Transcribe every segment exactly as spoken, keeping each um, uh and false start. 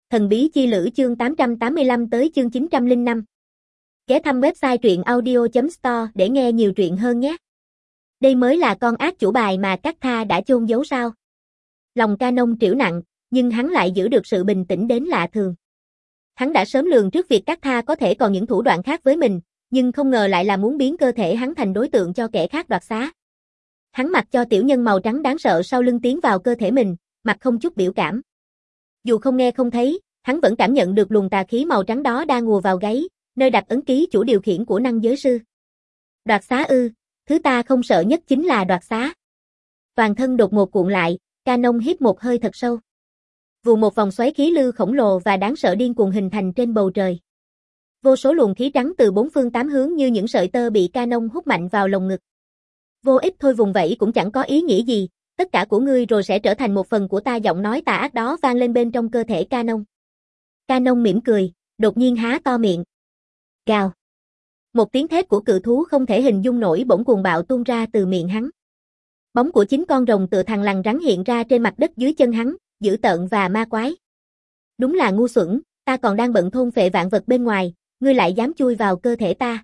Thần bí chi lữ chương tám trăm tám mươi lăm tới chương chín trăm lẻ năm. Ghé thăm website truyện audio chấm store để nghe nhiều truyện hơn nhé. Đây mới là con ác chủ bài mà Cát Tha đã chôn giấu sao? Lòng Ca Nông trĩu nặng, nhưng hắn lại giữ được sự bình tĩnh đến lạ thường. Hắn đã sớm lường trước việc Cát Tha có thể còn những thủ đoạn khác với mình, nhưng không ngờ lại là muốn biến cơ thể hắn thành đối tượng cho kẻ khác đoạt xá. Hắn mặc cho tiểu nhân màu trắng đáng sợ sau lưng tiến vào cơ thể mình, mặt không chút biểu cảm. Dù không nghe không thấy, hắn vẫn cảm nhận được luồng tà khí màu trắng đó đang ùa vào gáy, nơi đặt ấn ký chủ điều khiển của năng giới sư. Đoạt xá ư, thứ ta không sợ nhất chính là đoạt xá. Toàn thân đột ngột cuộn lại, Ca Nông hít một hơi thật sâu. Vù một vòng xoáy khí lưu khổng lồ và đáng sợ điên cuồng hình thành trên bầu trời. Vô số luồng khí trắng từ bốn phương tám hướng như những sợi tơ bị Ca Nông hút mạnh vào lồng ngực. Vô ích thôi, vùng vẫy cũng chẳng có ý nghĩa gì. Tất cả của ngươi rồi sẽ trở thành một phần của ta, giọng nói tà ác đó vang lên bên trong cơ thể Ca Nông. Ca Nông mỉm cười, đột nhiên há to miệng. Gào. Một tiếng thét của cự thú không thể hình dung nổi bỗng cuồng bạo tuôn ra từ miệng hắn. Bóng của chín con rồng tựa thằn lằn rắn hiện ra trên mặt đất dưới chân hắn, dữ tợn và ma quái. Đúng là ngu xuẩn, ta còn đang bận thôn phệ vạn vật bên ngoài, ngươi lại dám chui vào cơ thể ta.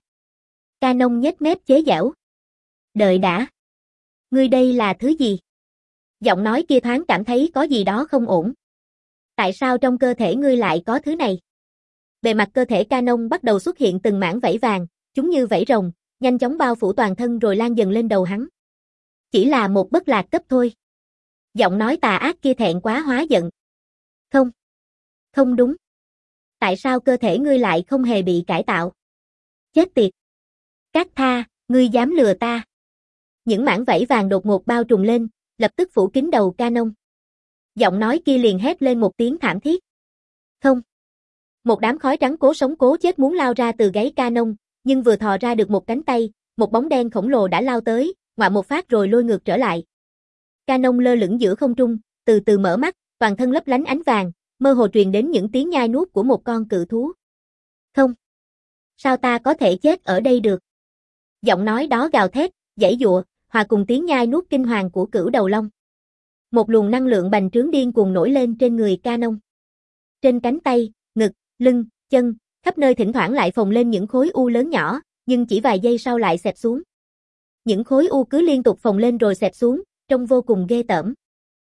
Ca Nông nhếch mép chế giễu. Đợi đã. Ngươi đây là thứ gì? Giọng nói kia thoáng cảm thấy có gì đó không ổn. Tại sao trong cơ thể ngươi lại có thứ này? Bề mặt cơ thể Ca Nông bắt đầu xuất hiện từng mảng vảy vàng, chúng như vảy rồng, nhanh chóng bao phủ toàn thân rồi lan dần lên đầu hắn. Chỉ là một bất lạc cấp thôi. Giọng nói tà ác kia thẹn quá hóa giận. Không. Không đúng. Tại sao cơ thể ngươi lại không hề bị cải tạo? Chết tiệt. Cát Tha, ngươi dám lừa ta. Những mảng vảy vàng đột ngột bao trùm lên, lập tức phủ kín đầu Ca Nông. Giọng nói kia liền hét lên một tiếng thảm thiết. Không. Một đám khói trắng cố sống cố chết muốn lao ra từ gáy Ca Nông, nhưng vừa thò ra được một cánh tay, một bóng đen khổng lồ đã lao tới, ngoạ một phát rồi lôi ngược trở lại. Ca Nông lơ lửng giữa không trung, từ từ mở mắt, toàn thân lấp lánh ánh vàng, mơ hồ truyền đến những tiếng nhai nuốt của một con cự thú. Không. Sao ta có thể chết ở đây được? Giọng nói đó gào thét, giãy giụa, hòa cùng tiếng nhai nuốt kinh hoàng của cửu đầu long. Một luồng năng lượng bành trướng điên cuồng nổi lên trên người Ca Nông. Trên cánh tay, ngực, lưng, chân, khắp nơi thỉnh thoảng lại phồng lên những khối u lớn nhỏ, nhưng chỉ vài giây sau lại xẹp xuống. Những khối u cứ liên tục phồng lên rồi xẹp xuống, trông vô cùng ghê tởm.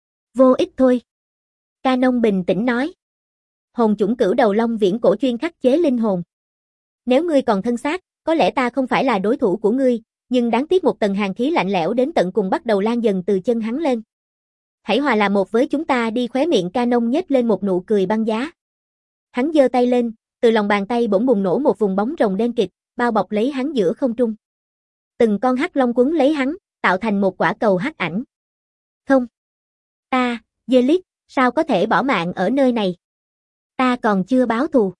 Vô ích thôi. Ca Nông bình tĩnh nói. Hồn chủng cửu đầu long viễn cổ chuyên khắc chế linh hồn. Nếu ngươi còn thân xác, có lẽ ta không phải là đối thủ của ngươi, nhưng đáng tiếc một tầng hàn khí lạnh lẽo đến tận cùng bắt đầu lan dần từ chân hắn lên. Hãy hòa là một với chúng ta đi, khóe miệng Ca Nông nhếch lên một nụ cười băng giá. Hắn giơ tay lên, từ lòng bàn tay bỗng bùng nổ một vùng bóng rồng đen kịt, bao bọc lấy hắn giữa không trung. Từng con hắc long quấn lấy hắn, tạo thành một quả cầu hắc ảnh. Không. Ta, Zelit, sao có thể bỏ mạng ở nơi này? Ta còn chưa báo thù.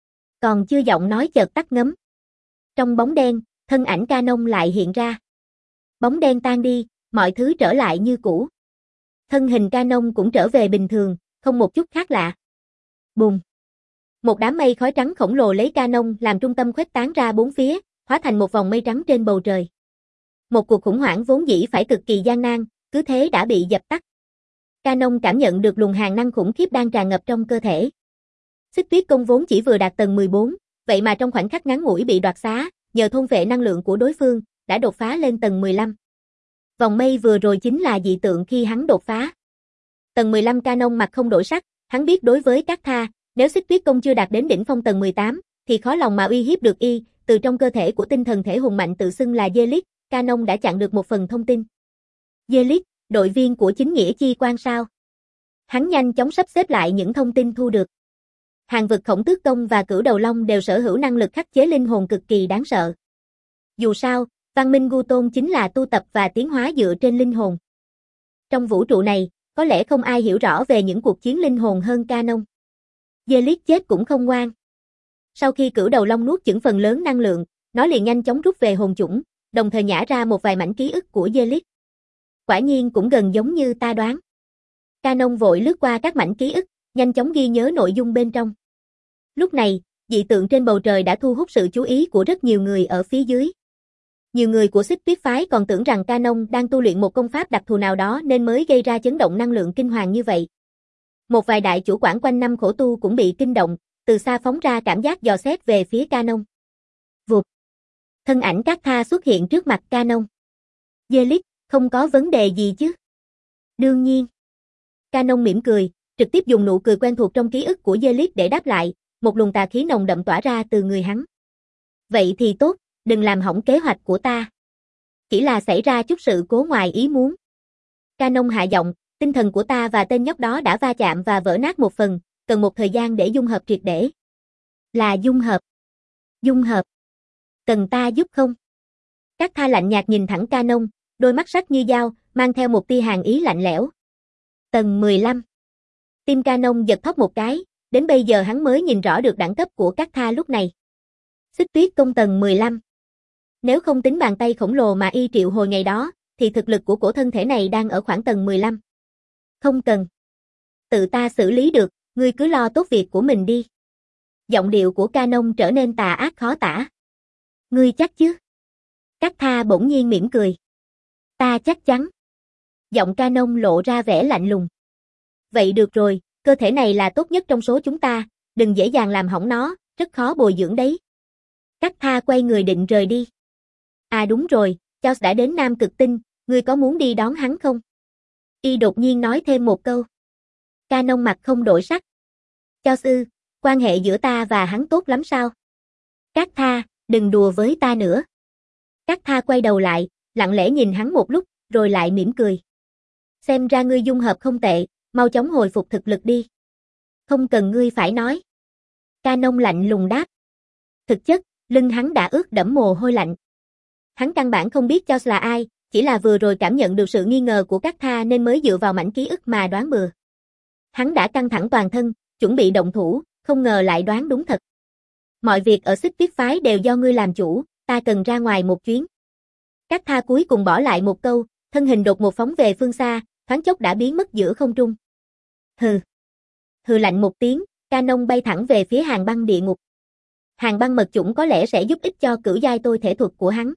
Còn chưa, giọng nói chợt tắt ngấm. Trong bóng đen, thân ảnh Ca Nông lại hiện ra. Bóng đen tan đi, mọi thứ trở lại như cũ. Thân hình Ca Nông cũng trở về bình thường, không một chút khác lạ. Bùm. Một đám mây khói trắng khổng lồ lấy Ca Nông làm trung tâm khuếch tán ra bốn phía, hóa thành một vòng mây trắng trên bầu trời. Một cuộc khủng hoảng vốn dĩ phải cực kỳ gian nan, cứ thế đã bị dập tắt. Ca Nông cảm nhận được luồng hàn năng khủng khiếp đang tràn ngập trong cơ thể. Xích Tuyết Công vốn chỉ vừa đạt tầng mười bốn, vậy mà trong khoảnh khắc ngắn ngủi bị đoạt xá, nhờ thôn phệ năng lượng của đối phương, đã đột phá lên tầng mười lăm. Vòng mây vừa rồi chính là dị tượng khi hắn đột phá. Tầng mười lăm, Ca Nông mặt không đổi sắc, hắn biết đối với Cát Tha, nếu Xích Tuyết Công chưa đạt đến đỉnh phong tầng mười tám, thì khó lòng mà uy hiếp được y, từ trong cơ thể của tinh thần thể hùng mạnh tự xưng là Zelit, Ca Nông đã chặn được một phần thông tin. Zelit, đội viên của chính nghĩa chi quan sao? Hắn nhanh chóng sắp xếp lại những thông tin thu được. Hàng vực Khổng Tước Công và Cửu Đầu Long đều sở hữu năng lực khắc chế linh hồn cực kỳ đáng sợ. Dù sao, văn minh Gu Tôn chính là tu tập và tiến hóa dựa trên linh hồn. Trong vũ trụ này, có lẽ không ai hiểu rõ về những cuộc chiến linh hồn hơn Ca Nông. Zelit chết cũng không ngoan. Sau khi Cửu Đầu Long nuốt chửng phần lớn năng lượng, nó liền nhanh chóng rút về hồn chủng, đồng thời nhả ra một vài mảnh ký ức của Zelit. Quả nhiên cũng gần giống như ta đoán. Ca Nông vội lướt qua các mảnh ký ức, nhanh chóng ghi nhớ nội dung bên trong. Lúc này, dị tượng trên bầu trời đã thu hút sự chú ý của rất nhiều người ở phía dưới. Nhiều người của Xích Tuyết phái còn tưởng rằng Ca Nông đang tu luyện một công pháp đặc thù nào đó nên mới gây ra chấn động năng lượng kinh hoàng như vậy. Một vài đại chủ quản quanh năm khổ tu cũng bị kinh động, từ xa phóng ra cảm giác dò xét về phía Canon. Vụt. Thân ảnh Cát Tha xuất hiện trước mặt Canon. Delic, không có vấn đề gì chứ? Đương nhiên. Canon mỉm cười, trực tiếp dùng nụ cười quen thuộc trong ký ức của Delic để đáp lại, một luồng tà khí nồng đậm tỏa ra từ người hắn. Vậy thì tốt, đừng làm hỏng kế hoạch của ta. Chỉ là xảy ra chút sự cố ngoài ý muốn. Canon hạ giọng, tinh thần của ta và tên nhóc đó đã va chạm và vỡ nát một phần, cần một thời gian để dung hợp triệt để. Là dung hợp. Dung hợp. Cần ta giúp không? Cát Tha lạnh nhạt nhìn thẳng Canon, đôi mắt sắc như dao, mang theo một tia hàn ý lạnh lẽo. Tầng mười lăm. Tim Canon giật thót một cái, đến bây giờ hắn mới nhìn rõ được đẳng cấp của Cát Tha lúc này. Xích Tuyết công tầng mười lăm. Nếu không tính bàn tay khổng lồ mà y triệu hồi ngày đó, thì thực lực của cổ thân thể này đang ở khoảng tầng mười lăm. Không cần. Tự ta xử lý được, ngươi cứ lo tốt việc của mình đi. Giọng điệu của Canon trở nên tà ác khó tả. Ngươi chắc chứ? Cát Tha bỗng nhiên mỉm cười. Ta chắc chắn. Giọng Canon lộ ra vẻ lạnh lùng. Vậy được rồi, cơ thể này là tốt nhất trong số chúng ta, đừng dễ dàng làm hỏng nó, rất khó bồi dưỡng đấy. Cát Tha quay người định rời đi. À đúng rồi, Charles đã đến Nam Cực Tinh, ngươi có muốn đi đón hắn không? Y đột nhiên nói thêm một câu. Canon mặt không đổi sắc. Charles ư, quan hệ giữa ta và hắn tốt lắm sao? Cát Tha, đừng đùa với ta nữa. Cát Tha quay đầu lại, lặng lẽ nhìn hắn một lúc, rồi lại mỉm cười. Xem ra ngươi dung hợp không tệ, mau chóng hồi phục thực lực đi. Không cần ngươi phải nói. Canon lạnh lùng đáp. Thực chất, lưng hắn đã ướt đẫm mồ hôi lạnh. Hắn căn bản không biết Charles là ai, chỉ là vừa rồi cảm nhận được sự nghi ngờ của Cát Tha nên mới dựa vào mảnh ký ức mà đoán bừa. Hắn đã căng thẳng toàn thân, chuẩn bị động thủ, không ngờ lại đoán đúng thật. Mọi việc ở Xích Tuyết phái đều do ngươi làm chủ, ta cần ra ngoài một chuyến. Cát Tha cuối cùng bỏ lại một câu, thân hình đột ngột phóng về phương xa, thoáng chốc đã biến mất giữa không trung. Hừ. Hừ lạnh một tiếng, Canon bay thẳng về phía Hàn Băng Địa Ngục. Hàn Băng Mật Chủng có lẽ sẽ giúp ích cho cửu giai tôi thể thuật của hắn.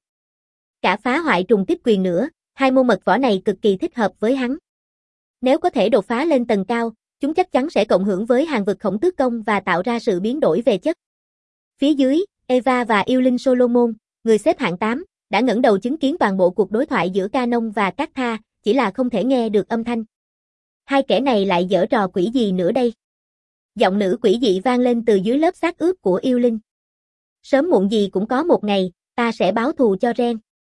Cả phá hoại trùng kích quyền nữa, hai môn mật võ này cực kỳ thích hợp với hắn. Nếu có thể đột phá lên tầng cao, chúng chắc chắn sẽ cộng hưởng với Hàn vực Khổng Tước Công và tạo ra sự biến đổi về chất. Phía dưới, Eva và yêu linh Solomon, người xếp hạng tám, đã ngẩng đầu chứng kiến toàn bộ cuộc đối thoại giữa Canon và Cát Tha, chỉ là không thể nghe được âm thanh. Hai kẻ này lại giở trò quỷ gì nữa đây? Giọng nữ quỷ dị vang lên từ dưới lớp xác ướp của yêu linh. Sớm muộn gì cũng có một ngày, ta sẽ báo thù cho Ren.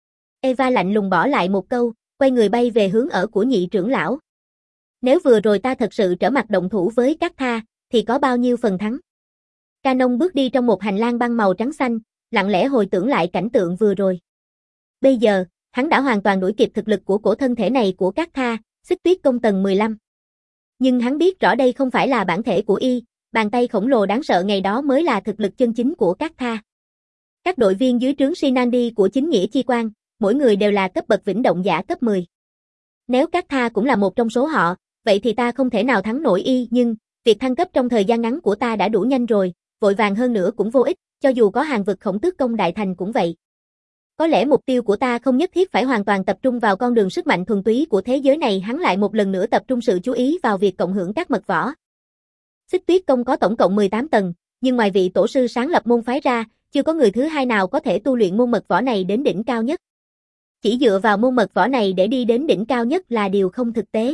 Eva lạnh lùng bỏ lại một câu, quay người bay về hướng ở của nhị trưởng lão. Nếu vừa rồi ta thật sự trở mặt động thủ với Cát Tha, thì có bao nhiêu phần thắng? Canon bước đi trong một hành lang băng màu trắng xanh, lặng lẽ hồi tưởng lại cảnh tượng vừa rồi. Bây giờ, hắn đã hoàn toàn đuổi kịp thực lực của cổ thân thể này của Cát Tha, Xích Tuyết công tầng mười lăm. Nhưng hắn biết rõ đây không phải là bản thể của y, bàn tay khổng lồ đáng sợ ngày đó mới là thực lực chân chính của Cát Tha. Các đội viên dưới trướng Shinandi của chính nghĩa chi quan, mỗi người đều là cấp bậc vĩnh động giả cấp mười. Nếu Cát Tha cũng là một trong số họ, vậy thì ta không thể nào thắng nổi y, nhưng việc thăng cấp trong thời gian ngắn của ta đã đủ nhanh rồi, vội vàng hơn nữa cũng vô ích, cho dù có Hàn vực Khổng Tước Công đại thành cũng vậy. Có lẽ mục tiêu của ta không nhất thiết phải hoàn toàn tập trung vào con đường sức mạnh thuần túy của thế giới này. Hắn lại một lần nữa tập trung sự chú ý vào việc cộng hưởng các mật võ. Xích Tuyết công có tổng cộng mười tám tầng, nhưng ngoài vị tổ sư sáng lập môn phái ra, chưa có người thứ hai nào có thể tu luyện môn mật võ này đến đỉnh cao nhất. Chỉ dựa vào môn mật võ này để đi đến đỉnh cao nhất là điều không thực tế.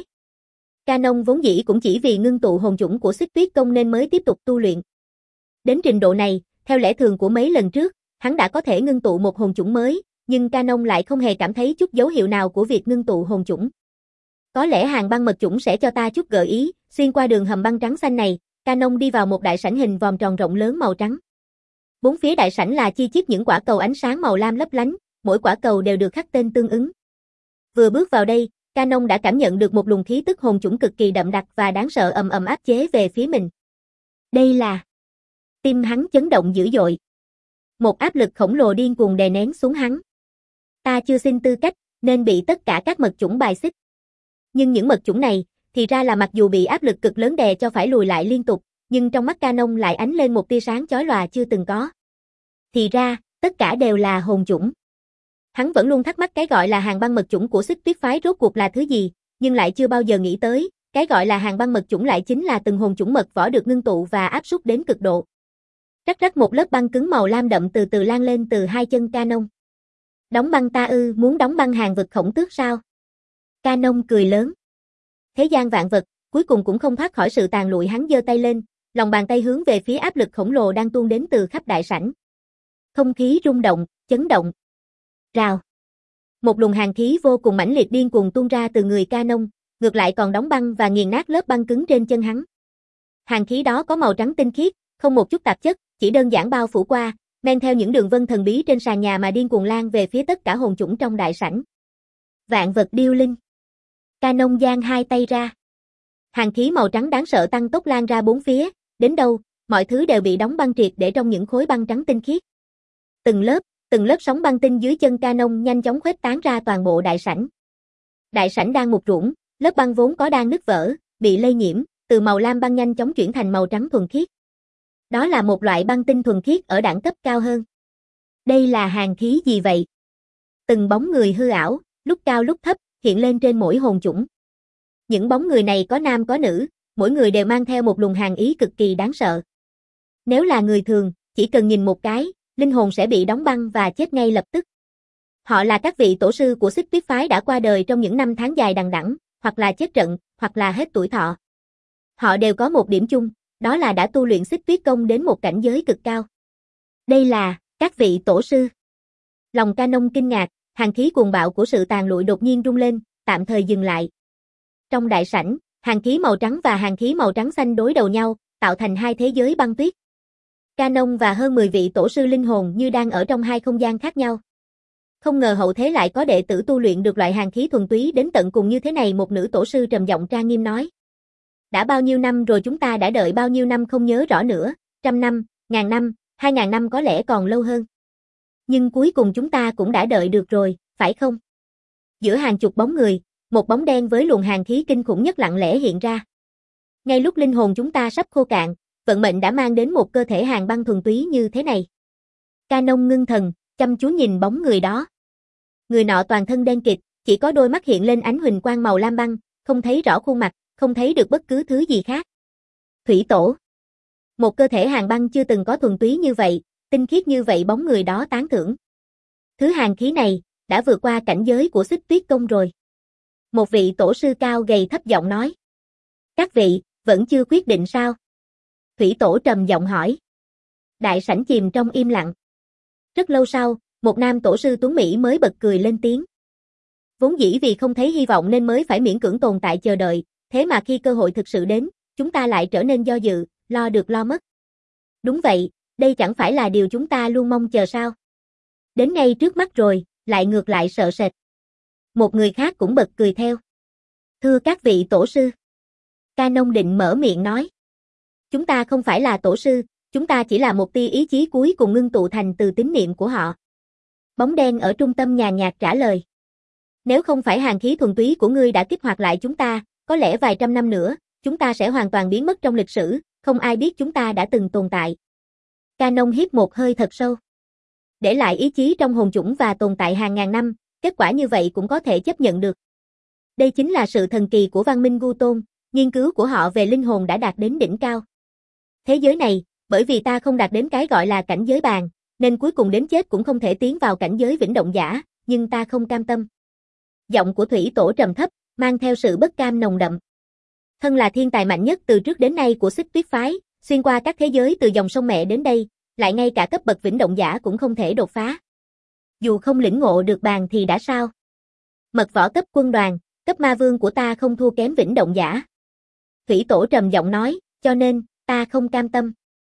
Canon vốn dĩ cũng chỉ vì ngưng tụ hồn chủng của Xích Tuyết công nên mới tiếp tục tu luyện. Đến trình độ này, theo lẽ thường của mấy lần trước, hắn đã có thể ngưng tụ một hồn chủng mới, nhưng Canon lại không hề cảm thấy chút dấu hiệu nào của việc ngưng tụ hồn chủng. Có lẽ Hàn Băng Mật Chủng sẽ cho ta chút gợi ý. Xuyên qua đường hầm băng trắng xanh này, Canon đi vào một đại sảnh hình vòm tròn rộng lớn màu trắng. Bốn phía đại sảnh là chi chít những quả cầu ánh sáng màu lam lấp lánh, mỗi quả cầu đều được khắc tên tương ứng. Vừa bước vào đây, Canon đã cảm nhận được một luồng khí tức hồn chủng cực kỳ đậm đặc và đáng sợ ầm ầm áp chế về phía mình. Đây là... Tim hắn chấn động dữ dội. Một áp lực khổng lồ điên cuồng đè nén xuống hắn. Ta chưa xin tư cách, nên bị tất cả các mật chủng bài xích. Nhưng những mật chủng này, thì ra là mặc dù bị áp lực cực lớn đè cho phải lùi lại liên tục, nhưng trong mắt Canon lại ánh lên một tia sáng chói lòa chưa từng có. Thì ra, tất cả đều là hồn chủng. Hắn vẫn luôn thắc mắc cái gọi là Hàn Băng Mật Chủng của Xích Tuyết phái rốt cuộc là thứ gì, nhưng lại chưa bao giờ nghĩ tới, Cái gọi là hàng băng mật chủng lại chính là từng hồn chủng mật vỏ được ngưng tụ và áp suất đến cực độ. Rắc rắc một lớp băng cứng màu lam đậm từ từ lan lên từ hai chân Canon. Đóng băng ta ư, muốn đóng băng hàng vực khổng tước sao? Canon cười lớn. Thế gian vạn vật, cuối cùng cũng không thoát khỏi sự tàn lụi, hắn giơ tay lên, lòng bàn tay hướng về phía áp lực khổng lồ đang tuôn đến từ khắp đại sảnh. Không khí rung động, chấn động. Rào. Một luồng hàn khí vô cùng mãnh liệt điên cuồng tuôn ra từ người Canon, ngược lại còn đóng băng và nghiền nát lớp băng cứng trên chân hắn. Hàn khí đó có màu trắng tinh khiết, không một chút tạp chất, chỉ đơn giản bao phủ qua, men theo những đường vân thần bí trên sàn nhà mà điên cuồng lan về phía tất cả hồn chủng trong đại sảnh. Vạn vật điêu linh. Canon giang hai tay ra. Hàn khí màu trắng đáng sợ tăng tốc lan ra bốn phía, đến đâu, mọi thứ đều bị đóng băng triệt để trong những khối băng trắng tinh khiết. Từng lớp, từng lớp sóng băng tinh dưới chân Canon nhanh chóng khuếch tán ra toàn bộ đại sảnh. Đại sảnh đang mục ruỗng, lớp băng vốn có đang nứt vỡ, bị lây nhiễm, từ màu lam băng nhanh chóng chuyển thành màu trắng thuần khiết. Đó là một loại băng tinh thuần khiết ở đẳng cấp cao hơn. Đây là hàn khí gì vậy? Từng bóng người hư ảo, lúc cao lúc thấp, hiện lên trên mỗi hồn chủng. Những bóng người này có nam có nữ, mỗi người đều mang theo một luồng hàn ý cực kỳ đáng sợ. Nếu là người thường, chỉ cần nhìn một cái, linh hồn sẽ bị đóng băng và chết ngay lập tức. Họ là các vị tổ sư của Xích Tuyết phái đã qua đời trong những năm tháng dài đằng đẵng, hoặc là chết trận, hoặc là hết tuổi thọ. Họ đều có một điểm chung, đó là đã tu luyện Xích Tuyết công đến một cảnh giới cực cao. Đây là các vị tổ sư. Lòng Canon kinh ngạc, hàn khí cuồng bạo của sự tàn lụi đột nhiên rung lên, tạm thời dừng lại. Trong đại sảnh, hàn khí màu trắng và hàn khí màu trắng xanh đối đầu nhau, tạo thành hai thế giới băng tuyết. Canon và hơn mười vị tổ sư linh hồn như đang ở trong hai không gian khác nhau. Không ngờ hậu thế lại có đệ tử tu luyện được loại hàn khí thuần túy đến tận cùng như thế này, một nữ tổ sư trầm giọng trang nghiêm nói. Đã bao nhiêu năm rồi, chúng ta đã đợi bao nhiêu năm không nhớ rõ nữa, trăm năm, ngàn năm, hai ngàn năm, có lẽ còn lâu hơn. Nhưng cuối cùng chúng ta cũng đã đợi được rồi, phải không? Giữa hàng chục bóng người, một bóng đen với luồng hàn khí kinh khủng nhất lặng lẽ hiện ra. Ngay lúc linh hồn chúng ta sắp khô cạn, vận mệnh đã mang đến một cơ thể hàn băng thuần túy như thế này. Canon ngưng thần, chăm chú nhìn bóng người đó. Người nọ toàn thân đen kịt, chỉ có đôi mắt hiện lên ánh huỳnh quang màu lam băng, không thấy rõ khuôn mặt, không thấy được bất cứ thứ gì khác. Thủy tổ. Một cơ thể hàn băng chưa từng có thuần túy như vậy, tinh khiết như vậy, bóng người đó tán thưởng. Thứ hàn khí này, đã vượt qua cảnh giới của Xích Tuyết công rồi. Một vị tổ sư cao gầy thấp giọng nói. Các vị, vẫn chưa quyết định sao? Thủy tổ trầm giọng hỏi. Đại sảnh chìm trong im lặng. Rất lâu sau, một nam tổ sư tuấn Mỹ mới bật cười lên tiếng. Vốn dĩ vì không thấy hy vọng nên mới phải miễn cưỡng tồn tại chờ đợi, thế mà khi cơ hội thực sự đến, chúng ta lại trở nên do dự, lo được lo mất. Đúng vậy, đây chẳng phải là điều chúng ta luôn mong chờ sao? Đến ngay trước mắt rồi, lại ngược lại sợ sệt. Một người khác cũng bật cười theo. Thưa các vị tổ sư. Canon định mở miệng nói. Chúng ta không phải là tổ sư, chúng ta chỉ là một tia ý chí cuối cùng ngưng tụ thành từ tín niệm của họ. Bóng đen ở trung tâm nhàn nhạt trả lời. Nếu không phải hàn khí thuần túy của ngươi đã kích hoạt lại chúng ta, có lẽ vài trăm năm nữa, chúng ta sẽ hoàn toàn biến mất trong lịch sử, không ai biết chúng ta đã từng tồn tại. Canon hít một hơi thật sâu. Để lại ý chí trong hồn chủng và tồn tại hàng ngàn năm, kết quả như vậy cũng có thể chấp nhận được. Đây chính là sự thần kỳ của văn minh Gu Tôn, nghiên cứu của họ về linh hồn đã đạt đến đỉnh cao. Thế giới này, bởi vì ta không đạt đến cái gọi là cảnh giới bàn, nên cuối cùng đến chết cũng không thể tiến vào cảnh giới vĩnh động giả, nhưng ta không cam tâm. Giọng của Thủy Tổ trầm thấp, mang theo sự bất cam nồng đậm. Thân là thiên tài mạnh nhất từ trước đến nay của Xích Tuyết phái, xuyên qua các thế giới từ dòng sông mẹ đến đây, lại ngay cả cấp bậc vĩnh động giả cũng không thể đột phá. Dù không lĩnh ngộ được bàn thì đã sao? Mật võ cấp quân đoàn, cấp ma vương của ta không thua kém vĩnh động giả. Thủy Tổ trầm giọng nói, cho nên, ta không cam tâm.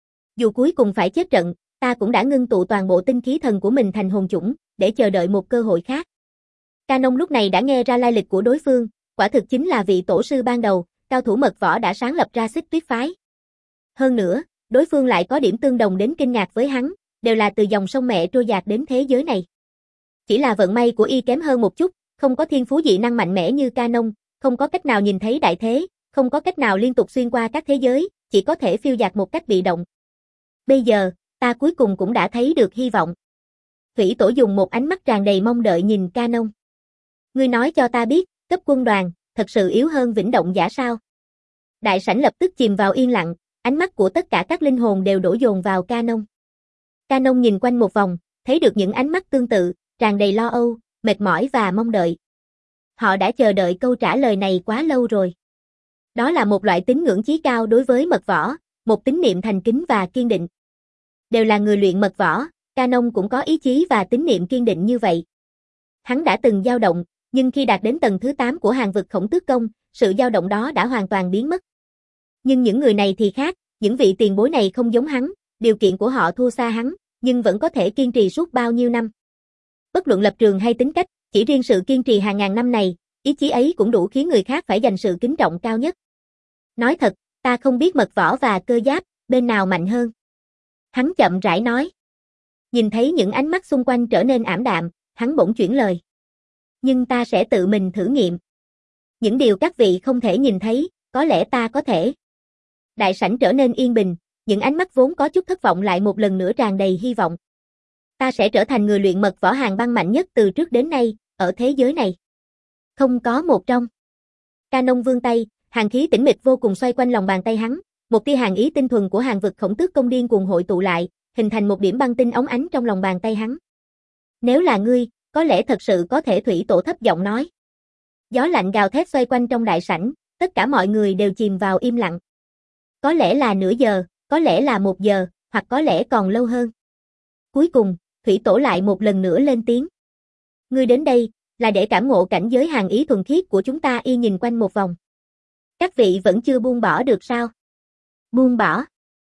Dù cuối cùng phải chết trận, ta cũng đã ngưng tụ toàn bộ tinh khí thần của mình thành hồn chủng, để chờ đợi một cơ hội khác. Canon lúc này đã nghe ra lai lịch của đối phương, quả thực chính là vị tổ sư ban đầu, cao thủ mật võ đã sáng lập ra Xích Tuyết phái. Hơn nữa, đối phương lại có điểm tương đồng đến kinh ngạc với hắn, đều là từ dòng sông mẹ trôi dạt đến thế giới này. Chỉ là vận may của y kém hơn một chút, không có thiên phú dị năng mạnh mẽ như Canon, không có cách nào nhìn thấy đại thế, không có cách nào liên tục xuyên qua các thế giới, chỉ có thể phiêu dạt một cách bị động. Bây giờ, ta cuối cùng cũng đã thấy được hy vọng. Thủy Tổ dùng một ánh mắt tràn đầy mong đợi nhìn Canon. Ngươi nói cho ta biết, cấp quân đoàn, thật sự yếu hơn vĩnh động giả sao? Đại sảnh lập tức chìm vào yên lặng, ánh mắt của tất cả các linh hồn đều đổ dồn vào Canon. Canon nhìn quanh một vòng, thấy được những ánh mắt tương tự, tràn đầy lo âu, mệt mỏi và mong đợi. Họ đã chờ đợi câu trả lời này quá lâu rồi. Đó là một loại tín ngưỡng chí cao đối với mật võ, một tín niệm thành kính và kiên định. Đều là người luyện mật võ, Canon cũng có ý chí và tín niệm kiên định như vậy. Hắn đã từng dao động, nhưng khi đạt đến tầng thứ tám của hàng vực Khổng Tước Công, sự dao động đó đã hoàn toàn biến mất. Nhưng những người này thì khác, những vị tiền bối này không giống hắn, điều kiện của họ thua xa hắn, nhưng vẫn có thể kiên trì suốt bao nhiêu năm. Bất luận lập trường hay tính cách, chỉ riêng sự kiên trì hàng ngàn năm này, ý chí ấy cũng đủ khiến người khác phải dành sự kính trọng cao nhất. Nói thật, ta không biết mật võ và cơ giáp, bên nào mạnh hơn. Hắn chậm rãi nói. Nhìn thấy những ánh mắt xung quanh trở nên ảm đạm, hắn bỗng chuyển lời. Nhưng ta sẽ tự mình thử nghiệm. Những điều các vị không thể nhìn thấy, có lẽ ta có thể. Đại sảnh trở nên yên bình, những ánh mắt vốn có chút thất vọng lại một lần nữa tràn đầy hy vọng. Ta sẽ trở thành người luyện mật võ hàng băng mạnh nhất từ trước đến nay, ở thế giới này. Không có một trong. Canon vươn tay, hàn khí tĩnh mịch vô cùng xoay quanh lòng bàn tay hắn, một tia hàn ý tinh thuần của hàng vực Khổng Tước Công điên cuồng hội tụ lại, hình thành một điểm băng tinh óng ánh trong lòng bàn tay hắn. Nếu là ngươi, có lẽ thật sự có thể. Thủy Tổ thấp giọng nói. Gió lạnh gào thét xoay quanh trong đại sảnh, tất cả mọi người đều chìm vào im lặng. Có lẽ là nửa giờ, có lẽ là một giờ, hoặc có lẽ còn lâu hơn. Cuối cùng, Thủy Tổ lại một lần nữa lên tiếng. Ngươi đến đây, là để cảm ngộ cảnh giới hàn ý thuần khiết của chúng ta. Y nhìn quanh một vòng. Các vị vẫn chưa buông bỏ được sao? Buông bỏ?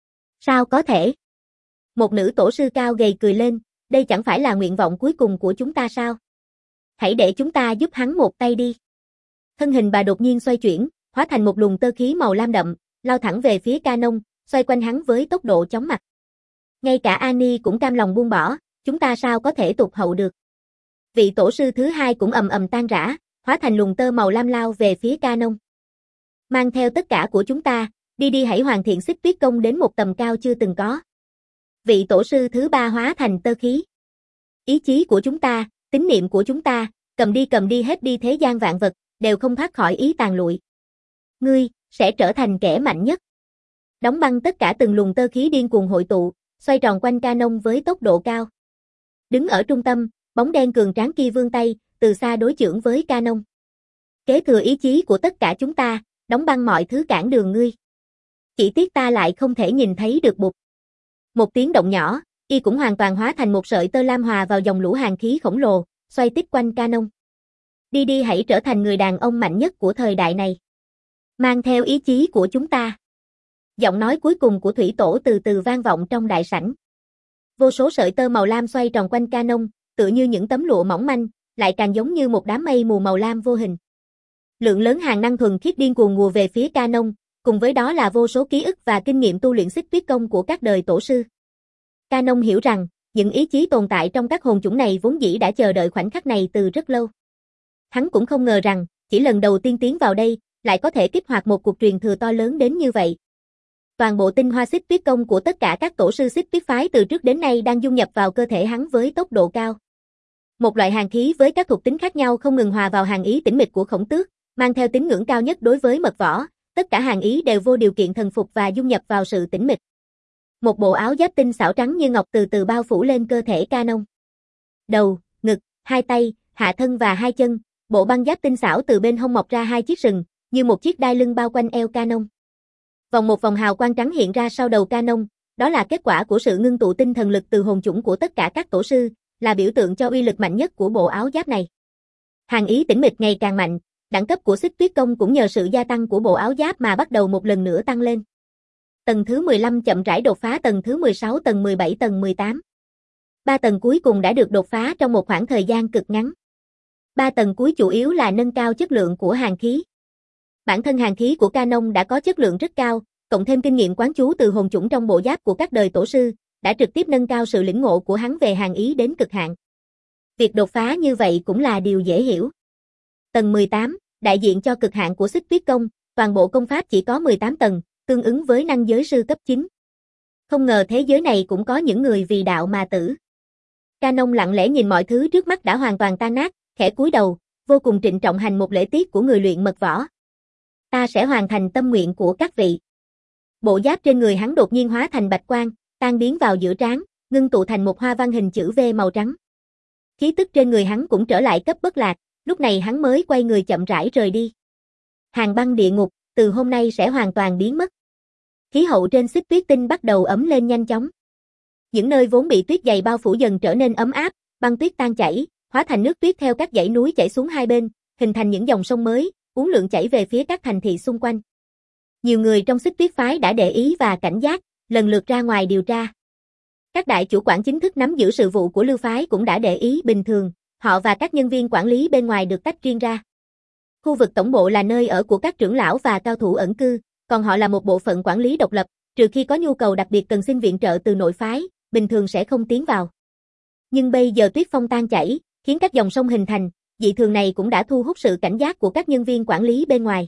Sao có thể? Một nữ tổ sư cao gầy cười lên, đây chẳng phải là nguyện vọng cuối cùng của chúng ta sao? Hãy để chúng ta giúp hắn một tay đi. Thân hình bà đột nhiên xoay chuyển, hóa thành một luồng tơ khí màu lam đậm, lao thẳng về phía Canon, xoay quanh hắn với tốc độ chóng mặt. Ngay cả Annie cũng cam lòng buông bỏ, chúng ta sao có thể tụt hậu được. Vị tổ sư thứ hai cũng ầm ầm tan rã, hóa thành luồng tơ màu lam lao về phía Canon. Mang theo tất cả của chúng ta, đi đi hãy hoàn thiện Xích Tuyết Công đến một tầm cao chưa từng có. Vị tổ sư thứ ba hóa thành tơ khí. Ý chí của chúng ta, tín niệm của chúng ta, cầm đi cầm đi hết đi thế gian vạn vật, đều không thoát khỏi ý tàn lụi. Ngươi, sẽ trở thành kẻ mạnh nhất. Đóng băng tất cả từng luồng tơ khí điên cuồng hội tụ, xoay tròn quanh Canon với tốc độ cao. Đứng ở trung tâm, bóng đen cường tráng kia vươn tay, từ xa đối chưởng với Canon. Kế thừa ý chí của tất cả chúng ta, đóng băng mọi thứ cản đường ngươi. Chỉ tiếc ta lại không thể nhìn thấy được bụt. Một tiếng động nhỏ, y cũng hoàn toàn hóa thành một sợi tơ lam hòa vào dòng lũ hàn khí khổng lồ, xoay tít quanh Canon. Đi đi hãy trở thành người đàn ông mạnh nhất của thời đại này. Mang theo ý chí của chúng ta. Giọng nói cuối cùng của Thủy Tổ từ từ vang vọng trong đại sảnh. Vô số sợi tơ màu lam xoay tròn quanh Canon, tựa như những tấm lụa mỏng manh, lại càng giống như một đám mây mù màu lam vô hình. Lượng lớn hàn năng thuần khiết điên cuồng ùa về phía Canon, cùng với đó là vô số ký ức và kinh nghiệm tu luyện Xích Tuyết Công của các đời tổ sư. Canon hiểu rằng, những ý chí tồn tại trong các hồn chủng này vốn dĩ đã chờ đợi khoảnh khắc này từ rất lâu. Hắn cũng không ngờ rằng, chỉ lần đầu tiên tiến vào đây, lại có thể kích hoạt một cuộc truyền thừa to lớn đến như vậy. Toàn bộ tinh hoa Xích Tuyết Công của tất cả các tổ sư Xích Tuyết phái từ trước đến nay đang dung nhập vào cơ thể hắn với tốc độ cao. Một loại hàn khí với các thuộc tính khác nhau không ngừng hòa vào hàn ý tĩnh mịch của Khổng Tước, mang theo tín ngưỡng cao nhất đối với mật võ, tất cả hàn ý đều vô điều kiện thần phục và dung nhập vào sự tĩnh mịch. Một bộ áo giáp tinh xảo trắng như ngọc từ từ bao phủ lên cơ thể Canon. Đầu, ngực, hai tay, hạ thân và hai chân, bộ băng giáp tinh xảo từ bên hông mọc ra hai chiếc sừng, như một chiếc đai lưng bao quanh eo Canon. Vòng một vòng hào quang trắng hiện ra sau đầu Canon, đó là kết quả của sự ngưng tụ tinh thần lực từ hồn chủng của tất cả các tổ sư, là biểu tượng cho uy lực mạnh nhất của bộ áo giáp này. Hàn ý tĩnh mịch ngày càng mạnh, đẳng cấp của Xích Tuyết Công cũng nhờ sự gia tăng của bộ áo giáp mà bắt đầu một lần nữa tăng lên. Tầng thứ mười lăm chậm rãi đột phá tầng thứ mười sáu, tầng mười bảy, tầng mười tám. Ba tầng cuối cùng đã được đột phá trong một khoảng thời gian cực ngắn. Ba tầng cuối chủ yếu là nâng cao chất lượng của hàn khí. Bản thân hàn khí của Canon đã có chất lượng rất cao, cộng thêm kinh nghiệm quán chú từ hồn chủng trong bộ giáp của các đời tổ sư, đã trực tiếp nâng cao sự lĩnh ngộ của hắn về hàn ý đến cực hạn. Việc đột phá như vậy cũng là điều dễ hiểu. Tầng mười tám, đại diện cho cực hạn của Xích Tuyết Công, toàn bộ công pháp chỉ có mười tám tầng, tương ứng với năng giới sư cấp chín. Không ngờ thế giới này cũng có những người vì đạo mà tử. Canon lặng lẽ nhìn mọi thứ trước mắt đã hoàn toàn tan nát, khẽ cúi đầu, vô cùng trịnh trọng hành một lễ tiết của người luyện mật võ. Ta sẽ hoàn thành tâm nguyện của các vị. Bộ giáp trên người hắn đột nhiên hóa thành bạch quang, tan biến vào giữa trán, ngưng tụ thành một hoa văn hình chữ V màu trắng. Khí tức trên người hắn cũng trở lại cấp bất lạc, lúc này hắn mới quay người chậm rãi rời đi. Hàng băng địa ngục, từ hôm nay sẽ hoàn toàn biến mất. Khí hậu trên xích tuyết tinh bắt đầu ấm lên nhanh chóng. Những nơi vốn bị tuyết dày bao phủ dần trở nên ấm áp, băng tuyết tan chảy, hóa thành nước tuyết theo các dãy núi chảy xuống hai bên, hình thành những dòng sông mới, uốn lượn chảy về phía các thành thị xung quanh. Nhiều người trong xích tuyết phái đã để ý và cảnh giác, lần lượt ra ngoài điều tra. Các đại chủ quản chính thức nắm giữ sự vụ của lưu phái cũng đã để ý bình thường, họ và các nhân viên quản lý bên ngoài được tách riêng ra. Khu vực tổng bộ là nơi ở của các trưởng lão và cao thủ ẩn cư, còn họ là một bộ phận quản lý độc lập, trừ khi có nhu cầu đặc biệt cần xin viện trợ từ nội phái, bình thường sẽ không tiến vào. Nhưng bây giờ tuyết phong tan chảy, khiến các dòng sông hình thành, dị thường này cũng đã thu hút sự cảnh giác của các nhân viên quản lý bên ngoài.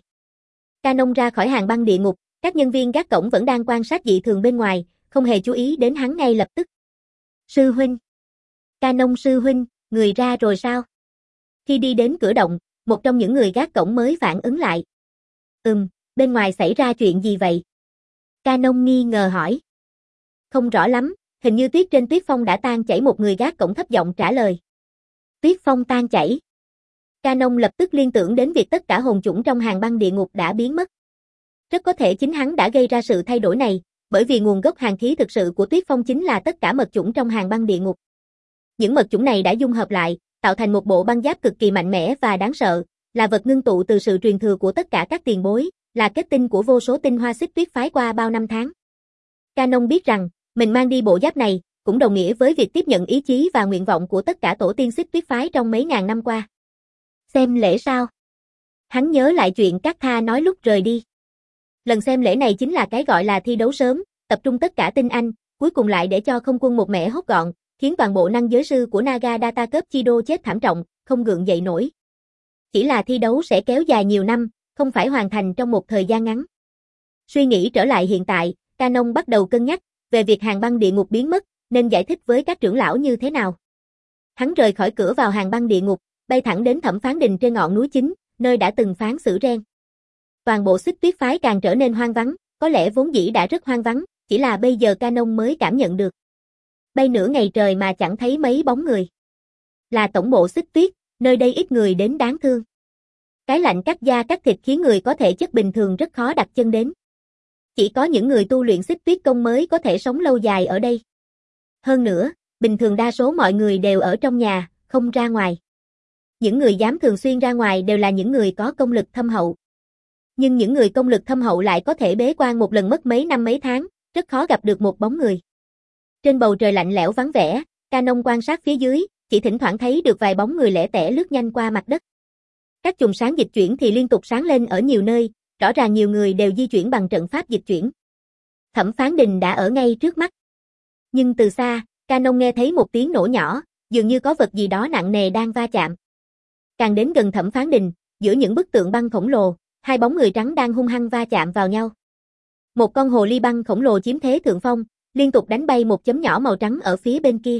Canon ra khỏi hàng băng địa ngục, các nhân viên gác cổng vẫn đang quan sát dị thường bên ngoài, không hề chú ý đến hắn ngay lập tức. Sư huynh. Canon sư huynh, người ra rồi sao? Khi đi đến cửa động, một trong những người gác cổng mới phản ứng lại. Ừm, bên ngoài xảy ra chuyện gì vậy? Canon nghi ngờ hỏi. Không rõ lắm, hình như tuyết trên tuyết phong đã tan chảy, một người gác cổng thấp giọng trả lời. Tuyết phong tan chảy. Canon lập tức liên tưởng đến việc tất cả hồn chủng trong hàng băng địa ngục đã biến mất. Rất có thể chính hắn đã gây ra sự thay đổi này, bởi vì nguồn gốc hàn khí thực sự của tuyết phong chính là tất cả mật chủng trong hàng băng địa ngục. Những mật chủng này đã dung hợp lại, tạo thành một bộ băng giáp cực kỳ mạnh mẽ và đáng sợ, là vật ngưng tụ từ sự truyền thừa của tất cả các tiền bối, là kết tinh của vô số tinh hoa xích tuyết phái qua bao năm tháng. Canon biết rằng, mình mang đi bộ giáp này, cũng đồng nghĩa với việc tiếp nhận ý chí và nguyện vọng của tất cả tổ tiên xích tuyết phái trong mấy ngàn năm qua. Xem lễ sao? Hắn nhớ lại chuyện Cát Tha nói lúc rời đi. Lần xem lễ này chính là cái gọi là thi đấu sớm, tập trung tất cả tinh anh, cuối cùng lại để cho không quân một mẻ hốt gọn, khiến toàn bộ năng giới sư của Naga Data Cup Chido chết thảm trọng, không gượng dậy nổi. Chỉ là thi đấu sẽ kéo dài nhiều năm, không phải hoàn thành trong một thời gian ngắn. Suy nghĩ trở lại hiện tại, Canon bắt đầu cân nhắc về việc hàng băng địa ngục biến mất, nên giải thích với các trưởng lão như thế nào. Hắn rời khỏi cửa vào hàng băng địa ngục, bay thẳng đến Thẩm Phán Đình trên ngọn núi chính, nơi đã từng phán xử Ren. Toàn bộ xích tuyết phái càng trở nên hoang vắng, có lẽ vốn dĩ đã rất hoang vắng, chỉ là bây giờ Canon mới cảm nhận được. Bay nửa ngày trời mà chẳng thấy mấy bóng người. Là tổng bộ xích tuyết, nơi đây ít người đến đáng thương. Cái lạnh cắt da cắt thịt khiến người có thể chất bình thường rất khó đặt chân đến. Chỉ có những người tu luyện xích tuyết công mới có thể sống lâu dài ở đây. Hơn nữa, bình thường đa số mọi người đều ở trong nhà, không ra ngoài. Những người dám thường xuyên ra ngoài đều là những người có công lực thâm hậu. Nhưng những người công lực thâm hậu lại có thể bế quan một lần mất mấy năm mấy tháng, rất khó gặp được một bóng người. Trên bầu trời lạnh lẽo vắng vẻ, Canon quan sát phía dưới, chỉ thỉnh thoảng thấy được vài bóng người lẻ tẻ lướt nhanh qua mặt đất. Các chùm sáng dịch chuyển thì liên tục sáng lên ở nhiều nơi, rõ ràng nhiều người đều di chuyển bằng trận pháp dịch chuyển. Thẩm Phán Đình đã ở ngay trước mắt. Nhưng từ xa, Canon nghe thấy một tiếng nổ nhỏ, dường như có vật gì đó nặng nề đang va chạm. Càng đến gần Thẩm Phán Đình, giữa những bức tượng băng khổng lồ, hai bóng người trắng đang hung hăng va chạm vào nhau. Một con hồ ly băng khổng lồ chiếm thế thượng phong, liên tục đánh bay một chấm nhỏ màu trắng ở phía bên kia.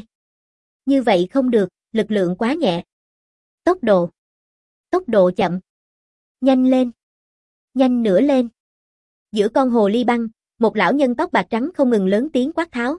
Như vậy không được, lực lượng quá nhẹ. Tốc độ. Tốc độ chậm. Nhanh lên. Nhanh nữa lên. Giữa con hồ ly băng, một lão nhân tóc bạc trắng không ngừng lớn tiếng quát tháo.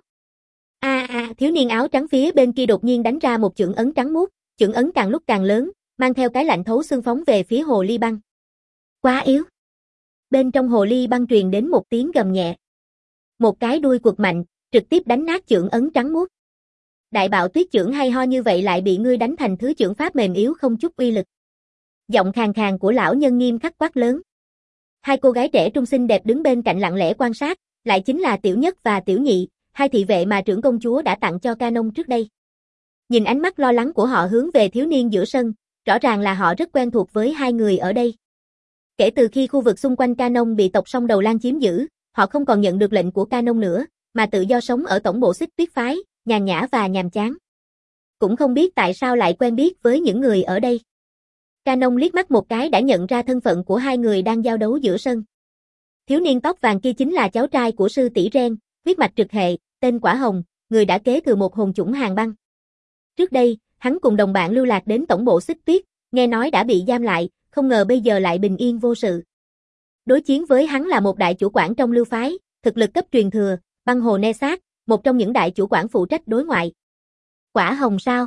A a, thiếu niên áo trắng phía bên kia đột nhiên đánh ra một chưởng ấn trắng muốt, chưởng ấn càng lúc càng lớn, mang theo cái lạnh thấu xương phóng về phía hồ ly băng. Quá yếu. Bên trong hồ ly băng truyền đến một tiếng gầm nhẹ. Một cái đuôi quật mạnh, trực tiếp đánh nát chưởng ấn trắng muốt. Đại bạo tuyết chưởng hay ho như vậy lại bị ngươi đánh thành thứ chưởng pháp mềm yếu không chút uy lực. Giọng khàn khàn của lão nhân nghiêm khắc quát lớn. Hai cô gái trẻ trung xinh đẹp đứng bên cạnh lặng lẽ quan sát, lại chính là Tiểu Nhất và Tiểu Nhị, hai thị vệ mà trưởng công chúa đã tặng cho Canon trước đây. Nhìn ánh mắt lo lắng của họ hướng về thiếu niên giữa sân, rõ ràng là họ rất quen thuộc với hai người ở đây. Kể từ khi khu vực xung quanh Canon bị tộc Song Đầu Lang chiếm giữ, họ không còn nhận được lệnh của Canon nữa, mà tự do sống ở tổng bộ xích tuyết phái, nhàn nhã và nhàm chán. Cũng không biết tại sao lại quen biết với những người ở đây. Canon liếc mắt một cái đã nhận ra thân phận của hai người đang giao đấu giữa sân. Thiếu niên tóc vàng kia chính là cháu trai của sư tỷ Ren, huyết mạch trực hệ, tên Quả Hồng, người đã kế thừa một hồn chủng hàng băng. Trước đây, hắn cùng đồng bạn lưu lạc đến tổng bộ xích tuyết, nghe nói đã bị giam lại, không ngờ bây giờ lại bình yên vô sự. Đối chiến với hắn là một đại chủ quản trong lưu phái, thực lực cấp truyền thừa, Băng Hồ Ne Sát, một trong những đại chủ quản phụ trách đối ngoại. Quả hồng sao?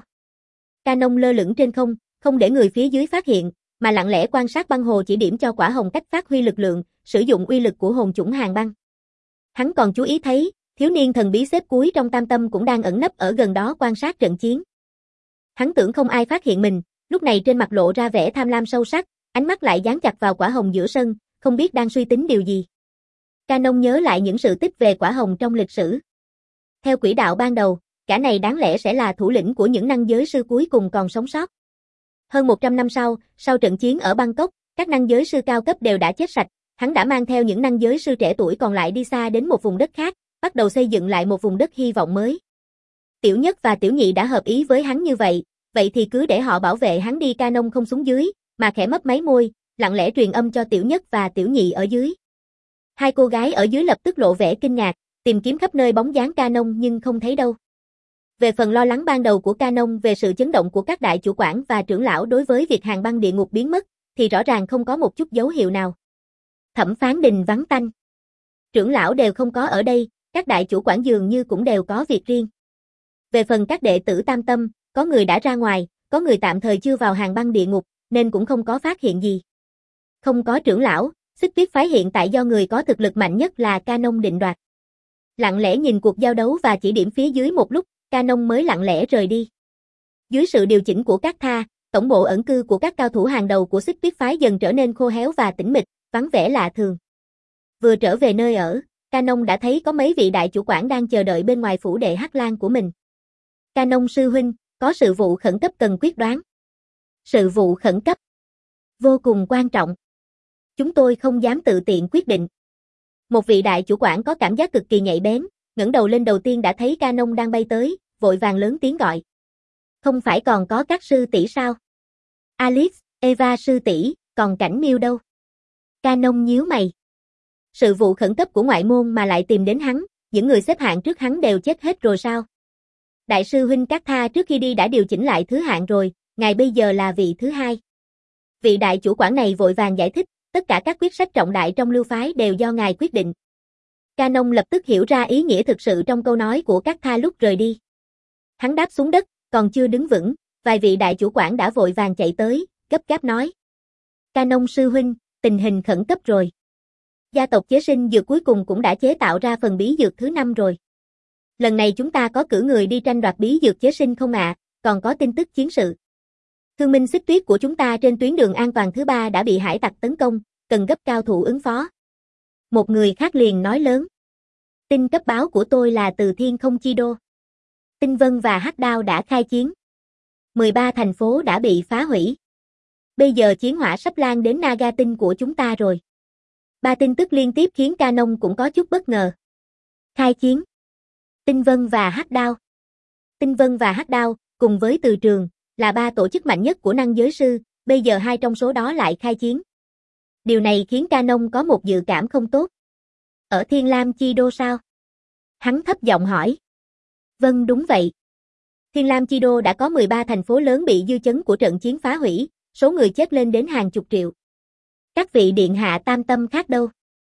Canon lơ lửng trên không, không để người phía dưới phát hiện, mà lặng lẽ quan sát băng hồ chỉ điểm cho quả hồng cách phát huy lực lượng, sử dụng uy lực của hồn chủng hàng băng. Hắn còn chú ý thấy, thiếu niên thần bí xếp cuối trong tam tâm cũng đang ẩn nấp ở gần đó quan sát trận chiến. Hắn tưởng không ai phát hiện mình, lúc này trên mặt lộ ra vẻ tham lam sâu sắc, ánh mắt lại dán chặt vào quả hồng giữa sân, không biết đang suy tính điều gì. Canon nhớ lại những sự tích về quả hồng trong lịch sử. Theo quỹ đạo ban đầu, cả này đáng lẽ sẽ là thủ lĩnh của những năng giới sư cuối cùng còn sống sót. Hơn một trăm năm sau, sau trận chiến ở Bangkok, các năng giới sư cao cấp đều đã chết sạch, hắn đã mang theo những năng giới sư trẻ tuổi còn lại đi xa đến một vùng đất khác, bắt đầu xây dựng lại một vùng đất hy vọng mới. Tiểu Nhất và Tiểu Nhị đã hợp ý với hắn như vậy, vậy thì cứ để họ bảo vệ hắn đi. Canon không xuống dưới, mà khẽ mấp máy môi, lặng lẽ truyền âm cho Tiểu Nhất và Tiểu Nhị ở dưới. Hai cô gái ở dưới lập tức lộ vẻ kinh ngạc, tìm kiếm khắp nơi bóng dáng Canon nhưng không thấy đâu. Về phần lo lắng ban đầu của Canon về sự chấn động của các đại chủ quản và trưởng lão đối với việc hàng băng địa ngục biến mất, thì rõ ràng không có một chút dấu hiệu nào. Thẩm Phán Đình vắng tanh. Trưởng lão đều không có ở đây, các đại chủ quản dường như cũng đều có việc riêng. Về phần các đệ tử tam tâm, có người đã ra ngoài, có người tạm thời chưa vào hàng băng địa ngục, nên cũng không có phát hiện gì. Không có trưởng lão, Xích Tuyết phái hiện tại do người có thực lực mạnh nhất là Canon định đoạt. Lặng lẽ nhìn cuộc giao đấu và chỉ điểm phía dưới một lúc, Canon mới lặng lẽ rời đi. Dưới sự điều chỉnh của các tha, tổng bộ ẩn cư của các cao thủ hàng đầu của Xích Tuyết phái dần trở nên khô héo và tĩnh mịch, vắng vẻ lạ thường. Vừa trở về nơi ở, Canon đã thấy có mấy vị đại chủ quản đang chờ đợi bên ngoài phủ đệ Hắc Lan của mình. Canon sư huynh, có sự vụ khẩn cấp cần quyết đoán. Sự vụ khẩn cấp? Vô cùng quan trọng. Chúng tôi không dám tự tiện quyết định. Một vị đại chủ quản có cảm giác cực kỳ nhạy bén, ngẩng đầu lên đầu tiên đã thấy Canon đang bay tới, vội vàng lớn tiếng gọi. Không phải còn có các sư tỷ sao? Alice, Eva sư tỷ, còn Cảnh Miêu đâu? Canon nhíu mày. Sự vụ khẩn cấp của ngoại môn mà lại tìm đến hắn, những người xếp hạng trước hắn đều chết hết rồi sao? Đại sư huynh Các Tha trước khi đi đã điều chỉnh lại thứ hạng rồi, ngài bây giờ là vị thứ hai. Vị đại chủ quản này vội vàng giải thích, tất cả các quyết sách trọng đại trong lưu phái đều do ngài quyết định. Canon lập tức hiểu ra ý nghĩa thực sự trong câu nói của Các Tha lúc rời đi. Hắn đáp xuống đất, còn chưa đứng vững, vài vị đại chủ quản đã vội vàng chạy tới, gấp gáp nói. Canon sư huynh, tình hình khẩn cấp rồi. Gia tộc chế sinh dược cuối cùng cũng đã chế tạo ra phần bí dược thứ năm rồi. Lần này chúng ta có cử người đi tranh đoạt bí dược chế sinh không ạ, à? Còn có tin tức chiến sự. Thương minh Xích Tuyết của chúng ta trên tuyến đường an toàn thứ ba đã bị hải tặc tấn công, cần gấp cao thủ ứng phó. Một người khác liền nói lớn. Tin cấp báo của tôi là từ Thiên Không Chi Đô. Tinh Vân và Hắc Đao đã khai chiến. mười ba thành phố đã bị phá hủy. Bây giờ chiến hỏa sắp lan đến Naga tinh của chúng ta rồi. Ba tin tức liên tiếp khiến Canon cũng có chút bất ngờ. Khai chiến. Tinh Vân và Hắc Đao. Tinh Vân và Hắc Đao, cùng với Từ Trường, là ba tổ chức mạnh nhất của năng giới sư, bây giờ hai trong số đó lại khai chiến. Điều này khiến Canon có một dự cảm không tốt. Ở Thiên Lam Chi Đô sao? Hắn thấp giọng hỏi. Vâng đúng vậy. Thiên Lam Chi Đô đã có mười ba thành phố lớn bị dư chấn của trận chiến phá hủy, số người chết lên đến hàng chục triệu. Các vị điện hạ tam tâm khác đâu?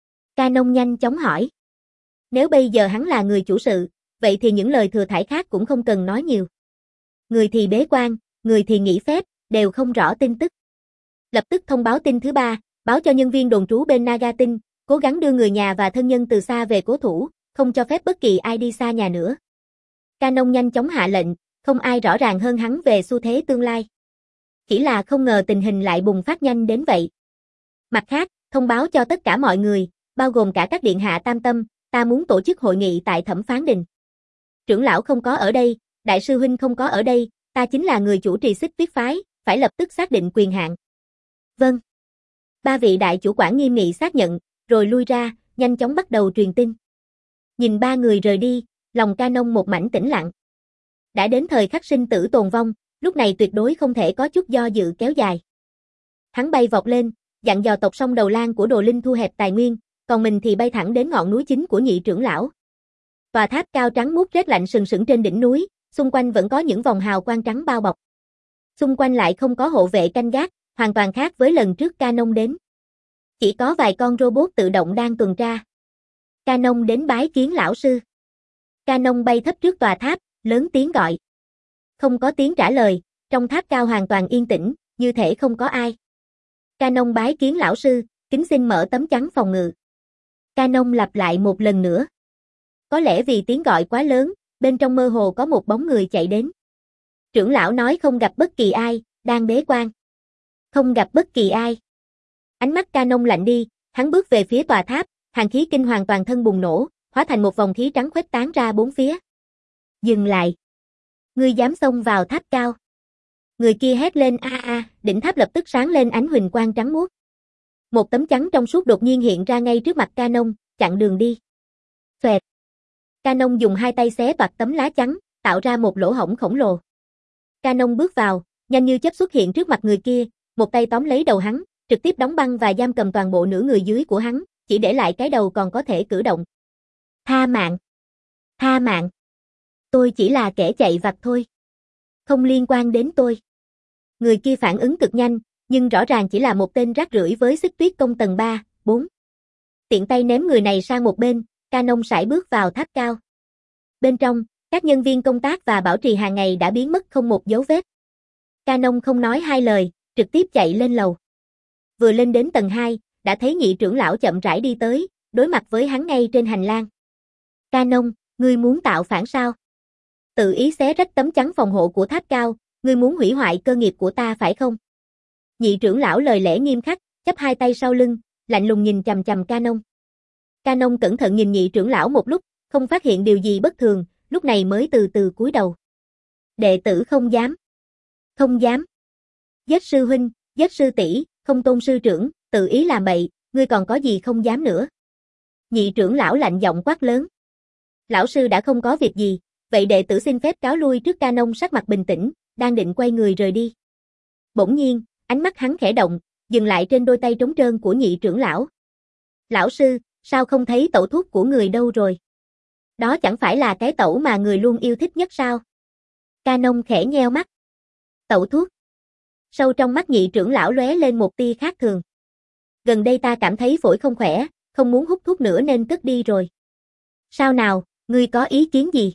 Canon nhanh chóng hỏi. Nếu bây giờ hắn là người chủ sự, vậy thì những lời thừa thãi khác cũng không cần nói nhiều. Người thì bế quan, người thì nghỉ phép, đều không rõ tin tức. Lập tức thông báo tin thứ ba, báo cho nhân viên đồn trú bên Naga tinh, cố gắng đưa người nhà và thân nhân từ xa về cố thủ, không cho phép bất kỳ ai đi xa nhà nữa. Canon nhanh chóng hạ lệnh, không ai rõ ràng hơn hắn về xu thế tương lai. Chỉ là không ngờ tình hình lại bùng phát nhanh đến vậy. Mặt khác, thông báo cho tất cả mọi người, bao gồm cả các điện hạ tam tâm, ta muốn tổ chức hội nghị tại Thẩm Phán Đình. Trưởng lão không có ở đây, đại sư huynh không có ở đây, ta chính là người chủ trì Xích Tuyết phái, phải lập tức xác định quyền hạn. Vâng. Ba vị đại chủ quản nghiêm nghị xác nhận, rồi lui ra, nhanh chóng bắt đầu truyền tin. Nhìn ba người rời đi, lòng Canon một mảnh tĩnh lặng. Đã đến thời khắc sinh tử tồn vong, lúc này tuyệt đối không thể có chút do dự kéo dài. Hắn bay vọt lên, dặn dò tộc sông Đầu Lan của Đồ Linh thu hẹp tài nguyên, còn mình thì bay thẳng đến ngọn núi chính của nhị trưởng lão. Tòa tháp cao trắng muốt rét lạnh sừng sững trên đỉnh núi, xung quanh vẫn có những vòng hào quang trắng bao bọc. Xung quanh lại không có hộ vệ canh gác, hoàn toàn khác với lần trước Canon đến. Chỉ có vài con robot tự động đang tuần tra. Canon đến bái kiến lão sư. Canon bay thấp trước tòa tháp, lớn tiếng gọi. Không có tiếng trả lời, trong tháp cao hoàn toàn yên tĩnh, như thể không có ai. Canon bái kiến lão sư, kính xin mở tấm chắn phòng ngự. Canon lặp lại một lần nữa. Có lẽ vì tiếng gọi quá lớn, bên trong mơ hồ có một bóng người chạy đến. Trưởng lão nói không gặp bất kỳ ai, đang bế quan. Không gặp bất kỳ ai. Ánh mắt Canon lạnh đi, hắn bước về phía tòa tháp, hàn khí kinh hoàng toàn thân bùng nổ, hóa thành một vòng khí trắng khuếch tán ra bốn phía. Dừng lại. Ngươi dám xông vào tháp cao. Người kia hét lên a a, đỉnh tháp lập tức sáng lên ánh huỳnh quang trắng muốt. Một tấm chắn trong suốt đột nhiên hiện ra ngay trước mặt Canon, chặn đường đi. Xoẹt. Canon dùng hai tay xé toạc tấm lá chắn, tạo ra một lỗ hổng khổng lồ. Canon bước vào, nhanh như chớp xuất hiện trước mặt người kia, một tay tóm lấy đầu hắn, trực tiếp đóng băng và giam cầm toàn bộ nửa người dưới của hắn, chỉ để lại cái đầu còn có thể cử động. Tha mạng! Tha mạng! Tôi chỉ là kẻ chạy vặt thôi. Không liên quan đến tôi. Người kia phản ứng cực nhanh, nhưng rõ ràng chỉ là một tên rác rưởi với xích tuyết công tầng ba, bốn. Tiện tay ném người này sang một bên, Canon sải bước vào tháp cao. Bên trong, các nhân viên công tác và bảo trì hàng ngày đã biến mất không một dấu vết. Canon không nói hai lời, trực tiếp chạy lên lầu. Vừa lên đến tầng hai, đã thấy nhị trưởng lão chậm rãi đi tới, đối mặt với hắn ngay trên hành lang. Canon, ngươi muốn tạo phản sao? Tự ý xé rách tấm chắn phòng hộ của tháp cao, ngươi muốn hủy hoại cơ nghiệp của ta phải không? Nhị trưởng lão lời lẽ nghiêm khắc, chắp hai tay sau lưng, lạnh lùng nhìn chằm chằm Canon. Canon cẩn thận nhìn nhị trưởng lão một lúc, không phát hiện điều gì bất thường, lúc này mới từ từ cúi đầu. Đệ tử không dám. Không dám. Giết sư huynh, giết sư tỷ, không tôn sư trưởng, tự ý làm bậy, ngươi còn có gì không dám nữa? Nhị trưởng lão lạnh giọng quát lớn. Lão sư đã không có việc gì, vậy đệ tử xin phép cáo lui trước. Canon sắc mặt bình tĩnh, đang định quay người rời đi. Bỗng nhiên, ánh mắt hắn khẽ động, dừng lại trên đôi tay trống trơn của nhị trưởng lão. Lão sư, sao không thấy tẩu thuốc của người đâu rồi? Đó chẳng phải là cái tẩu mà người luôn yêu thích nhất sao? Canon khẽ nheo mắt. Tẩu thuốc. Sâu trong mắt nhị trưởng lão lóe lên một tia khác thường. Gần đây ta cảm thấy phổi không khỏe, không muốn hút thuốc nữa nên cất đi rồi. Sao nào, ngươi có ý kiến gì?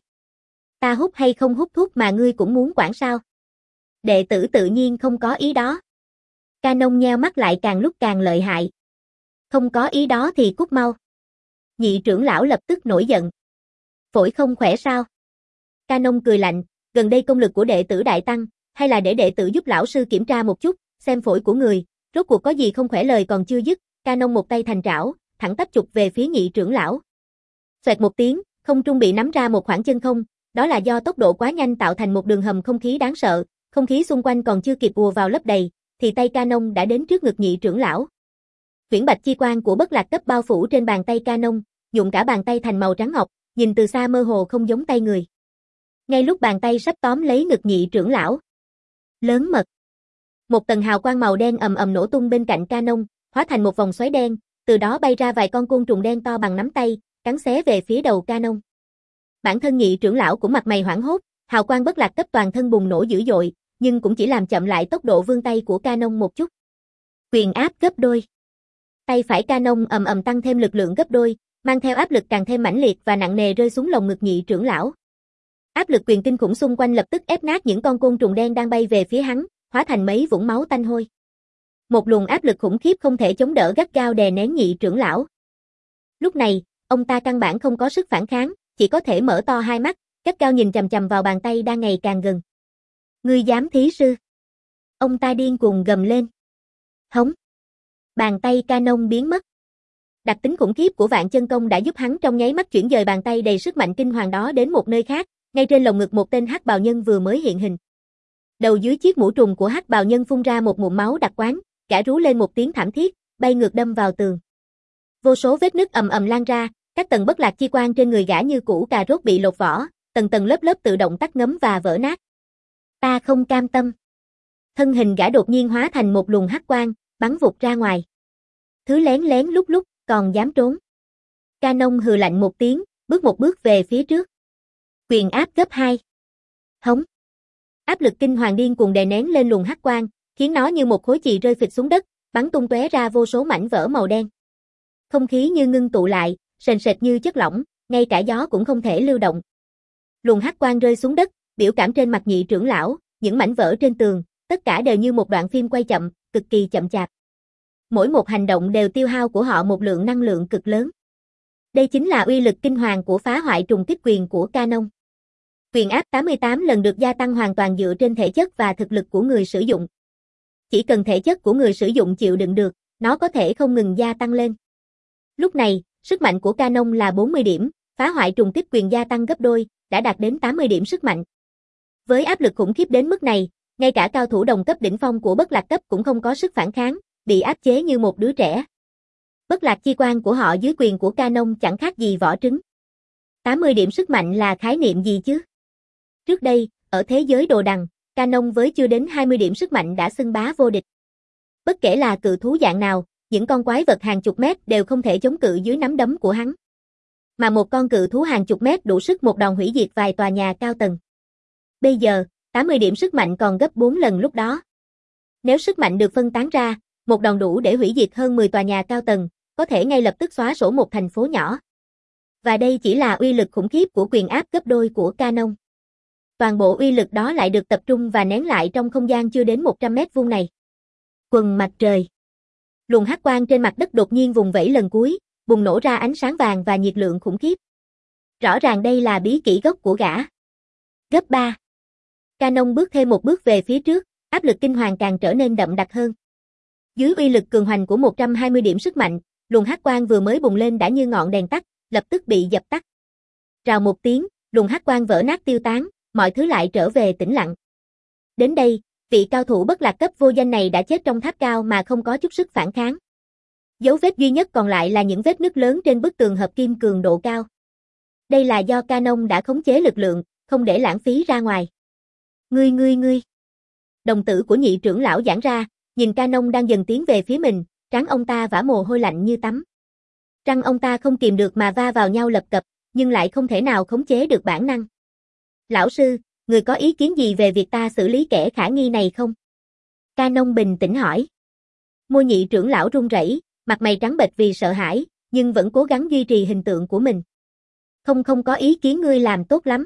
Ta hút hay không hút thuốc mà ngươi cũng muốn quản sao? Đệ tử tự nhiên không có ý đó. Canon nheo mắt lại càng lúc càng lợi hại. Không có ý đó thì cút mau. Nhị trưởng lão lập tức nổi giận. Phổi không khỏe sao? Canon cười lạnh, gần đây công lực của đệ tử đại tăng, hay là để đệ tử giúp lão sư kiểm tra một chút, xem phổi của người, rốt cuộc có gì không khỏe. Lời còn chưa dứt, Canon một tay thành trảo, thẳng tắp chụp về phía nhị trưởng lão. Xoẹt một tiếng, không trung bị nắm ra một khoảng chân không, đó là do tốc độ quá nhanh tạo thành một đường hầm không khí đáng sợ, không khí xung quanh còn chưa kịp ùa vào lấp đầy, thì tay Canon đã đến trước ngực nhị trưởng lão. Viễn bạch chi quang của bất lạc cấp bao phủ trên bàn tay Canon, nhuộm cả bàn tay thành màu trắng ngọc, nhìn từ xa mơ hồ không giống tay người. Ngay lúc bàn tay sắp tóm lấy ngực nhị trưởng lão, lớn mật. Một tầng hào quang màu đen ầm ầm nổ tung bên cạnh Canon, hóa thành một vòng xoáy đen, từ đó bay ra vài con côn trùng đen to bằng nắm tay, cắn xé về phía đầu Canon. Bản thân nhị trưởng lão cũng mặt mày hoảng hốt, hào quang bất lạc cấp toàn thân bùng nổ dữ dội, nhưng cũng chỉ làm chậm lại tốc độ vươn tay của Canon một chút. Quyền áp gấp đôi. Tay phải Canon ầm ầm tăng thêm lực lượng gấp đôi, mang theo áp lực càng thêm mãnh liệt và nặng nề rơi xuống lồng ngực nhị trưởng lão. Áp lực quyền kinh khủng xung quanh lập tức ép nát những con côn trùng đen đang bay về phía hắn, hóa thành mấy vũng máu tanh hôi. Một luồng áp lực khủng khiếp không thể chống đỡ gắt gao đè nén nhị trưởng lão. Lúc này, ông ta căn bản không có sức phản kháng, chỉ có thể mở to hai mắt, gắt gao nhìn chằm chằm vào bàn tay đang ngày càng gần. Ngươi dám thí sư? Ông ta điên cuồng gầm lên. Hống. Bàn tay Canon biến mất. Đặc tính khủng khiếp của vạn chân công đã giúp hắn trong nháy mắt chuyển dời bàn tay đầy sức mạnh kinh hoàng đó đến một nơi khác, ngay trên lồng ngực một tên hắc bào nhân vừa mới hiện hình. Đầu dưới chiếc mũ trùng của hắc bào nhân phun ra một ngụm máu đặc quán, gã rú lên một tiếng thảm thiết, bay ngược đâm vào tường. Vô số vết nứt ầm ầm lan ra, các tầng bất lạc chi quang trên người gã như củ cà rốt bị lột vỏ, tầng tầng lớp lớp tự động tắt ngấm và vỡ nát. Ta không cam tâm. Thân hình gã đột nhiên hóa thành một luồng hắc quang, bắn vụt ra ngoài. Thứ lén lén lúc lúc, còn dám trốn. Canon hừ lạnh một tiếng, bước một bước về phía trước. Quyền áp gấp hai. Hống. Áp lực kinh hoàng điên cuồng đè nén lên luồng hắc quang, khiến nó như một khối chì rơi phịch xuống đất, bắn tung tóe ra vô số mảnh vỡ màu đen. Không khí như ngưng tụ lại, sền sệt như chất lỏng, ngay cả gió cũng không thể lưu động. Luồng hắc quang rơi xuống đất, biểu cảm trên mặt nhị trưởng lão, những mảnh vỡ trên tường, tất cả đều như một đoạn phim quay chậm, cực kỳ chậm chạp. Mỗi một hành động đều tiêu hao của họ một lượng năng lượng cực lớn. Đây chính là uy lực kinh hoàng của phá hoại trùng kích quyền của Canon. Quyền áp tám mươi tám lần được gia tăng hoàn toàn dựa trên thể chất và thực lực của người sử dụng. Chỉ cần thể chất của người sử dụng chịu đựng được, nó có thể không ngừng gia tăng lên. Lúc này, sức mạnh của Canon là bốn mươi điểm, phá hoại trùng kích quyền gia tăng gấp đôi, đã đạt đến tám mươi điểm sức mạnh. Với áp lực khủng khiếp đến mức này, ngay cả cao thủ đồng cấp đỉnh phong của bất lạc cấp cũng không có sức phản kháng, bị áp chế như một đứa trẻ. Bất lạc chi quan của họ dưới quyền của Canon chẳng khác gì vỏ trứng. tám mươi điểm sức mạnh là khái niệm gì chứ? Trước đây, ở thế giới đồ đằng, Canon với chưa đến hai mươi điểm sức mạnh đã xưng bá vô địch. Bất kể là cự thú dạng nào, những con quái vật hàng chục mét đều không thể chống cự dưới nắm đấm của hắn. Mà một con cự thú hàng chục mét đủ sức một đòn hủy diệt vài tòa nhà cao tầng. Bây giờ, tám mươi điểm sức mạnh còn gấp bốn lần lúc đó. Nếu sức mạnh được phân tán ra, một đòn đủ để hủy diệt hơn mười tòa nhà cao tầng, có thể ngay lập tức xóa sổ một thành phố nhỏ. Và đây chỉ là uy lực khủng khiếp của quyền áp gấp đôi của Canon. Toàn bộ uy lực đó lại được tập trung và nén lại trong không gian chưa đến một trăm mét vuông này. Quần mặt trời. Luồng hắc quang trên mặt đất đột nhiên vùng vẫy lần cuối, bùng nổ ra ánh sáng vàng và nhiệt lượng khủng khiếp. Rõ ràng đây là bí kỹ gốc của gã. Gấp ba. Canon bước thêm một bước về phía trước, áp lực kinh hoàng càng trở nên đậm đặc hơn. Dưới uy lực cường hoành của một trăm hai mươi điểm sức mạnh, luồng hắc quang vừa mới bùng lên đã như ngọn đèn tắt, lập tức bị dập tắt. Rào một tiếng, luồng hắc quang vỡ nát tiêu tán, mọi thứ lại trở về tĩnh lặng. Đến đây, vị cao thủ bất lạc cấp vô danh này đã chết trong tháp cao mà không có chút sức phản kháng. Dấu vết duy nhất còn lại là những vết nứt lớn trên bức tường hợp kim cường độ cao. Đây là do Canon đã khống chế lực lượng, không để lãng phí ra ngoài. Ngươi ngươi ngươi. Đồng tử của nhị trưởng lão giãn ra, nhìn Canon đang dần tiến về phía mình, trán ông ta vã mồ hôi lạnh như tắm. Răng ông ta không kìm được mà va vào nhau lập cập, nhưng lại không thể nào khống chế được bản năng. Lão sư, người có ý kiến gì về việc ta xử lý kẻ khả nghi này không? Canon bình tĩnh hỏi. Môi nhị trưởng lão run rẩy, mặt mày trắng bệch vì sợ hãi, nhưng vẫn cố gắng duy trì hình tượng của mình. Không không có ý kiến, ngươi làm tốt lắm.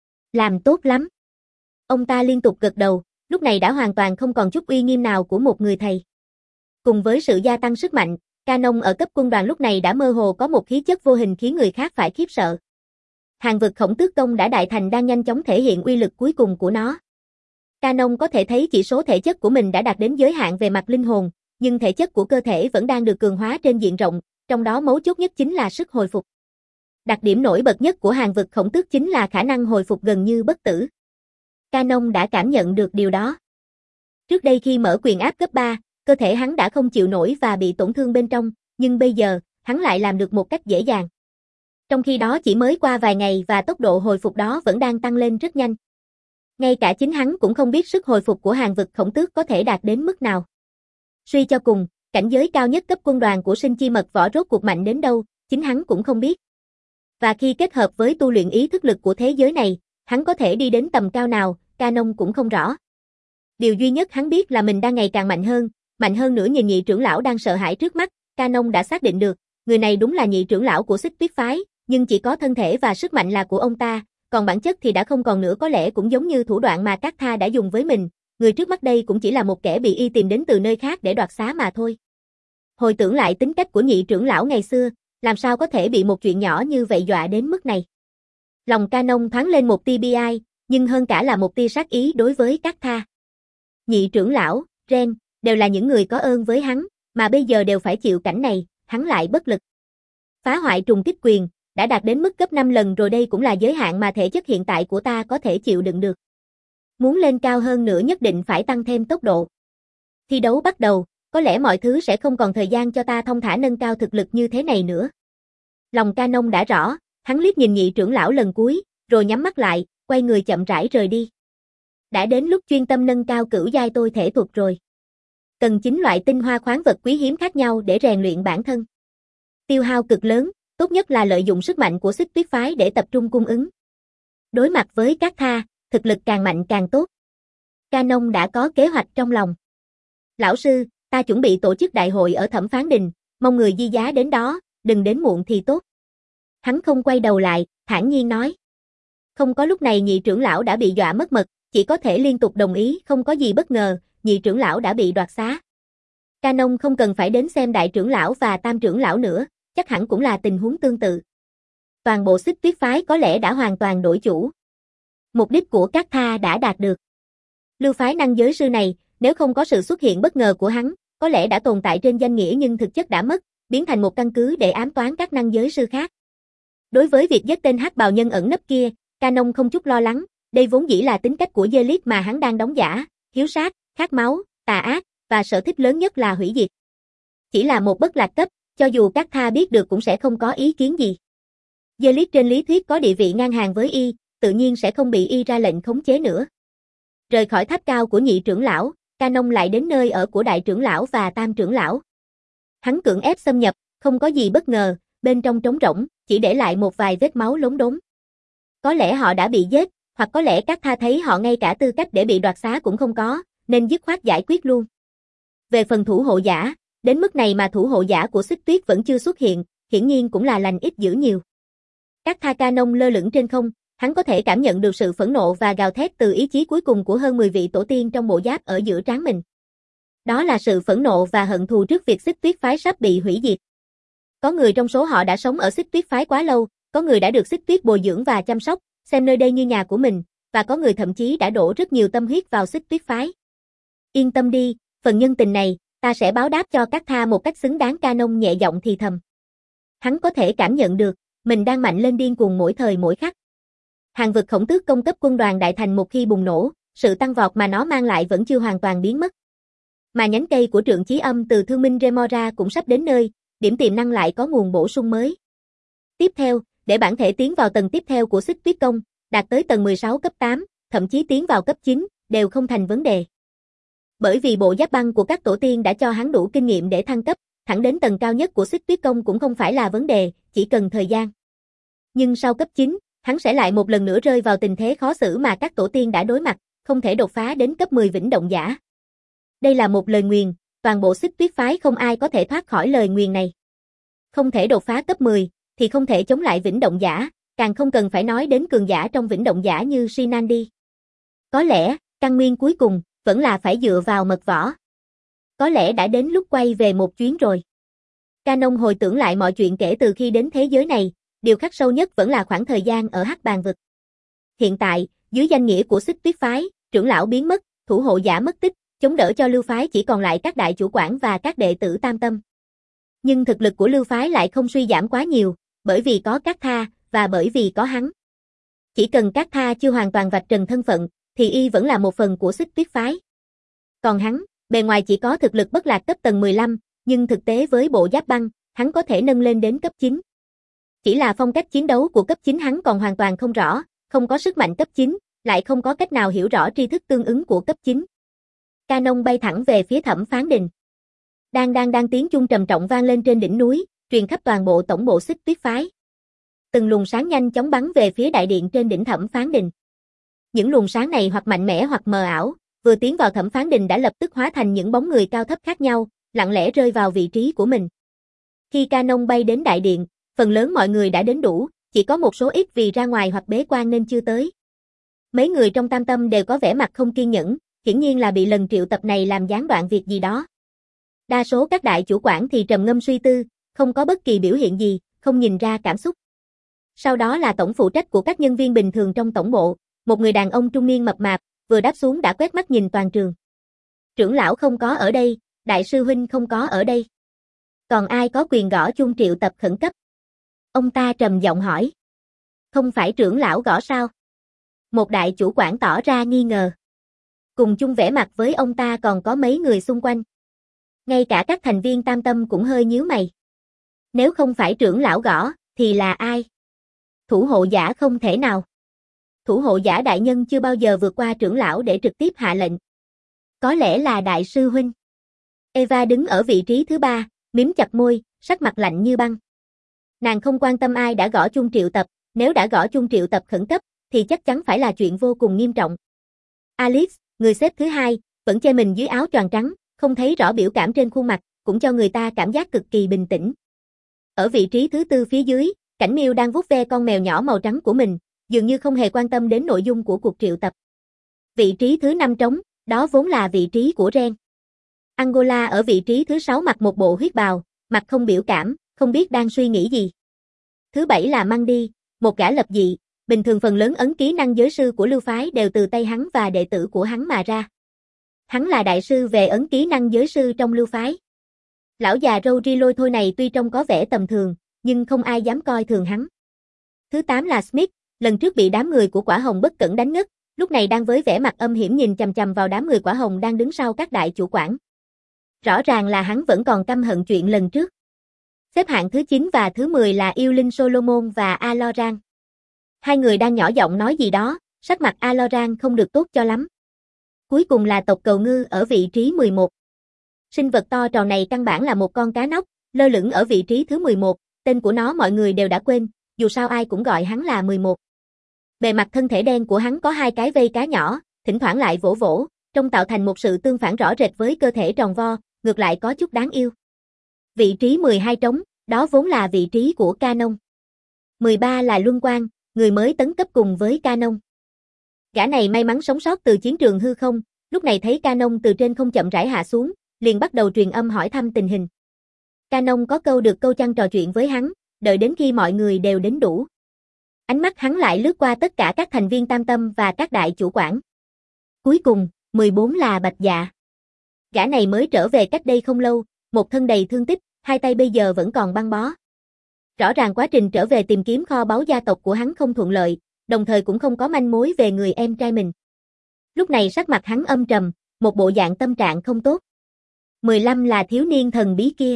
Làm tốt lắm. Ông ta liên tục gật đầu, lúc này đã hoàn toàn không còn chút uy nghiêm nào của một người thầy. Cùng với sự gia tăng sức mạnh, Canon ở cấp quân đoàn lúc này đã mơ hồ có một khí chất vô hình khiến người khác phải khiếp sợ. Hàng vực khổng tước công đã đại thành đang nhanh chóng thể hiện uy lực cuối cùng của nó. Canon có thể thấy chỉ số thể chất của mình đã đạt đến giới hạn về mặt linh hồn, nhưng thể chất của cơ thể vẫn đang được cường hóa trên diện rộng, trong đó mấu chốt nhất chính là sức hồi phục. Đặc điểm nổi bật nhất của hàng vực khổng tước chính là khả năng hồi phục gần như bất tử. Canon đã cảm nhận được điều đó. Trước đây khi mở quyền áp cấp ba, cơ thể hắn đã không chịu nổi và bị tổn thương bên trong, nhưng bây giờ, hắn lại làm được một cách dễ dàng. Trong khi đó chỉ mới qua vài ngày và tốc độ hồi phục đó vẫn đang tăng lên rất nhanh. Ngay cả chính hắn cũng không biết sức hồi phục của hàng vực khổng tước có thể đạt đến mức nào. Suy cho cùng, cảnh giới cao nhất cấp quân đoàn của sinh chi mật võ rốt cuộc mạnh đến đâu, chính hắn cũng không biết. Và khi kết hợp với tu luyện ý thức lực của thế giới này, hắn có thể đi đến tầm cao nào, Canon cũng không rõ. Điều duy nhất hắn biết là mình đang ngày càng mạnh hơn, mạnh hơn nữa. Nhìn nhị trưởng lão đang sợ hãi trước mắt, Canon đã xác định được, người này đúng là nhị trưởng lão của Xích Tuyết phái, nhưng chỉ có thân thể và sức mạnh là của ông ta, còn bản chất thì đã không còn nữa. Có lẽ cũng giống như thủ đoạn mà Các Tha đã dùng với mình, người trước mắt đây cũng chỉ là một kẻ bị y tìm đến từ nơi khác để đoạt xá mà thôi. Hồi tưởng lại tính cách của nhị trưởng lão ngày xưa, làm sao có thể bị một chuyện nhỏ như vậy dọa đến mức này. Lòng Canon thoáng lên một tia bi ai, nhưng hơn cả là một tia sát ý đối với Các Tha. Nhị trưởng lão, Ren, đều là những người có ơn với hắn, mà bây giờ đều phải chịu cảnh này, hắn lại bất lực. Phá hoại trùng kích quyền, đã đạt đến mức gấp năm lần rồi, đây cũng là giới hạn mà thể chất hiện tại của ta có thể chịu đựng được. Muốn lên cao hơn nữa nhất định phải tăng thêm tốc độ. Thi đấu bắt đầu, có lẽ mọi thứ sẽ không còn thời gian cho ta thông thả nâng cao thực lực như thế này nữa. Lòng Canon đã rõ, hắn liếc nhìn nhị trưởng lão lần cuối, rồi nhắm mắt lại, quay người chậm rãi rời đi. Đã đến lúc chuyên tâm nâng cao cửu giai tôi thể thuật rồi. Cần chín loại tinh hoa khoáng vật quý hiếm khác nhau để rèn luyện bản thân. Tiêu hao cực lớn, tốt nhất là lợi dụng sức mạnh của Xích Tuyết phái để tập trung cung ứng. Đối mặt với Các Tha, thực lực càng mạnh càng tốt. Canon đã có kế hoạch trong lòng. Lão sư, ta ta chuẩn bị tổ chức đại hội ở Thẩm Phán Đình, mong người di giá đến đó, đừng đến muộn thì tốt. Hắn không quay đầu lại, thản nhiên nói. Không có lúc này nhị trưởng lão đã bị dọa mất mật, chỉ có thể liên tục đồng ý, không có gì bất ngờ, nhị trưởng lão đã bị đoạt xá. Canon không cần phải đến xem đại trưởng lão và tam trưởng lão nữa, chắc hẳn cũng là tình huống tương tự. Toàn bộ Xích Tuyết phái có lẽ đã hoàn toàn đổi chủ. Mục đích của các tha đã đạt được. Lưu phái năng giới sư này, nếu không có sự xuất hiện bất ngờ của hắn, có lẽ đã tồn tại trên danh nghĩa nhưng thực chất đã mất, biến thành một căn cứ để ám toán các năng giới sư khác. Đối với việc giết tên hắc bào nhân ẩn nấp kia, Canon không chút lo lắng, đây vốn dĩ là tính cách của Zealot mà hắn đang đóng giả, hiếu sát, khát máu, tà ác, và sở thích lớn nhất là hủy diệt. Chỉ là một bất lạc cấp, cho dù các tha biết được cũng sẽ không có ý kiến gì. Zealot trên lý thuyết có địa vị ngang hàng với y, tự nhiên sẽ không bị y ra lệnh khống chế nữa. Rời khỏi tháp cao của nhị trưởng lão, Canon lại đến nơi ở của đại trưởng lão và tam trưởng lão. Hắn cưỡng ép xâm nhập, không có gì bất ngờ, bên trong trống rỗng, chỉ để lại một vài vết máu lốm đốm. Có lẽ họ đã bị giết, hoặc có lẽ các tha thấy họ ngay cả tư cách để bị đoạt xá cũng không có, nên dứt khoát giải quyết luôn. Về phần thủ hộ giả, đến mức này mà thủ hộ giả của Xích Tuyết vẫn chưa xuất hiện, hiển nhiên cũng là lành ít dữ nhiều. Các tha Canon lơ lửng trên không, hắn có thể cảm nhận được sự phẫn nộ và gào thét từ ý chí cuối cùng của hơn mười vị tổ tiên trong bộ giáp ở giữa trán mình. Đó là sự phẫn nộ và hận thù trước việc Xích Tuyết phái sắp bị hủy diệt. Có người trong số họ đã sống ở Xích Tuyết phái quá lâu, có người đã được Xích Tuyết bồi dưỡng và chăm sóc, xem nơi đây như nhà của mình, và có người thậm chí đã đổ rất nhiều tâm huyết vào Xích Tuyết phái. Yên tâm đi, phần nhân tình này, ta sẽ báo đáp cho các tha một cách xứng đáng, Canon nhẹ giọng thì thầm. Hắn có thể cảm nhận được, mình đang mạnh lên điên cuồng mỗi thời mỗi khắc. Hàng vực khổng tước công cấp quân đoàn đại thành một khi bùng nổ, sự tăng vọt mà nó mang lại vẫn chưa hoàn toàn biến mất. Mà nhánh cây của trượng chí âm từ thương minh Remora cũng sắp đến nơi, điểm tiềm năng lại có nguồn bổ sung mới. Tiếp theo, để bản thể tiến vào tầng tiếp theo của Xích Tuyết công, đạt tới tầng mười sáu cấp tám, thậm chí tiến vào cấp chín, đều không thành vấn đề. Bởi vì bộ giáp băng của các tổ tiên đã cho hắn đủ kinh nghiệm để thăng cấp, thẳng đến tầng cao nhất của Xích Tuyết công cũng không phải là vấn đề, chỉ cần thời gian. Nhưng sau cấp chín, hắn sẽ lại một lần nữa rơi vào tình thế khó xử mà các tổ tiên đã đối mặt, không thể đột phá đến cấp mười vĩnh động giả. Đây là một lời nguyền, toàn bộ Xích Tuyết phái không ai có thể thoát khỏi lời nguyền này. Không thể đột phá cấp mười, thì không thể chống lại vĩnh động giả, càng không cần phải nói đến cường giả trong vĩnh động giả như Shinandi. Có lẽ, căn nguyên cuối cùng, vẫn là phải dựa vào mật võ. Có lẽ đã đến lúc quay về một chuyến rồi. Canon hồi tưởng lại mọi chuyện kể từ khi đến thế giới này, điều khắc sâu nhất vẫn là khoảng thời gian ở Hắc Bàn vực. Hiện tại, dưới danh nghĩa của Xích Tuyết phái, trưởng lão biến mất, thủ hộ giả mất tích, chống đỡ cho Lưu phái chỉ còn lại các đại chủ quản và các đệ tử tam tâm. Nhưng thực lực của Lưu phái lại không suy giảm quá nhiều, bởi vì có các tha, và bởi vì có hắn. Chỉ cần các tha chưa hoàn toàn vạch trần thân phận, thì y vẫn là một phần của Xích Tuyết phái. Còn hắn, bề ngoài chỉ có thực lực bất lạc cấp tầng mười lăm, nhưng thực tế với bộ giáp băng, hắn có thể nâng lên đến cấp chín. Chỉ là phong cách chiến đấu của cấp chín hắn còn hoàn toàn không rõ, không có sức mạnh cấp chín, lại không có cách nào hiểu rõ tri thức tương ứng của cấp chín. Canon bay thẳng về phía Thẩm Phán Đình. Đang đang đang tiếng chuông trầm trọng vang lên trên đỉnh núi, truyền khắp toàn bộ tổng bộ Xích Tuyết phái. Từng luồng sáng nhanh chóng bắn về phía đại điện trên đỉnh Thẩm Phán Đình. Những luồng sáng này hoặc mạnh mẽ hoặc mờ ảo, vừa tiến vào Thẩm Phán Đình đã lập tức hóa thành những bóng người cao thấp khác nhau, lặng lẽ rơi vào vị trí của mình. Khi Canon bay đến đại điện, phần lớn mọi người đã đến đủ, chỉ có một số ít vì ra ngoài hoặc bế quan nên chưa tới. Mấy người trong tam tâm đều có vẻ mặt không kiên nhẫn, hiển nhiên là bị lần triệu tập này làm gián đoạn việc gì đó. Đa số các đại chủ quản thì trầm ngâm suy tư, không có bất kỳ biểu hiện gì, không nhìn ra cảm xúc. Sau đó là tổng phụ trách của các nhân viên bình thường trong tổng bộ, một người đàn ông trung niên mập mạp, vừa đáp xuống đã quét mắt nhìn toàn trường. Trưởng lão không có ở đây, đại sư huynh không có ở đây. Còn ai có quyền gõ chuông triệu tập khẩn cấp? Ông ta trầm giọng hỏi. Không phải trưởng lão gõ sao? Một đại chủ quản tỏ ra nghi ngờ. Cùng chung vẻ mặt với ông ta còn có mấy người xung quanh. Ngay cả các thành viên tam tâm cũng hơi nhíu mày. Nếu không phải trưởng lão gõ, thì là ai? Thủ hộ giả không thể nào. Thủ hộ giả đại nhân chưa bao giờ vượt qua trưởng lão để trực tiếp hạ lệnh. Có lẽ là đại sư huynh. Eva đứng ở vị trí thứ ba, mím chặt môi, sắc mặt lạnh như băng. Nàng không quan tâm ai đã gõ chuông triệu tập, nếu đã gõ chuông triệu tập khẩn cấp, thì chắc chắn phải là chuyện vô cùng nghiêm trọng. Alice, người xếp thứ hai, vẫn che mình dưới áo choàng trắng, không thấy rõ biểu cảm trên khuôn mặt, cũng cho người ta cảm giác cực kỳ bình tĩnh. Ở vị trí thứ tư phía dưới, Cảnh Miêu đang vuốt ve con mèo nhỏ màu trắng của mình, dường như không hề quan tâm đến nội dung của cuộc triệu tập. Vị trí thứ năm trống, đó vốn là vị trí của Ren. Angola ở vị trí thứ sáu mặc một bộ huyết bào, mặt không biểu cảm, không biết đang suy nghĩ gì. Thứ bảy là Mandy, một gã lập dị, bình thường phần lớn ấn ký năng giới sư của lưu phái đều từ tay hắn và đệ tử của hắn mà ra. Hắn là đại sư về ấn ký năng giới sư trong lưu phái. Lão già râu ri lôi thôi này tuy trông có vẻ tầm thường, nhưng không ai dám coi thường hắn. Thứ tám là Smith, lần trước bị đám người của Quả Hồng bất cẩn đánh ngất, lúc này đang với vẻ mặt âm hiểm nhìn chằm chằm vào đám người Quả Hồng đang đứng sau các đại chủ quản. Rõ ràng là hắn vẫn còn căm hận chuyện lần trước. Xếp hạng thứ chín và thứ mười là yêu linh Solomon và Aloran. Hai người đang nhỏ giọng nói gì đó, sắc mặt Aloran không được tốt cho lắm. Cuối cùng là tộc cầu ngư ở vị trí mười một. Sinh vật to tròn này căn bản là một con cá nóc, lơ lửng ở vị trí thứ mười một, tên của nó mọi người đều đã quên, dù sao ai cũng gọi hắn là mười một. Bề mặt thân thể đen của hắn có hai cái vây cá nhỏ, thỉnh thoảng lại vỗ vỗ, trông tạo thành một sự tương phản rõ rệt với cơ thể tròn vo, ngược lại có chút đáng yêu. Vị trí mười hai trống, đó vốn là vị trí của Canon. mười ba là Luân Quang, người mới tấn cấp cùng với Canon. Gã này may mắn sống sót từ chiến trường hư không, lúc này thấy Canon từ trên không chậm rãi hạ xuống, liền bắt đầu truyền âm hỏi thăm tình hình. Canon có câu được câu chăng trò chuyện với hắn, đợi đến khi mọi người đều đến đủ. Ánh mắt hắn lại lướt qua tất cả các thành viên tam tâm và các đại chủ quản. Cuối cùng, mười bốn là Bạch Dạ. Gã này mới trở về cách đây không lâu, một thân đầy thương tích, hai tay bây giờ vẫn còn băng bó. Rõ ràng quá trình trở về tìm kiếm kho báu gia tộc của hắn không thuận lợi, đồng thời cũng không có manh mối về người em trai mình. Lúc này sắc mặt hắn âm trầm, một bộ dạng tâm trạng không tốt. mười lăm là thiếu niên thần bí kia.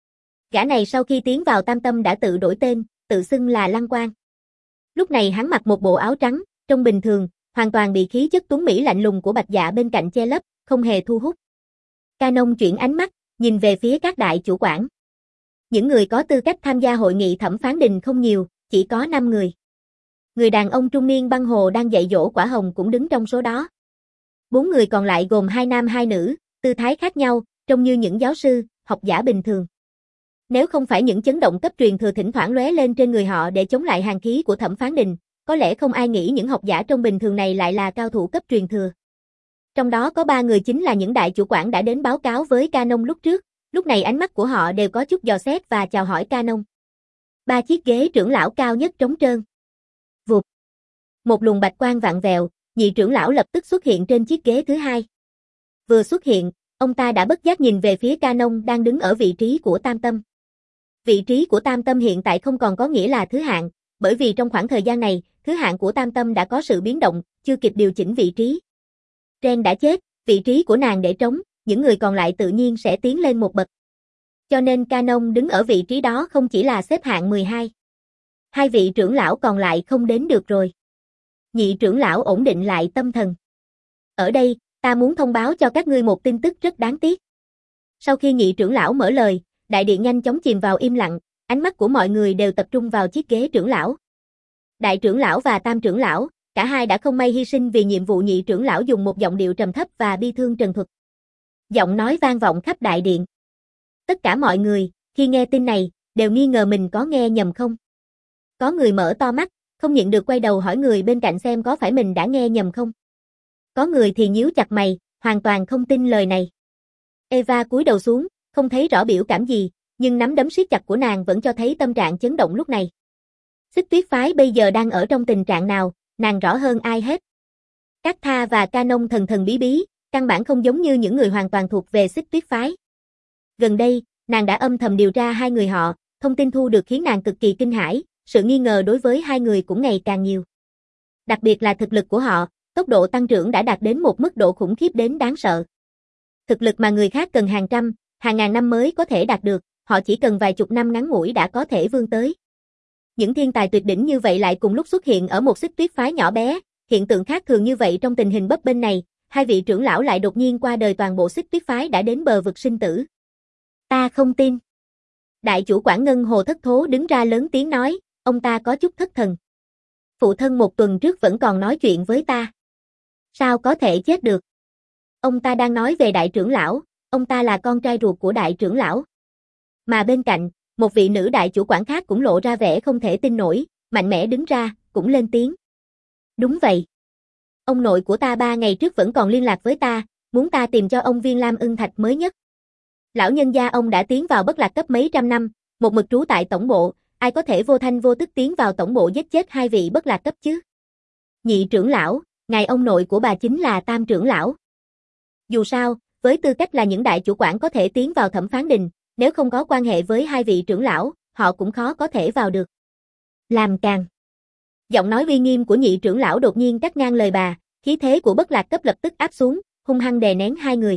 Gã này sau khi tiến vào tam tâm đã tự đổi tên, tự xưng là Lăng Quang. Lúc này hắn mặc một bộ áo trắng, trông bình thường, hoàn toàn bị khí chất tuấn mỹ lạnh lùng của Bạch Dạ bên cạnh che lấp, không hề thu hút. Canon chuyển ánh mắt, nhìn về phía các đại chủ quản. Những người có tư cách tham gia hội nghị thẩm phán đình không nhiều, chỉ có năm người. Người đàn ông trung niên băng hồ đang dạy dỗ Quả Hồng cũng đứng trong số đó. Bốn người còn lại gồm hai nam hai nữ, tư thái khác nhau, trông như những giáo sư, học giả bình thường. Nếu không phải những chấn động cấp truyền thừa thỉnh thoảng lóe lên trên người họ để chống lại hàn khí của thẩm phán đình, có lẽ không ai nghĩ những học giả trông bình thường này lại là cao thủ cấp truyền thừa. Trong đó có ba người chính là những đại chủ quản đã đến báo cáo với Canon lúc trước, lúc này ánh mắt của họ đều có chút dò xét và chào hỏi Canon. Ba chiếc ghế trưởng lão cao nhất trống trơn. Vụt. Một luồng bạch quang vạn vẹo, nhị trưởng lão lập tức xuất hiện trên chiếc ghế thứ hai. Vừa xuất hiện, ông ta đã bất giác nhìn về phía Canon đang đứng ở vị trí của tam tâm. Vị trí của tam tâm hiện tại không còn có nghĩa là thứ hạng, bởi vì trong khoảng thời gian này, thứ hạng của tam tâm đã có sự biến động, chưa kịp điều chỉnh vị trí. Ren đã chết, vị trí của nàng để trống, những người còn lại tự nhiên sẽ tiến lên một bậc. Cho nên Canon đứng ở vị trí đó không chỉ là xếp hạng mười hai. Hai vị trưởng lão còn lại không đến được rồi. Nhị trưởng lão ổn định lại tâm thần. Ở đây, ta muốn thông báo cho các ngươi một tin tức rất đáng tiếc. Sau khi nhị trưởng lão mở lời, đại điện nhanh chóng chìm vào im lặng, ánh mắt của mọi người đều tập trung vào chiếc ghế trưởng lão. Đại trưởng lão và tam trưởng lão, cả hai đã không may hy sinh vì nhiệm vụ. Nhị trưởng lão dùng một giọng điệu trầm thấp và bi thương trần thuật. Giọng nói vang vọng khắp đại điện. Tất cả mọi người, khi nghe tin này, đều nghi ngờ mình có nghe nhầm không. Có người mở to mắt, không nhịn được quay đầu hỏi người bên cạnh xem có phải mình đã nghe nhầm không. Có người thì nhíu chặt mày, hoàn toàn không tin lời này. Eva cúi đầu xuống, không thấy rõ biểu cảm gì, nhưng nắm đấm siết chặt của nàng vẫn cho thấy tâm trạng chấn động lúc này. Xích Tuyết phái bây giờ đang ở trong tình trạng nào, nàng rõ hơn ai hết. Các Tha và Canon thần thần bí bí, căn bản không giống như những người hoàn toàn thuộc về Xích Tuyết phái. Gần đây, nàng đã âm thầm điều tra hai người họ, thông tin thu được khiến nàng cực kỳ kinh hãi, sự nghi ngờ đối với hai người cũng ngày càng nhiều. Đặc biệt là thực lực của họ, tốc độ tăng trưởng đã đạt đến một mức độ khủng khiếp đến đáng sợ. Thực lực mà người khác cần hàng trăm, hàng ngàn năm mới có thể đạt được, họ chỉ cần vài chục năm ngắn ngủi đã có thể vươn tới. Những thiên tài tuyệt đỉnh như vậy lại cùng lúc xuất hiện ở một Xích Tuyết phái nhỏ bé, hiện tượng khác thường như vậy trong tình hình bấp bênh này, hai vị trưởng lão lại đột nhiên qua đời, toàn bộ Xích Tuyết phái đã đến bờ vực sinh tử. Ta không tin. Đại chủ quản Ngân Hồ thất thố đứng ra lớn tiếng nói, ông ta có chút thất thần. Phụ thân một tuần trước vẫn còn nói chuyện với ta. Sao có thể chết được? Ông ta đang nói về đại trưởng lão, ông ta là con trai ruột của đại trưởng lão. Mà bên cạnh, một vị nữ đại chủ quản khác cũng lộ ra vẻ không thể tin nổi, mạnh mẽ đứng ra, cũng lên tiếng. Đúng vậy. Ông nội của ta ba ngày trước vẫn còn liên lạc với ta, muốn ta tìm cho ông viên lam ưng thạch mới nhất. Lão nhân gia ông đã tiến vào bất lạc cấp mấy trăm năm, một mực trú tại tổng bộ, ai có thể vô thanh vô tức tiến vào tổng bộ giết chết hai vị bất lạc cấp chứ? Nhị trưởng lão, ngài ông nội của bà chính là tam trưởng lão. Dù sao, với tư cách là những đại chủ quản có thể tiến vào thẩm phán đình, nếu không có quan hệ với hai vị trưởng lão, họ cũng khó có thể vào được. Làm càng. Giọng nói uy nghiêm của nhị trưởng lão đột nhiên cắt ngang lời bà, khí thế của bất lạc cấp lập tức áp xuống, hung hăng đè nén hai người.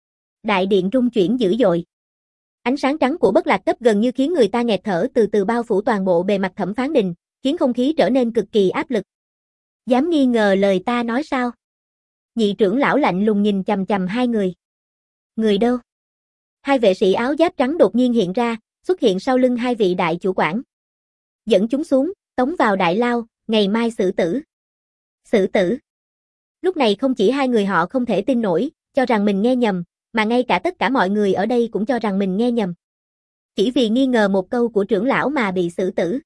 Đại điện rung chuyển dữ dội. Ánh sáng trắng của bất lạc cấp gần như khiến người ta nghẹt thở từ từ bao phủ toàn bộ bề mặt thẩm phán đình, khiến không khí trở nên cực kỳ áp lực. Dám nghi ngờ lời ta nói sao? Nhị trưởng lão lạnh lùng nhìn chằm chằm hai người. Người đâu? Hai vệ sĩ áo giáp trắng đột nhiên hiện ra, xuất hiện sau lưng hai vị đại chủ quản. Dẫn chúng xuống, tống vào đại lao, ngày mai xử tử. Xử tử. Lúc này không chỉ hai người họ không thể tin nổi, cho rằng mình nghe nhầm, mà ngay cả tất cả mọi người ở đây cũng cho rằng mình nghe nhầm. Chỉ vì nghi ngờ một câu của trưởng lão mà bị xử tử.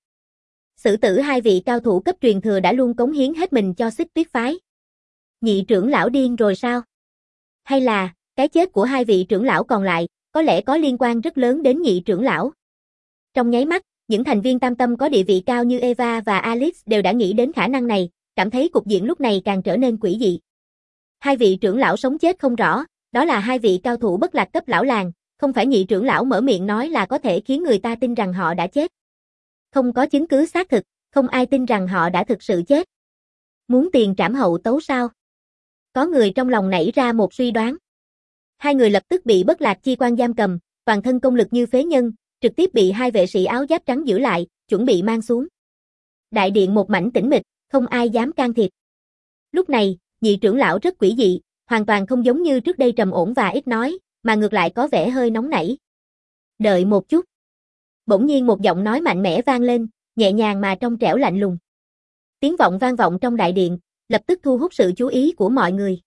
Xử tử hai vị cao thủ cấp truyền thừa đã luôn cống hiến hết mình cho Xích Tuyết phái. Nhị trưởng lão điên rồi sao? Hay là, cái chết của hai vị trưởng lão còn lại, có lẽ có liên quan rất lớn đến nhị trưởng lão? Trong nháy mắt, những thành viên tam tâm có địa vị cao như Eva và Alice đều đã nghĩ đến khả năng này, cảm thấy cục diện lúc này càng trở nên quỷ dị. Hai vị trưởng lão sống chết không rõ, đó là hai vị cao thủ bất lạc cấp lão làng, không phải nhị trưởng lão mở miệng nói là có thể khiến người ta tin rằng họ đã chết. Không có chứng cứ xác thực, không ai tin rằng họ đã thực sự chết. Muốn tiền trảm hậu tấu sao? Có người trong lòng nảy ra một suy đoán. Hai người lập tức bị bất lạc chi quan giam cầm, toàn thân công lực như phế nhân, trực tiếp bị hai vệ sĩ áo giáp trắng giữ lại, chuẩn bị mang xuống. Đại điện một mảnh tĩnh mịch, không ai dám can thiệp. Lúc này, nhị trưởng lão rất quỷ dị, hoàn toàn không giống như trước đây trầm ổn và ít nói, mà ngược lại có vẻ hơi nóng nảy. Đợi một chút. Bỗng nhiên một giọng nói mạnh mẽ vang lên, nhẹ nhàng mà trong trẻo lạnh lùng. Tiếng vọng vang vọng trong đại điện, lập tức thu hút sự chú ý của mọi người.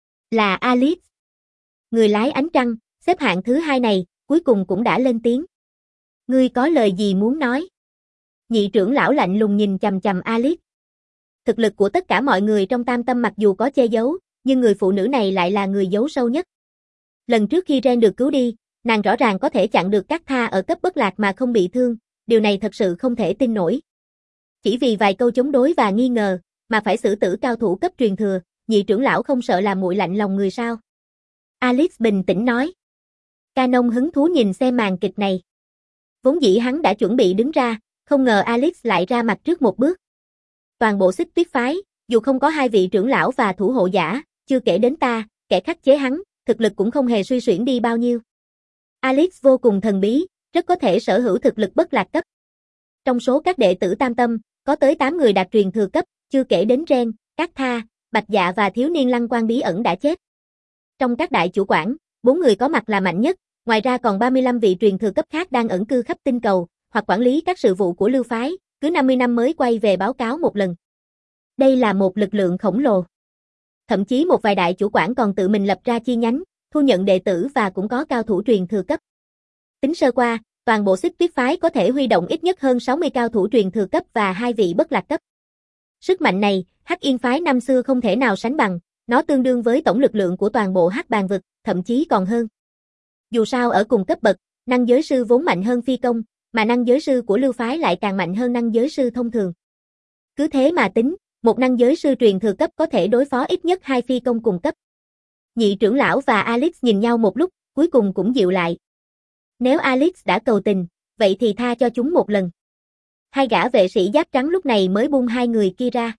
Là Alice. Người lái ánh trăng, xếp hạng thứ hai này, cuối cùng cũng đã lên tiếng. Ngươi có lời gì muốn nói? Nhị trưởng lão lạnh lùng nhìn chằm chằm Alice. Thực lực của tất cả mọi người trong tam tâm mặc dù có che giấu, nhưng người phụ nữ này lại là người giấu sâu nhất. Lần trước khi Ren được cứu đi, nàng rõ ràng có thể chặn được các tha ở cấp bất lạc mà không bị thương, điều này thật sự không thể tin nổi. Chỉ vì vài câu chống đối và nghi ngờ, mà phải xử tử cao thủ cấp truyền thừa, nhị trưởng lão không sợ làm nguội lạnh lòng người sao? Alice bình tĩnh nói. Canon hứng thú nhìn xem màn kịch này. Vốn dĩ hắn đã chuẩn bị đứng ra, không ngờ Alice lại ra mặt trước một bước. Toàn bộ Xích Tuyết phái, dù không có hai vị trưởng lão và thủ hộ giả, chưa kể đến ta, kẻ khắc chế hắn, thực lực cũng không hề suy xuyển đi bao nhiêu. Alice vô cùng thần bí, rất có thể sở hữu thực lực bất lạc cấp. Trong số các đệ tử tam tâm, có tới tám người đạt truyền thừa cấp, chưa kể đến Ren, Cát Tha, Bạch Dạ và thiếu niên Lăng Quan bí ẩn đã chết. Trong các đại chủ quản, bốn người có mặt là mạnh nhất, ngoài ra còn ba mươi lăm vị truyền thừa cấp khác đang ẩn cư khắp tinh cầu, hoặc quản lý các sự vụ của lưu phái, cứ năm mươi năm mới quay về báo cáo một lần. Đây là một lực lượng khổng lồ. Thậm chí một vài đại chủ quản còn tự mình lập ra chi nhánh, thu nhận đệ tử và cũng có cao thủ truyền thừa cấp. Tính sơ qua, toàn bộ Xích Tuyết phái có thể huy động ít nhất hơn sáu mươi cao thủ truyền thừa cấp và hai vị bất lạc cấp. Sức mạnh này, Hắc Yên phái năm xưa không thể nào sánh bằng, nó tương đương với tổng lực lượng của toàn bộ Hắc Bàn vực, thậm chí còn hơn. Dù sao ở cùng cấp bậc, năng giới sư vốn mạnh hơn phi công, mà năng giới sư của lưu phái lại càng mạnh hơn năng giới sư thông thường. Cứ thế mà tính, một năng giới sư truyền thừa cấp có thể đối phó ít nhất hai phi công cùng cấp. Nhị trưởng lão và Alice nhìn nhau một lúc, cuối cùng cũng dịu lại. Nếu Alice đã cầu tình, vậy thì tha cho chúng một lần. Hai gã vệ sĩ giáp trắng lúc này mới buông hai người kia ra.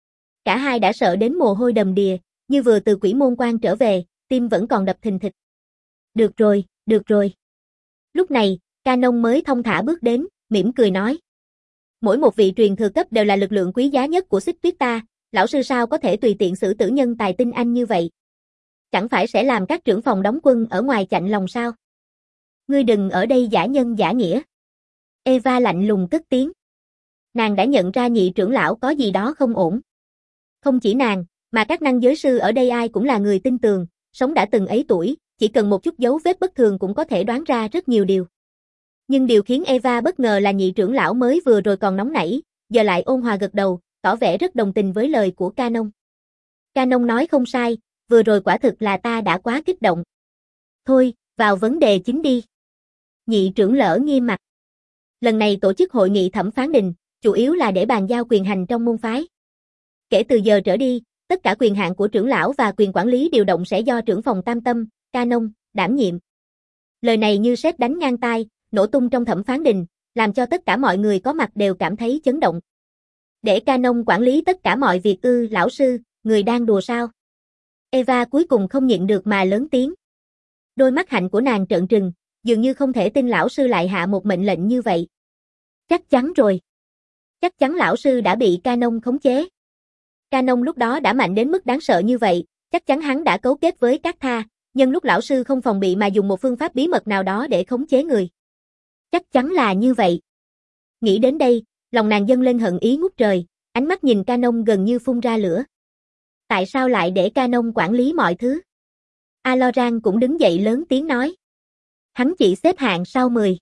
Cả hai đã sợ đến mồ hôi đầm đìa, như vừa từ quỷ môn quan trở về, tim vẫn còn đập thình thịch. Được rồi, được rồi. Lúc này, Canon mới thông thả bước đến, mỉm cười nói. Mỗi một vị truyền thừa cấp đều là lực lượng quý giá nhất của Xích Tuyết ta, lão sư sao có thể tùy tiện xử tử nhân tài tinh anh như vậy? Chẳng phải sẽ làm các trưởng phòng đóng quân ở ngoài chạnh lòng sao? Ngươi đừng ở đây giả nhân giả nghĩa. Eva lạnh lùng cất tiếng. Nàng đã nhận ra nhị trưởng lão có gì đó không ổn. Không chỉ nàng, mà các năng giới sư ở đây ai cũng là người tin tường, sống đã từng ấy tuổi, chỉ cần một chút dấu vết bất thường cũng có thể đoán ra rất nhiều điều. Nhưng điều khiến Eva bất ngờ là nhị trưởng lão mới vừa rồi còn nóng nảy, giờ lại ôn hòa gật đầu, tỏ vẻ rất đồng tình với lời của Canon. Canon nói không sai, vừa rồi quả thực là ta đã quá kích động. Thôi, vào vấn đề chính đi. Nhị trưởng lỡ nghiêm mặt. Lần này tổ chức hội nghị thẩm phán đình, chủ yếu là để bàn giao quyền hành trong môn phái. Kể từ giờ trở đi, tất cả quyền hạn của trưởng lão và quyền quản lý điều động sẽ do trưởng phòng Tam Tâm, Canon, đảm nhiệm. Lời này như sét đánh ngang tai, nổ tung trong thẩm phán đình, làm cho tất cả mọi người có mặt đều cảm thấy chấn động. Để Canon quản lý tất cả mọi việc ư? Lão sư, người đang đùa sao? Eva cuối cùng không nhịn được mà lớn tiếng. Đôi mắt hạnh của nàng trợn trừng, dường như không thể tin lão sư lại hạ một mệnh lệnh như vậy. Chắc chắn rồi. Chắc chắn lão sư đã bị Canon khống chế. Canon lúc đó đã mạnh đến mức đáng sợ như vậy, chắc chắn hắn đã cấu kết với các tha, nhân lúc lão sư không phòng bị mà dùng một phương pháp bí mật nào đó để khống chế người. Chắc chắn là như vậy. Nghĩ đến đây, lòng nàng dâng lên hận ý ngút trời, ánh mắt nhìn Canon gần như phun ra lửa. Tại sao lại để Canon quản lý mọi thứ? Aloran cũng đứng dậy lớn tiếng nói. Hắn chỉ xếp hạng sau mười.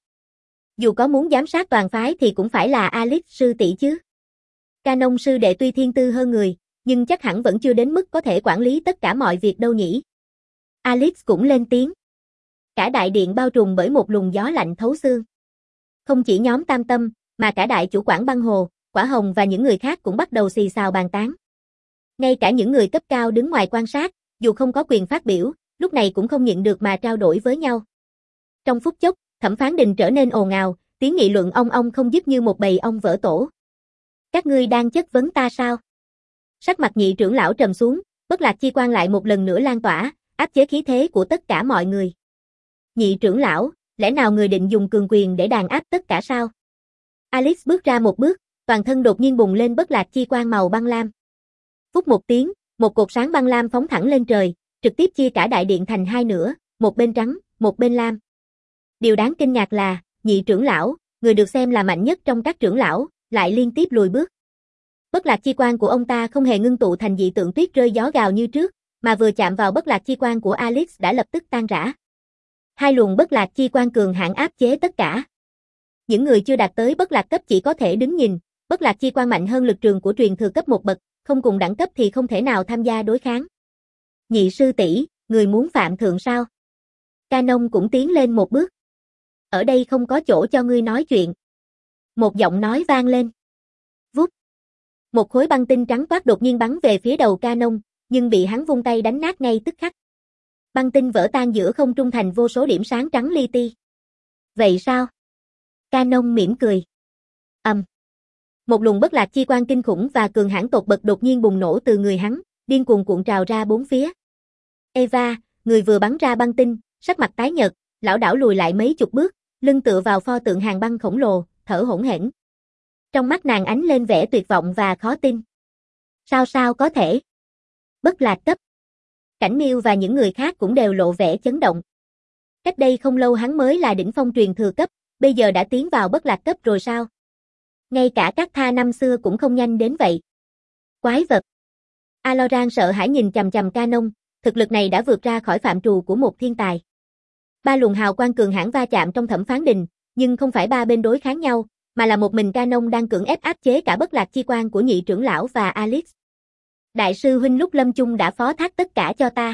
Dù có muốn giám sát toàn phái thì cũng phải là Alice sư tỷ chứ. Canon sư đệ tuy thiên tư hơn người, nhưng chắc hẳn vẫn chưa đến mức có thể quản lý tất cả mọi việc đâu nhỉ. Alice cũng lên tiếng. Cả đại điện bao trùm bởi một luồng gió lạnh thấu xương. Không chỉ nhóm Tam Tâm, mà cả đại chủ quản băng hồ, Quả Hồng và những người khác cũng bắt đầu xì xào bàn tán. Ngay cả những người cấp cao đứng ngoài quan sát, dù không có quyền phát biểu, lúc này cũng không nhịn được mà trao đổi với nhau. Trong phút chốc, thẩm phán đình trở nên ồn ào, tiếng nghị luận ong ong không dứt như một bầy ong vỡ tổ. Các ngươi đang chất vấn ta sao? Sắc mặt nhị trưởng lão trầm xuống, bất lạc chi quan lại một lần nữa lan tỏa, áp chế khí thế của tất cả mọi người. Nhị trưởng lão, lẽ nào người định dùng cường quyền để đàn áp tất cả sao? Alice bước ra một bước, toàn thân đột nhiên bùng lên bất lạc chi quan màu băng lam. Phút một tiếng, một cột sáng băng lam phóng thẳng lên trời, trực tiếp chia cả đại điện thành hai nửa, một bên trắng, một bên lam. Điều đáng kinh ngạc là, nhị trưởng lão, người được xem là mạnh nhất trong các trưởng lão, lại liên tiếp lùi bước. Bất lạc chi quan của ông ta không hề ngưng tụ thành dị tượng tuyết rơi gió gào như trước, mà vừa chạm vào bất lạc chi quan của Alice đã lập tức tan rã. Hai luồng bất lạc chi quan cường hãn áp chế tất cả. Những người chưa đạt tới bất lạc cấp chỉ có thể đứng nhìn, bất lạc chi quan mạnh hơn lực trường của truyền thừa cấp một bậc, không cùng đẳng cấp thì không thể nào tham gia đối kháng. Nhị sư tỷ, người muốn phạm thượng sao? Canon cũng tiến lên một bước. Ở đây không có chỗ cho ngươi nói chuyện. Một giọng nói vang lên. Vút. Một khối băng tinh trắng toát đột nhiên bắn về phía đầu Canon, nhưng bị hắn vung tay đánh nát ngay tức khắc. Băng tinh vỡ tan giữa không trung thành vô số điểm sáng trắng li ti. Vậy sao? Canon mỉm cười. Ầm. Um. Một luồng bất lạc chi quan kinh khủng và cường hãn tột bậc đột nhiên bùng nổ từ người hắn, điên cuồng cuộn trào ra bốn phía. Eva, người vừa bắn ra băng tinh, sắc mặt tái nhợt, lảo đảo lùi lại mấy chục bước, lưng tựa vào pho tượng hàng băng khổng lồ, thở hổn hển. Trong mắt nàng ánh lên vẻ tuyệt vọng và khó tin. Sao sao có thể? Bất lạc cấp. Cảnh Miêu và những người khác cũng đều lộ vẻ chấn động. Cách đây không lâu hắn mới là đỉnh phong truyền thừa cấp, bây giờ đã tiến vào bất lạc cấp rồi sao? Ngay cả các tha năm xưa cũng không nhanh đến vậy. Quái vật. Aloran sợ hãi nhìn chằm chằm Canon, thực lực này đã vượt ra khỏi phạm trù của một thiên tài. Ba luồng hào quang cường hãn va chạm trong thẩm phán đình, nhưng không phải ba bên đối kháng nhau, mà là một mình Canon đang cưỡng ép áp chế cả bất lạc chi quan của nhị trưởng lão và Alice. Đại sư huynh lúc lâm chung đã phó thác tất cả cho ta.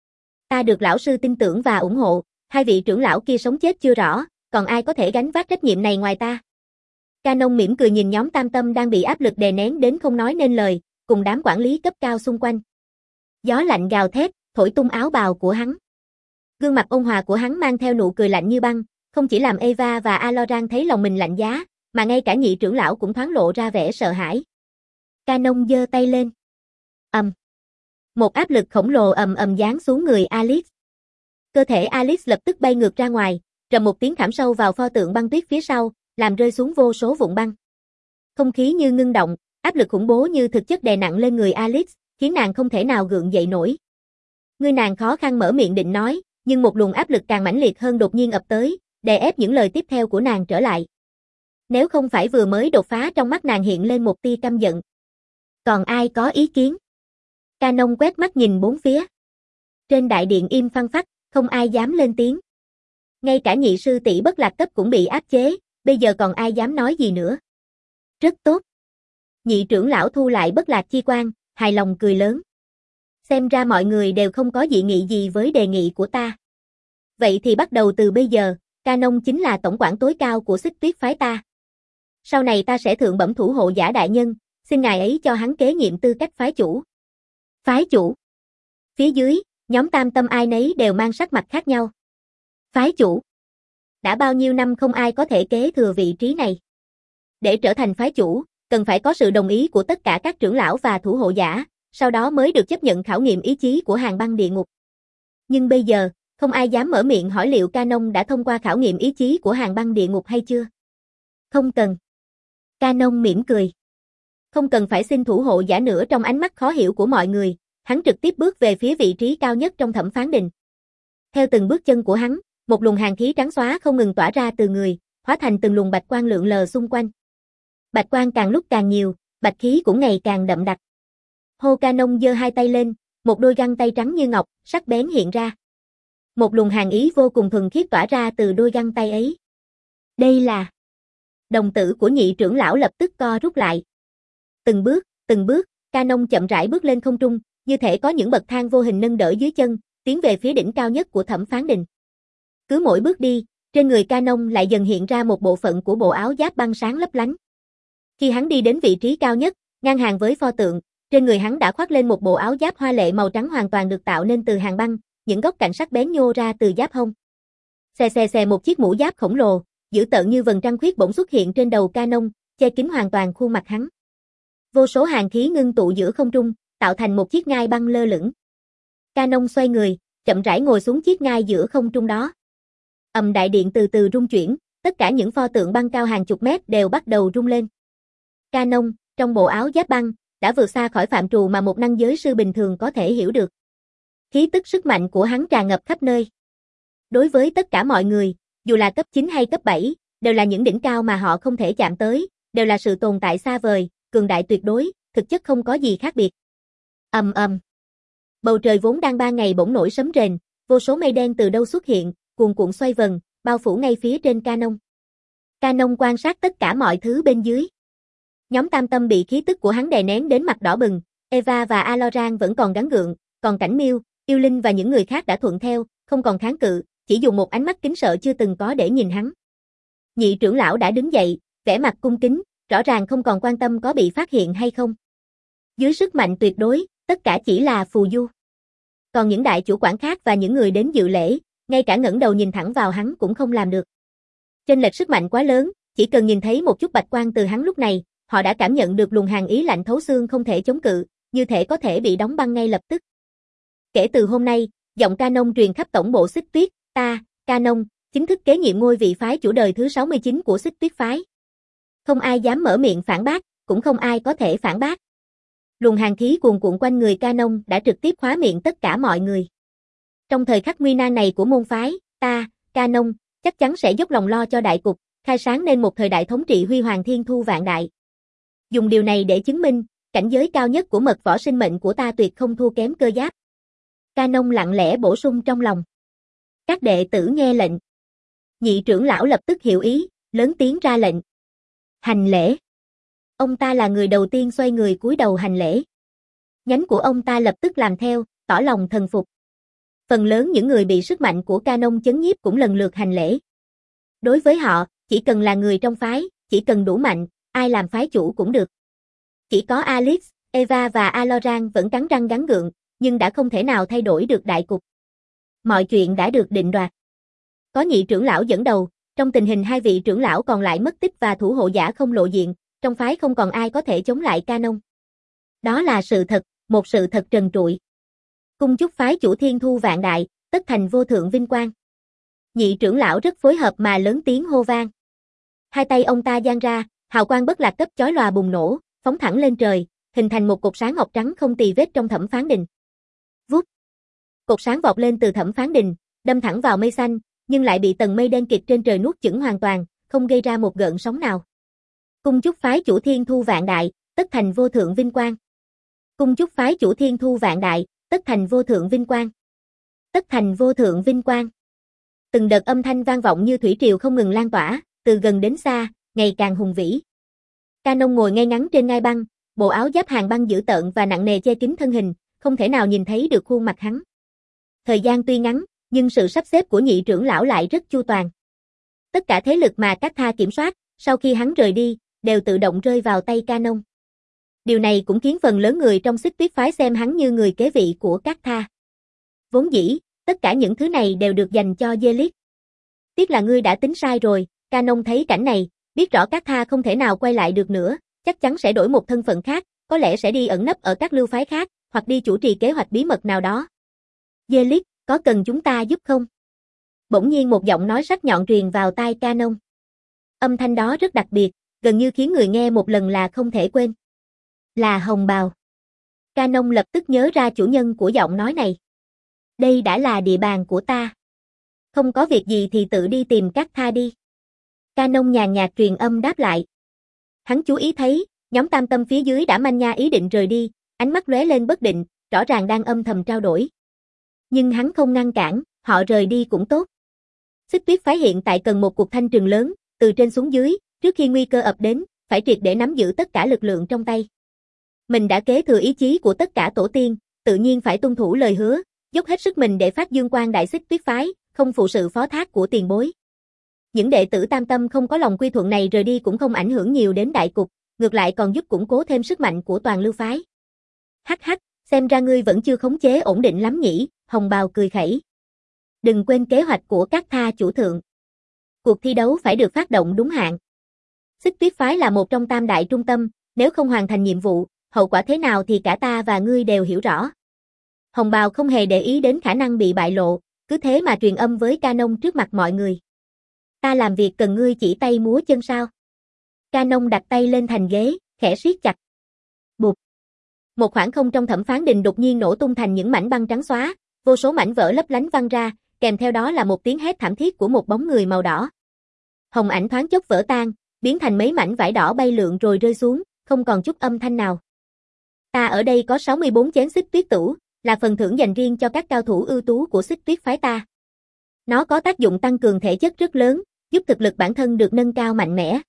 Ta được lão sư tin tưởng và ủng hộ, hai vị trưởng lão kia sống chết chưa rõ, còn ai có thể gánh vác trách nhiệm này ngoài ta? Canon mỉm cười nhìn nhóm Tam Tâm đang bị áp lực đè nén đến không nói nên lời, cùng đám quản lý cấp cao xung quanh. Gió lạnh gào thét, thổi tung áo bào của hắn. Gương mặt ôn hòa của hắn mang theo nụ cười lạnh như băng, không chỉ làm Eva và Aloran thấy lòng mình lạnh giá, mà ngay cả nhị trưởng lão cũng thoáng lộ ra vẻ sợ hãi. Canon giơ tay lên. Ầm. Um. Một áp lực khổng lồ ầm ầm giáng xuống người Alice. Cơ thể Alice lập tức bay ngược ra ngoài, rầm một tiếng khảm sâu vào pho tượng băng tuyết phía sau, làm rơi xuống vô số vụn băng. Không khí như ngưng động, áp lực khủng bố như thực chất đè nặng lên người Alice, khiến nàng không thể nào gượng dậy nổi. Người nàng khó khăn mở miệng định nói, nhưng một luồng áp lực càng mãnh liệt hơn đột nhiên ập tới, đè ép những lời tiếp theo của nàng trở lại. Nếu không phải vừa mới đột phá trong mắt nàng hiện lên một tia căm giận. Còn ai có ý kiến? Canon quét mắt nhìn bốn phía. Trên đại điện im phăng phắc, Không ai dám lên tiếng. Ngay cả nhị sư tỷ Bất Lạc cấp cũng bị áp chế, bây giờ còn ai dám nói gì nữa. Rất tốt. Nhị trưởng lão thu lại Bất Lạc chi quan, hài lòng cười lớn. Xem ra mọi người đều không có dị nghị gì với đề nghị của ta. Vậy thì bắt đầu từ bây giờ, Ca Nông chính là tổng quản tối cao của Xích Tuyết phái ta. Sau này ta sẽ thượng bẩm thủ hộ giả đại nhân, xin ngài ấy cho hắn kế nhiệm tư cách phái chủ. Phái chủ. Phía dưới, nhóm tam tâm ai nấy đều mang sắc mặt khác nhau. Phái chủ. Đã bao nhiêu năm không ai có thể kế thừa vị trí này. Để trở thành phái chủ, cần phải có sự đồng ý của tất cả các trưởng lão và thủ hộ giả, sau đó mới được chấp nhận khảo nghiệm ý chí của Hàng Băng Địa Ngục. Nhưng bây giờ, không ai dám mở miệng hỏi liệu Ca Nông đã thông qua khảo nghiệm ý chí của Hàng Băng Địa Ngục hay chưa. Không cần. Ca Nông mỉm cười. Không cần phải xin thủ hộ giả nữa. Trong ánh mắt khó hiểu của mọi người, hắn trực tiếp bước về phía vị trí cao nhất trong Thẩm Phán Đình. Theo từng bước chân của hắn, một luồng hàn khí trắng xóa không ngừng tỏa ra từ người, hóa thành từng luồng bạch quang lượn lờ xung quanh. Bạch quang càng lúc càng nhiều, bạch khí cũng ngày càng đậm đặc. Hô. Ca Nông giơ hai tay lên, một đôi găng tay trắng như ngọc, sắc bén hiện ra. Một luồng hàn ý vô cùng thuần khiết tỏa ra từ đôi găng tay ấy. Đây là... Đồng tử của nhị trưởng lão lập tức co rút lại. Từng bước, từng bước, Ca Nông chậm rãi bước lên không trung, như thể có những bậc thang vô hình nâng đỡ dưới chân, tiến về phía đỉnh cao nhất của Thẩm Phán Đình. Cứ mỗi bước đi, trên người Ca Nông lại dần hiện ra một bộ phận của bộ áo giáp băng sáng lấp lánh. Khi hắn đi đến vị trí cao nhất, ngang hàng với pho tượng, trên người hắn đã khoác lên một bộ áo giáp hoa lệ màu trắng hoàn toàn được tạo nên từ hàng băng, những góc cạnh sắc bén nhô ra từ giáp hông. Xè xè xè một chiếc mũ giáp khổng lồ, dữ tợn như vầng trăng khuyết bỗng xuất hiện trên đầu Ca Nông, che kín hoàn toàn khuôn mặt hắn. Vô số hàn khí ngưng tụ giữa không trung, tạo thành một chiếc ngai băng lơ lửng. Ca Nông xoay người, chậm rãi ngồi xuống chiếc ngai giữa không trung đó. Ầm, đại điện từ từ rung chuyển, tất cả những pho tượng băng cao hàng chục mét đều bắt đầu rung lên. Ca Nông, trong bộ áo giáp băng, đã vượt xa khỏi phạm trù mà một năng giới sư bình thường có thể hiểu được. Khí tức sức mạnh của hắn tràn ngập khắp nơi. Đối với tất cả mọi người, dù là cấp chín hay cấp bảy, đều là những đỉnh cao mà họ không thể chạm tới, đều là sự tồn tại xa vời, cường đại tuyệt đối, thực chất không có gì khác biệt. Ầm ầm. Bầu trời vốn đang ban ngày bỗng nổi sấm rền, vô số mây đen từ đâu xuất hiện, cuồn cuộn xoay vần, bao phủ ngay phía trên Ca Nông. Ca Nông quan sát tất cả mọi thứ bên dưới. Nhóm tam tâm bị khí tức của hắn đè nén đến mặt đỏ bừng, Eva và Aloran vẫn còn gắng gượng, còn Cảnh Miêu, Yêu Linh và những người khác đã thuận theo, không còn kháng cự, chỉ dùng một ánh mắt kính sợ chưa từng có để nhìn hắn. Nhị trưởng lão đã đứng dậy, vẻ mặt cung kính, rõ ràng không còn quan tâm có bị phát hiện hay không. Dưới sức mạnh tuyệt đối, tất cả chỉ là phù du. Còn những đại chủ quản khác và những người đến dự lễ, ngay cả ngẩng đầu nhìn thẳng vào hắn cũng không làm được. Chênh lệch sức mạnh quá lớn, chỉ cần nhìn thấy một chút bạch quang từ hắn lúc này, họ đã cảm nhận được luồng hàn ý lạnh thấu xương không thể chống cự, như thể có thể bị đóng băng ngay lập tức. Kể từ hôm nay, giọng Ca Nông truyền khắp tổng bộ Xích Tuyết, ta, Ca Nông, chính thức kế nhiệm ngôi vị phái chủ đời thứ sáu mươi chín của Xích Tuyết phái. Không ai dám mở miệng phản bác, cũng không ai có thể phản bác. Luồng hàn khí cuồn cuộn quanh người Ca Nông đã trực tiếp khóa miệng tất cả mọi người. Trong thời khắc nguy nan này của môn phái, ta, Ca Nông, chắc chắn sẽ dốc lòng lo cho đại cục, khai sáng nên một thời đại thống trị huy hoàng thiên thu vạn đại. Dùng điều này để chứng minh, cảnh giới cao nhất của mật võ sinh mệnh của ta tuyệt không thua kém cơ giáp. Ca Nông lặng lẽ bổ sung trong lòng. Các đệ tử nghe lệnh. Nhị trưởng lão lập tức hiểu ý, lớn tiếng ra lệnh. Hành lễ. Ông ta là người đầu tiên xoay người cúi đầu hành lễ. Nhánh của ông ta lập tức làm theo, tỏ lòng thần phục. Phần lớn những người bị sức mạnh của Ca Nông chấn nhiếp cũng lần lượt hành lễ. Đối với họ, chỉ cần là người trong phái, chỉ cần đủ mạnh, ai làm phái chủ cũng được. Chỉ có Alex, Eva và Aloran vẫn cắn răng gắng gượng, nhưng đã không thể nào thay đổi được đại cục. Mọi chuyện đã được định đoạt. Có nhị trưởng lão dẫn đầu, trong tình hình hai vị trưởng lão còn lại mất tích và thủ hộ giả không lộ diện, trong phái không còn ai có thể chống lại Ca Nông. Đó là sự thật, một sự thật trần trụi. Cung chúc phái chủ thiên thu vạn đại, tất thành vô thượng vinh quang. Nhị trưởng lão rất phối hợp mà lớn tiếng hô vang. Hai tay ông ta giang ra, hào quang bất lạc cấp chói lòa bùng nổ, phóng thẳng lên trời, hình thành một cột sáng ngọc trắng không tì vết trong Thẩm Phán Đình. Vút. Cột sáng vọt lên từ Thẩm Phán Đình, đâm thẳng vào mây xanh, nhưng lại bị tầng mây đen kịt trên trời nuốt chửng hoàn toàn, không gây ra một gợn sóng nào. Cung chúc phái chủ thiên thu vạn đại, tất thành vô thượng vinh quang. Cung chúc phái chủ thiên thu vạn đại, tất thành vô thượng vinh quang. Tất thành vô thượng vinh quang. Từng đợt âm thanh vang vọng như thủy triều không ngừng lan tỏa, từ gần đến xa, ngày càng hùng vĩ. Canon ngồi ngay ngắn trên ngai băng, bộ áo giáp hàng băng dữ tợn và nặng nề che kín thân hình, không thể nào nhìn thấy được khuôn mặt hắn. Thời gian tuy ngắn, nhưng sự sắp xếp của nhị trưởng lão lại rất chu toàn. Tất cả thế lực mà các tha kiểm soát, sau khi hắn rời đi, đều tự động rơi vào tay Canon. Điều này cũng khiến phần lớn người trong Xích Tuyết phái xem hắn như người kế vị của các tha. Vốn dĩ, tất cả những thứ này đều được dành cho Zealot. Tiếc là ngươi đã tính sai rồi, Canon thấy cảnh này, biết rõ các tha không thể nào quay lại được nữa, chắc chắn sẽ đổi một thân phận khác, có lẽ sẽ đi ẩn nấp ở các lưu phái khác, hoặc đi chủ trì kế hoạch bí mật nào đó. Zealot, có cần chúng ta giúp không? Bỗng nhiên một giọng nói sắc nhọn truyền vào tai Canon. Âm thanh đó rất đặc biệt, gần như khiến người nghe một lần là không thể quên. Là Hồng Bào. Canon lập tức nhớ ra chủ nhân của giọng nói này. Đây đã là địa bàn của ta. Không có việc gì thì tự đi tìm các tha đi. Canon nhàn nhạt truyền âm đáp lại. Hắn chú ý thấy, nhóm tam tâm phía dưới đã manh nha ý định rời đi, ánh mắt lóe lên bất định, rõ ràng đang âm thầm trao đổi. Nhưng hắn không ngăn cản, họ rời đi cũng tốt. Xích Tuyết phái hiện tại cần một cuộc thanh trừng lớn, từ trên xuống dưới, trước khi nguy cơ ập đến, phải triệt để nắm giữ tất cả lực lượng trong tay. Mình đã kế thừa ý chí của tất cả tổ tiên, tự nhiên phải tuân thủ lời hứa, dốc hết sức mình để phát dương quang đại Xích Tuyết phái, không phụ sự phó thác của tiền bối. Những đệ tử tam tâm không có lòng quy thuận này rời đi cũng không ảnh hưởng nhiều đến đại cục, ngược lại còn giúp củng cố thêm sức mạnh của toàn lưu phái. Hắc hắc, xem ra ngươi vẫn chưa khống chế ổn định lắm nhỉ, Hồng Bào cười khẩy. Đừng quên kế hoạch của các tha chủ thượng. Cuộc thi đấu phải được phát động đúng hạn. Xích Tuyết phái là một trong tam đại trung tâm, nếu không hoàn thành nhiệm vụ, hậu quả thế nào thì cả ta và ngươi đều hiểu rõ. Hồng Bào không hề để ý đến khả năng bị bại lộ, cứ thế mà truyền âm với Canon trước mặt mọi người. Ta làm việc cần ngươi chỉ tay múa chân sao? Canon đặt tay lên thành ghế, khẽ siết chặt. Bụp. Một khoảng không trong thẩm phán đình đột nhiên nổ tung thành những mảnh băng trắng xóa, vô số mảnh vỡ lấp lánh văng ra, kèm theo đó là một tiếng hét thảm thiết của một bóng người màu đỏ. Hồng ảnh thoáng chốc vỡ tan, biến thành mấy mảnh vải đỏ bay lượn rồi rơi xuống, không còn chút âm thanh nào. Ta ở đây có sáu mươi bốn chén Xích Tuyết tửu, là phần thưởng dành riêng cho các cao thủ ưu tú của Xích Tuyết phái ta. Nó có tác dụng tăng cường thể chất rất lớn, giúp thực lực bản thân được nâng cao mạnh mẽ.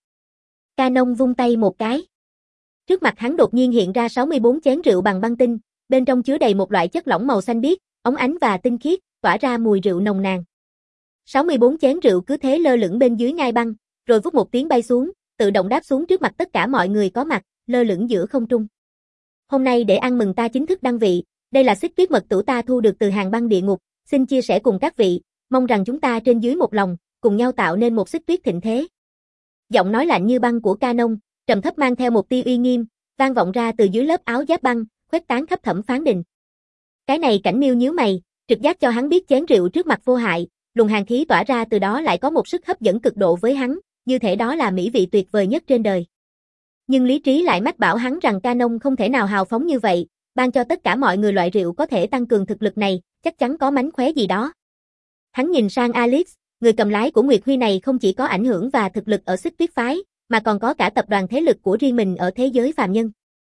Canon vung tay một cái. Trước mặt hắn đột nhiên hiện ra sáu mươi bốn chén rượu bằng băng tinh, bên trong chứa đầy một loại chất lỏng màu xanh biếc, óng ánh và tinh khiết, tỏa ra mùi rượu nồng nàn. sáu mươi bốn chén rượu cứ thế lơ lửng bên dưới ngai băng, rồi vút một tiếng bay xuống, tự động đáp xuống trước mặt tất cả mọi người có mặt, lơ lửng giữa không trung. Hôm nay để ăn mừng ta chính thức đăng vị, đây là Xích Tuyết mật tửu ta thu được từ hàng băng địa ngục, xin chia sẻ cùng các vị, mong rằng chúng ta trên dưới một lòng, cùng nhau tạo nên một Xích Tuyết thịnh thế. Giọng nói lạnh như băng của Canon, trầm thấp mang theo một tia uy nghiêm, vang vọng ra từ dưới lớp áo giáp băng, khuếch tán khắp thẩm phán đình. Cái này Cảnh Miêu nhíu mày, trực giác cho hắn biết chén rượu trước mặt vô hại, luồng hàn khí tỏa ra từ đó lại có một sức hấp dẫn cực độ với hắn, như thể đó là mỹ vị tuyệt vời nhất trên đời. Nhưng lý trí lại mách bảo hắn rằng Canon không thể nào hào phóng như vậy, ban cho tất cả mọi người loại rượu có thể tăng cường thực lực này, chắc chắn có mánh khóe gì đó. Hắn nhìn sang Alice, người cầm lái của Nguyệt Huy này không chỉ có ảnh hưởng và thực lực ở Xích Tuyết phái, mà còn có cả tập đoàn thế lực của riêng mình ở thế giới phàm nhân.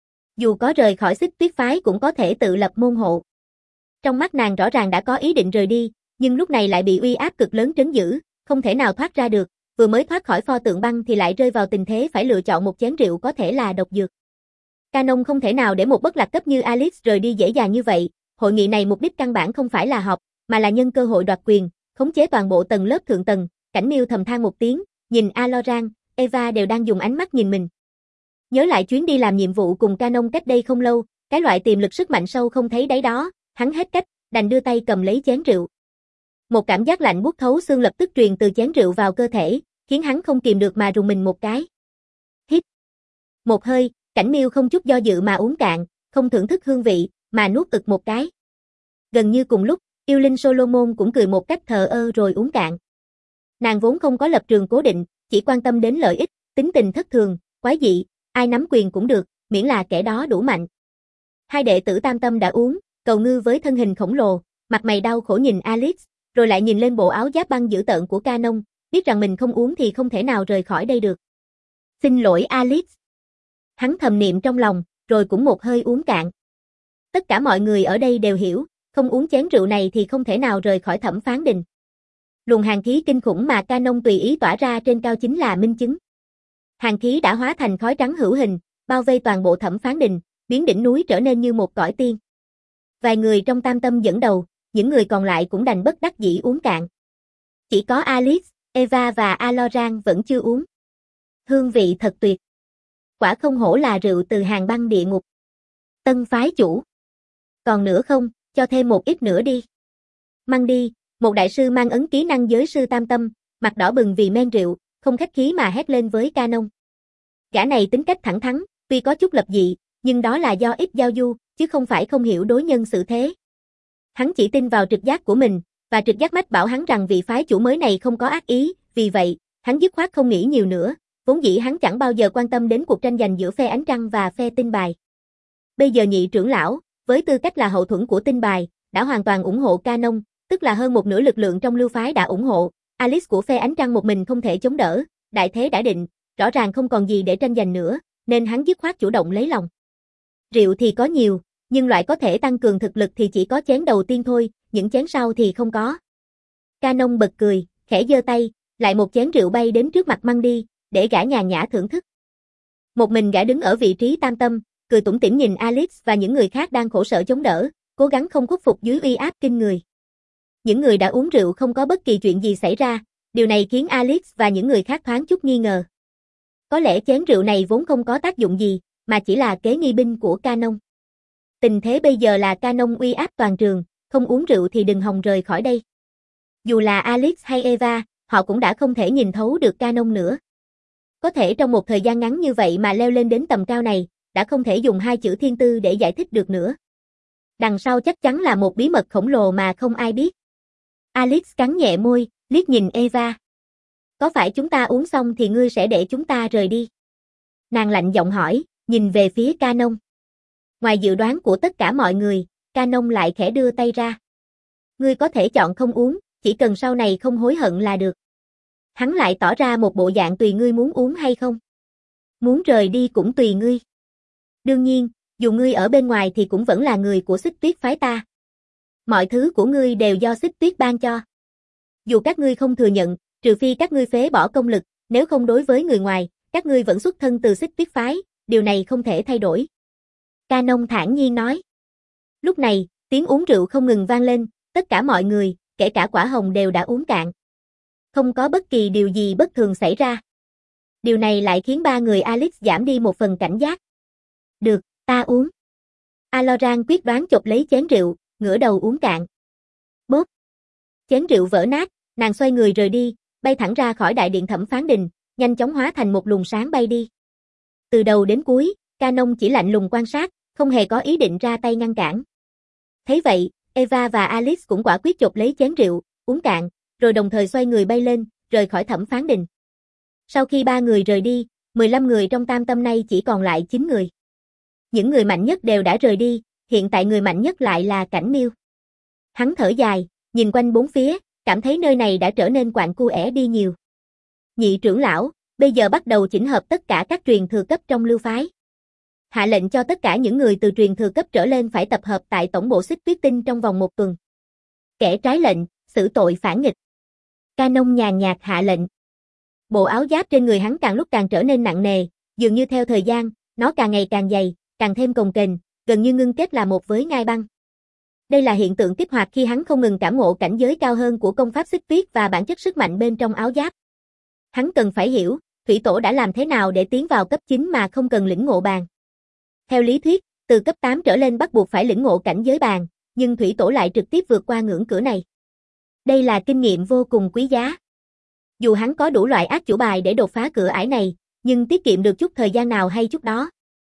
Dù có rời khỏi Xích Tuyết phái cũng có thể tự lập môn hộ. Trong mắt nàng rõ ràng đã có ý định rời đi, nhưng lúc này lại bị uy áp cực lớn trấn giữ, không thể nào thoát ra được, vừa mới thoát khỏi pho tượng băng thì lại rơi vào tình thế phải lựa chọn một chén rượu có thể là độc dược. Canon không thể nào để một bất lạc cấp như Alice rời đi dễ dàng như vậy, hội nghị này mục đích căn bản không phải là họp, mà là nhân cơ hội đoạt quyền, khống chế toàn bộ tầng lớp thượng tầng. Cảnh Miêu thầm than một tiếng, nhìn Aloran, Eva đều đang dùng ánh mắt nhìn mình. Nhớ lại chuyến đi làm nhiệm vụ cùng Canon cách đây không lâu, cái loại tiềm lực sức mạnh sâu không thấy đáy đó, hắn hết cách, đành đưa tay cầm lấy chén rượu. Một cảm giác lạnh buốt thấu xương lập tức truyền từ chén rượu vào cơ thể, khiến hắn không kìm được mà rùng mình một cái. Hít. Một hơi, Cảnh Miêu không chút do dự mà uống cạn, không thưởng thức hương vị, mà nuốt ực một cái. Gần như cùng lúc, yêu linh Solomon cũng cười một cách thờ ơ rồi uống cạn. Nàng vốn không có lập trường cố định, chỉ quan tâm đến lợi ích, tính tình thất thường, quái dị, ai nắm quyền cũng được, miễn là kẻ đó đủ mạnh. Hai đệ tử tam tâm đã uống, Cầu Ngư với thân hình khổng lồ, mặt mày đau khổ nhìn Alice, rồi lại nhìn lên bộ áo giáp băng dữ tợn của Canon, biết rằng mình không uống thì không thể nào rời khỏi đây được. Xin lỗi Alice. Hắn thầm niệm trong lòng, rồi cũng một hơi uống cạn. Tất cả mọi người ở đây đều hiểu, không uống chén rượu này thì không thể nào rời khỏi thẩm phán đình. Luồng hàn khí kinh khủng mà Canon tùy ý tỏa ra trên cao chính là minh chứng. Hàn khí đã hóa thành khói trắng hữu hình, bao vây toàn bộ thẩm phán đình, biến đỉnh núi trở nên như một cõi tiên. Vài người trong tam tâm dẫn đầu, những người còn lại cũng đành bất đắc dĩ uống cạn. Chỉ có Alice, Eva và Aloran vẫn chưa uống. Hương vị thật tuyệt. Quả không hổ là rượu từ hàng băng địa ngục. Tân phái chủ. Còn nữa không, cho thêm một ít nữa đi. Mang đi, một đại sư mang ấn ký năng giới sư tam tâm, mặt đỏ bừng vì men rượu, không khách khí mà hét lên với Canon. Gã này tính cách thẳng thắn, tuy có chút lập dị, nhưng đó là do ít giao du, chứ không phải không hiểu đối nhân xử thế. Hắn chỉ tin vào trực giác của mình, và trực giác mách bảo hắn rằng vị phái chủ mới này không có ác ý, vì vậy, hắn dứt khoát không nghĩ nhiều nữa, vốn dĩ hắn chẳng bao giờ quan tâm đến cuộc tranh giành giữa phe ánh trăng và phe tinh bài. Bây giờ nhị trưởng lão, với tư cách là hậu thuẫn của tinh bài, đã hoàn toàn ủng hộ Canon, tức là hơn một nửa lực lượng trong lưu phái đã ủng hộ, Alice của phe ánh trăng một mình không thể chống đỡ, đại thế đã định, rõ ràng không còn gì để tranh giành nữa, nên hắn dứt khoát chủ động lấy lòng. Rượu thì có nhiều, nhưng loại có thể tăng cường thực lực thì chỉ có chén đầu tiên thôi, những chén sau thì không có. Canon bật cười, khẽ giơ tay, lại một chén rượu bay đến trước mặt Mang đi, để gã nhàn nhã thưởng thức. Một mình gã đứng ở vị trí tam tâm, cười tủm tỉm nhìn Alice và những người khác đang khổ sở chống đỡ, cố gắng không khuất phục dưới uy áp kinh người. Những người đã uống rượu không có bất kỳ chuyện gì xảy ra, điều này khiến Alice và những người khác thoáng chút nghi ngờ. Có lẽ chén rượu này vốn không có tác dụng gì, mà chỉ là kế nghi binh của Canon. Tình thế bây giờ là Canon uy áp toàn trường, không uống rượu thì đừng hòng rời khỏi đây. Dù là Alice hay Eva, họ cũng đã không thể nhìn thấu được Canon nữa. Có thể trong một thời gian ngắn như vậy mà leo lên đến tầm cao này, đã không thể dùng hai chữ thiên tư để giải thích được nữa. Đằng sau chắc chắn là một bí mật khổng lồ mà không ai biết. Alice cắn nhẹ môi, liếc nhìn Eva. Có phải chúng ta uống xong thì ngươi sẽ để chúng ta rời đi? Nàng lạnh giọng hỏi, nhìn về phía Canon. Ngoài dự đoán của tất cả mọi người, Canon lại khẽ đưa tay ra. Ngươi có thể chọn không uống, chỉ cần sau này không hối hận là được. Hắn lại tỏ ra một bộ dạng tùy ngươi muốn uống hay không. Muốn rời đi cũng tùy ngươi. Đương nhiên, dù ngươi ở bên ngoài thì cũng vẫn là người của Xích Tuyết phái ta. Mọi thứ của ngươi đều do Xích Tuyết ban cho. Dù các ngươi không thừa nhận, trừ phi các ngươi phế bỏ công lực, nếu không đối với người ngoài, các ngươi vẫn xuất thân từ Xích Tuyết phái, điều này không thể thay đổi. Canon thản nhiên nói. Lúc này, tiếng uống rượu không ngừng vang lên, tất cả mọi người, kể cả Quả Hồng đều đã uống cạn. Không có bất kỳ điều gì bất thường xảy ra. Điều này lại khiến ba người Alice giảm đi một phần cảnh giác. Được, ta uống. Aloran quyết đoán chộp lấy chén rượu, ngửa đầu uống cạn. Bốp. Chén rượu vỡ nát, nàng xoay người rời đi, bay thẳng ra khỏi đại điện thẩm phán đình, nhanh chóng hóa thành một luồng sáng bay đi. Từ đầu đến cuối, Canon chỉ lạnh lùng quan sát, không hề có ý định ra tay ngăn cản. Thấy vậy, Eva và Alice cũng quả quyết chộp lấy chén rượu, uống cạn, rồi đồng thời xoay người bay lên, rời khỏi thẩm phán đình. Sau khi ba người rời đi, mười lăm người trong tam tâm nay chỉ còn lại chín người. Những người mạnh nhất đều đã rời đi, hiện tại người mạnh nhất lại là Cảnh Miêu. Hắn thở dài, nhìn quanh bốn phía, cảm thấy nơi này đã trở nên quạnh cu é đi nhiều. Nhị trưởng lão, bây giờ bắt đầu chỉnh hợp tất cả các truyền thừa cấp trong lưu phái. Hạ lệnh cho tất cả những người từ truyền thừa cấp trở lên phải tập hợp tại tổng bộ Xích Tuyết Tinh trong vòng một tuần. Kẻ trái lệnh, xử tội phản nghịch. Canon nhàn nhạt hạ lệnh. Bộ áo giáp trên người hắn càng lúc càng trở nên nặng nề, dường như theo thời gian, nó càng ngày càng dày, càng thêm cồng kềnh, gần như ngưng kết là một với ngai băng. Đây là hiện tượng kích hoạt khi hắn không ngừng cảm ngộ cảnh giới cao hơn của công pháp xích tuyết và bản chất sức mạnh bên trong áo giáp. Hắn cần phải hiểu, Thủy Tổ đã làm thế nào để tiến vào cấp chín mà không cần lĩnh ngộ bàn. Theo lý thuyết, từ cấp tám trở lên bắt buộc phải lĩnh ngộ cảnh giới bàn, nhưng Thủy Tổ lại trực tiếp vượt qua ngưỡng cửa này. Đây là kinh nghiệm vô cùng quý giá. Dù hắn có đủ loại ác chủ bài để đột phá cửa ải này, nhưng tiết kiệm được chút thời gian nào hay chút đó.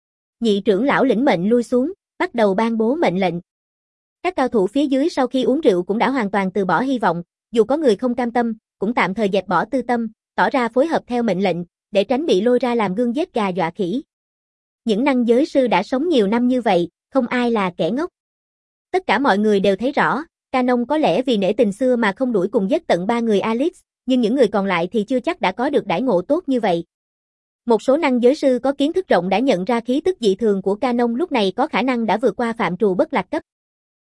Nhị trưởng lão lĩnh mệnh lui xuống, bắt đầu ban bố mệnh lệnh. Các cao thủ phía dưới sau khi uống rượu cũng đã hoàn toàn từ bỏ hy vọng, dù có người không cam tâm, cũng tạm thời dẹp bỏ tư tâm, tỏ ra phối hợp theo mệnh lệnh, để tránh bị lôi ra làm gương giết gà dọa khỉ. Những năng giới sư đã sống nhiều năm như vậy, không ai là kẻ ngốc. Tất cả mọi người đều thấy rõ, Canon có lẽ vì nể tình xưa mà không đuổi cùng giết tận ba người Alice, nhưng những người còn lại thì chưa chắc đã có được đãi ngộ tốt như vậy. Một số năng giới sư có kiến thức rộng đã nhận ra khí tức dị thường của Canon lúc này có khả năng đã vượt qua phạm trù bất lạc cấp.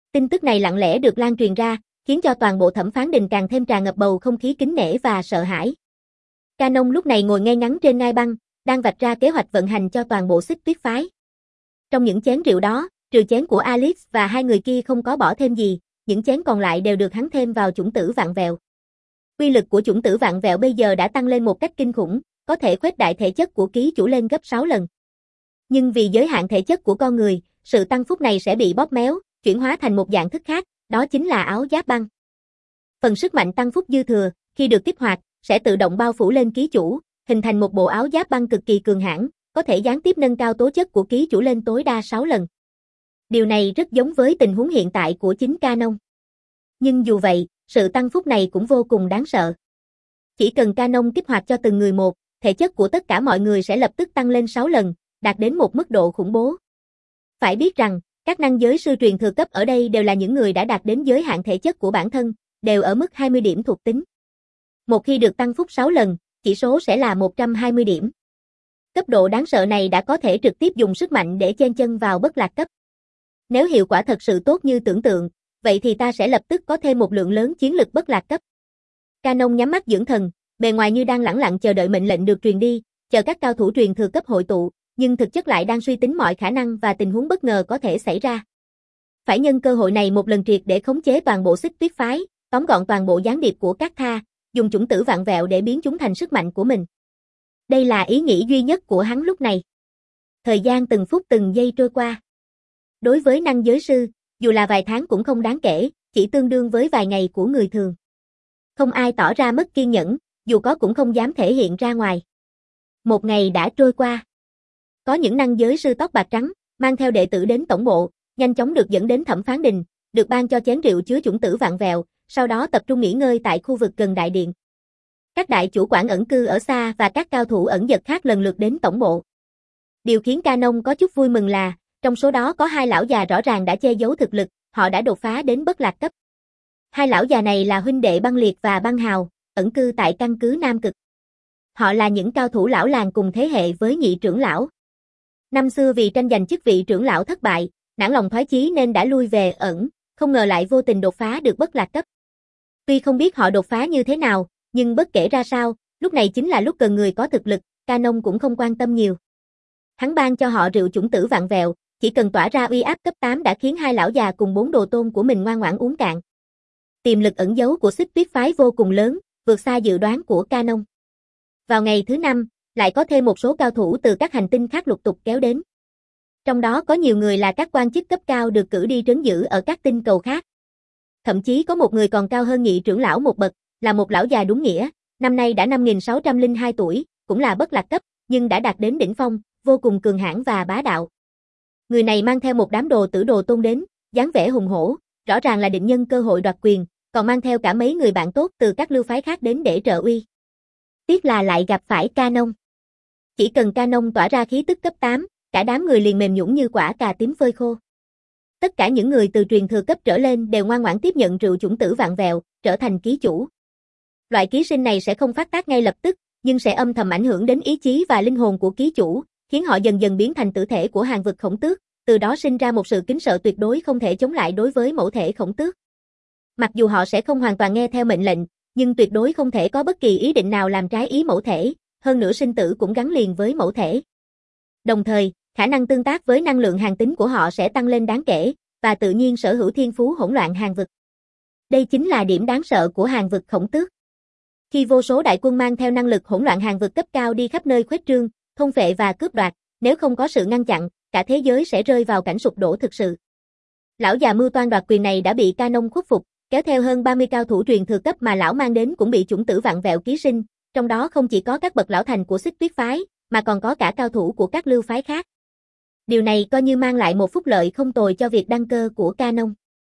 Tin tức này lặng lẽ được lan truyền ra, khiến cho toàn bộ Thẩm Phán Đình càng thêm tràn ngập bầu không khí kính nể và sợ hãi. Canon lúc này ngồi ngay ngắn trên ngai băng, đang vạch ra kế hoạch vận hành cho toàn bộ Xích Tuyết phái. Trong những chén rượu đó, trừ chén của Alice và hai người kia không có bỏ thêm gì, những chén còn lại đều được hắn thêm vào chủng tử vạn vẹo. Uy lực của chủng tử vạn vẹo bây giờ đã tăng lên một cách kinh khủng, có thể khuếch đại thể chất của ký chủ lên gấp sáu lần. Nhưng vì giới hạn thể chất của con người, sự tăng phúc này sẽ bị bóp méo, chuyển hóa thành một dạng thức khác, đó chính là áo giáp băng. Phần sức mạnh tăng phúc dư thừa, khi được kích hoạt, sẽ tự động bao phủ lên ký chủ, hình thành một bộ áo giáp băng cực kỳ cường hãn, có thể gián tiếp nâng cao tố chất của ký chủ lên tối đa sáu lần. Điều này rất giống với tình huống hiện tại của chính Canon. Nhưng dù vậy, sự tăng phúc này cũng vô cùng đáng sợ. Chỉ cần Canon kích hoạt cho từng người một, thể chất của tất cả mọi người sẽ lập tức tăng lên sáu lần, đạt đến một mức độ khủng bố. Phải biết rằng, các năng giới sư truyền thừa cấp ở đây đều là những người đã đạt đến giới hạn thể chất của bản thân, đều ở mức hai mươi điểm thuộc tính. Một khi được tăng phúc sáu lần, chỉ số sẽ là một trăm hai mươi điểm. Cấp độ đáng sợ này đã có thể trực tiếp dùng sức mạnh để chen chân vào bất lạc cấp. Nếu hiệu quả thật sự tốt như tưởng tượng, vậy thì ta sẽ lập tức có thêm một lượng lớn chiến lực bất lạc cấp. Canon nhắm mắt dưỡng thần, bề ngoài như đang lẳng lặng chờ đợi mệnh lệnh được truyền đi, chờ các cao thủ truyền thừa cấp hội tụ, nhưng thực chất lại đang suy tính mọi khả năng và tình huống bất ngờ có thể xảy ra. Phải nhân cơ hội này một lần triệt để khống chế toàn bộ Xích Tuyết phái, tóm gọn toàn bộ gián điệp của Các Tha, dùng chủng tử vạn vẹo để biến chúng thành sức mạnh của mình. Đây là ý nghĩ duy nhất của hắn lúc này. Thời gian từng phút từng giây trôi qua. Đối với năng giới sư, dù là vài tháng cũng không đáng kể, chỉ tương đương với vài ngày của người thường. Không ai tỏ ra mất kiên nhẫn, dù có cũng không dám thể hiện ra ngoài. Một ngày đã trôi qua. Có những năng giới sư tóc bạc trắng, mang theo đệ tử đến tổng bộ, nhanh chóng được dẫn đến Thẩm Phán Đình, được ban cho chén rượu chứa chủng tử vạn vẹo, sau đó tập trung nghỉ ngơi tại khu vực gần đại điện. Các đại chủ quản ẩn cư ở xa và các cao thủ ẩn dật khác lần lượt đến tổng bộ. Điều khiến Canon có chút vui mừng là, trong số đó có hai lão già rõ ràng đã che giấu thực lực, họ đã đột phá đến bất lạc cấp. Hai lão già này là huynh đệ Băng Liệt và Băng Hào, ẩn cư tại căn cứ Nam Cực. Họ là những cao thủ lão làng cùng thế hệ với nhị trưởng lão. Năm xưa vì tranh giành chức vị trưởng lão thất bại, nản lòng thoái chí nên đã lui về ẩn, không ngờ lại vô tình đột phá được bất lạc cấp. Tuy không biết họ đột phá như thế nào, nhưng bất kể ra sao, lúc này chính là lúc cần người có thực lực, Canon cũng không quan tâm nhiều. Hắn ban cho họ rượu chủng tử vạn vẹo, chỉ cần tỏa ra uy áp cấp tám đã khiến hai lão già cùng bốn đồ tôn của mình ngoan ngoãn uống cạn. Tiềm lực ẩn giấu của Xích Tuyết phái vô cùng lớn, vượt xa dự đoán của Canon. Vào ngày thứ năm, lại có thêm một số cao thủ từ các hành tinh khác lục tục kéo đến. Trong đó có nhiều người là các quan chức cấp cao được cử đi trấn giữ ở các tinh cầu khác. Thậm chí có một người còn cao hơn nhị trưởng lão một bậc, là một lão già đúng nghĩa, năm nay đã năm nghìn sáu trăm lẻ hai tuổi, cũng là bất lạc cấp, nhưng đã đạt đến đỉnh phong, vô cùng cường hãn và bá đạo. Người này mang theo một đám đồ tử đồ tôn đến, dáng vẻ hùng hổ, rõ ràng là định nhân cơ hội đoạt quyền, còn mang theo cả mấy người bạn tốt từ các lưu phái khác đến để trợ uy. Tiếc là lại gặp phải Canon. Chỉ cần Canon tỏa ra khí tức cấp tám, cả đám người liền mềm nhũn như quả cà tím phơi khô. Tất cả những người từ truyền thừa cấp trở lên đều ngoan ngoãn tiếp nhận rượu chủng tử vạn vẹo, trở thành ký chủ. Loại ký sinh này sẽ không phát tác ngay lập tức, nhưng sẽ âm thầm ảnh hưởng đến ý chí và linh hồn của ký chủ, khiến họ dần dần biến thành tử thể của hàng vực khổng tước, từ đó sinh ra một sự kính sợ tuyệt đối không thể chống lại đối với mẫu thể khổng tước. Mặc dù họ sẽ không hoàn toàn nghe theo mệnh lệnh, nhưng tuyệt đối không thể có bất kỳ ý định nào làm trái ý mẫu thể, hơn nữa sinh tử cũng gắn liền với mẫu thể. Đồng thời, khả năng tương tác với năng lượng hàng tính của họ sẽ tăng lên đáng kể, và tự nhiên sở hữu thiên phú hỗn loạn hàng vực. Đây chính là điểm đáng sợ của hàng vực khổng tước. Khi vô số đại quân mang theo năng lực hỗn loạn hàng vực cấp cao đi khắp nơi khuếch trương, thôn phệ và cướp đoạt, nếu không có sự ngăn chặn, cả thế giới sẽ rơi vào cảnh sụp đổ thực sự. Lão già mưu toan đoạt quyền này đã bị Canon khuất phục, kéo theo hơn ba mươi cao thủ truyền thừa cấp mà lão mang đến cũng bị chủng tử vạn vẹo ký sinh, trong đó không chỉ có các bậc lão thành của Xích Tuyết phái, mà còn có cả cao thủ của các lưu phái khác. Điều này coi như mang lại một phúc lợi không tồi cho việc đăng cơ của Canon.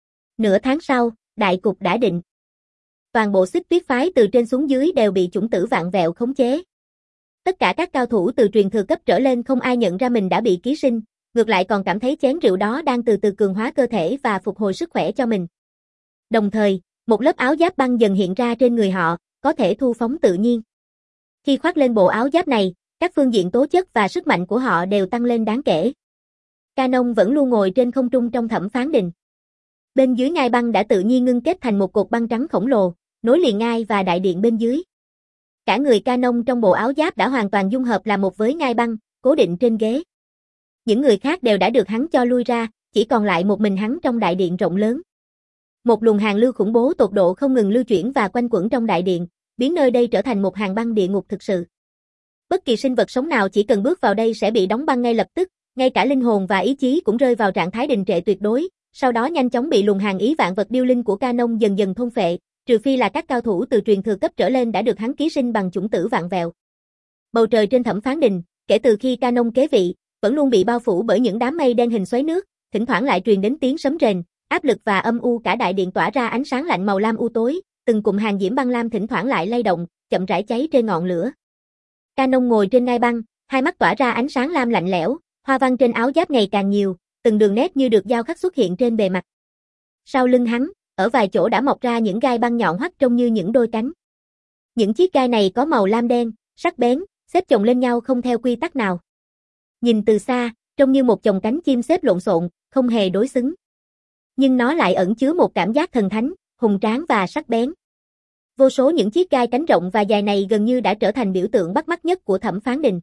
Nửa tháng sau, đại cục đã định. Toàn bộ Xích Tuyết phái từ trên xuống dưới đều bị chủng tử vạn vẹo khống chế. Tất cả các cao thủ từ truyền thừa cấp trở lên không ai nhận ra mình đã bị ký sinh, ngược lại còn cảm thấy chén rượu đó đang từ từ cường hóa cơ thể và phục hồi sức khỏe cho mình. Đồng thời, một lớp áo giáp băng dần hiện ra trên người họ, có thể thu phóng tự nhiên. Khi khoác lên bộ áo giáp này, các phương diện tố chất và sức mạnh của họ đều tăng lên đáng kể. Canon vẫn luôn ngồi trên không trung trong Thẩm Phán Đình. Bên dưới ngai băng đã tự nhiên ngưng kết thành một cột băng trắng khổng lồ, nối liền ngai và đại điện bên dưới. Cả người Canon trong bộ áo giáp đã hoàn toàn dung hợp làm một với ngai băng, cố định trên ghế. Những người khác đều đã được hắn cho lui ra, chỉ còn lại một mình hắn trong đại điện rộng lớn. Một luồng hàn lưu khủng bố tột độ không ngừng lưu chuyển và quanh quẩn trong đại điện, biến nơi đây trở thành một hàng băng địa ngục thực sự. Bất kỳ sinh vật sống nào chỉ cần bước vào đây sẽ bị đóng băng ngay lập tức, ngay cả linh hồn và ý chí cũng rơi vào trạng thái đình trệ tuyệt đối, sau đó nhanh chóng bị luồng hàn ý vạn vật điêu linh của Canon dần dần thôn phệ, trừ phi là các cao thủ từ truyền thừa cấp trở lên đã được hắn ký sinh bằng chủng tử vạn vẹo. Bầu trời trên Thẩm Phán Đình, kể từ khi Canon kế vị, vẫn luôn bị bao phủ bởi những đám mây đen hình xoáy nước, thỉnh thoảng lại truyền đến tiếng sấm rền, áp lực và âm u, cả đại điện tỏa ra ánh sáng lạnh màu lam u tối, từng cụm hàng diễm băng lam thỉnh thoảng lại lay động, chậm rãi cháy trên ngọn lửa. Canon ngồi trên ngai băng, hai mắt tỏa ra ánh sáng lam lạnh lẽo, hoa văn trên áo giáp ngày càng nhiều, từng đường nét như được dao khắc xuất hiện trên bề mặt. Sau lưng hắn, ở vài chỗ đã mọc ra những gai băng nhọn hoắt trông như những đôi cánh. Những chiếc gai này có màu lam đen, sắc bén, xếp chồng lên nhau không theo quy tắc nào. Nhìn từ xa, trông như một chồng cánh chim xếp lộn xộn, không hề đối xứng. Nhưng nó lại ẩn chứa một cảm giác thần thánh, hùng tráng và sắc bén. Vô số những chiếc gai cánh rộng và dài này gần như đã trở thành biểu tượng bắt mắt nhất của Thẩm Phán Đình.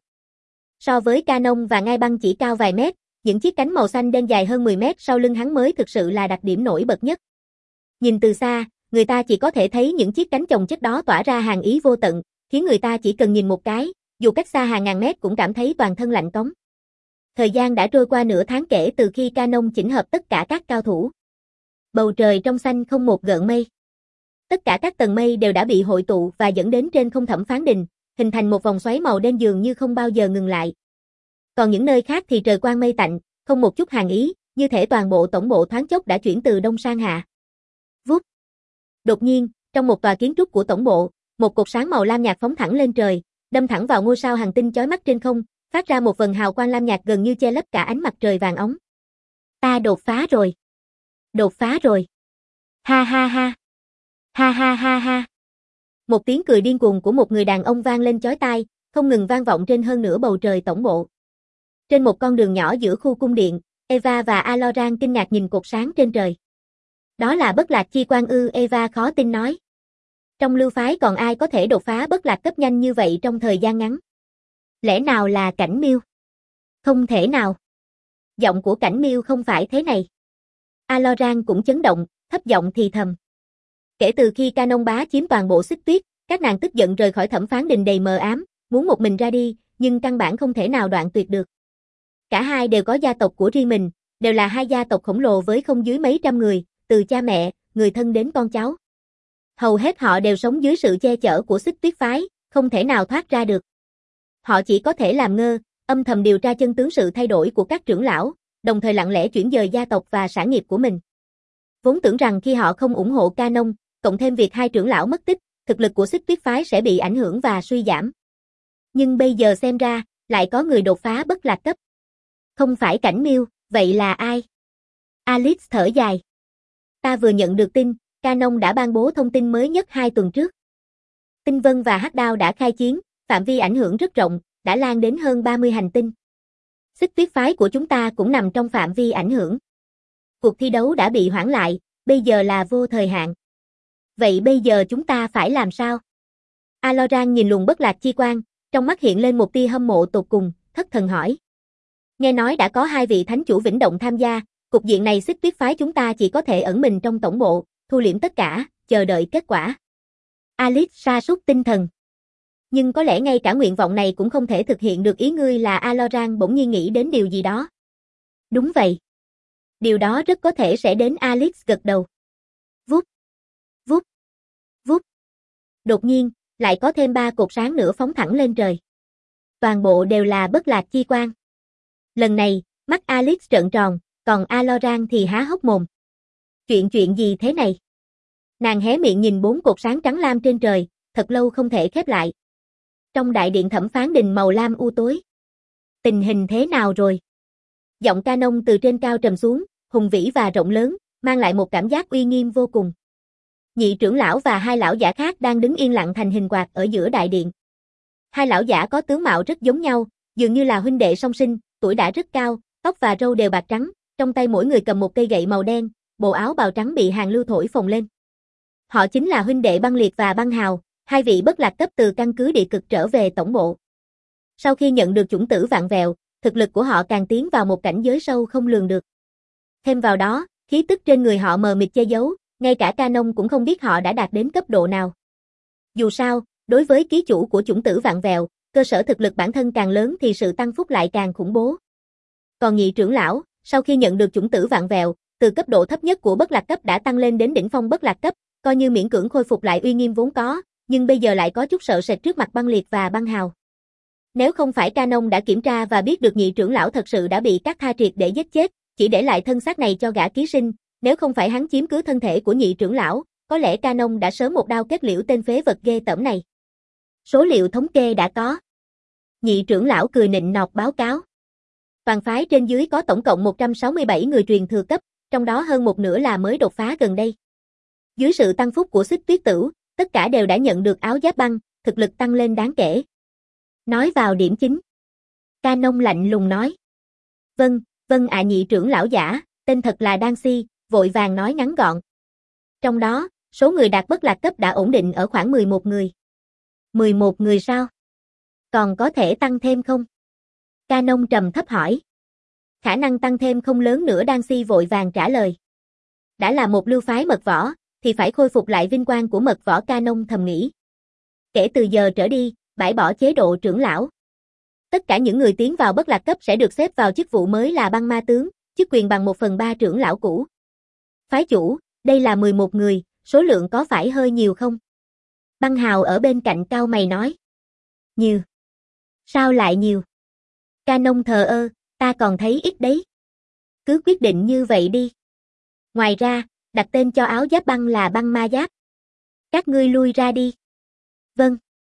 So với Canon và ngai băng chỉ cao vài mét, những chiếc cánh màu xanh đen dài hơn mười mét sau lưng hắn mới thực sự là đặc điểm nổi bật nhất. Nhìn từ xa, người ta chỉ có thể thấy những chiếc cánh chồng chất đó tỏa ra hàn ý vô tận, khiến người ta chỉ cần nhìn một cái, dù cách xa hàng ngàn mét cũng cảm thấy toàn thân lạnh cống. Thời gian đã trôi qua nửa tháng kể từ khi Canon chỉnh hợp tất cả các cao thủ. Bầu trời trong xanh không một gợn mây. Tất cả các tầng mây đều đã bị hội tụ và dẫn đến trên không Thẩm Phán Đình, hình thành một vòng xoáy màu đen dường như không bao giờ ngừng lại. Còn những nơi khác thì trời quang mây tạnh, không một chút hàn ý, như thể toàn bộ tổng bộ thoáng chốc đã chuyển từ đông sang hạ. Vút. Đột nhiên, trong một tòa kiến trúc của tổng bộ, một cột sáng màu lam nhạt phóng thẳng lên trời, đâm thẳng vào ngôi sao hành tinh chói mắt trên không, phát ra một vầng hào quang lam nhạt gần như che lấp cả ánh mặt trời vàng óng. Ta đột phá rồi. Đột phá rồi. Ha ha ha. Ha ha ha ha. Một tiếng cười điên cuồng của một người đàn ông vang lên chói tai, không ngừng vang vọng trên hơn nửa bầu trời tổng bộ. Trên một con đường nhỏ giữa khu cung điện, Eva và Aloran kinh ngạc nhìn cột sáng trên trời. Đó là Bất Lạc Chi Quang ư? Eva khó tin nói. Trong lưu phái còn ai có thể đột phá bất lạc cấp nhanh như vậy trong thời gian ngắn? Lẽ nào là Cảnh Miêu? Không thể nào. Giọng của Cảnh Miêu không phải thế này. Aloran cũng chấn động, thấp giọng thì thầm. Kể từ khi Canon bá chiếm toàn bộ Xích Tuyết, các nàng tức giận rời khỏi Thẩm Phán Đình đầy mờ ám, muốn một mình ra đi, nhưng căn bản không thể nào đoạn tuyệt được. Cả hai đều có gia tộc của riêng mình, đều là hai gia tộc khổng lồ với không dưới mấy trăm người, từ cha mẹ, người thân đến con cháu. Hầu hết họ đều sống dưới sự che chở của Xích Tuyết phái, không thể nào thoát ra được. Họ chỉ có thể làm ngơ, âm thầm điều tra chân tướng sự thay đổi của các trưởng lão, đồng thời lặng lẽ chuyển dời gia tộc và sản nghiệp của mình. Vốn tưởng rằng khi họ không ủng hộ Canon, cộng thêm việc hai trưởng lão mất tích, thực lực của Xích Tuyết phái sẽ bị ảnh hưởng và suy giảm. Nhưng bây giờ xem ra, lại có người đột phá bất lạc cấp. Không phải Cảnh Miêu, vậy là ai? Alice thở dài. Ta vừa nhận được tin, Canon đã ban bố thông tin mới nhất hai tuần trước. Tinh Vân và Hắc Đao đã khai chiến, phạm vi ảnh hưởng rất rộng, đã lan đến hơn ba mươi hành tinh. Xích Tuyết phái của chúng ta cũng nằm trong phạm vi ảnh hưởng. Cuộc thi đấu đã bị hoãn lại, bây giờ là vô thời hạn. Vậy bây giờ chúng ta phải làm sao? Aloran nhìn luồng bất lạc chi quang, trong mắt hiện lên một tia hâm mộ tột cùng, thất thần hỏi. Nghe nói đã có hai vị thánh chủ Vĩnh Động tham gia, cục diện này Xích Tuyết phái chúng ta chỉ có thể ẩn mình trong tổng bộ, thu liễm tất cả, chờ đợi kết quả. Alice sa sút tinh thần. Nhưng có lẽ ngay cả nguyện vọng này cũng không thể thực hiện được. Ý ngươi là? Aloran bỗng nhiên nghĩ đến điều gì đó. Đúng vậy. Điều đó rất có thể sẽ đến. Alice gật đầu. Vút, vút, vút. Đột nhiên, lại có thêm ba cột sáng nữa phóng thẳng lên trời. Toàn bộ đều là bất lạc chi quang. Lần này, mắt Alice trợn tròn, còn Aloran thì há hốc mồm. Chuyện chuyện gì thế này? Nàng hé miệng nhìn bốn cột sáng trắng lam trên trời, thật lâu không thể khép lại. Trong đại điện Thẩm Phán Đình màu lam u tối. Tình hình thế nào rồi? Giọng Canon từ trên cao trầm xuống, hùng vĩ và rộng lớn, mang lại một cảm giác uy nghiêm vô cùng. Nhị trưởng lão và hai lão giả khác đang đứng yên lặng thành hình quạt ở giữa đại điện. Hai lão giả có tướng mạo rất giống nhau, dường như là huynh đệ song sinh, tuổi đã rất cao, tóc và râu đều bạc trắng, trong tay mỗi người cầm một cây gậy màu đen, bộ áo bào trắng bị Hàn Lưu thổi phồng lên. Họ chính là huynh đệ Băng Liệt và Băng Hào, hai vị bất lạc cấp từ căn cứ địa cực trở về tổng bộ. Sau khi nhận được chủng tử vạn vẹo, thực lực của họ càng tiến vào một cảnh giới sâu không lường được. Thêm vào đó, khí tức trên người họ mờ mịt che giấu, ngay cả Canon cũng không biết họ đã đạt đến cấp độ nào. Dù sao, đối với ký chủ của chủng tử vạn vẹo, cơ sở thực lực bản thân càng lớn thì sự tăng phúc lại càng khủng bố. Còn nhị trưởng lão, sau khi nhận được chủng tử vạn vẹo, từ cấp độ thấp nhất của bất lạc cấp đã tăng lên đến đỉnh phong bất lạc cấp, coi như miễn cưỡng khôi phục lại uy nghiêm vốn có, nhưng bây giờ lại có chút sợ sệt trước mặt Băng Liệt và Băng Hào. Nếu không phải Canon đã kiểm tra và biết được nhị trưởng lão thật sự đã bị các tha triệt để giết chết, chỉ để lại thân xác này cho gã ký sinh, nếu không phải hắn chiếm cứ thân thể của nhị trưởng lão, có lẽ Canon đã sớm một đao kết liễu tên phế vật ghê tởm này. Số liệu thống kê đã có. Nhị trưởng lão cười nịnh nọt báo cáo. Toàn phái trên dưới có tổng cộng một trăm sáu mươi bảy người truyền thừa cấp, trong đó hơn một nửa là mới đột phá gần đây. Dưới sự tăng phúc của Xích Tuyết Tửu, tất cả đều đã nhận được áo giáp băng, thực lực tăng lên đáng kể. Nói vào điểm chính. Canon lạnh lùng nói. Vâng, vâng ạ nhị trưởng lão giả, tên thật là Đan Si, vội vàng nói ngắn gọn. Trong đó, số người đạt bất lạc cấp đã ổn định ở khoảng mười một người. mười một người sao? Còn có thể tăng thêm không? Canon trầm thấp hỏi. Khả năng tăng thêm không lớn nữa Đan Si vội vàng trả lời. Đã là một lưu phái mật võ, thì phải khôi phục lại vinh quang của mật võ Canon thầm nghĩ. Kể từ giờ trở đi, bãi bỏ chế độ trưởng lão. Tất cả những người tiến vào bất lạc cấp sẽ được xếp vào chức vụ mới là băng ma tướng, chức quyền bằng một phần ba trưởng lão cũ. Phái chủ, đây là mười một người, số lượng có phải hơi nhiều không? Băng Hào ở bên cạnh cau mày nói. Nhiều. Sao lại nhiều? Canon thờ ơ, ta còn thấy ít đấy. Cứ quyết định như vậy đi. Ngoài ra, đặt tên cho áo giáp băng là băng ma giáp. Các ngươi lui ra đi. Vâng.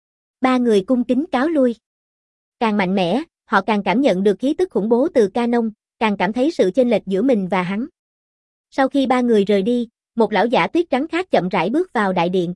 Ba người cung kính cáo lui. Càng mạnh mẽ, họ càng cảm nhận được khí tức khủng bố từ Canon, càng cảm thấy sự chênh lệch giữa mình và hắn. Sau khi ba người rời đi, một lão giả tuyết trắng khác chậm rãi bước vào đại điện.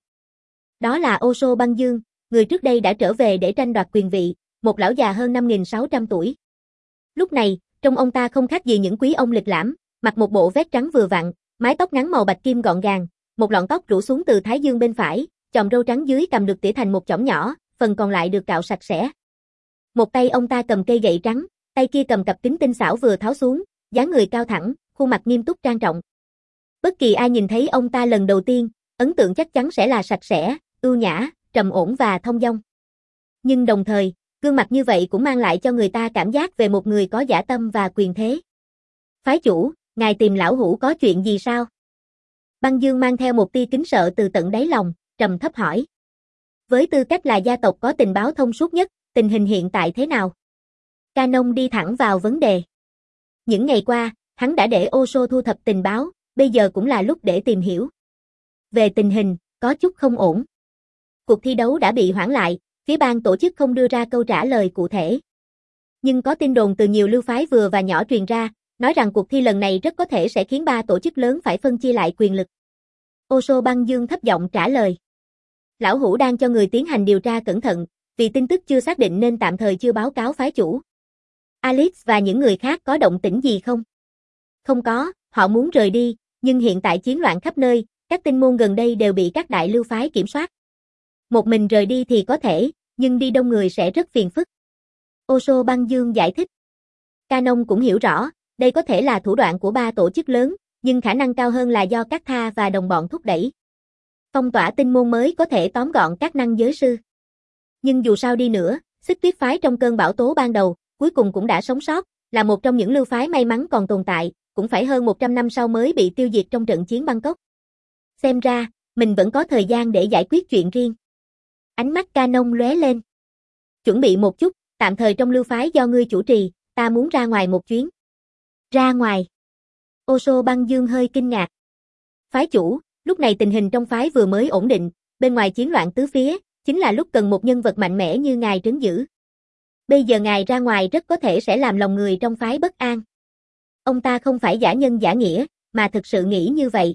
Đó là Oso Băng Dương, người trước đây đã trở về để tranh đoạt quyền vị, một lão già hơn năm nghìn sáu trăm tuổi. Lúc này, trông ông ta không khác gì những quý ông lịch lãm, mặc một bộ vest trắng vừa vặn, mái tóc ngắn màu bạch kim gọn gàng, một lọn tóc rủ xuống từ thái dương bên phải, chòm râu trắng dưới cằm được tỉa thành một chỏm nhỏ, phần còn lại được cạo sạch sẽ. Một tay ông ta cầm cây gậy trắng, tay kia cầm cặp kính tinh xảo vừa tháo xuống, dáng người cao thẳng, khuôn mặt nghiêm túc trang trọng. Bất kỳ ai nhìn thấy ông ta lần đầu tiên, ấn tượng chắc chắn sẽ là sạch sẽ, ưu nhã, trầm ổn và thông dong. Nhưng đồng thời, gương mặt như vậy cũng mang lại cho người ta cảm giác về một người có dã tâm và quyền thế. Phái chủ, ngài tìm lão hủ có chuyện gì sao? Băng Dương mang theo một tia kính sợ từ tận đáy lòng, trầm thấp hỏi. Với tư cách là gia tộc có tình báo thông suốt nhất, tình hình hiện tại thế nào? Canon đi thẳng vào vấn đề. Những ngày qua, hắn đã để Oso thu thập tình báo, bây giờ cũng là lúc để tìm hiểu. Về tình hình, có chút không ổn. Cuộc thi đấu đã bị hoãn lại, phía ban tổ chức không đưa ra câu trả lời cụ thể. Nhưng có tin đồn từ nhiều lưu phái vừa và nhỏ truyền ra, nói rằng cuộc thi lần này rất có thể sẽ khiến ba tổ chức lớn phải phân chia lại quyền lực. Oso Băng Dương thấp giọng trả lời. Lão hủ đang cho người tiến hành điều tra cẩn thận, vì tin tức chưa xác định nên tạm thời chưa báo cáo phái chủ. Alex và những người khác có động tĩnh gì không? Không có, họ muốn rời đi, nhưng hiện tại chiến loạn khắp nơi, các tinh môn gần đây đều bị các đại lưu phái kiểm soát. Một mình rời đi thì có thể, nhưng đi đông người sẽ rất phiền phức. Oso Băng Dương giải thích. Canon cũng hiểu rõ, đây có thể là thủ đoạn của ba tổ chức lớn, nhưng khả năng cao hơn là do các tha và đồng bọn thúc đẩy. Phong tỏa tinh môn mới có thể tóm gọn các năng giới sư. Nhưng dù sao đi nữa, Xích Tuyết phái trong cơn bão tố ban đầu, cuối cùng cũng đã sống sót, là một trong những lưu phái may mắn còn tồn tại, cũng phải hơn một trăm năm sau mới bị tiêu diệt trong trận chiến Bangkok. Xem ra, mình vẫn có thời gian để giải quyết chuyện riêng. Ánh mắt Canon lóe lên. Chuẩn bị một chút, tạm thời trong lưu phái do ngươi chủ trì, ta muốn ra ngoài một chuyến. Ra ngoài. Oso Băng Dương hơi kinh ngạc. Phái chủ, lúc này tình hình trong phái vừa mới ổn định, bên ngoài chiến loạn tứ phía, chính là lúc cần một nhân vật mạnh mẽ như ngài trấn giữ. Bây giờ ngài ra ngoài rất có thể sẽ làm lòng người trong phái bất an. Ông ta không phải giả nhân giả nghĩa, mà thực sự nghĩ như vậy.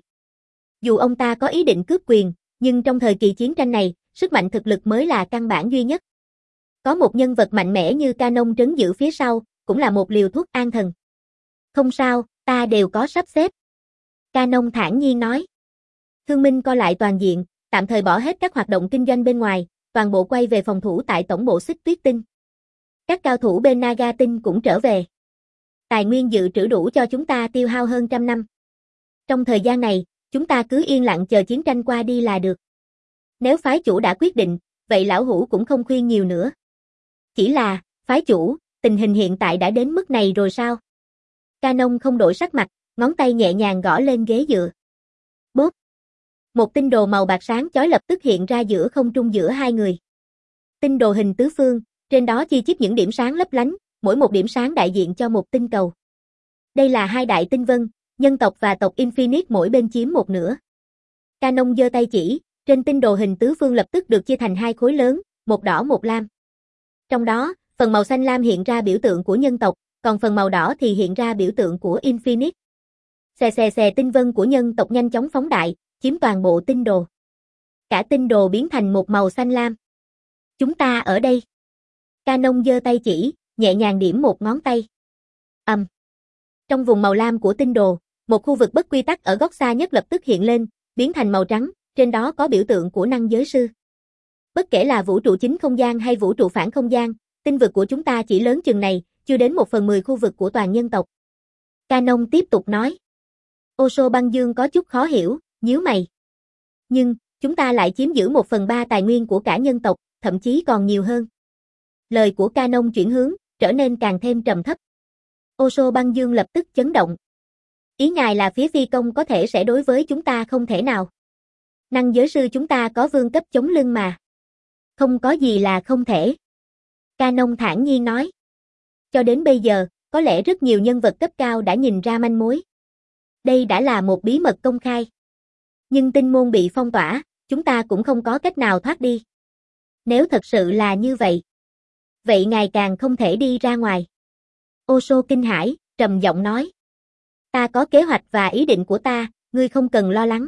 Dù ông ta có ý định cướp quyền, nhưng trong thời kỳ chiến tranh này, sức mạnh thực lực mới là căn bản duy nhất. Có một nhân vật mạnh mẽ như Canon trấn giữ phía sau, cũng là một liều thuốc an thần. Không sao, ta đều có sắp xếp. Canon thản nhiên nói. Thương Minh co lại toàn diện, tạm thời bỏ hết các hoạt động kinh doanh bên ngoài, toàn bộ quay về phòng thủ tại tổng bộ Xích Tuyết Tinh. Các cao thủ bên Naga Tinh cũng trở về. Tài nguyên dự trữ đủ cho chúng ta tiêu hao hơn trăm năm. Trong thời gian này, chúng ta cứ yên lặng chờ chiến tranh qua đi là được. Nếu phái chủ đã quyết định, vậy lão hủ cũng không khuyên nhiều nữa. Chỉ là, phái chủ, tình hình hiện tại đã đến mức này rồi sao? Canon không đổi sắc mặt, ngón tay nhẹ nhàng gõ lên ghế dựa. Bốp. Một tinh đồ màu bạc sáng chói lập tức hiện ra giữa không trung giữa hai người. Tinh đồ hình tứ phương, trên đó chi chít những điểm sáng lấp lánh, mỗi một điểm sáng đại diện cho một tinh cầu. Đây là hai đại tinh vân, nhân tộc và tộc Infinite mỗi bên chiếm một nửa. Canon giơ tay chỉ, trên tinh đồ hình tứ phương lập tức được chia thành hai khối lớn, một đỏ một lam. Trong đó, phần màu xanh lam hiện ra biểu tượng của nhân tộc, còn phần màu đỏ thì hiện ra biểu tượng của Infinite. Xè xè xè tinh vân của nhân tộc nhanh chóng phóng đại, chiếm toàn bộ tinh đồ. Cả tinh đồ biến thành một màu xanh lam. Chúng ta ở đây. Canon giơ tay chỉ, nhẹ nhàng điểm một ngón tay. Ầm. Um. Trong vùng màu lam của tinh đồ, một khu vực bất quy tắc ở góc xa nhất lập tức hiện lên, biến thành màu trắng, trên đó có biểu tượng của năng giới sư. Bất kể là vũ trụ chính không gian hay vũ trụ phản không gian, tinh vực của chúng ta chỉ lớn chừng này, chưa đến một phần mười khu vực của toàn nhân tộc. Canon tiếp tục nói. Oso Băng Dương có chút khó hiểu, nhíu mày. Nhưng, chúng ta lại chiếm giữ một phần ba tài nguyên của cả nhân tộc, thậm chí còn nhiều hơn. Lời của Canon chuyển hướng, trở nên càng thêm trầm thấp. Oso Băng Dương lập tức chấn động. Ý ngài là phía phi công có thể sẽ đối với chúng ta không thể nào. Năng giới sư chúng ta có vương cấp chống lưng mà. Không có gì là không thể. Canon thản nhiên nói. Cho đến bây giờ, có lẽ rất nhiều nhân vật cấp cao đã nhìn ra manh mối. Đây đã là một bí mật công khai. Nhưng tinh môn bị phong tỏa, chúng ta cũng không có cách nào thoát đi. Nếu thật sự là như vậy, vậy ngày càng không thể đi ra ngoài. Oso kinh hãi, trầm giọng nói. Ta có kế hoạch và ý định của ta, ngươi không cần lo lắng.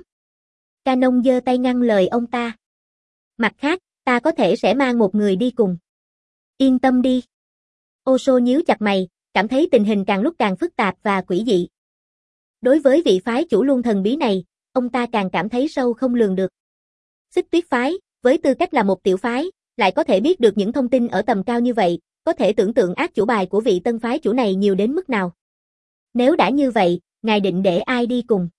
Canon giơ tay ngăn lời ông ta. Mặt khác, ta có thể sẽ mang một người đi cùng. Yên tâm đi. Oso nhíu chặt mày, cảm thấy tình hình càng lúc càng phức tạp và quỷ dị. Đối với vị phái chủ luôn thần bí này, ông ta càng cảm thấy sâu không lường được. Xích Tuyết phái, với tư cách là một tiểu phái, lại có thể biết được những thông tin ở tầm cao như vậy, có thể tưởng tượng át chủ bài của vị tân phái chủ này nhiều đến mức nào. Nếu đã như vậy, ngài định để ai đi cùng?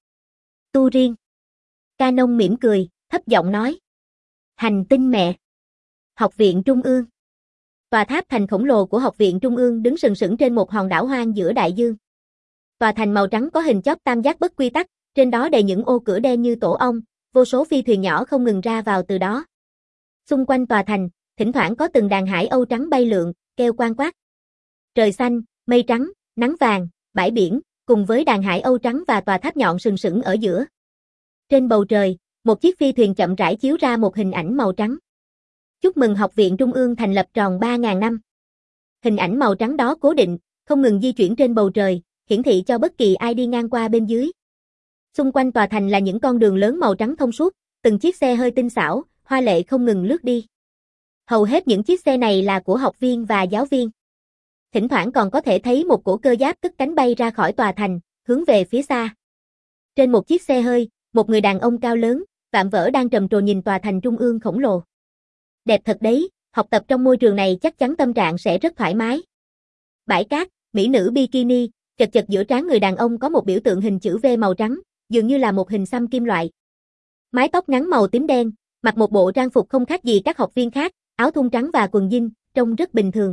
Tu Riêng. Canon mỉm cười, thấp giọng nói. Hành tinh mẹ. Học viện Trung ương. Tòa tháp thành khổng lồ của Học viện Trung ương đứng sừng sững trên một hòn đảo hoang giữa đại dương. Tòa thành màu trắng có hình chóp tam giác bất quy tắc, trên đó đầy những ô cửa đen như tổ ong, vô số phi thuyền nhỏ không ngừng ra vào từ đó. Xung quanh tòa thành, thỉnh thoảng có từng đàn hải âu trắng bay lượn, kêu quang quát. Trời xanh, mây trắng, nắng vàng, bãi biển, cùng với đàn hải âu trắng và tòa tháp nhọn sừng sững ở giữa. Trên bầu trời, một chiếc phi thuyền chậm rãi chiếu ra một hình ảnh màu trắng. Chúc mừng Học viện Trung ương thành lập tròn ba nghìn năm. Hình ảnh màu trắng đó cố định, không ngừng di chuyển trên bầu trời, hiển thị cho bất kỳ ai đi ngang qua bên dưới. Xung quanh tòa thành là những con đường lớn màu trắng thông suốt, từng chiếc xe hơi tinh xảo, hoa lệ không ngừng lướt đi. Hầu hết những chiếc xe này là của học viên và giáo viên. Thỉnh thoảng còn có thể thấy một cỗ cơ giáp cất cánh bay ra khỏi tòa thành, hướng về phía xa. Trên một chiếc xe hơi, một người đàn ông cao lớn, vạm vỡ đang trầm trồ nhìn tòa thành trung ương khổng lồ. Đẹp thật đấy, học tập trong môi trường này chắc chắn tâm trạng sẽ rất thoải mái. Bãi cát, mỹ nữ bikini, chật chật giữa trán người đàn ông có một biểu tượng hình chữ V màu trắng, dường như là một hình xăm kim loại. Mái tóc ngắn màu tím đen, mặc một bộ trang phục không khác gì các học viên khác, áo thun trắng và quần jean, trông rất bình thường.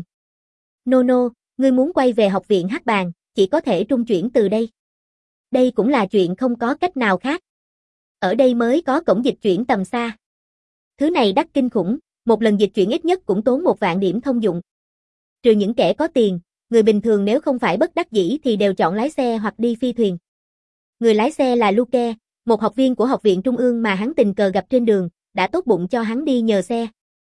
Nono, ngươi muốn quay về học viện Hắc Bàn, chỉ có thể trung chuyển từ đây. Đây cũng là chuyện không có cách nào khác. Ở đây mới có cổng dịch chuyển tầm xa. Thứ này đắt kinh khủng, một lần dịch chuyển ít nhất cũng tốn một vạn điểm thông dụng. Trừ những kẻ có tiền, người bình thường nếu không phải bất đắc dĩ thì đều chọn lái xe hoặc đi phi thuyền. Người lái xe là Luke, một học viên của Học viện Trung ương mà hắn tình cờ gặp trên đường, đã tốt bụng cho hắn đi nhờ xe.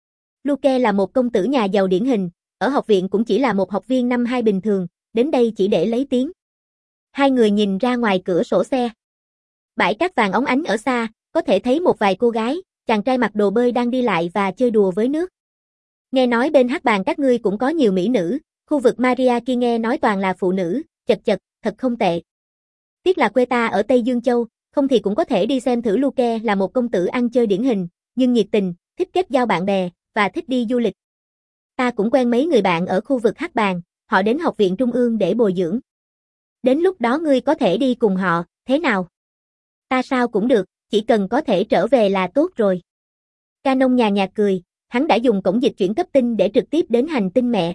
Luke là một công tử nhà giàu điển hình, ở học viện cũng chỉ là một học viên năm hai bình thường, đến đây chỉ để lấy tiếng. Hai người nhìn ra ngoài cửa sổ xe. Bãi cát vàng óng ánh ở xa, có thể thấy một vài cô gái, chàng trai mặc đồ bơi đang đi lại và chơi đùa với nước. Nghe nói bên Hắc Bàn các ngươi cũng có nhiều mỹ nữ, khu vực Maria kia nghe nói toàn là phụ nữ, chật chật, thật không tệ. Tiếc là quê ta ở Tây Dương Châu, không thì cũng có thể đi xem thử. Luke là một công tử ăn chơi điển hình, nhưng nhiệt tình, thích kết giao bạn bè, và thích đi du lịch. Ta cũng quen mấy người bạn ở khu vực Hắc Bàng, họ đến học viện trung ương để bồi dưỡng. Đến lúc đó ngươi có thể đi cùng họ, thế nào? Ta sao cũng được, chỉ cần có thể trở về là tốt rồi. Canon nhàn nhạt cười, hắn đã dùng cổng dịch chuyển cấp tinh để trực tiếp đến hành tinh mẹ.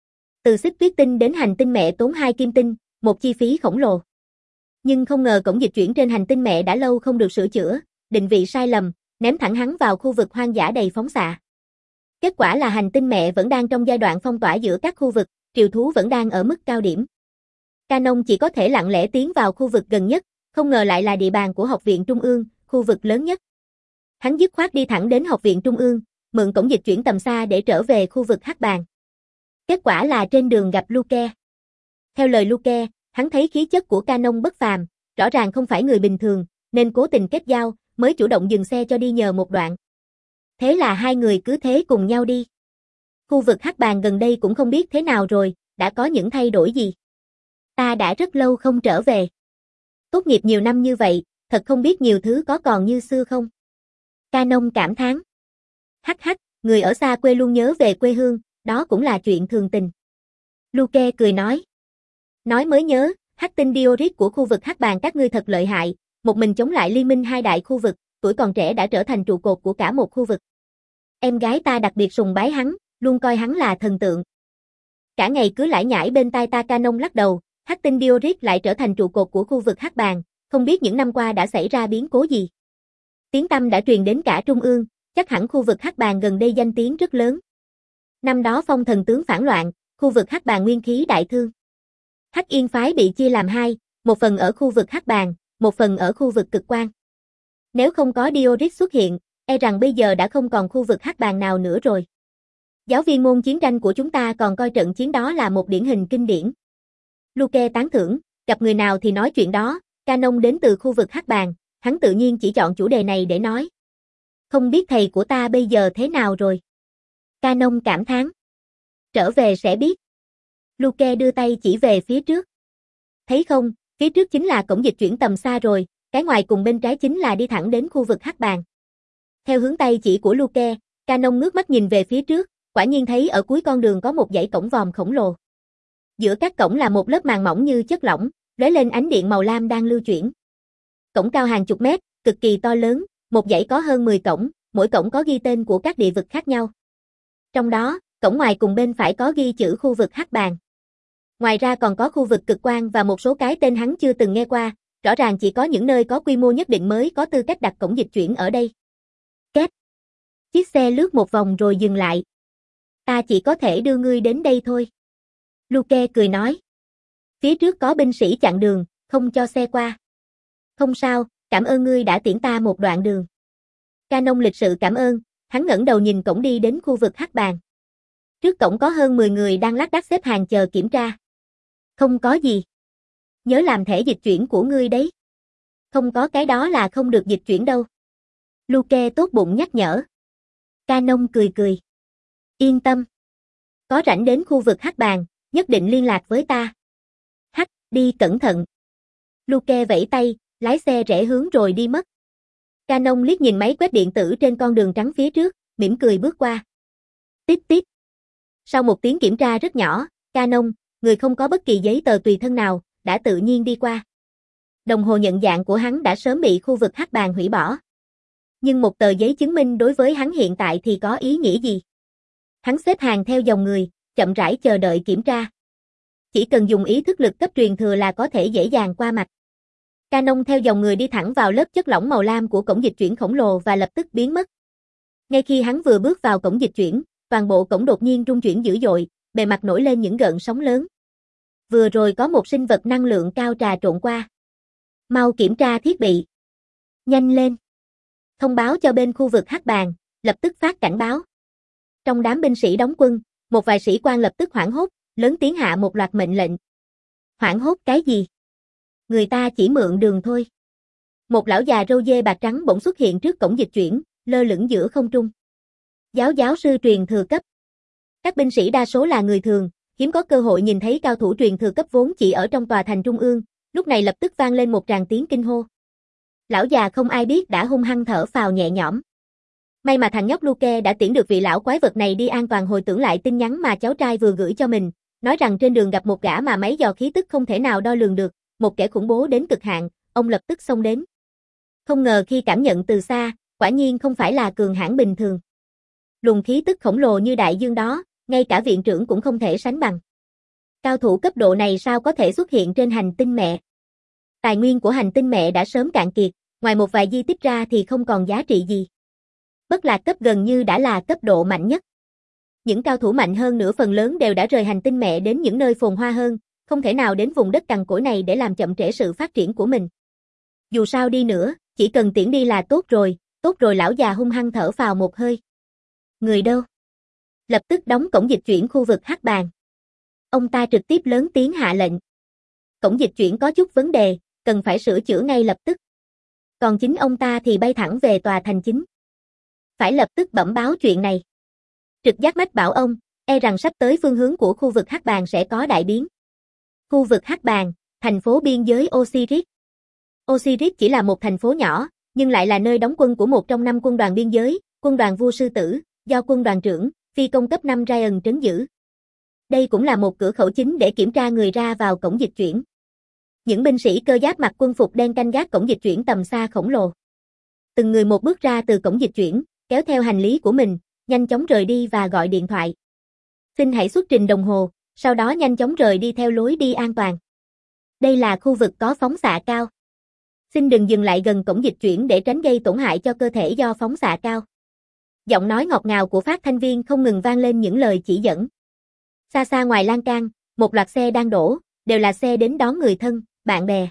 Từ xích tuyết tinh đến hành tinh mẹ tốn hai kim tinh, một chi phí khổng lồ. Nhưng không ngờ cổng dịch chuyển trên hành tinh mẹ đã lâu không được sửa chữa, định vị sai lầm, ném thẳng hắn vào khu vực hoang dã đầy phóng xạ. Kết quả là hành tinh mẹ vẫn đang trong giai đoạn phong tỏa giữa các khu vực, triều thú vẫn đang ở mức cao điểm. Canon chỉ có thể lặng lẽ tiến vào khu vực gần nhất, không ngờ lại là địa bàn của học viện trung ương, khu vực lớn nhất. Hắn dứt khoát đi thẳng đến học viện trung ương, mượn cổng dịch chuyển tầm xa để trở về khu vực Hắc Bàng. Kết quả là trên đường gặp Luke. Theo lời Luke, hắn thấy khí chất của Canon bất phàm, rõ ràng không phải người bình thường, nên cố tình kết giao, mới chủ động dừng xe cho đi nhờ một đoạn. Thế là hai người cứ thế cùng nhau đi. Khu vực Hắc Bàng gần đây cũng không biết thế nào rồi, đã có những thay đổi gì. Ta đã rất lâu không trở về. Tốt nghiệp nhiều năm như vậy, thật không biết nhiều thứ có còn như xưa không. Canon cảm thán. Hắc hắc, người ở xa quê luôn nhớ về quê hương, đó cũng là chuyện thường tình. Luke cười nói. Nói mới nhớ, hắc tinh Diorit của khu vực Hắc Bàng các ngươi thật lợi hại, một mình chống lại liên minh hai đại khu vực, tuổi còn trẻ đã trở thành trụ cột của cả một khu vực. Em gái ta đặc biệt sùng bái hắn, luôn coi hắn là thần tượng. Cả ngày cứ lải nhải bên tai ta. Canon lắc đầu, hắc tinh Diorit lại trở thành trụ cột của khu vực Hắc Bàng, không biết những năm qua đã xảy ra biến cố gì. Tiếng tăm đã truyền đến cả trung ương, chắc hẳn khu vực Hắc Bàng gần đây danh tiếng rất lớn. Năm đó Phong thần tướng phản loạn, khu vực Hắc Bàng nguyên khí đại thương. Hắc Yên phái bị chia làm hai, một phần ở khu vực Hắc Bàng, một phần ở khu vực Cực Quang. Nếu không có Diorit xuất hiện, e rằng bây giờ đã không còn khu vực Hắc Bàng nào nữa rồi. Giáo viên môn chiến tranh của chúng ta còn coi trận chiến đó là một điển hình kinh điển. Luke tán thưởng, gặp người nào thì nói chuyện đó. Canon đến từ khu vực Hắc Bàng, hắn tự nhiên chỉ chọn chủ đề này để nói. Không biết thầy của ta bây giờ thế nào rồi? Canon cảm thán. Trở về sẽ biết. Luke đưa tay chỉ về phía trước. Thấy không, phía trước chính là cổng dịch chuyển tầm xa rồi, cái ngoài cùng bên trái chính là đi thẳng đến khu vực Hắc Bàng. Theo hướng tay chỉ của Luke, Canon ngước mắt nhìn về phía trước, quả nhiên thấy ở cuối con đường có một dãy cổng vòm khổng lồ. Giữa các cổng là một lớp màng mỏng như chất lỏng, lóe lên ánh điện màu lam đang lưu chuyển. Cổng cao hàng chục mét, cực kỳ to lớn, một dãy có hơn mười cổng, mỗi cổng có ghi tên của các địa vực khác nhau. Trong đó, cổng ngoài cùng bên phải có ghi chữ khu vực Hắc Bàng. Ngoài ra còn có khu vực Cực Quang và một số cái tên hắn chưa từng nghe qua, rõ ràng chỉ có những nơi có quy mô nhất định mới có tư cách đặt cổng dịch chuyển ở đây. Két. Chiếc xe lướt một vòng rồi dừng lại. Ta chỉ có thể đưa ngươi đến đây thôi. Luke cười nói. Phía trước có binh sĩ chặn đường, không cho xe qua. Không sao, cảm ơn ngươi đã tiễn ta một đoạn đường. Canon lịch sự cảm ơn, hắn ngẩng đầu nhìn cổng đi đến khu vực Hắc Bàng. Trước cổng có hơn mười người đang lác đác xếp hàng chờ kiểm tra. Không có gì. Nhớ làm thẻ dịch chuyển của ngươi đấy. Không có cái đó là không được dịch chuyển đâu. Luke tốt bụng nhắc nhở. Canon cười cười. Yên tâm. Có rảnh đến khu vực Hắc Bàng, nhất định liên lạc với ta. Hắc, đi cẩn thận. Luke vẫy tay, lái xe rẽ hướng rồi đi mất. Canon liếc nhìn máy quét điện tử trên con đường trắng phía trước, mỉm cười bước qua. Tít tít. Sau một tiếng kiểm tra rất nhỏ, Canon, người không có bất kỳ giấy tờ tùy thân nào, đã tự nhiên đi qua. Đồng hồ nhận dạng của hắn đã sớm bị khu vực Hắc Bàng hủy bỏ. Nhưng một tờ giấy chứng minh đối với hắn hiện tại thì có ý nghĩa gì? Hắn xếp hàng theo dòng người, chậm rãi chờ đợi kiểm tra. Chỉ cần dùng ý thức lực cấp truyền thừa là có thể dễ dàng qua mặt. Canon theo dòng người đi thẳng vào lớp chất lỏng màu lam của cổng dịch chuyển khổng lồ và lập tức biến mất. Ngay khi hắn vừa bước vào cổng dịch chuyển, toàn bộ cổng đột nhiên rung chuyển dữ dội, bề mặt nổi lên những gợn sóng lớn. Vừa rồi có một sinh vật năng lượng cao trà trộn qua. Mau kiểm tra thiết bị. Nhanh lên. Thông báo cho bên khu vực Hắc Bàng, lập tức phát cảnh báo. Trong đám binh sĩ đóng quân, một vài sĩ quan lập tức hoảng hốt, lớn tiếng hạ một loạt mệnh lệnh. Hoảng hốt cái gì? Người ta chỉ mượn đường thôi. Một lão già râu dê bạc trắng bỗng xuất hiện trước cổng dịch chuyển, lơ lửng giữa không trung. Giáo giáo sư truyền thừa cấp. Các binh sĩ đa số là người thường, hiếm có cơ hội nhìn thấy cao thủ truyền thừa cấp vốn chỉ ở trong tòa thành trung ương, lúc này lập tức vang lên một tràng tiếng kinh hô. Lão già không ai biết đã hung hăng thở phào nhẹ nhõm. May mà thằng nhóc Luke đã tiễn được vị lão quái vật này đi an toàn, hồi tưởng lại tin nhắn mà cháu trai vừa gửi cho mình, nói rằng trên đường gặp một gã mà máy dò khí tức không thể nào đo lường được, một kẻ khủng bố đến cực hạn, ông lập tức xông đến. Không ngờ khi cảm nhận từ xa, quả nhiên không phải là cường hãn bình thường. Luồng khí tức khổng lồ như đại dương đó, ngay cả viện trưởng cũng không thể sánh bằng. Cao thủ cấp độ này sao có thể xuất hiện trên hành tinh mẹ? Tài nguyên của hành tinh mẹ đã sớm cạn kiệt, ngoài một vài di tích ra thì không còn giá trị gì. Bất lạc cấp gần như đã là cấp độ mạnh nhất. Những cao thủ mạnh hơn nữa phần lớn đều đã rời hành tinh mẹ đến những nơi phồn hoa hơn, không thể nào đến vùng đất cằn cỗi này để làm chậm trễ sự phát triển của mình. Dù sao đi nữa, chỉ cần tiễn đi là tốt rồi, tốt rồi. Lão già hung hăng thở phào một hơi. Người đâu? Lập tức đóng cổng dịch chuyển khu vực hắc bàn. Ông ta trực tiếp lớn tiếng hạ lệnh. Cổng dịch chuyển có chút vấn đề, cần phải sửa chữa ngay lập tức. Còn chính ông ta thì bay thẳng về tòa thành chính. Phải lập tức bẩm báo chuyện này. Trực giác mách bảo ông, e rằng sắp tới phương hướng của khu vực hắc bàn sẽ có đại biến. Khu vực hắc bàn, thành phố biên giới Osiris. Osiris chỉ là một thành phố nhỏ, nhưng lại là nơi đóng quân của một trong năm quân đoàn biên giới, quân đoàn vua sư tử, do quân đoàn trưởng, phi công cấp năm Ryan trấn giữ. Đây cũng là một cửa khẩu chính để kiểm tra người ra vào cổng dịch chuyển. Những binh sĩ cơ giáp mặc quân phục đen canh gác cổng dịch chuyển tầm xa khổng lồ. Từng người một bước ra từ cổng dịch chuyển, kéo theo hành lý của mình, nhanh chóng rời đi và gọi điện thoại. Xin hãy xuất trình đồng hồ, sau đó nhanh chóng rời đi theo lối đi an toàn. Đây là khu vực có phóng xạ cao. Xin đừng dừng lại gần cổng dịch chuyển để tránh gây tổn hại cho cơ thể do phóng xạ cao. Giọng nói ngọt ngào của phát thanh viên không ngừng vang lên những lời chỉ dẫn. Xa xa ngoài lan can, một loạt xe đang đổ, đều là xe đến đón người thân, bạn bè.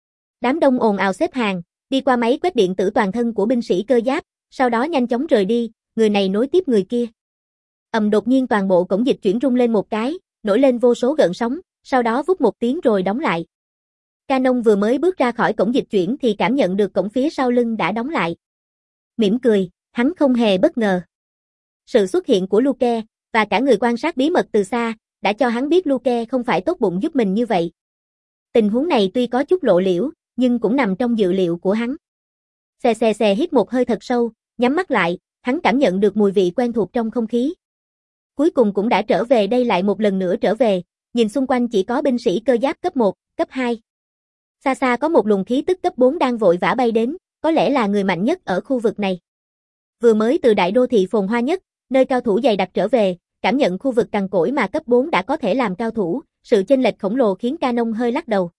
Đám đông ồn ào xếp hàng, đi qua máy quét điện tử toàn thân của binh sĩ cơ giáp, sau đó nhanh chóng rời đi, người này nối tiếp người kia. Ầm, đột nhiên toàn bộ cổng dịch chuyển rung lên một cái, nổi lên vô số gợn sóng, sau đó vút một tiếng rồi đóng lại. Canon vừa mới bước ra khỏi cổng dịch chuyển thì cảm nhận được cổng phía sau lưng đã đóng lại. Mỉm cười, hắn không hề bất ngờ. Sự xuất hiện của Luke, và cả người quan sát bí mật từ xa, đã cho hắn biết Luke không phải tốt bụng giúp mình như vậy. Tình huống này tuy có chút lộ liễu, nhưng cũng nằm trong dự liệu của hắn. Xè xè xè hít một hơi thật sâu, nhắm mắt lại, hắn cảm nhận được mùi vị quen thuộc trong không khí. Cuối cùng cũng đã trở về đây, lại một lần nữa trở về, nhìn xung quanh chỉ có binh sĩ cơ giáp cấp một, cấp hai. Xa xa có một luồng khí tức cấp bốn đang vội vã bay đến, có lẽ là người mạnh nhất ở khu vực này. Vừa mới từ đại đô thị phồn hoa nhất, nơi cao thủ dày đặc trở về, cảm nhận khu vực cằn cỗi mà cấp bốn đã có thể làm cao thủ, sự chênh lệch khổng lồ khiến Canon hơi lắc đầu.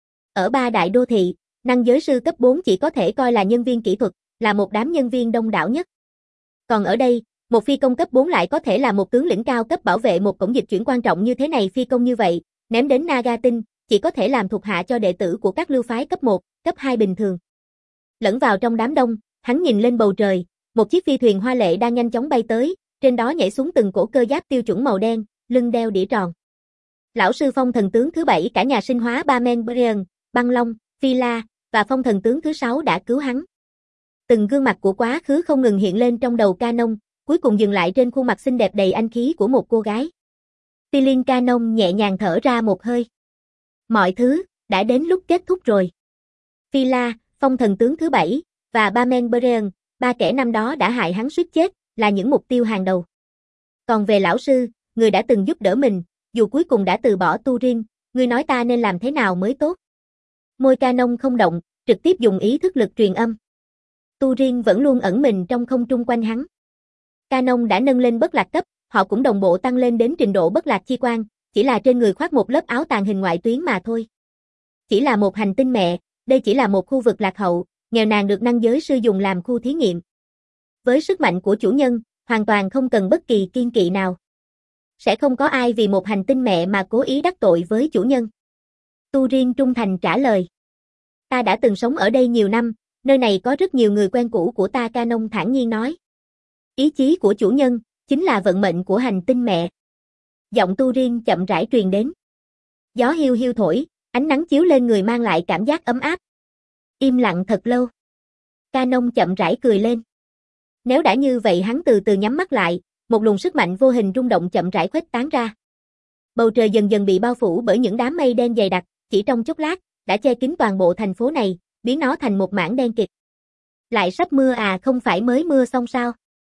Ở ba đại đô thị, năng giới sư cấp bốn chỉ có thể coi là nhân viên kỹ thuật, là một đám nhân viên đông đảo nhất. Còn ở đây, một phi công cấp bốn lại có thể là một tướng lĩnh cao cấp bảo vệ một cổng dịch chuyển quan trọng như thế này. Phi công như vậy, ném đến Naga tinh, chỉ có thể làm thuộc hạ cho đệ tử của các lưu phái cấp một, cấp hai bình thường. Lẫn vào trong đám đông, hắn nhìn lên bầu trời, một chiếc phi thuyền hoa lệ đang nhanh chóng bay tới, trên đó nhảy xuống từng cổ cơ giáp tiêu chuẩn màu đen, lưng đeo đĩa tròn. Lão sư phong thần tướng thứ bảy cả nhà sinh hóa Bamen Brian, Băng Long, Phi La, và phong thần tướng thứ sáu đã cứu hắn. Từng gương mặt của quá khứ không ngừng hiện lên trong đầu Canon, cuối cùng dừng lại trên khuôn mặt xinh đẹp đầy anh khí của một cô gái. Tilin Canon nhẹ nhàng thở ra một hơi. Mọi thứ, đã đến lúc kết thúc rồi. Phi La, phong thần tướng thứ bảy, và Bamen Brian, ba kẻ năm đó đã hại hắn suýt chết, là những mục tiêu hàng đầu. Còn về lão sư, người đã từng giúp đỡ mình, dù cuối cùng đã từ bỏ Turin, người nói ta nên làm thế nào mới tốt? Môi Canon không động, trực tiếp dùng ý thức lực truyền âm. Turin vẫn luôn ẩn mình trong không trung quanh hắn. Canon đã nâng lên bất lạc cấp, họ cũng đồng bộ tăng lên đến trình độ bất lạc chi quan, chỉ là trên người khoác một lớp áo tàng hình ngoại tuyến mà thôi. Chỉ là một hành tinh mẹ, đây chỉ là một khu vực lạc hậu, nghèo nàn được năng giới sư dùng làm khu thí nghiệm. Với sức mạnh của chủ nhân, hoàn toàn không cần bất kỳ kiên kỵ nào. Sẽ không có ai vì một hành tinh mẹ mà cố ý đắc tội với chủ nhân. Turin trung thành trả lời. Ta đã từng sống ở đây nhiều năm, nơi này có rất nhiều người quen cũ của ta, Canon thản nhiên nói. Ý chí của chủ nhân, chính là vận mệnh của hành tinh mẹ. Giọng Turin chậm rãi truyền đến. Gió hiu hiu thổi, ánh nắng chiếu lên người mang lại cảm giác ấm áp. Im lặng thật lâu. Canon chậm rãi cười lên. Nếu đã như vậy hắn từ từ nhắm mắt lại, một luồng sức mạnh vô hình rung động chậm rãi khuếch tán ra. Bầu trời dần dần bị bao phủ bởi những đám mây đen dày đặc, chỉ trong chốc lát, đã che kín toàn bộ thành phố này, biến nó thành một mảng đen kịt. Lại sắp mưa à, không phải mới mưa xong sao?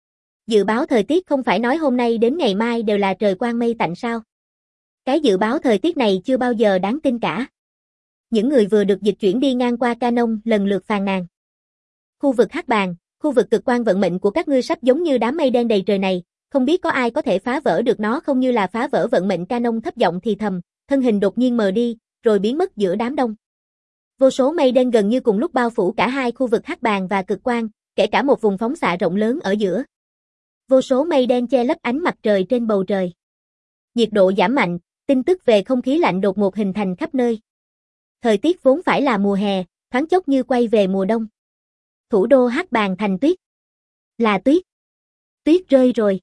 Dự báo thời tiết không phải nói hôm nay đến ngày mai đều là trời quang mây tạnh sao? Cái dự báo thời tiết này chưa bao giờ đáng tin cả. Những người vừa được dịch chuyển đi ngang qua Canon lần lượt phàn nàn. Khu vực hắc bàng, khu vực cực quan vận mệnh của các ngươi sắp giống như đám mây đen đầy trời này, không biết có ai có thể phá vỡ được nó không, như là phá vỡ vận mệnh. Canon thấp giọng thì thầm, thân hình đột nhiên mờ đi, rồi biến mất giữa đám đông. Vô số mây đen gần như cùng lúc bao phủ cả hai khu vực hắc bàng và cực quan, kể cả một vùng phóng xạ rộng lớn ở giữa. Vô số mây đen che lấp ánh mặt trời trên bầu trời. Nhiệt độ giảm mạnh, tin tức về không khí lạnh đột ngột hình thành khắp nơi. Thời tiết vốn phải là mùa hè, thoáng chốc như quay về mùa đông. Thủ đô hắc bàng thành tuyết. Là tuyết. Tuyết rơi rồi.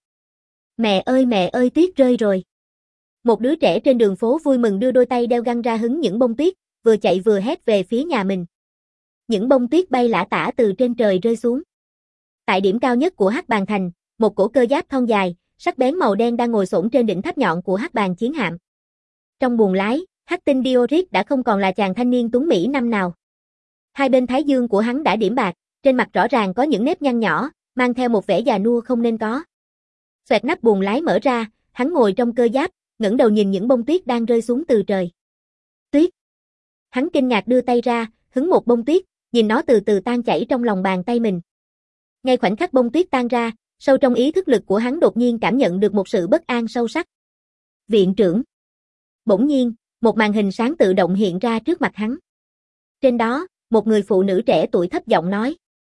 Mẹ ơi mẹ ơi, tuyết rơi rồi. Một đứa trẻ trên đường phố vui mừng đưa đôi tay đeo găng ra hứng những bông tuyết, vừa chạy vừa hét về phía nhà mình. Những bông tuyết bay lả tả từ trên trời rơi xuống. Tại điểm cao nhất của hắc bàng thành, một cổ cơ giáp thon dài, sắc bén màu đen đang ngồi xổm trên đỉnh tháp nhọn của hắc bàng chiến hạm. Trong buồng lái, hắc tinh Diorit đã không còn là chàng thanh niên tuấn mỹ năm nào. Hai bên thái dương của hắn đã điểm bạc, trên mặt rõ ràng có những nếp nhăn nhỏ, mang theo một vẻ già nua không nên có. Xoẹt nắp buồng lái mở ra, hắn ngồi trong cơ giáp, ngẩng đầu nhìn những bông tuyết đang rơi xuống từ trời. Tuyết. Hắn kinh ngạc đưa tay ra, hứng một bông tuyết, nhìn nó từ từ tan chảy trong lòng bàn tay mình. Ngay khoảnh khắc bông tuyết tan ra, sâu trong ý thức lực của hắn đột nhiên cảm nhận được một sự bất an sâu sắc. Viện trưởng. Bỗng nhiên, một màn hình sáng tự động hiện ra trước mặt hắn. Trên đó, một người phụ nữ trẻ tuổi thấp giọng nói.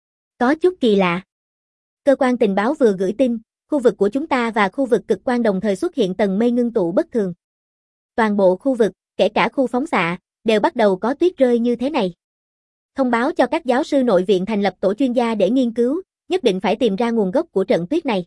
Có chút kỳ lạ. Cơ quan tình báo vừa gửi tin, khu vực của chúng ta và khu vực cực quan đồng thời xuất hiện tầng mây ngưng tụ bất thường. Toàn bộ khu vực, kể cả khu phóng xạ, đều bắt đầu có tuyết rơi như thế này. Thông báo cho các giáo sư nội viện thành lập tổ chuyên gia để nghiên cứu, nhất định phải tìm ra nguồn gốc của trận tuyết này.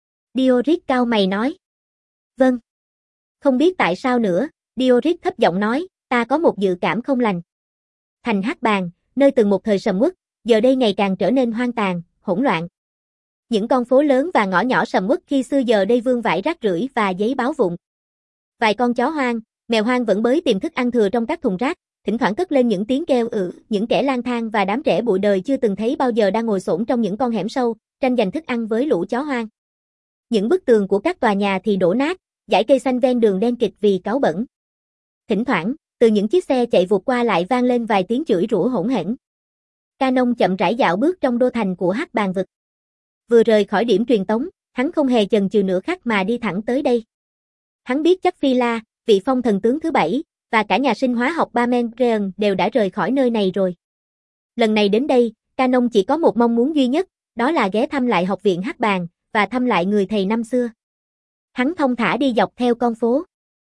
Diorit cao mày nói. Vâng. Không biết tại sao nữa, Diorit thấp giọng nói, ta có một dự cảm không lành. Thành hắc bàng, nơi từng một thời sầm uất, giờ đây ngày càng trở nên hoang tàn, hỗn loạn. Những con phố lớn và ngõ nhỏ sầm uất khi xưa giờ đây vương vãi rác rưởi và giấy báo vụn. Vài con chó hoang, mèo hoang vẫn bới tìm thức ăn thừa trong các thùng rác, thỉnh thoảng cất lên những tiếng kêu ự, những kẻ lang thang và đám trẻ bụi đời chưa từng thấy bao giờ đang ngồi xổm trong những con hẻm sâu, tranh giành thức ăn với lũ chó hoang. Những bức tường của các tòa nhà thì đổ nát, dãy cây xanh ven đường đen kịt vì cáu bẩn. Thỉnh thoảng, từ những chiếc xe chạy vụt qua lại vang lên vài tiếng chửi rủa hỗn hển. Canon chậm rãi dạo bước trong đô thành của hắc bàng vực. Vừa rời khỏi điểm truyền tống, hắn không hề chần chừ nửa khắc mà đi thẳng tới đây. Hắn biết chắc Phi La, vị phong thần tướng thứ bảy, và cả nhà sinh hóa học Parmenion đều đã rời khỏi nơi này rồi. Lần này đến đây, Canon chỉ có một mong muốn duy nhất, đó là ghé thăm lại học viện hắc bàng, và thăm lại người thầy năm xưa. Hắn thong thả đi dọc theo con phố.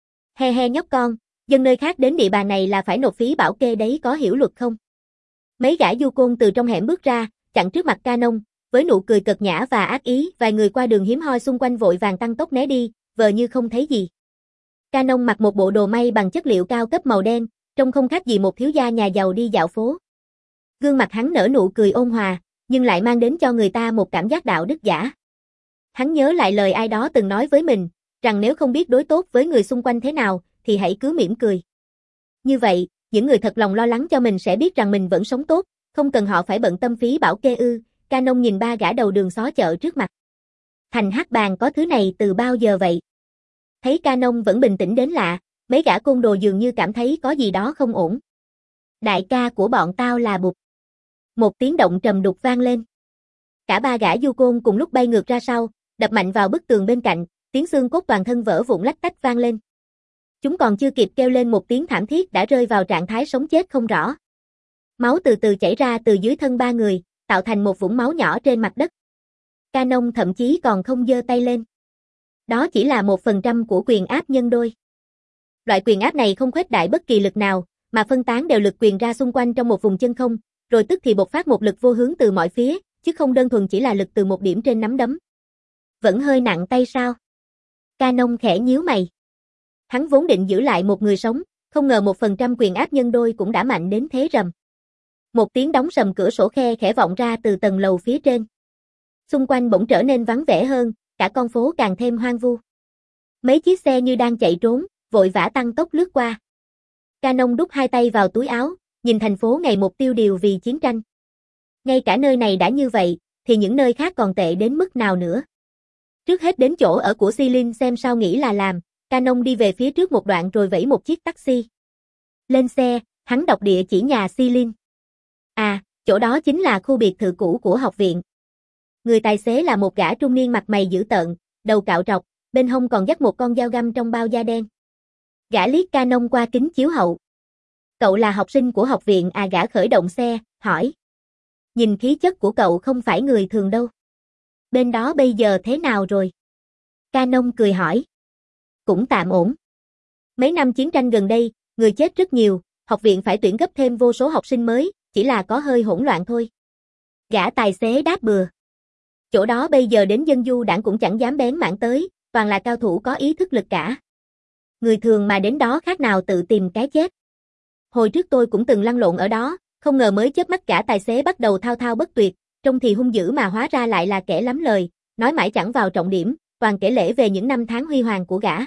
He he nhóc con, dân nơi khác đến địa bàn này là phải nộp phí bảo kê đấy, có hiểu luật không? Mấy gã du côn từ trong hẻm bước ra, chặn trước mặt Canon, với nụ cười cợt nhã và ác ý, vài người qua đường hiếm hoi xung quanh vội vàng tăng tốc né đi, vờ như không thấy gì. Canon mặc một bộ đồ may bằng chất liệu cao cấp màu đen, trông không khác gì một thiếu gia nhà giàu đi dạo phố. Gương mặt hắn nở nụ cười ôn hòa, nhưng lại mang đến cho người ta một cảm giác đạo đức giả. Hắn nhớ lại lời ai đó từng nói với mình, rằng nếu không biết đối tốt với người xung quanh thế nào, thì hãy cứ mỉm cười. Như vậy, những người thật lòng lo lắng cho mình sẽ biết rằng mình vẫn sống tốt, không cần họ phải bận tâm phí bảo kê ư. Canon nhìn ba gã đầu đường xó chợ trước mặt. Thành hắc bàng có thứ này từ bao giờ vậy? Thấy Canon vẫn bình tĩnh đến lạ, mấy gã côn đồ dường như cảm thấy có gì đó không ổn. Đại ca của bọn tao là Bụt. Một tiếng động trầm đục vang lên. Cả ba gã du côn cùng lúc bay ngược ra sau, đập mạnh vào bức tường bên cạnh, tiếng xương cốt toàn thân vỡ vụn lách tách vang lên. Chúng còn chưa kịp kêu lên một tiếng thảm thiết đã rơi vào trạng thái sống chết không rõ. Máu từ từ chảy ra từ dưới thân ba người, tạo thành một vũng máu nhỏ trên mặt đất. Canon thậm chí còn không giơ tay lên. Đó chỉ là một phần trăm của quyền áp nhân đôi. Loại quyền áp này không khuếch đại bất kỳ lực nào, mà phân tán đều lực quyền ra xung quanh trong một vùng chân không, rồi tức thì bộc phát một lực vô hướng từ mọi phía, chứ không đơn thuần chỉ là lực từ một điểm trên nắm đấm. Vẫn hơi nặng tay sao? Canon khẽ nhíu mày. Hắn vốn định giữ lại một người sống, không ngờ một phần trăm quyền áp nhân đôi cũng đã mạnh đến thế rầm. Một tiếng đóng sầm cửa sổ khe khẽ vọng ra từ tầng lầu phía trên. Xung quanh bỗng trở nên vắng vẻ hơn, cả con phố càng thêm hoang vu. Mấy chiếc xe như đang chạy trốn, vội vã tăng tốc lướt qua. Canon đút hai tay vào túi áo, nhìn thành phố ngày một tiêu điều vì chiến tranh. Ngay cả nơi này đã như vậy, thì những nơi khác còn tệ đến mức nào nữa. Trước hết đến chỗ ở của Céline xem sao nghĩ là làm, Canon đi về phía trước một đoạn rồi vẫy một chiếc taxi. Lên xe, hắn đọc địa chỉ nhà Céline. À, chỗ đó chính là khu biệt thự cũ của học viện. Người tài xế là một gã trung niên mặt mày dữ tợn, đầu cạo trọc, bên hông còn dắt một con dao găm trong bao da đen. Gã liếc Canon qua kính chiếu hậu. Cậu là học sinh của học viện à? Gã khởi động xe, hỏi. Nhìn khí chất của cậu không phải người thường đâu. Bên đó bây giờ thế nào rồi? Canon cười hỏi. Cũng tạm ổn. Mấy năm chiến tranh gần đây, người chết rất nhiều, học viện phải tuyển gấp thêm vô số học sinh mới, chỉ là có hơi hỗn loạn thôi. Gã tài xế đáp bừa. Chỗ đó bây giờ đến dân du đảng cũng chẳng dám bén mảng tới, toàn là cao thủ có ý thức lực cả. Người thường mà đến đó khác nào tự tìm cái chết. Hồi trước tôi cũng từng lăn lộn ở đó, không ngờ mới chớp mắt cả tài xế bắt đầu thao thao bất tuyệt, trông thì hung dữ mà hóa ra lại là kẻ lắm lời, nói mãi chẳng vào trọng điểm, toàn kể lể về những năm tháng huy hoàng của gã.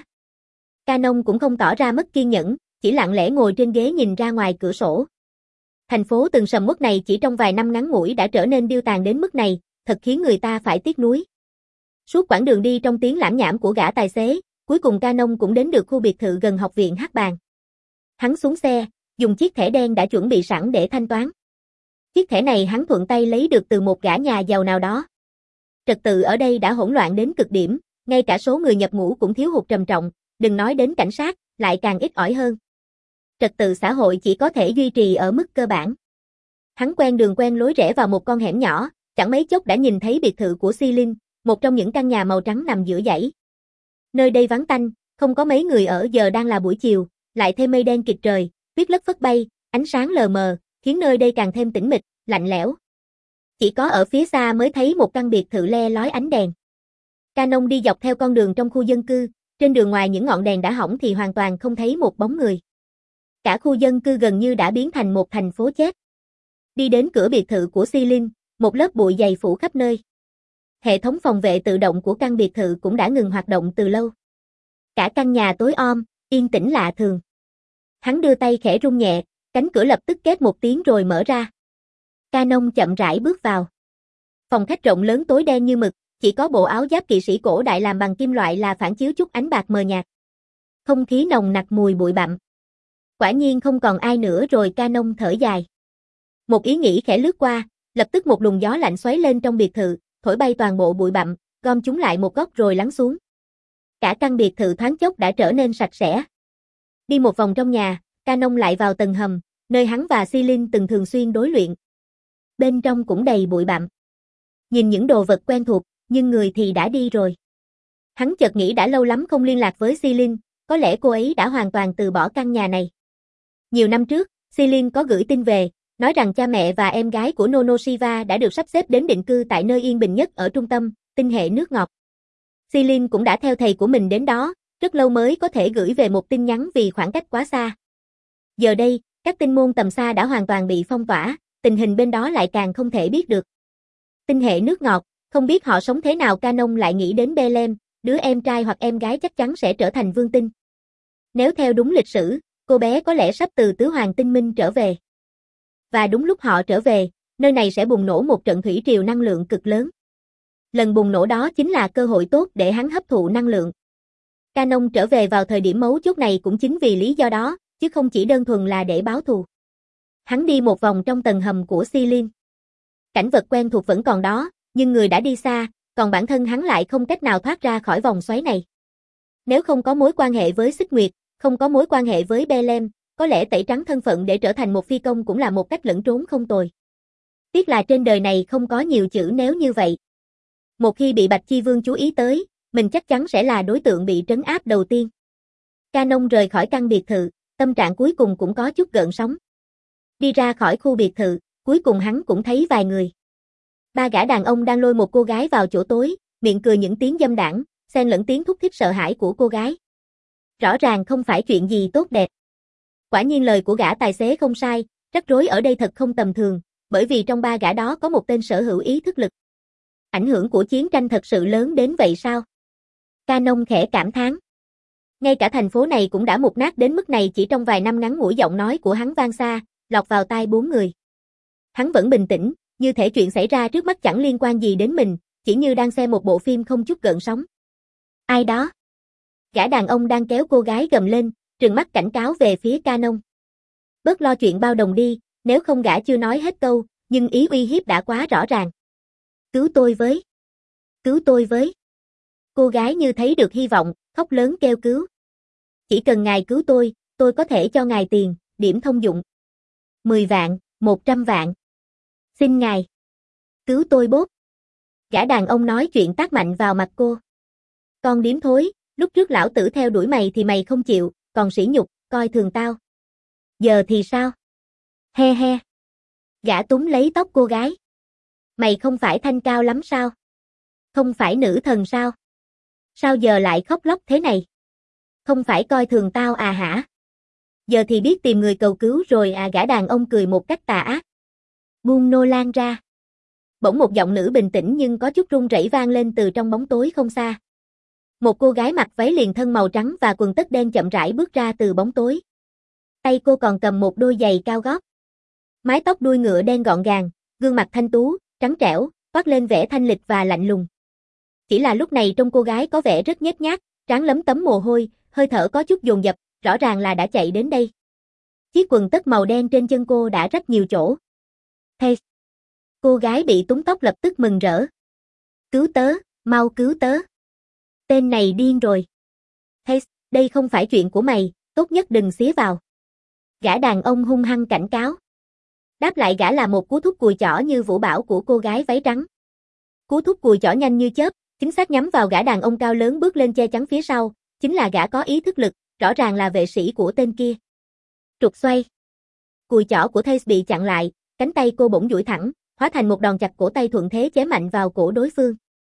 Canon cũng không tỏ ra mất kiên nhẫn, chỉ lặng lẽ ngồi trên ghế nhìn ra ngoài cửa sổ. Thành phố từng sầm uất này chỉ trong vài năm ngắn ngủi đã trở nên điêu tàn đến mức này, thật khiến người ta phải tiếc nuối. Suốt quãng đường đi trong tiếng lảng nhảng của gã tài xế, cuối cùng Canon cũng đến được khu biệt thự gần học viện hát bàn. Hắn xuống xe, dùng chiếc thẻ đen đã chuẩn bị sẵn để thanh toán. Chiếc thẻ này hắn thuận tay lấy được từ một gã nhà giàu nào đó. Trật tự ở đây đã hỗn loạn đến cực điểm, ngay cả số người nhập ngũ cũng thiếu hụt trầm trọng, đừng nói đến cảnh sát, lại càng ít ỏi hơn. Trật tự xã hội chỉ có thể duy trì ở mức cơ bản. Hắn quen đường quen lối rẽ vào một con hẻm nhỏ, chẳng mấy chốc đã nhìn thấy biệt thự của Céline, một trong những căn nhà màu trắng nằm giữa dãy. Nơi đây vắng tanh, không có mấy người ở, giờ đang là buổi chiều, lại thêm mây đen kịt trời, tuyết lất phất bay, ánh sáng lờ mờ, khiến nơi đây càng thêm tĩnh mịch, lạnh lẽo. Chỉ có ở phía xa mới thấy một căn biệt thự le lói ánh đèn. Canon đi dọc theo con đường trong khu dân cư, trên đường ngoài những ngọn đèn đã hỏng thì hoàn toàn không thấy một bóng người. Cả khu dân cư gần như đã biến thành một thành phố chết. Đi đến cửa biệt thự của Céline, một lớp bụi dày phủ khắp nơi. Hệ thống phòng vệ tự động của căn biệt thự cũng đã ngừng hoạt động từ lâu. Cả căn nhà tối om, yên tĩnh lạ thường. Hắn đưa tay khẽ rung nhẹ, cánh cửa lập tức két một tiếng rồi mở ra. Canon chậm rãi bước vào. Phòng khách rộng lớn tối đen như mực, chỉ có bộ áo giáp kỵ sĩ cổ đại làm bằng kim loại là phản chiếu chút ánh bạc mờ nhạt. Không khí nồng nặc mùi bụi bặm. Quả nhiên không còn ai nữa rồi, Canon thở dài. Một ý nghĩ khẽ lướt qua, lập tức một luồng gió lạnh xoáy lên trong biệt thự, thổi bay toàn bộ bụi bặm, gom chúng lại một góc rồi lắng xuống. Cả căn biệt thự thoáng chốc đã trở nên sạch sẽ. Đi một vòng trong nhà, Canon lại vào tầng hầm, nơi hắn và Céline từng thường xuyên đối luyện. Bên trong cũng đầy bụi bặm. Nhìn những đồ vật quen thuộc, nhưng người thì đã đi rồi. Hắn chợt nghĩ đã lâu lắm không liên lạc với Céline, có lẽ cô ấy đã hoàn toàn từ bỏ căn nhà này. Nhiều năm trước, Céline có gửi tin về, nói rằng cha mẹ và em gái của Nonoshiva đã được sắp xếp đến định cư tại nơi yên bình nhất ở trung tâm, tinh hệ nước ngọt. Céline cũng đã theo thầy của mình đến đó, rất lâu mới có thể gửi về một tin nhắn vì khoảng cách quá xa. Giờ đây, các tinh môn tầm xa đã hoàn toàn bị phong tỏa, tình hình bên đó lại càng không thể biết được. Tinh hệ nước ngọt, không biết họ sống thế nào. Canon lại nghĩ đến Belem, đứa em trai hoặc em gái chắc chắn sẽ trở thành vương tinh. Nếu theo đúng lịch sử, cô bé có lẽ sắp từ tứ hoàng tinh minh trở về. Và đúng lúc họ trở về, nơi này sẽ bùng nổ một trận thủy triều năng lượng cực lớn. Lần bùng nổ đó chính là cơ hội tốt để hắn hấp thụ năng lượng. Canon trở về vào thời điểm mấu chốt này cũng chính vì lý do đó, chứ không chỉ đơn thuần là để báo thù. Hắn đi một vòng trong tầng hầm của Céline. Cảnh vật quen thuộc vẫn còn đó, nhưng người đã đi xa, còn bản thân hắn lại không cách nào thoát ra khỏi vòng xoáy này. Nếu không có mối quan hệ với Xích Nguyệt, không có mối quan hệ với Belem, có lẽ tẩy trắng thân phận để trở thành một phi công cũng là một cách lẫn trốn không tồi. Tiếc là trên đời này không có nhiều chữ nếu như vậy. Một khi bị Bạch Chi Vương chú ý tới, mình chắc chắn sẽ là đối tượng bị trấn áp đầu tiên. Canon rời khỏi căn biệt thự, tâm trạng cuối cùng cũng có chút gợn sóng. Đi ra khỏi khu biệt thự, cuối cùng hắn cũng thấy vài người. Ba gã đàn ông đang lôi một cô gái vào chỗ tối, miệng cười những tiếng dâm đãng, xen lẫn tiếng thúc thích sợ hãi của cô gái. Rõ ràng không phải chuyện gì tốt đẹp. Quả nhiên lời của gã tài xế không sai, rắc rối ở đây thật không tầm thường, bởi vì trong ba gã đó có một tên sở hữu ý thức lực. Ảnh hưởng của chiến tranh thật sự lớn đến vậy sao? Canon khẽ cảm thán. Ngay cả thành phố này cũng đã mục nát đến mức này chỉ trong vài năm ngắn ngủi. Giọng nói của hắn vang xa, lọt vào tai bốn người. Hắn vẫn bình tĩnh, như thể chuyện xảy ra trước mắt chẳng liên quan gì đến mình, chỉ như đang xem một bộ phim không chút gợn sóng. Ai đó? Gã đàn ông đang kéo cô gái gầm lên, trừng mắt cảnh cáo về phía Canon. Bớt lo chuyện bao đồng đi, nếu không gã chưa nói hết câu, nhưng ý uy hiếp đã quá rõ ràng. Cứu tôi với. Cứu tôi với. Cô gái như thấy được hy vọng, khóc lớn kêu cứu. Chỉ cần ngài cứu tôi, tôi có thể cho ngài tiền, điểm thông dụng. mười vạn, một trăm vạn. Xin ngài. Cứu tôi bốp. Gã đàn ông nói chuyện tát mạnh vào mặt cô. Con điếm thối, lúc trước lão tử theo đuổi mày thì mày không chịu, còn sỉ nhục, coi thường tao. Giờ thì sao? He he. Gã túm lấy tóc cô gái. Mày không phải thanh cao lắm sao? Không phải nữ thần sao? Sao giờ lại khóc lóc thế này? Không phải coi thường tao à hả? Giờ thì biết tìm người cầu cứu rồi à, gã đàn ông cười một cách tà ác. Buông nô lan ra. Bỗng một giọng nữ bình tĩnh nhưng có chút run rẩy vang lên từ trong bóng tối không xa. Một cô gái mặc váy liền thân màu trắng và quần tất đen chậm rãi bước ra từ bóng tối. Tay cô còn cầm một đôi giày cao gót. Mái tóc đuôi ngựa đen gọn gàng, gương mặt thanh tú, trắng trẻo, toát lên vẻ thanh lịch và lạnh lùng. Chỉ là lúc này trông cô gái có vẻ rất nhếch nhác, trán lấm tấm mồ hôi, hơi thở có chút dồn dập, rõ ràng là đã chạy đến đây. Chiếc quần tất màu đen trên chân cô đã rách nhiều chỗ. Hey! Cô gái bị túm tóc lập tức mừng rỡ. Cứu tớ, mau cứu tớ. Tên này điên rồi. Hey, đây không phải chuyện của mày, tốt nhất đừng xía vào. Gã đàn ông hung hăng cảnh cáo. Đáp lại gã là một cú thúc cùi chỏ như vũ bão của cô gái váy trắng. Cú thúc cùi chỏ nhanh như chớp, chính xác nhắm vào gã đàn ông cao lớn bước lên che chắn phía sau, chính là gã có ý thức lực, rõ ràng là vệ sĩ của tên kia. Trục xoay. Cùi chỏ của Thais bị chặn lại, cánh tay cô bỗng duỗi thẳng, hóa thành một đòn chặt cổ tay thuận thế chém mạnh vào cổ đối phương.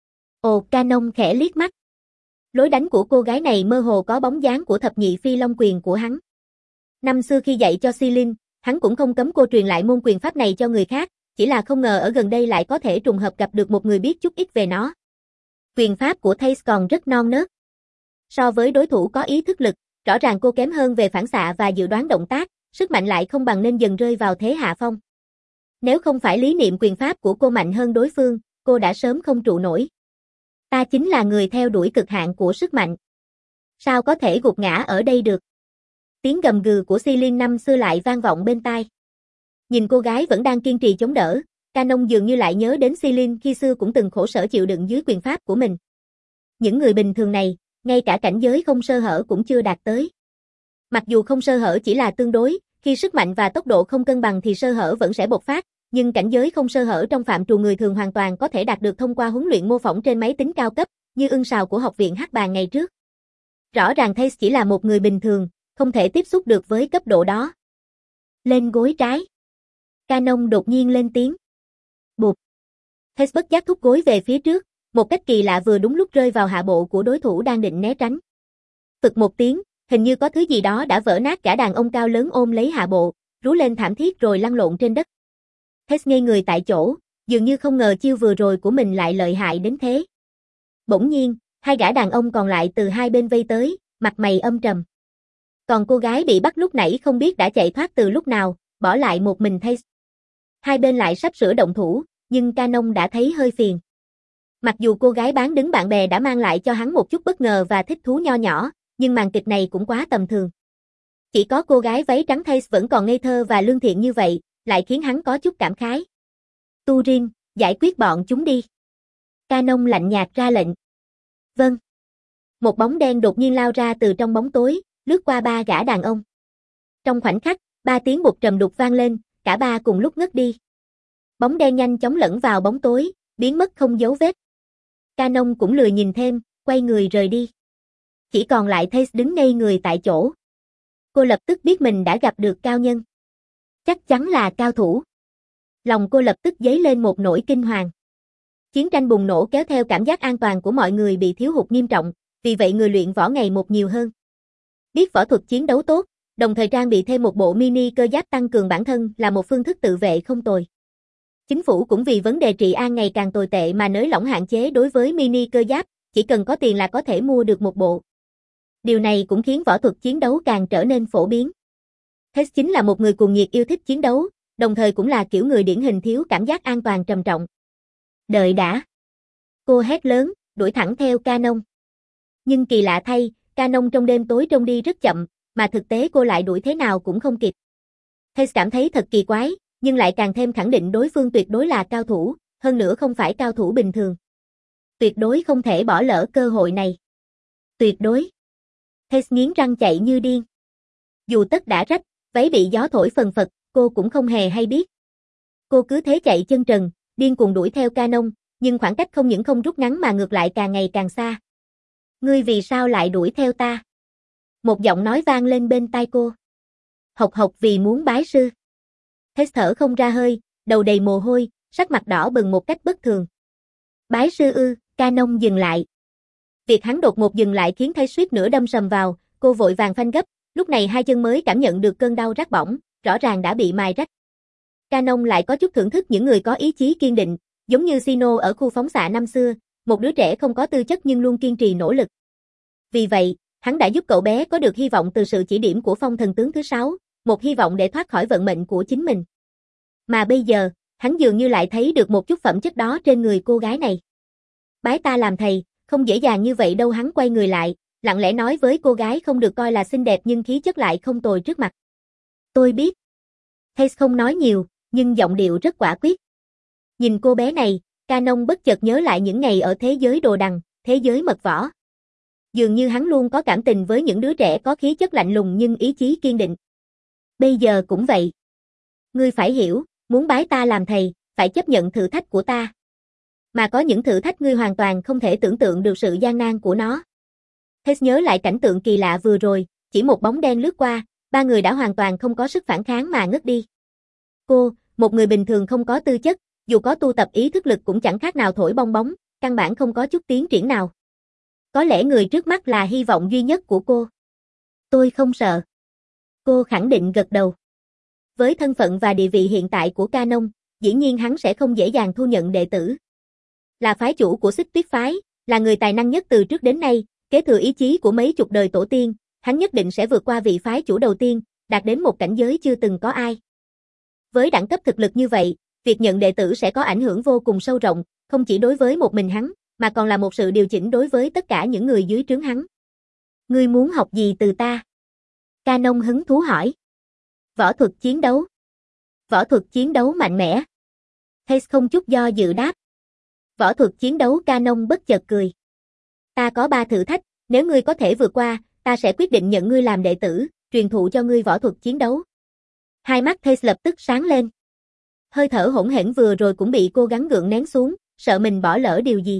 Ồ, Canon khẽ liếc mắt. Lối đánh của cô gái này mơ hồ có bóng dáng của thập nhị phi long quyền của hắn. Năm xưa khi dạy cho Celine, hắn cũng không cấm cô truyền lại môn quyền pháp này cho người khác, chỉ là không ngờ ở gần đây lại có thể trùng hợp gặp được một người biết chút ít về nó. Quyền pháp của Thais còn rất non nớt. So với đối thủ có ý thức lực, rõ ràng cô kém hơn về phản xạ và dự đoán động tác, sức mạnh lại không bằng nên dần rơi vào thế hạ phong. Nếu không phải lý niệm quyền pháp của cô mạnh hơn đối phương, cô đã sớm không trụ nổi. Ta chính là người theo đuổi cực hạn của sức mạnh. Sao có thể gục ngã ở đây được? Tiếng gầm gừ của Celine năm xưa lại vang vọng bên tai. Nhìn cô gái vẫn đang kiên trì chống đỡ, Canon dường như lại nhớ đến Celine khi xưa cũng từng khổ sở chịu đựng dưới quyền pháp của mình. Những người bình thường này, ngay cả cảnh giới không sơ hở cũng chưa đạt tới. Mặc dù không sơ hở chỉ là tương đối, khi sức mạnh và tốc độ không cân bằng thì sơ hở vẫn sẽ bộc phát, nhưng cảnh giới không sơ hở trong phạm trù người thường hoàn toàn có thể đạt được thông qua huấn luyện mô phỏng trên máy tính cao cấp, như ưng sào của học viện Hắc Bàn ngày trước. Rõ ràng Thais chỉ là một người bình thường, không thể tiếp xúc được với cấp độ đó. Lên gối trái. Canon đột nhiên lên tiếng. Bụp. Thais bất giác thúc gối về phía trước, một cách kỳ lạ vừa đúng lúc rơi vào hạ bộ của đối thủ đang định né tránh. Phực một tiếng, hình như có thứ gì đó đã vỡ nát, cả đàn ông cao lớn ôm lấy hạ bộ, rú lên thảm thiết rồi lăn lộn trên đất. Thais ngây người tại chỗ, dường như không ngờ chiêu vừa rồi của mình lại lợi hại đến thế. Bỗng nhiên, hai gã đàn ông còn lại từ hai bên vây tới, mặt mày âm trầm. Còn cô gái bị bắt lúc nãy không biết đã chạy thoát từ lúc nào, bỏ lại một mình Thais. Hai bên lại sắp sửa động thủ, nhưng Canon đã thấy hơi phiền. Mặc dù cô gái bán đứng bạn bè đã mang lại cho hắn một chút bất ngờ và thích thú nho nhỏ, nhưng màn kịch này cũng quá tầm thường. Chỉ có cô gái váy trắng Thais vẫn còn ngây thơ và lương thiện như vậy, lại khiến hắn có chút cảm khái. Turin, giải quyết bọn chúng đi. Canon lạnh nhạt ra lệnh. Vâng. Một bóng đen đột nhiên lao ra từ trong bóng tối, lướt qua ba gã đàn ông. Trong khoảnh khắc, ba tiếng bụp trầm đục vang lên, cả ba cùng lúc ngất đi. Bóng đen nhanh chóng lẫn vào bóng tối, biến mất không dấu vết. Canon cũng lười nhìn thêm, quay người rời đi. Chỉ còn lại Thais đứng ngây người tại chỗ. Cô lập tức biết mình đã gặp được cao nhân. Chắc chắn là cao thủ. Lòng cô lập tức dấy lên một nỗi kinh hoàng. Chiến tranh bùng nổ kéo theo cảm giác an toàn của mọi người bị thiếu hụt nghiêm trọng, vì vậy người luyện võ ngày một nhiều hơn. Biết võ thuật chiến đấu tốt, đồng thời trang bị thêm một bộ mini cơ giáp tăng cường bản thân là một phương thức tự vệ không tồi. Chính phủ cũng vì vấn đề trị an ngày càng tồi tệ mà nới lỏng hạn chế đối với mini cơ giáp, chỉ cần có tiền là có thể mua được một bộ. Điều này cũng khiến võ thuật chiến đấu càng trở nên phổ biến. Tess chính là một người cuồng nhiệt yêu thích chiến đấu, đồng thời cũng là kiểu người điển hình thiếu cảm giác an toàn trầm trọng. Đợi đã. Cô hét lớn, đuổi thẳng theo Canon. Nhưng kỳ lạ thay, Canon trong đêm tối trông đi rất chậm, mà thực tế cô lại đuổi thế nào cũng không kịp. Tess cảm thấy thật kỳ quái, nhưng lại càng thêm khẳng định đối phương tuyệt đối là cao thủ, hơn nữa không phải cao thủ bình thường. Tuyệt đối không thể bỏ lỡ cơ hội này. Tuyệt đối. Tess nghiến răng chạy như điên. Dù tất đã rách, váy bị gió thổi phần phật, cô cũng không hề hay biết. Cô cứ thế chạy chân trần, điên cuồng đuổi theo Canon, nhưng khoảng cách không những không rút ngắn mà ngược lại càng ngày càng xa. Ngươi vì sao lại đuổi theo ta? Một giọng nói vang lên bên tai cô. Học học vì muốn bái sư. Tess thở không ra hơi, đầu đầy mồ hôi, sắc mặt đỏ bừng một cách bất thường. Bái sư ư? Canon dừng lại. Việc hắn đột ngột dừng lại khiến Tess suýt nữa đâm sầm vào, cô vội vàng phanh gấp, lúc này hai chân mới cảm nhận được cơn đau rát bỏng, rõ ràng đã bị mài rách. Canon lại có chút thưởng thức những người có ý chí kiên định, giống như Sino ở khu phóng xạ năm xưa, một đứa trẻ không có tư chất nhưng luôn kiên trì nỗ lực. Vì vậy, hắn đã giúp cậu bé có được hy vọng từ sự chỉ điểm của Phong thần tướng thứ sáu, một hy vọng để thoát khỏi vận mệnh của chính mình. Mà bây giờ, hắn dường như lại thấy được một chút phẩm chất đó trên người cô gái này. Bái ta làm thầy, không dễ dàng như vậy đâu. Hắn quay người lại, lặng lẽ nói với cô gái không được coi là xinh đẹp nhưng khí chất lại không tồi trước mặt. Tôi biết. Tess không nói nhiều, nhưng giọng điệu rất quả quyết. Nhìn cô bé này, Canon bất chợt nhớ lại những ngày ở thế giới đồ đằng, thế giới mật võ. Dường như hắn luôn có cảm tình với những đứa trẻ có khí chất lạnh lùng nhưng ý chí kiên định. Bây giờ cũng vậy. Ngươi phải hiểu, muốn bái ta làm thầy, phải chấp nhận thử thách của ta. Mà có những thử thách ngươi hoàn toàn không thể tưởng tượng được sự gian nan của nó. Tess nhớ lại cảnh tượng kỳ lạ vừa rồi, chỉ một bóng đen lướt qua, ba người đã hoàn toàn không có sức phản kháng mà ngất đi. Cô, một người bình thường không có tư chất, dù có tu tập ý thức lực cũng chẳng khác nào thổi bong bóng, căn bản không có chút tiến triển nào. Có lẽ người trước mắt là hy vọng duy nhất của cô. Tôi không sợ. Cô khẳng định gật đầu. Với thân phận và địa vị hiện tại của Canon, dĩ nhiên hắn sẽ không dễ dàng thu nhận đệ tử. Là phái chủ của Xích Tuyết phái, là người tài năng nhất từ trước đến nay, kế thừa ý chí của mấy chục đời tổ tiên, hắn nhất định sẽ vượt qua vị phái chủ đầu tiên, đạt đến một cảnh giới chưa từng có ai. Với đẳng cấp thực lực như vậy, việc nhận đệ tử sẽ có ảnh hưởng vô cùng sâu rộng, không chỉ đối với một mình hắn, mà còn là một sự điều chỉnh đối với tất cả những người dưới trướng hắn. Ngươi muốn học gì từ ta? Canon hứng thú hỏi. Võ thuật chiến đấu. Võ thuật chiến đấu mạnh mẽ. Tess không chút do dự đáp. Võ thuật chiến đấu. Canon bất chợt cười. Ta có ba thử thách, nếu ngươi có thể vượt qua, ta sẽ quyết định nhận ngươi làm đệ tử, truyền thụ cho ngươi võ thuật chiến đấu. Hai mắt Tess lập tức sáng lên. Hơi thở hỗn hển vừa rồi cũng bị cô gắng gượng nén xuống, sợ mình bỏ lỡ điều gì.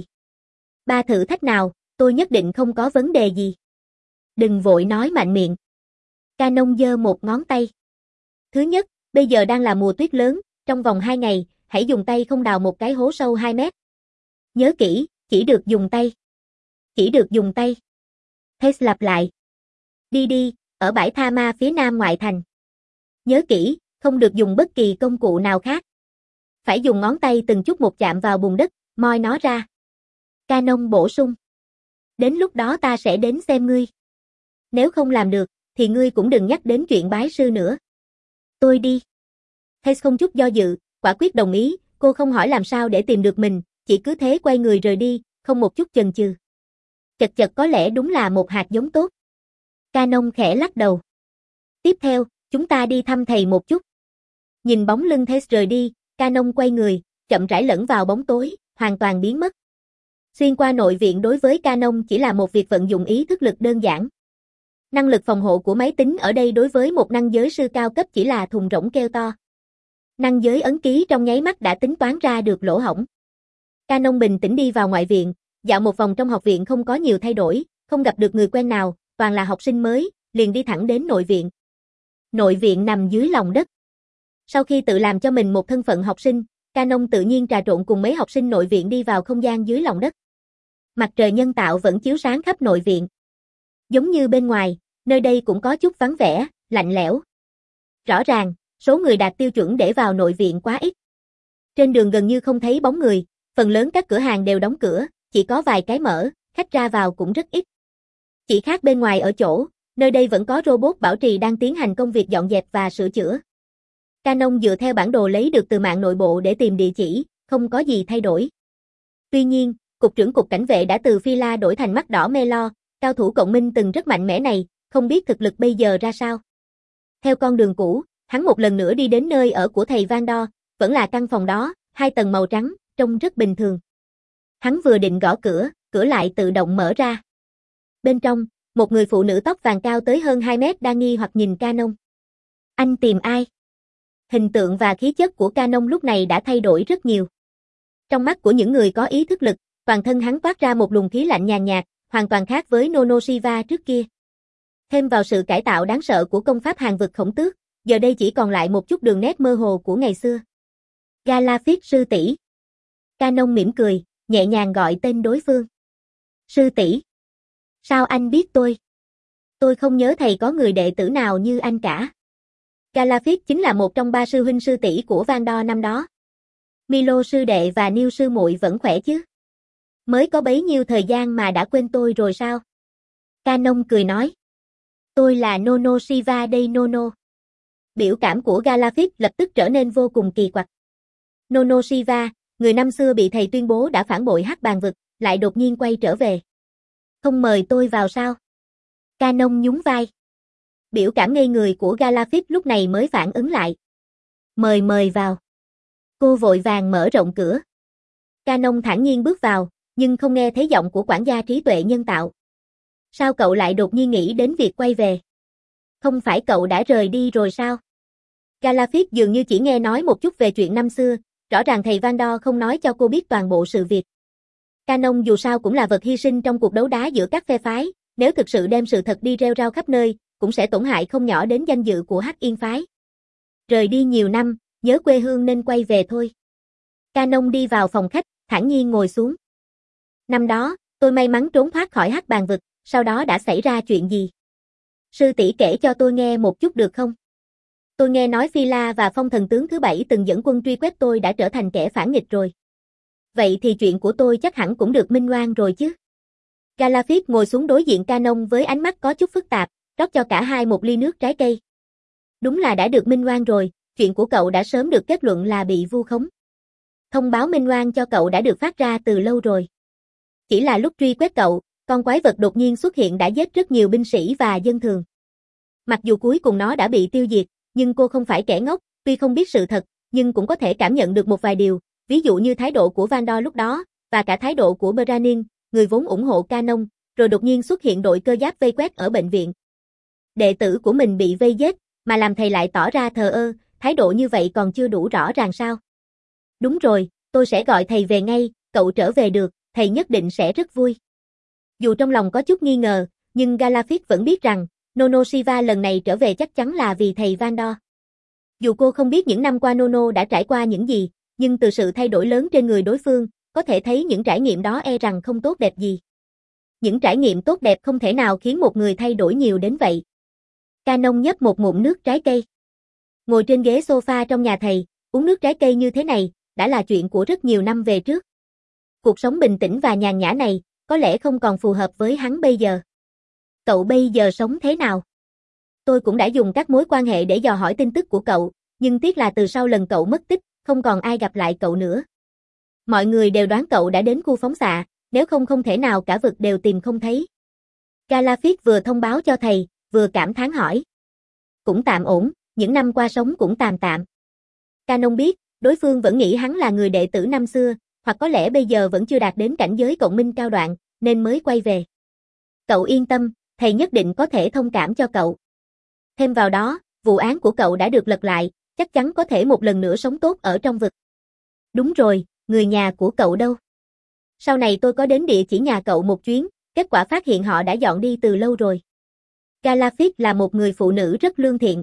Ba thử thách nào, tôi nhất định không có vấn đề gì. Đừng vội nói mạnh miệng. Canon giơ một ngón tay. Thứ nhất, bây giờ đang là mùa tuyết lớn, trong vòng hai ngày, hãy dùng tay không đào một cái hố sâu hai mét. Nhớ kỹ, chỉ được dùng tay. Chỉ được dùng tay. Tess lặp lại. Đi đi, ở bãi tha ma phía nam ngoại thành. Nhớ kỹ, không được dùng bất kỳ công cụ nào khác. Phải dùng ngón tay từng chút một chạm vào bùn đất, moi nó ra. Canon bổ sung. Đến lúc đó ta sẽ đến xem ngươi. Nếu không làm được, thì ngươi cũng đừng nhắc đến chuyện bái sư nữa. Tôi đi. Tess không chút do dự, quả quyết đồng ý, cô không hỏi làm sao để tìm được mình, chỉ cứ thế quay người rời đi, không một chút chần chừ. Chật chật có lẽ đúng là một hạt giống tốt. Canon khẽ lắc đầu. Tiếp theo, chúng ta đi thăm thầy một chút. Nhìn bóng lưng Tess rời đi, Canon quay người, chậm rãi lẫn vào bóng tối, hoàn toàn biến mất. Xuyên qua nội viện đối với Canon chỉ là một việc vận dụng ý thức lực đơn giản. Năng lực phòng hộ của máy tính ở đây đối với một năng giới sư cao cấp chỉ là thùng rỗng kêu to. Năng giới ấn ký trong nháy mắt đã tính toán ra được lỗ hổng. Canon bình tĩnh đi vào ngoại viện, dạo một vòng trong học viện không có nhiều thay đổi, không gặp được người quen nào, toàn là học sinh mới, liền đi thẳng đến nội viện. Nội viện nằm dưới lòng đất. Sau khi tự làm cho mình một thân phận học sinh, Canon tự nhiên trà trộn cùng mấy học sinh nội viện đi vào không gian dưới lòng đất. Mặt trời nhân tạo vẫn chiếu sáng khắp nội viện. Giống như bên ngoài, nơi đây cũng có chút vắng vẻ, lạnh lẽo. Rõ ràng, số người đạt tiêu chuẩn để vào nội viện quá ít. Trên đường gần như không thấy bóng người, phần lớn các cửa hàng đều đóng cửa, chỉ có vài cái mở, khách ra vào cũng rất ít. Chỉ khác bên ngoài ở chỗ, Nơi đây vẫn có robot bảo trì đang tiến hành công việc dọn dẹp và sửa chữa. Canon dựa theo bản đồ lấy được từ mạng nội bộ để tìm địa chỉ, không có gì thay đổi. Tuy nhiên, cục trưởng cục cảnh vệ đã từ Phi La đổi thành mắt đỏ Melo, cao thủ cộng minh từng rất mạnh mẽ này, không biết thực lực bây giờ ra sao. Theo con đường cũ, hắn một lần nữa đi đến nơi ở của thầy Vandor, vẫn là căn phòng đó, hai tầng màu trắng, trông rất bình thường. Hắn vừa định gõ cửa, cửa lại tự động mở ra. Bên trong, một người phụ nữ tóc vàng cao tới hơn hai mét đang nghi hoặc nhìn Canon. Anh tìm ai? Hình tượng và khí chất của Canon lúc này đã thay đổi rất nhiều. Trong mắt của những người có ý thức lực, toàn thân hắn toát ra một luồng khí lạnh nhàn nhạt, hoàn toàn khác với Nono Siva trước kia. Thêm vào sự cải tạo đáng sợ của công pháp hàng vực khổng tước, giờ đây chỉ còn lại một chút đường nét mơ hồ của ngày xưa. Galafit sư tỷ. Canon mỉm cười, nhẹ nhàng gọi tên đối phương. Sư tỷ. Sao anh biết tôi? Tôi không nhớ thầy có người đệ tử nào như anh cả. Galafit chính là một trong ba sư huynh sư tỷ của Vandor năm đó. Milo sư đệ và Neil sư muội vẫn khỏe chứ? Mới có bấy nhiêu thời gian mà đã quên tôi rồi sao? Canon cười nói. Tôi là Nono Siva đây Nono. Biểu cảm của Galafit lập tức trở nên vô cùng kỳ quặc. Nono Siva, người năm xưa bị thầy tuyên bố đã phản bội Hắc Bàn vực, lại đột nhiên quay trở về. Không mời tôi vào sao? Canon nhún vai. Biểu cảm ngây người của Galafit lúc này mới phản ứng lại. Mời mời vào. Cô vội vàng mở rộng cửa. Canon thản nhiên bước vào, nhưng không nghe thấy giọng của quản gia trí tuệ nhân tạo. Sao cậu lại đột nhiên nghĩ đến việc quay về? Không phải cậu đã rời đi rồi sao? Galafit dường như chỉ nghe nói một chút về chuyện năm xưa, rõ ràng thầy Vandor không nói cho cô biết toàn bộ sự việc. Canon dù sao cũng là vật hy sinh trong cuộc đấu đá giữa các phe phái, nếu thực sự đem sự thật đi rêu rao khắp nơi, cũng sẽ tổn hại không nhỏ đến danh dự của Hắc Yên phái. Rời đi nhiều năm, nhớ quê hương nên quay về thôi. Canon đi vào phòng khách, thản nhiên ngồi xuống. Năm đó, tôi may mắn trốn thoát khỏi Hắc Bàn vực, sau đó đã xảy ra chuyện gì? Sư tỷ kể cho tôi nghe một chút được không? Tôi nghe nói Phi La và Phong thần tướng thứ bảy từng dẫn quân truy quét tôi đã trở thành kẻ phản nghịch rồi. Vậy thì chuyện của tôi chắc hẳn cũng được minh oan rồi chứ? Galafit ngồi xuống đối diện Canon với ánh mắt có chút phức tạp, rót cho cả hai một ly nước trái cây. Đúng là đã được minh oan rồi, chuyện của cậu đã sớm được kết luận là bị vu khống. Thông báo minh oan cho cậu đã được phát ra từ lâu rồi. Chỉ là lúc truy quét cậu, con quái vật đột nhiên xuất hiện đã giết rất nhiều binh sĩ và dân thường. Mặc dù cuối cùng nó đã bị tiêu diệt, nhưng cô không phải kẻ ngốc, tuy không biết sự thật, nhưng cũng có thể cảm nhận được một vài điều, ví dụ như thái độ của Vandor lúc đó, và cả thái độ của Branin, người vốn ủng hộ Canon, rồi đột nhiên xuất hiện đội cơ giáp vây quét ở bệnh viện. Đệ tử của mình bị vây giết, mà làm thầy lại tỏ ra thờ ơ, thái độ như vậy còn chưa đủ rõ ràng sao? Đúng rồi, tôi sẽ gọi thầy về ngay, cậu trở về được, thầy nhất định sẽ rất vui. Dù trong lòng có chút nghi ngờ, nhưng Galafit vẫn biết rằng, Nono Siva lần này trở về chắc chắn là vì thầy Vandor. Dù cô không biết những năm qua Nono đã trải qua những gì, nhưng từ sự thay đổi lớn trên người đối phương, có thể thấy những trải nghiệm đó e rằng không tốt đẹp gì. Những trải nghiệm tốt đẹp không thể nào khiến một người thay đổi nhiều đến vậy. Canon nhấp một ngụm nước trái cây. Ngồi trên ghế sofa trong nhà thầy, uống nước trái cây như thế này, đã là chuyện của rất nhiều năm về trước. Cuộc sống bình tĩnh và nhàn nhã này, có lẽ không còn phù hợp với hắn bây giờ. Cậu bây giờ sống thế nào? Tôi cũng đã dùng các mối quan hệ để dò hỏi tin tức của cậu, nhưng tiếc là từ sau lần cậu mất tích, không còn ai gặp lại cậu nữa. Mọi người đều đoán cậu đã đến khu phóng xạ, nếu không không thể nào cả vực đều tìm không thấy. Galafit vừa thông báo cho thầy, vừa cảm thán hỏi. Cũng tạm ổn, những năm qua sống cũng tạm tạm. Canon biết, đối phương vẫn nghĩ hắn là người đệ tử năm xưa, hoặc có lẽ bây giờ vẫn chưa đạt đến cảnh giới cộng minh cao đoạn, nên mới quay về. Cậu yên tâm, thầy nhất định có thể thông cảm cho cậu. Thêm vào đó, vụ án của cậu đã được lật lại, chắc chắn có thể một lần nữa sống tốt ở trong vực. Đúng rồi, người nhà của cậu đâu? Sau này tôi có đến địa chỉ nhà cậu một chuyến, kết quả phát hiện họ đã dọn đi từ lâu rồi. Galafit là một người phụ nữ rất lương thiện.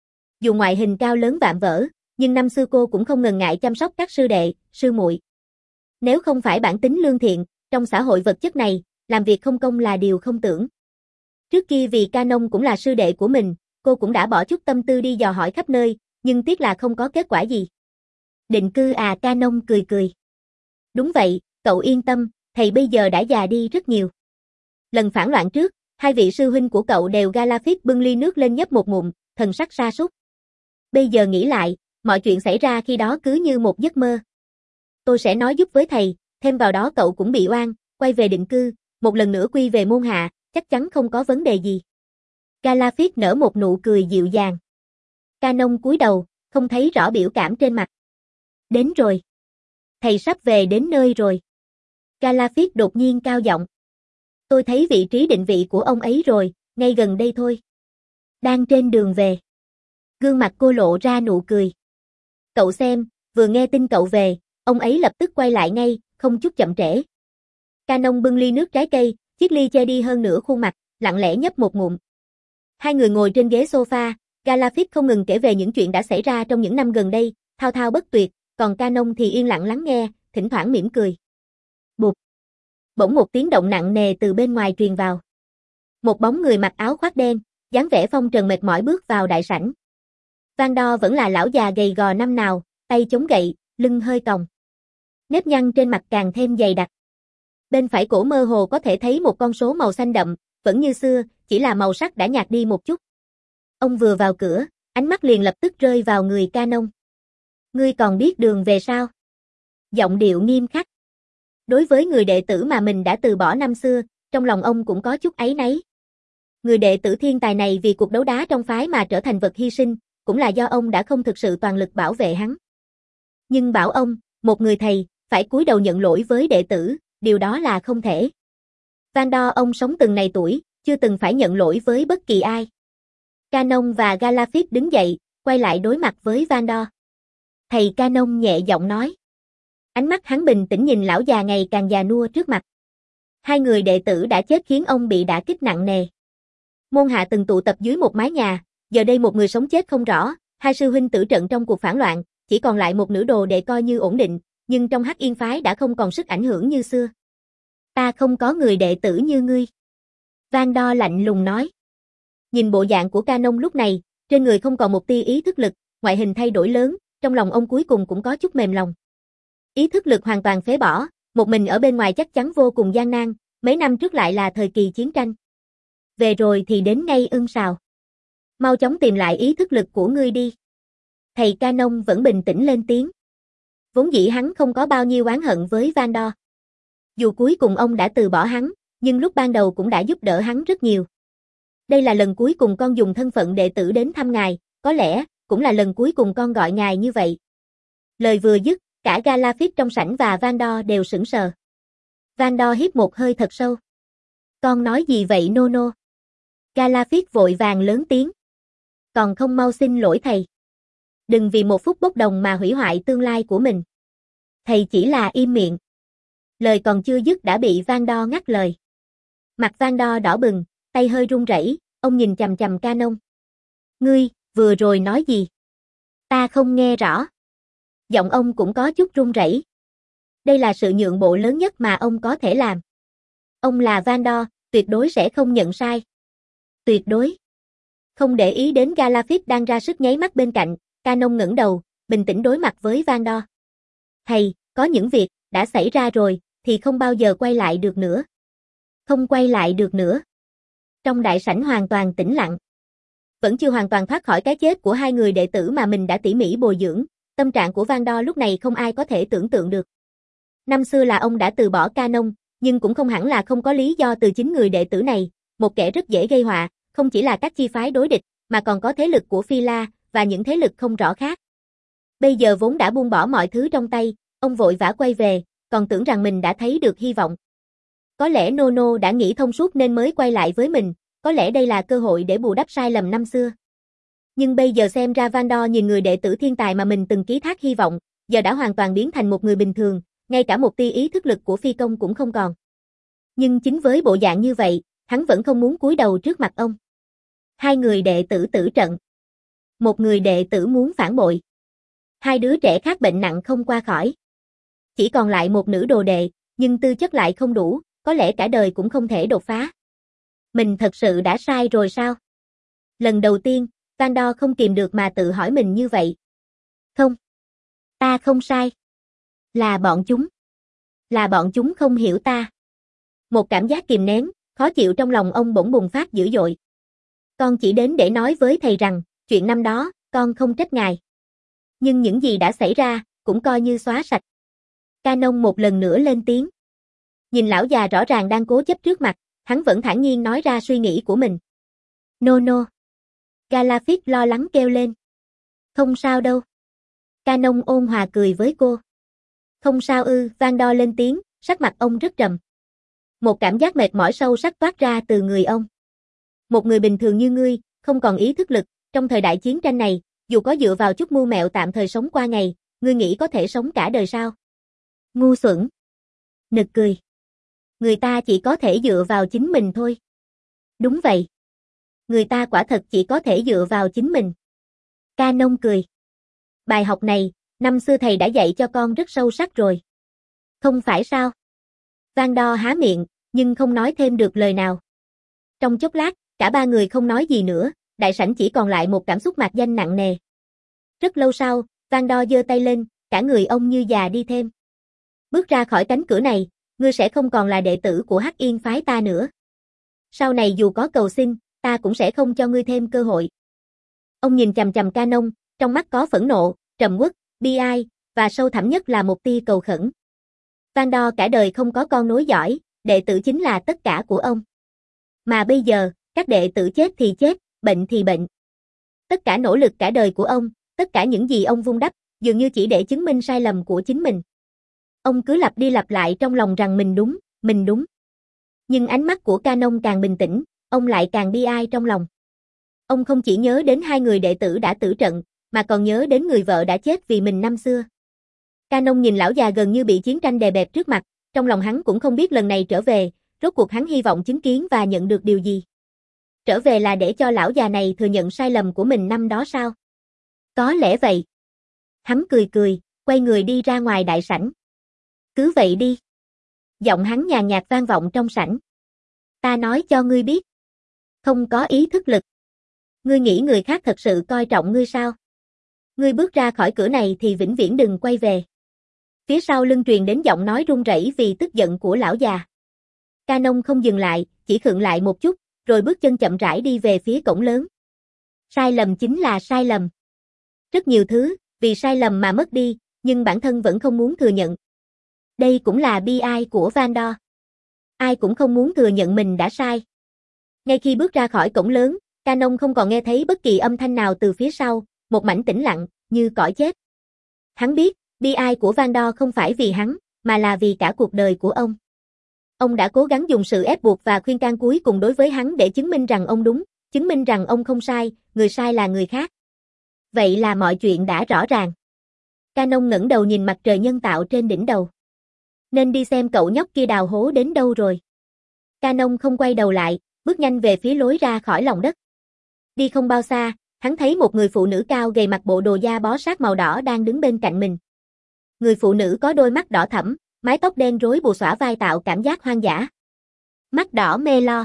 Dù ngoại hình cao lớn vạm vỡ, nhưng năm xưa cô cũng không ngần ngại chăm sóc các sư đệ, sư muội. Nếu không phải bản tính lương thiện, trong xã hội vật chất này, làm việc không công là điều không tưởng. Trước kia vì Canon cũng là sư đệ của mình, cô cũng đã bỏ chút tâm tư đi dò hỏi khắp nơi, nhưng tiếc là không có kết quả gì. Định cư à? Canon cười cười. Đúng vậy, cậu yên tâm, thầy bây giờ đã già đi rất nhiều. Lần phản loạn trước, Hai vị sư huynh của cậu đều Galafit bưng ly nước lên nhấp một ngụm, thần sắc sa sút. Bây giờ nghĩ lại, mọi chuyện xảy ra khi đó cứ như một giấc mơ. Tôi sẽ nói giúp với thầy, thêm vào đó cậu cũng bị oan, quay về định cư, một lần nữa quy về môn hạ, chắc chắn không có vấn đề gì. Galafit nở một nụ cười dịu dàng. Canon cúi đầu, không thấy rõ biểu cảm trên mặt. Đến rồi. Thầy sắp về đến nơi rồi. Galafit đột nhiên cao giọng. Tôi thấy vị trí định vị của ông ấy rồi, ngay gần đây thôi. Đang trên đường về. Gương mặt cô lộ ra nụ cười. Cậu xem, vừa nghe tin cậu về, ông ấy lập tức quay lại ngay, không chút chậm trễ. Canon bưng ly nước trái cây, chiếc ly che đi hơn nửa khuôn mặt, lặng lẽ nhấp một ngụm. Hai người ngồi trên ghế sofa, Galafit không ngừng kể về những chuyện đã xảy ra trong những năm gần đây, thao thao bất tuyệt, còn Canon thì yên lặng lắng nghe, thỉnh thoảng mỉm cười. Bụp. Bỗng một tiếng động nặng nề từ bên ngoài truyền vào. Một bóng người mặc áo khoác đen, dáng vẻ phong trần mệt mỏi bước vào đại sảnh. Vandor vẫn là lão già gầy gò năm nào, tay chống gậy, lưng hơi còng. Nếp nhăn trên mặt càng thêm dày đặc. Bên phải cổ mơ hồ có thể thấy một con số màu xanh đậm, vẫn như xưa, chỉ là màu sắc đã nhạt đi một chút. Ông vừa vào cửa, ánh mắt liền lập tức rơi vào người Canon. Ngươi còn biết đường về sao? Giọng điệu nghiêm khắc. Đối với người đệ tử mà mình đã từ bỏ năm xưa, trong lòng ông cũng có chút áy náy. Người đệ tử thiên tài này vì cuộc đấu đá trong phái mà trở thành vật hy sinh, cũng là do ông đã không thực sự toàn lực bảo vệ hắn. Nhưng bảo ông, một người thầy, phải cúi đầu nhận lỗi với đệ tử, điều đó là không thể. Vandor ông sống từng này tuổi, chưa từng phải nhận lỗi với bất kỳ ai. Canon và Galafit đứng dậy, quay lại đối mặt với Vandor. Thầy Canon nhẹ giọng nói. Ánh mắt hắn bình tĩnh nhìn lão già ngày càng già nua trước mặt. Hai người đệ tử đã chết khiến ông bị đả kích nặng nề. Môn hạ từng tụ tập dưới một mái nhà, giờ đây một người sống chết không rõ, hai sư huynh tử trận trong cuộc phản loạn, chỉ còn lại một nữ đồ đệ coi như ổn định, nhưng trong Hắc Yên phái đã không còn sức ảnh hưởng như xưa. Ta không có người đệ tử như ngươi. Vandor lạnh lùng nói. Nhìn bộ dạng của Canon lúc này, trên người không còn một tia ý thức lực, ngoại hình thay đổi lớn, trong lòng ông cuối cùng cũng có chút mềm lòng. Ý thức lực hoàn toàn phế bỏ, một mình ở bên ngoài chắc chắn vô cùng gian nan, mấy năm trước lại là thời kỳ chiến tranh. Về rồi thì đến ngay ưng sào. Mau chóng tìm lại ý thức lực của ngươi đi. Thầy Canon vẫn bình tĩnh lên tiếng. Vốn dĩ hắn không có bao nhiêu oán hận với Vandor. Dù cuối cùng ông đã từ bỏ hắn, nhưng lúc ban đầu cũng đã giúp đỡ hắn rất nhiều. Đây là lần cuối cùng con dùng thân phận đệ tử đến thăm ngài, có lẽ, cũng là lần cuối cùng con gọi ngài như vậy. Lời vừa dứt, cả Galafit trong sảnh và Vandor đều sững sờ. Vandor hít một hơi thật sâu. Con nói gì vậy Nono? Galafit vội vàng lớn tiếng. Còn không mau xin lỗi thầy. Đừng vì một phút bốc đồng mà hủy hoại tương lai của mình. Thầy chỉ là im miệng. Lời còn chưa dứt đã bị Vandor ngắt lời. Mặt Vandor đỏ bừng, tay hơi run rẩy, ông nhìn chằm chằm Canon. Ngươi, vừa rồi nói gì? Ta không nghe rõ. Giọng ông cũng có chút run rẩy. Đây là sự nhượng bộ lớn nhất mà ông có thể làm. Ông là Vandor, tuyệt đối sẽ không nhận sai. Tuyệt đối. Không để ý đến Galafit đang ra sức nháy mắt bên cạnh, Canon ngẩng đầu, bình tĩnh đối mặt với Vandor. Thầy, có những việc, đã xảy ra rồi, thì không bao giờ quay lại được nữa. Không quay lại được nữa. Trong đại sảnh hoàn toàn tĩnh lặng. Vẫn chưa hoàn toàn thoát khỏi cái chết của hai người đệ tử mà mình đã tỉ mỉ bồi dưỡng, tâm trạng của Vandor lúc này không ai có thể tưởng tượng được. Năm xưa là ông đã từ bỏ Canon, nhưng cũng không hẳn là không có lý do từ chính người đệ tử này, một kẻ rất dễ gây họa, không chỉ là các chi phái đối địch, mà còn có thế lực của Phi La, và những thế lực không rõ khác. Bây giờ vốn đã buông bỏ mọi thứ trong tay, ông vội vã quay về, còn tưởng rằng mình đã thấy được hy vọng. Có lẽ Nono đã nghĩ thông suốt nên mới quay lại với mình, có lẽ đây là cơ hội để bù đắp sai lầm năm xưa. Nhưng bây giờ xem ra Vandor nhìn người đệ tử thiên tài mà mình từng ký thác hy vọng, giờ đã hoàn toàn biến thành một người bình thường, ngay cả một tia ý thức lực của phi công cũng không còn. Nhưng chính với bộ dạng như vậy, hắn vẫn không muốn cúi đầu trước mặt ông. Hai người đệ tử tử trận. Một người đệ tử muốn phản bội. Hai đứa trẻ khác bệnh nặng không qua khỏi. Chỉ còn lại một nữ đồ đệ, nhưng tư chất lại không đủ, có lẽ cả đời cũng không thể đột phá. Mình thật sự đã sai rồi sao? Lần đầu tiên, Vandor không kìm được mà tự hỏi mình như vậy. Không. Ta không sai. Là bọn chúng. Là bọn chúng không hiểu ta. Một cảm giác kìm nén, Khó chịu trong lòng ông bỗng bùng phát dữ dội. Con chỉ đến để nói với thầy rằng, chuyện năm đó, con không trách ngài. Nhưng những gì đã xảy ra, cũng coi như xóa sạch. Canon một lần nữa lên tiếng. Nhìn lão già rõ ràng đang cố chấp trước mặt, hắn vẫn thản nhiên nói ra suy nghĩ của mình. No no. Galafix lo lắng kêu lên. Không sao đâu. Canon ôn hòa cười với cô. Không sao ư, Van Đo lên tiếng, sắc mặt ông rất trầm. Một cảm giác mệt mỏi sâu sắc toát ra từ người ông. Một người bình thường như ngươi, không còn ý thức lực, trong thời đại chiến tranh này, dù có dựa vào chút mưu mẹo tạm thời sống qua ngày, ngươi nghĩ có thể sống cả đời sao? Ngu xuẩn. Nực cười. Người ta chỉ có thể dựa vào chính mình thôi. Đúng vậy. Người ta quả thật chỉ có thể dựa vào chính mình. Canon cười. Bài học này, năm xưa thầy đã dạy cho con rất sâu sắc rồi. Không phải sao? Van Đo há miệng, nhưng không nói thêm được lời nào. Trong chốc lát, cả ba người không nói gì nữa, đại sảnh chỉ còn lại một cảm xúc mạc danh nặng nề. Rất lâu sau, Van Đo giơ tay lên, cả người ông như già đi thêm. Bước ra khỏi cánh cửa này, ngươi sẽ không còn là đệ tử của Hắc Yên phái ta nữa. Sau này dù có cầu xin, ta cũng sẽ không cho ngươi thêm cơ hội. Ông nhìn chằm chằm Canon, trong mắt có phẫn nộ, trầm uất, bi ai, và sâu thẳm nhất là một tia cầu khẩn. Van Đo cả đời không có con nối dõi, đệ tử chính là tất cả của ông. Mà bây giờ, các đệ tử chết thì chết, bệnh thì bệnh. Tất cả nỗ lực cả đời của ông, tất cả những gì ông vun đắp, dường như chỉ để chứng minh sai lầm của chính mình. Ông cứ lặp đi lặp lại trong lòng rằng mình đúng, mình đúng. Nhưng ánh mắt của Canon càng bình tĩnh, ông lại càng bi ai trong lòng. Ông không chỉ nhớ đến hai người đệ tử đã tử trận, mà còn nhớ đến người vợ đã chết vì mình năm xưa. Canon nhìn lão già gần như bị chiến tranh đè bẹp trước mặt, trong lòng hắn cũng không biết lần này trở về, rốt cuộc hắn hy vọng chứng kiến và nhận được điều gì. Trở về là để cho lão già này thừa nhận sai lầm của mình năm đó sao? Có lẽ vậy. Hắn cười cười, quay người đi ra ngoài đại sảnh. Cứ vậy đi. Giọng hắn nhàn nhạt vang vọng trong sảnh. Ta nói cho ngươi biết. Không có ý thức lực. Ngươi nghĩ người khác thật sự coi trọng ngươi sao? Ngươi bước ra khỏi cửa này thì vĩnh viễn đừng quay về. Phía sau lưng truyền đến giọng nói run rẩy vì tức giận của lão già. Canon không dừng lại, chỉ khựng lại một chút, rồi bước chân chậm rãi đi về phía cổng lớn. Sai lầm chính là sai lầm. Rất nhiều thứ, vì sai lầm mà mất đi, nhưng bản thân vẫn không muốn thừa nhận. Đây cũng là bi ai của Van Đo. Ai cũng không muốn thừa nhận mình đã sai. Ngay khi bước ra khỏi cổng lớn, Canon không còn nghe thấy bất kỳ âm thanh nào từ phía sau, một mảnh tĩnh lặng, như cõi chết. Hắn biết, bi ai của Van Đo không phải vì hắn, mà là vì cả cuộc đời của ông. Ông đã cố gắng dùng sự ép buộc và khuyên can cuối cùng đối với hắn để chứng minh rằng ông đúng, chứng minh rằng ông không sai, người sai là người khác. Vậy là mọi chuyện đã rõ ràng. Canon ngẩng đầu nhìn mặt trời nhân tạo trên đỉnh đầu. Nên đi xem cậu nhóc kia đào hố đến đâu rồi. Canon không quay đầu lại, bước nhanh về phía lối ra khỏi lòng đất. Đi không bao xa, hắn thấy một người phụ nữ cao gầy mặc bộ đồ da bó sát màu đỏ đang đứng bên cạnh mình. Người phụ nữ có đôi mắt đỏ thẫm, mái tóc đen rối bù xõa vai tạo cảm giác hoang dã. Mắt đỏ mê lo.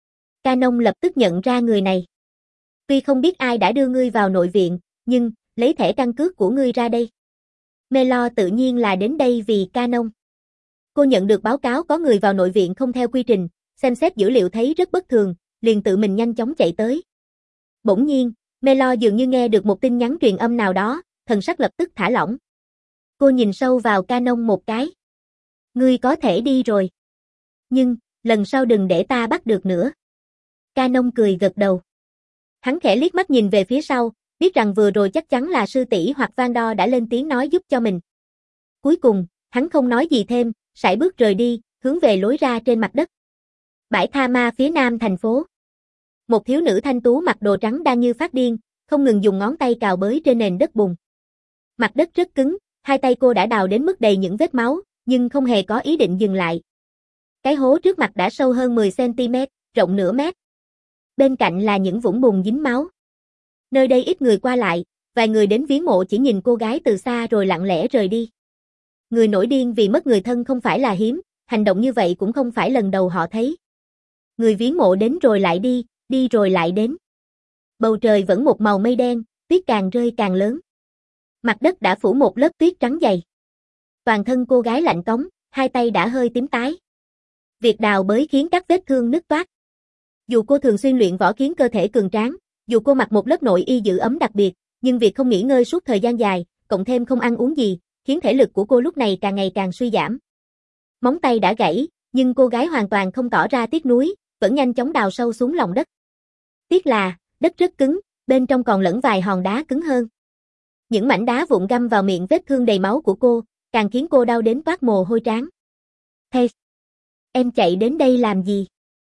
Canon lập tức nhận ra người này. Tuy không biết ai đã đưa ngươi vào nội viện, nhưng, lấy thẻ căn cước của ngươi ra đây. Mê lo tự nhiên là đến đây vì Canon. Cô nhận được báo cáo có người vào nội viện không theo quy trình, xem xét dữ liệu thấy rất bất thường, liền tự mình nhanh chóng chạy tới. Bỗng nhiên, Mê lo dường như nghe được một tin nhắn truyền âm nào đó, thần sắc lập tức thả lỏng. Cô nhìn sâu vào Canon một cái. Ngươi có thể đi rồi. Nhưng, lần sau đừng để ta bắt được nữa. Canon cười gật đầu. Hắn khẽ liếc mắt nhìn về phía sau, biết rằng vừa rồi chắc chắn là sư tỷ hoặc Van Đo đã lên tiếng nói giúp cho mình. Cuối cùng, hắn không nói gì thêm, sải bước rời đi, hướng về lối ra trên mặt đất. Bãi tha ma phía nam thành phố. Một thiếu nữ thanh tú mặc đồ trắng đang như phát điên, không ngừng dùng ngón tay cào bới trên nền đất bùn. Mặt đất rất cứng, hai tay cô đã đào đến mức đầy những vết máu, nhưng không hề có ý định dừng lại. Cái hố trước mặt đã sâu hơn mười xăng ti mét, rộng nửa mét. Bên cạnh là những vũng bùn dính máu. Nơi đây ít người qua lại, vài người đến viếng mộ chỉ nhìn cô gái từ xa rồi lặng lẽ rời đi. Người nổi điên vì mất người thân không phải là hiếm, hành động như vậy cũng không phải lần đầu họ thấy. Người viếng mộ đến rồi lại đi, đi rồi lại đến. Bầu trời vẫn một màu mây đen, tuyết càng rơi càng lớn. Mặt đất đã phủ một lớp tuyết trắng dày. Toàn thân cô gái lạnh cống, hai tay đã hơi tím tái. Việc đào bới khiến các vết thương nứt toác. Dù cô thường xuyên luyện võ khiến cơ thể cường tráng, dù cô mặc một lớp nội y giữ ấm đặc biệt, nhưng việc không nghỉ ngơi suốt thời gian dài, cộng thêm không ăn uống gì, khiến thể lực của cô lúc này càng ngày càng suy giảm. Móng tay đã gãy, nhưng cô gái hoàn toàn không tỏ ra tiếc nuối, vẫn nhanh chóng đào sâu xuống lòng đất. Tiếc là, đất rất cứng, bên trong còn lẫn vài hòn đá cứng hơn. Những mảnh đá vụn găm vào miệng vết thương đầy máu của cô, càng khiến cô đau đến toát mồ hôi trán. Hey, em chạy đến đây làm gì?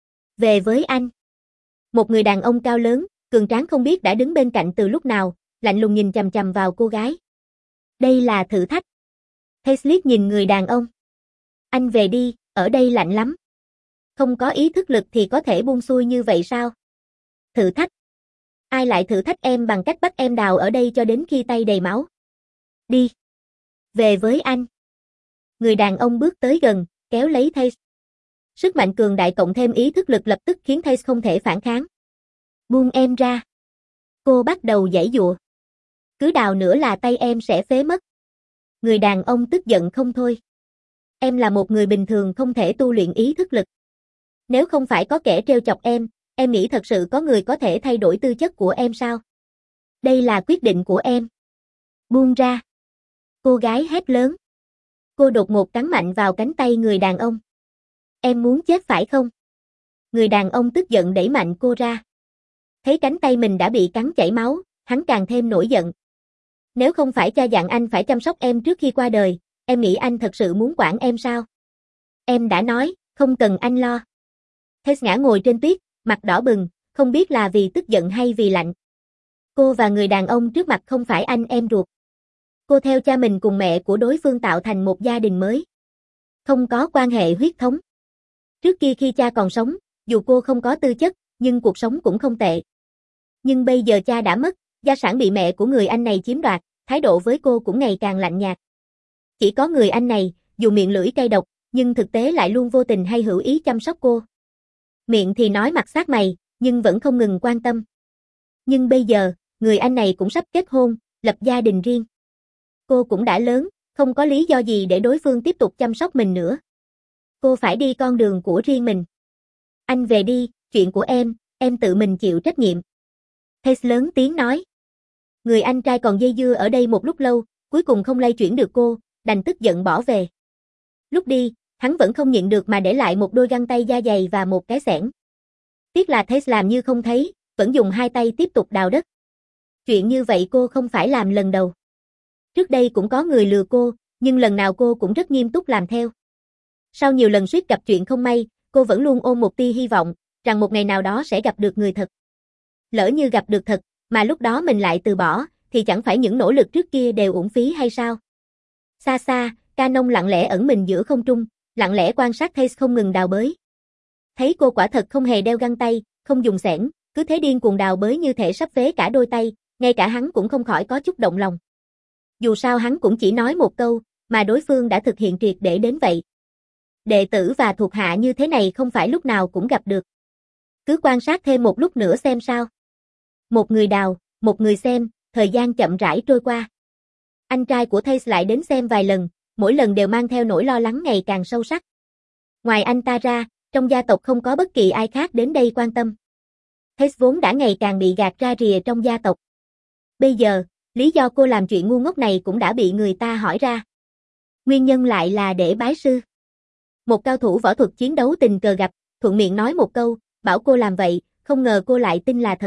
Về với anh. Một người đàn ông cao lớn, cường tráng không biết đã đứng bên cạnh từ lúc nào, lạnh lùng nhìn chằm chằm vào cô gái. Đây là thử thách. Hayes liếc nhìn người đàn ông. Anh về đi, ở đây lạnh lắm. Không có ý thức lực thì có thể buông xuôi như vậy sao? Thử thách. Ai lại thử thách em bằng cách bắt em đào ở đây cho đến khi tay đầy máu? Đi. Về với anh. Người đàn ông bước tới gần, kéo lấy Hayes. Sức mạnh cường đại cộng thêm ý thức lực lập tức khiến Hayes không thể phản kháng. Buông em ra. Cô bắt đầu giãy giụa. Cứ đào nữa là tay em sẽ phế mất. Người đàn ông tức giận không thôi. Em là một người bình thường không thể tu luyện ý thức lực. Nếu không phải có kẻ trêu chọc em, em nghĩ thật sự có người có thể thay đổi tư chất của em sao? Đây là quyết định của em. Buông ra. Cô gái hét lớn. Cô đột ngột cắn mạnh vào cánh tay người đàn ông. Em muốn chết phải không? Người đàn ông tức giận đẩy mạnh cô ra. Thấy cánh tay mình đã bị cắn chảy máu, hắn càng thêm nổi giận. Nếu không phải cha dặn anh phải chăm sóc em trước khi qua đời, em nghĩ anh thật sự muốn quản em sao? Em đã nói, không cần anh lo. Hayes ngã ngồi trên tuyết, mặt đỏ bừng, không biết là vì tức giận hay vì lạnh. Cô và người đàn ông trước mặt không phải anh em ruột. Cô theo cha mình cùng mẹ của đối phương tạo thành một gia đình mới. Không có quan hệ huyết thống. Trước kia khi cha còn sống, dù cô không có tư chất, nhưng cuộc sống cũng không tệ. Nhưng bây giờ cha đã mất, gia sản bị mẹ của người anh này chiếm đoạt, thái độ với cô cũng ngày càng lạnh nhạt. Chỉ có người anh này, dù miệng lưỡi cay độc, nhưng thực tế lại luôn vô tình hay hữu ý chăm sóc cô. Miệng thì nói mặt sát mày, nhưng vẫn không ngừng quan tâm. Nhưng bây giờ, người anh này cũng sắp kết hôn, lập gia đình riêng. Cô cũng đã lớn, không có lý do gì để đối phương tiếp tục chăm sóc mình nữa. Cô phải đi con đường của riêng mình. Anh về đi, chuyện của em, em tự mình chịu trách nhiệm. Hayes lớn tiếng nói. Người anh trai còn dây dưa ở đây một lúc lâu, cuối cùng không lay chuyển được cô, đành tức giận bỏ về. Lúc đi, hắn vẫn không nhịn được mà để lại một đôi găng tay da dày và một cái xẻng. Tiếc là Hayes làm như không thấy, vẫn dùng hai tay tiếp tục đào đất. Chuyện như vậy cô không phải làm lần đầu. Trước đây cũng có người lừa cô, nhưng lần nào cô cũng rất nghiêm túc làm theo. Sau nhiều lần suýt gặp chuyện không may, cô vẫn luôn ôm một tia hy vọng, rằng một ngày nào đó sẽ gặp được người thật. Lỡ như gặp được thật, mà lúc đó mình lại từ bỏ, thì chẳng phải những nỗ lực trước kia đều uổng phí hay sao? Xa xa, Canon lặng lẽ ẩn mình giữa không trung, lặng lẽ quan sát Hayes không ngừng đào bới. Thấy cô quả thật không hề đeo găng tay, không dùng xẻng, cứ thế điên cuồng đào bới như thể sắp phế cả đôi tay, ngay cả hắn cũng không khỏi có chút động lòng. Dù sao hắn cũng chỉ nói một câu, mà đối phương đã thực hiện triệt để đến vậy. Đệ tử và thuộc hạ như thế này không phải lúc nào cũng gặp được. Cứ quan sát thêm một lúc nữa xem sao. Một người đào, một người xem, thời gian chậm rãi trôi qua. Anh trai của Hayes lại đến xem vài lần, mỗi lần đều mang theo nỗi lo lắng ngày càng sâu sắc. Ngoài anh ta ra, trong gia tộc không có bất kỳ ai khác đến đây quan tâm. Hayes vốn đã ngày càng bị gạt ra rìa trong gia tộc. Bây giờ, lý do cô làm chuyện ngu ngốc này cũng đã bị người ta hỏi ra. Nguyên nhân lại là để bái sư. Một cao thủ võ thuật chiến đấu tình cờ gặp, thuận miệng nói một câu, bảo cô làm vậy, không ngờ cô lại tin là thật.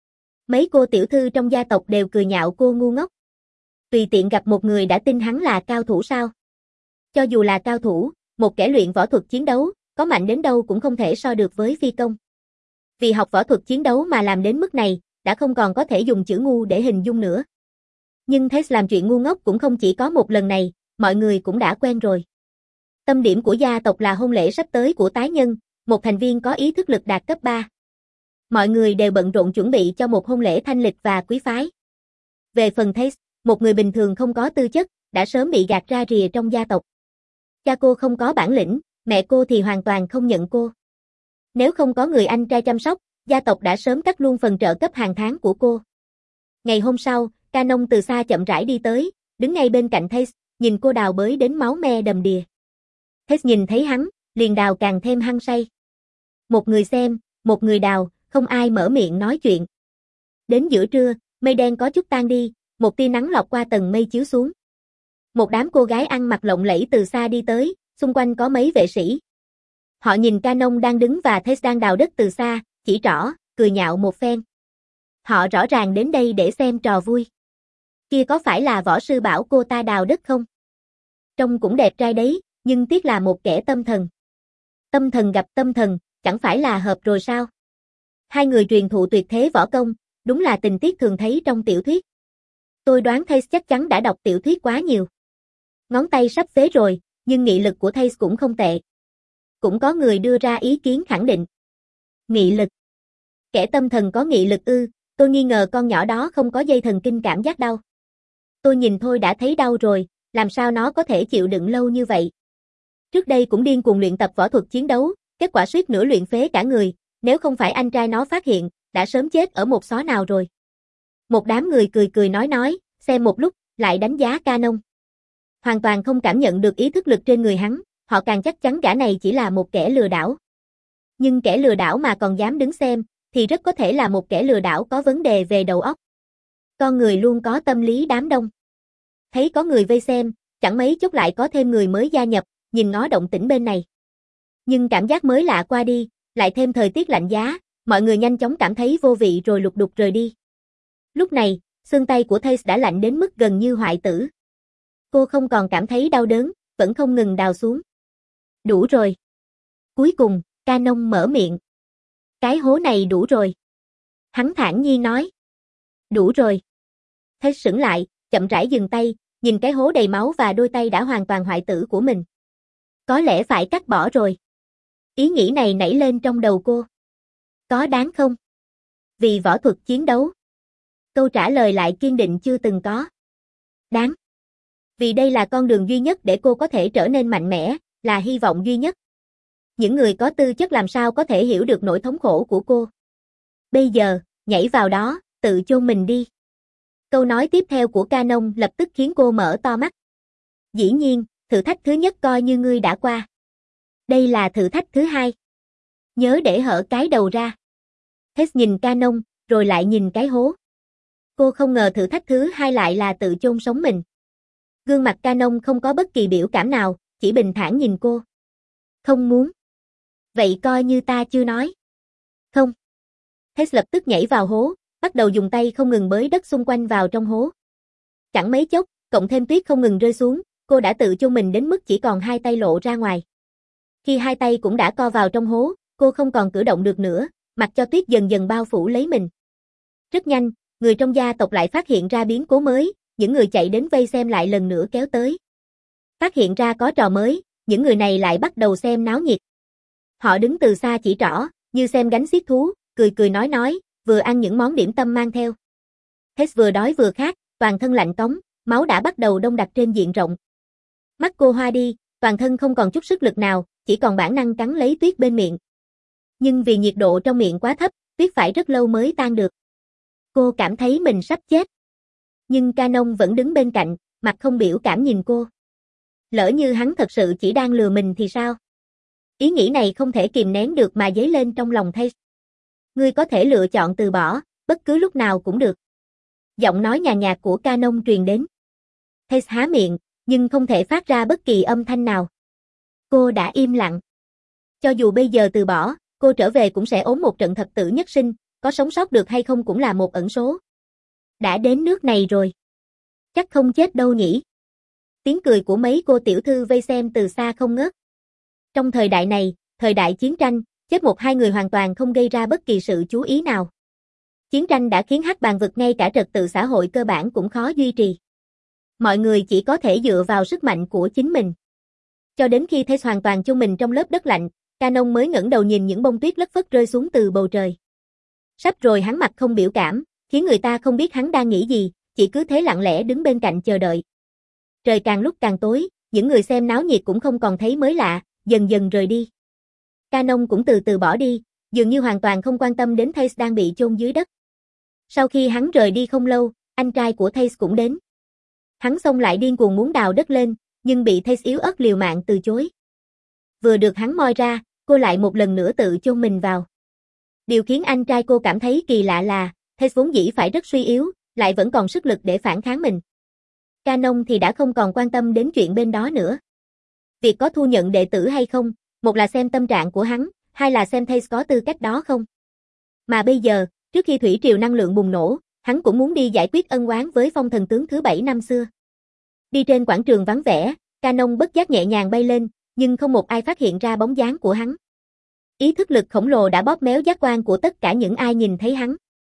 Mấy cô tiểu thư trong gia tộc đều cười nhạo cô ngu ngốc. Tùy tiện gặp một người đã tin hắn là cao thủ sao? Cho dù là cao thủ, một kẻ luyện võ thuật chiến đấu, có mạnh đến đâu cũng không thể so được với phi công. Vì học võ thuật chiến đấu mà làm đến mức này, đã không còn có thể dùng chữ ngu để hình dung nữa. Nhưng Hayes làm chuyện ngu ngốc cũng không chỉ có một lần này, mọi người cũng đã quen rồi. Tâm điểm của gia tộc là hôn lễ sắp tới của tái nhân, một thành viên có ý thức lực đạt cấp ba. Mọi người đều bận rộn chuẩn bị cho một hôn lễ thanh lịch và quý phái. Về phần Hayes, một người bình thường không có tư chất, đã sớm bị gạt ra rìa trong gia tộc. Cha cô không có bản lĩnh, mẹ cô thì hoàn toàn không nhận cô. Nếu không có người anh trai chăm sóc, gia tộc đã sớm cắt luôn phần trợ cấp hàng tháng của cô. Ngày hôm sau, Canon từ xa chậm rãi đi tới, đứng ngay bên cạnh Hayes, nhìn cô đào bới đến máu me đầm đìa. Hayes nhìn thấy hắn, liền đào càng thêm hăng say. Một người xem, một người đào, không ai mở miệng nói chuyện. Đến giữa trưa, mây đen có chút tan đi, một tia nắng lọt qua tầng mây chiếu xuống. Một đám cô gái ăn mặc lộng lẫy từ xa đi tới, xung quanh có mấy vệ sĩ. Họ nhìn Canon đang đứng và Thais đang đào đất từ xa, chỉ trỏ, cười nhạo một phen. Họ rõ ràng đến đây để xem trò vui. Kia có phải là võ sư bảo cô ta đào đất không? Trông cũng đẹp trai đấy, nhưng tiếc là một kẻ tâm thần. Tâm thần gặp tâm thần, chẳng phải là hợp rồi sao? Hai người truyền thụ tuyệt thế võ công, đúng là tình tiết thường thấy trong tiểu thuyết. Tôi đoán Thais chắc chắn đã đọc tiểu thuyết quá nhiều. Ngón tay sắp phế rồi, nhưng nghị lực của Thais cũng không tệ. Cũng có người đưa ra ý kiến khẳng định. Nghị lực. Kẻ tâm thần có nghị lực ư, tôi nghi ngờ con nhỏ đó không có dây thần kinh cảm giác đau. Tôi nhìn thôi đã thấy đau rồi, làm sao nó có thể chịu đựng lâu như vậy. Trước đây cũng điên cuồng luyện tập võ thuật chiến đấu, kết quả suýt nữa luyện phế cả người, nếu không phải anh trai nó phát hiện, đã sớm chết ở một xó nào rồi. Một đám người cười cười nói nói, xem một lúc, lại đánh giá Canon. Hoàn toàn không cảm nhận được ý thức lực trên người hắn, họ càng chắc chắn gã này chỉ là một kẻ lừa đảo. Nhưng kẻ lừa đảo mà còn dám đứng xem, thì rất có thể là một kẻ lừa đảo có vấn đề về đầu óc. Con người luôn có tâm lý đám đông. Thấy có người vây xem, chẳng mấy chốc lại có thêm người mới gia nhập, nhìn ngó động tĩnh bên này. Nhưng cảm giác mới lạ qua đi, lại thêm thời tiết lạnh giá, mọi người nhanh chóng cảm thấy vô vị rồi lục đục rời đi. Lúc này, xương tay của Thais đã lạnh đến mức gần như hoại tử. Cô không còn cảm thấy đau đớn, vẫn không ngừng đào xuống. Đủ rồi. Cuối cùng, Canon mở miệng. Cái hố này đủ rồi. Hắn thản nhiên nói. Đủ rồi. Thais sững lại, chậm rãi dừng tay, nhìn cái hố đầy máu và đôi tay đã hoàn toàn hoại tử của mình. Có lẽ phải cắt bỏ rồi. Ý nghĩ này nảy lên trong đầu cô. Có đáng không? Vì võ thuật chiến đấu. Câu trả lời lại kiên định chưa từng có. Đáng. Vì đây là con đường duy nhất để cô có thể trở nên mạnh mẽ, là hy vọng duy nhất. Những người có tư chất làm sao có thể hiểu được nỗi thống khổ của cô. Bây giờ, nhảy vào đó, tự chôn mình đi. Câu nói tiếp theo của Canon lập tức khiến cô mở to mắt. Dĩ nhiên, thử thách thứ nhất coi như ngươi đã qua. Đây là thử thách thứ hai. Nhớ để hở cái đầu ra. Thais nhìn Canon, rồi lại nhìn cái hố. Cô không ngờ thử thách thứ hai lại là tự chôn sống mình. Gương mặt Canon không có bất kỳ biểu cảm nào, chỉ bình thản nhìn cô. Không muốn. Vậy coi như ta chưa nói. Không. Thais lập tức nhảy vào hố, bắt đầu dùng tay không ngừng bới đất xung quanh vào trong hố. Chẳng mấy chốc, cộng thêm tuyết không ngừng rơi xuống, cô đã tự chôn mình đến mức chỉ còn hai tay lộ ra ngoài. Khi hai tay cũng đã co vào trong hố, cô không còn cử động được nữa, mặc cho tuyết dần dần bao phủ lấy mình. Rất nhanh, người trong gia tộc lại phát hiện ra biến cố mới, những người chạy đến vây xem lại lần nữa kéo tới. Phát hiện ra có trò mới, những người này lại bắt đầu xem náo nhiệt. Họ đứng từ xa chỉ trỏ, như xem gánh xiết thú, cười cười nói nói, vừa ăn những món điểm tâm mang theo. Thais vừa đói vừa khát, toàn thân lạnh cống, máu đã bắt đầu đông đặc trên diện rộng. Mắt cô hoa đi, toàn thân không còn chút sức lực nào, chỉ còn bản năng cắn lấy tuyết bên miệng. Nhưng vì nhiệt độ trong miệng quá thấp, tuyết phải rất lâu mới tan được. Cô cảm thấy mình sắp chết. Nhưng Canon vẫn đứng bên cạnh, mặt không biểu cảm nhìn cô. Lỡ như hắn thật sự chỉ đang lừa mình thì sao? Ý nghĩ này không thể kìm nén được mà dấy lên trong lòng Thais. Ngươi có thể lựa chọn từ bỏ, bất cứ lúc nào cũng được. Giọng nói nhàn nhạt của Canon truyền đến. Thais há miệng, nhưng không thể phát ra bất kỳ âm thanh nào. Cô đã im lặng. Cho dù bây giờ từ bỏ, cô trở về cũng sẽ ốm một trận thập tử nhất sinh, có sống sót được hay không cũng là một ẩn số. Đã đến nước này rồi. Chắc không chết đâu nhỉ. Tiếng cười của mấy cô tiểu thư vây xem từ xa không ngớt. Trong thời đại này, thời đại chiến tranh, chết một hai người hoàn toàn không gây ra bất kỳ sự chú ý nào. Chiến tranh đã khiến Hắc Bàng vực ngay cả trật tự xã hội cơ bản cũng khó duy trì. Mọi người chỉ có thể dựa vào sức mạnh của chính mình. Cho đến khi Thais hoàn toàn chôn mình trong lớp đất lạnh, Canon mới ngẩng đầu nhìn những bông tuyết lất phất rơi xuống từ bầu trời. Sắp rồi hắn mặt không biểu cảm, khiến người ta không biết hắn đang nghĩ gì, chỉ cứ thế lặng lẽ đứng bên cạnh chờ đợi. Trời càng lúc càng tối, những người xem náo nhiệt cũng không còn thấy mới lạ, dần dần rời đi. Canon cũng từ từ bỏ đi, dường như hoàn toàn không quan tâm đến Thais đang bị chôn dưới đất. Sau khi hắn rời đi không lâu, anh trai của Thais cũng đến. Hắn xông lại điên cuồng muốn đào đất lên, nhưng bị Thais yếu ớt liều mạng từ chối. vừa được hắn moi ra, cô lại một lần nữa tự chôn mình vào. Điều khiến anh trai cô cảm thấy kỳ lạ là, Thales vốn dĩ phải rất suy yếu, lại vẫn còn sức lực để phản kháng mình. Canon thì đã không còn quan tâm đến chuyện bên đó nữa. Việc có thu nhận đệ tử hay không, một là xem tâm trạng của hắn, hai là xem Thales có tư cách đó không. Mà bây giờ, trước khi thủy triều năng lượng bùng nổ, hắn cũng muốn đi giải quyết ân oán với Phong thần tướng thứ bảy năm xưa. Đi trên quảng trường vắng vẻ, Canon bất giác nhẹ nhàng bay lên, nhưng không một ai phát hiện ra bóng dáng của hắn. Ý thức lực khổng lồ đã bóp méo giác quan của tất cả những ai nhìn thấy hắn.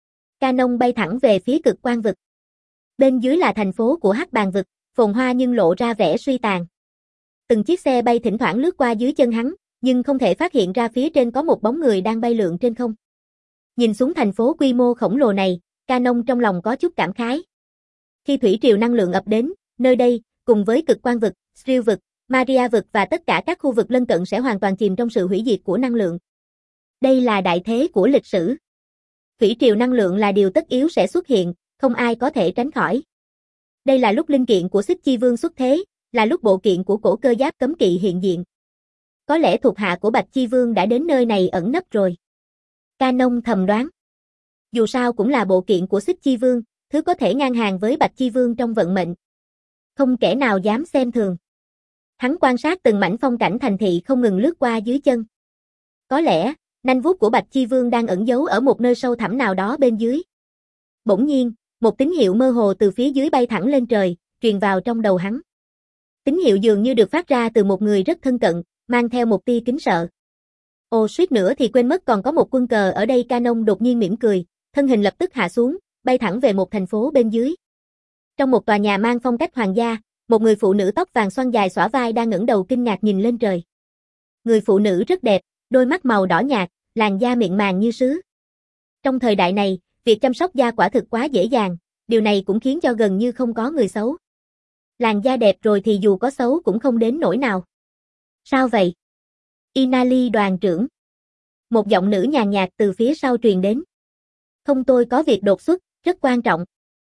Canon bay thẳng về phía cực quang vực. Bên dưới là thành phố của Hắc Bàn vực, phồn hoa nhưng lộ ra vẻ suy tàn. Từng chiếc xe bay thỉnh thoảng lướt qua dưới chân hắn, nhưng không thể phát hiện ra phía trên có một bóng người đang bay lượn trên không. Nhìn xuống thành phố quy mô khổng lồ này, Canon trong lòng có chút cảm khái. Khi thủy triều năng lượng ập đến, nơi đây, cùng với cực quang vực, Steel vực, Maria vực và tất cả các khu vực lân cận sẽ hoàn toàn chìm trong sự hủy diệt của năng lượng. Đây là đại thế của lịch sử. Thủy triều năng lượng là điều tất yếu sẽ xuất hiện, không ai có thể tránh khỏi. Đây là lúc linh kiện của Xích Chi Vương xuất thế, là lúc bộ kiện của cổ cơ giáp cấm kỵ hiện diện. Có lẽ thuộc hạ của Bạch Chi Vương đã đến nơi này ẩn nấp rồi. Canon thầm đoán. Dù sao cũng là bộ kiện của Xích Chi Vương, thứ có thể ngang hàng với Bạch Chi Vương trong vận mệnh. Không kẻ nào dám xem thường. Hắn quan sát từng mảnh phong cảnh thành thị không ngừng lướt qua dưới chân. Có lẽ, nanh vuốt của Bạch Chi Vương đang ẩn giấu ở một nơi sâu thẳm nào đó bên dưới. Bỗng nhiên, một tín hiệu mơ hồ từ phía dưới bay thẳng lên trời, truyền vào trong đầu hắn. Tín hiệu dường như được phát ra từ một người rất thân cận, mang theo một tia kính sợ. Ồ, suýt nữa thì quên mất còn có một quân cờ ở đây. Canon đột nhiên mỉm cười, thân hình lập tức hạ xuống, bay thẳng về một thành phố bên dưới. Trong một tòa nhà mang phong cách hoàng gia, một người phụ nữ tóc vàng xoăn dài xõa vai đang ngẩng đầu kinh ngạc nhìn lên trời. Người phụ nữ rất đẹp, đôi mắt màu đỏ nhạt, làn da mịn màng như sứ. Trong thời đại này, việc chăm sóc da quả thực quá dễ dàng, điều này cũng khiến cho gần như không có người xấu. Làn da đẹp rồi thì dù có xấu cũng không đến nỗi nào. Sao vậy? Inali đoàn trưởng. Một giọng nữ nhàn nhạt từ phía sau truyền đến. Không, tôi có việc đột xuất, rất quan trọng.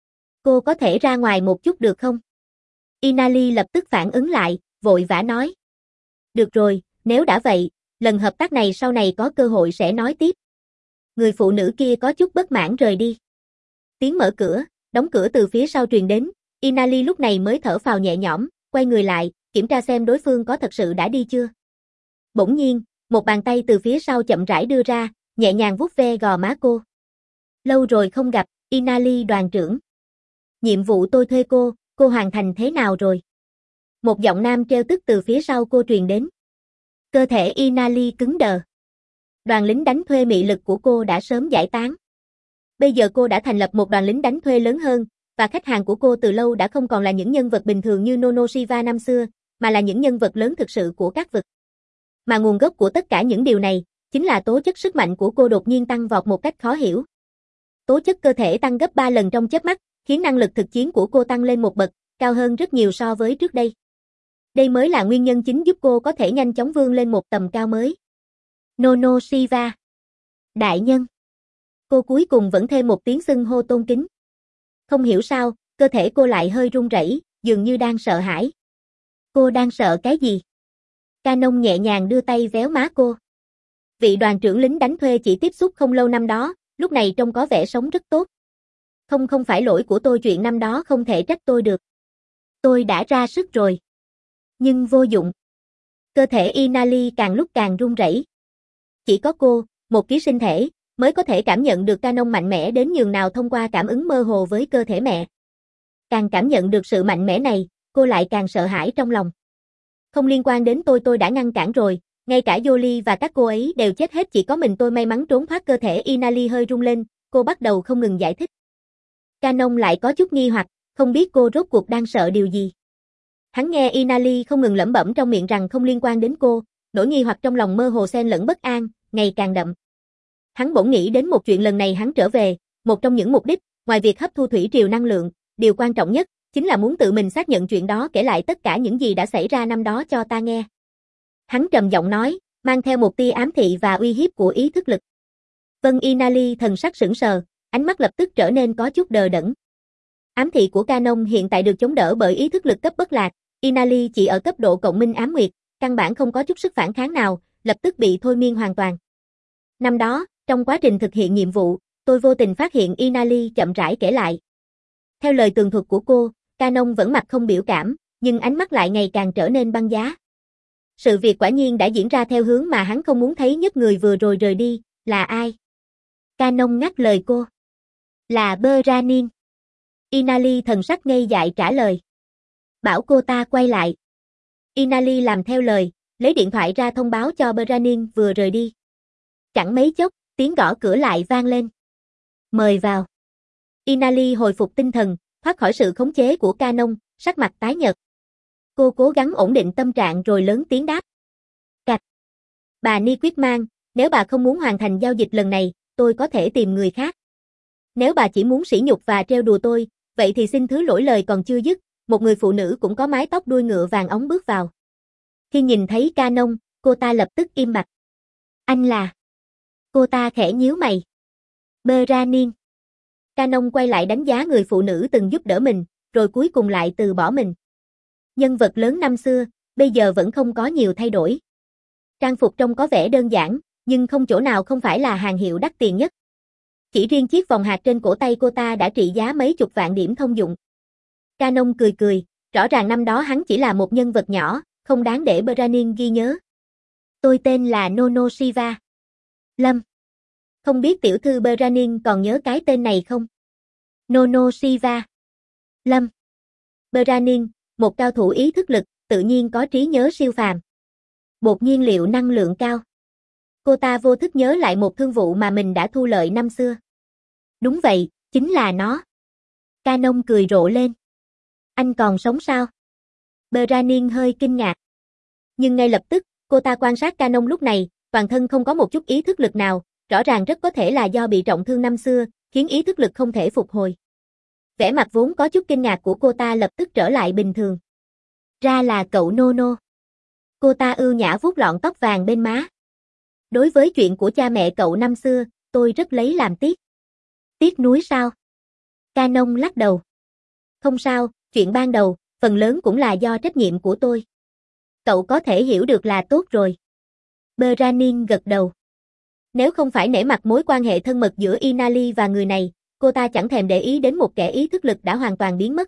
Cô có thể ra ngoài một chút được không? Inali lập tức phản ứng lại, vội vã nói. Được rồi, nếu đã vậy, lần hợp tác này sau này có cơ hội sẽ nói tiếp. Người phụ nữ kia có chút bất mãn rời đi. Tiếng mở cửa, đóng cửa từ phía sau truyền đến, Inali lúc này mới thở phào nhẹ nhõm, quay người lại, kiểm tra xem đối phương có thật sự đã đi chưa. Bỗng nhiên, một bàn tay từ phía sau chậm rãi đưa ra, nhẹ nhàng vuốt ve gò má cô. Lâu rồi không gặp, Inali đoàn trưởng. Nhiệm vụ tôi thuê cô, cô hoàn thành thế nào rồi? Một giọng nam trêu tức từ phía sau cô truyền đến. Cơ thể Inali cứng đờ. Đoàn lính đánh thuê mị lực của cô đã sớm giải tán. Bây giờ cô đã thành lập một đoàn lính đánh thuê lớn hơn, và khách hàng của cô từ lâu đã không còn là những nhân vật bình thường như Nono Shiva năm xưa, mà là những nhân vật lớn thực sự của các vực. Mà nguồn gốc của tất cả những điều này, chính là tố chất sức mạnh của cô đột nhiên tăng vọt một cách khó hiểu. Tố chất cơ thể tăng gấp ba lần trong chớp mắt, khiến năng lực thực chiến của cô tăng lên một bậc, cao hơn rất nhiều so với trước đây. Đây mới là nguyên nhân chính giúp cô có thể nhanh chóng vươn lên một tầm cao mới. Nono Shiva. Đại nhân. Cô cuối cùng vẫn thêm một tiếng xưng hô tôn kính. Không hiểu sao, cơ thể cô lại hơi run rẩy, dường như đang sợ hãi. Cô đang sợ cái gì? Canon nhẹ nhàng đưa tay véo má cô. Vị đoàn trưởng lính đánh thuê chỉ tiếp xúc không lâu năm đó, lúc này trông có vẻ sống rất tốt. Không không phải lỗi của tôi, chuyện năm đó không thể trách tôi được. Tôi đã ra sức rồi. Nhưng vô dụng. Cơ thể Inali càng lúc càng run rẩy. Chỉ có cô, một ký sinh thể, mới có thể cảm nhận được Canon mạnh mẽ đến nhường nào thông qua cảm ứng mơ hồ với cơ thể mẹ. Càng cảm nhận được sự mạnh mẽ này, cô lại càng sợ hãi trong lòng. Không liên quan đến tôi, tôi đã ngăn cản rồi, ngay cả Jolie và các cô ấy đều chết hết, chỉ có mình tôi may mắn trốn thoát. Cơ thể Inali hơi rung lên, cô bắt đầu không ngừng giải thích. Canon lại có chút nghi hoặc, không biết cô rốt cuộc đang sợ điều gì. Hắn nghe Inali không ngừng lẩm bẩm trong miệng rằng không liên quan đến cô, nỗi nghi hoặc trong lòng mơ hồ xen lẫn bất an, ngày càng đậm. Hắn bỗng nghĩ đến một chuyện, lần này hắn trở về, một trong những mục đích, ngoài việc hấp thu thủy triều năng lượng, điều quan trọng nhất, chính là muốn tự mình xác nhận chuyện đó, kể lại tất cả những gì đã xảy ra năm đó cho ta nghe. Hắn trầm giọng nói, mang theo một tia ám thị và uy hiếp của ý thức lực. Vân. Inali thần sắc sững sờ, ánh mắt lập tức trở nên có chút đờ đẫn. Ám thị của Canon hiện tại được chống đỡ bởi ý thức lực cấp bất lạc, Inali chỉ ở cấp độ cộng minh ám nguyệt, căn bản không có chút sức phản kháng nào, lập tức bị thôi miên hoàn toàn. Năm đó, trong quá trình thực hiện nhiệm vụ, tôi vô tình phát hiện Inali chậm rãi kể lại. Theo lời tường thuật của cô, Canon vẫn mặt không biểu cảm, nhưng ánh mắt lại ngày càng trở nên băng giá. Sự việc quả nhiên đã diễn ra theo hướng mà hắn không muốn thấy nhất. Người vừa rồi rời đi, là ai? Canon ngắt lời cô. Là Beranin. Inali thần sắc ngây dại trả lời. Bảo cô ta quay lại. Inali làm theo lời, lấy điện thoại ra thông báo cho Beranin vừa rời đi. Chẳng mấy chốc, tiếng gõ cửa lại vang lên. Mời vào. Inali hồi phục tinh thần, thoát khỏi sự khống chế của Canon, sắc mặt tái nhợt. Cô cố gắng ổn định tâm trạng rồi lớn tiếng đáp. Cạch. Bà Ni Quyết Mang, nếu bà không muốn hoàn thành giao dịch lần này, tôi có thể tìm người khác. Nếu bà chỉ muốn sỉ nhục và trêu đùa tôi, vậy thì xin thứ lỗi. Lời còn chưa dứt, một người phụ nữ cũng có mái tóc đuôi ngựa vàng óng bước vào. Khi nhìn thấy Canon, cô ta lập tức im bặt. Anh là... Cô ta khẽ nhíu mày. Beranin. Canon quay lại đánh giá người phụ nữ từng giúp đỡ mình, rồi cuối cùng lại từ bỏ mình. Nhân vật lớn năm xưa, bây giờ vẫn không có nhiều thay đổi. Trang phục trông có vẻ đơn giản, nhưng không chỗ nào không phải là hàng hiệu đắt tiền nhất. Chỉ riêng chiếc vòng hạt trên cổ tay cô ta đã trị giá mấy chục vạn điểm thông dụng. Canon cười cười, rõ ràng năm đó hắn chỉ là một nhân vật nhỏ, không đáng để Beranin ghi nhớ. Tôi tên là Nono Shiva. Lâm. Không biết tiểu thư Beranin còn nhớ cái tên này không? Nono Shiva. Lâm. Beranin, một cao thủ ý thức lực, tự nhiên có trí nhớ siêu phàm. Bột nhiên liệu năng lượng cao. Cô ta vô thức nhớ lại một thương vụ mà mình đã thu lợi năm xưa. Đúng vậy, chính là nó. Canon cười rộ lên. Anh còn sống sao? Beranin hơi kinh ngạc. Nhưng ngay lập tức, cô ta quan sát Canon lúc này, toàn thân không có một chút ý thức lực nào, rõ ràng rất có thể là do bị trọng thương năm xưa, khiến ý thức lực không thể phục hồi. Vẻ mặt vốn có chút kinh ngạc của cô ta lập tức trở lại bình thường. Ra là cậu Nono. Cô ta ưu nhã vuốt lọn tóc vàng bên má. Đối với chuyện của cha mẹ cậu năm xưa, tôi rất lấy làm tiếc. Tiếc nuối sao? Canon lắc đầu. Không sao, chuyện ban đầu, phần lớn cũng là do trách nhiệm của tôi. Cậu có thể hiểu được là tốt rồi. Beranin gật đầu. Nếu không phải nể mặt mối quan hệ thân mật giữa Inali và người này, cô ta chẳng thèm để ý đến một kẻ ý thức lực đã hoàn toàn biến mất.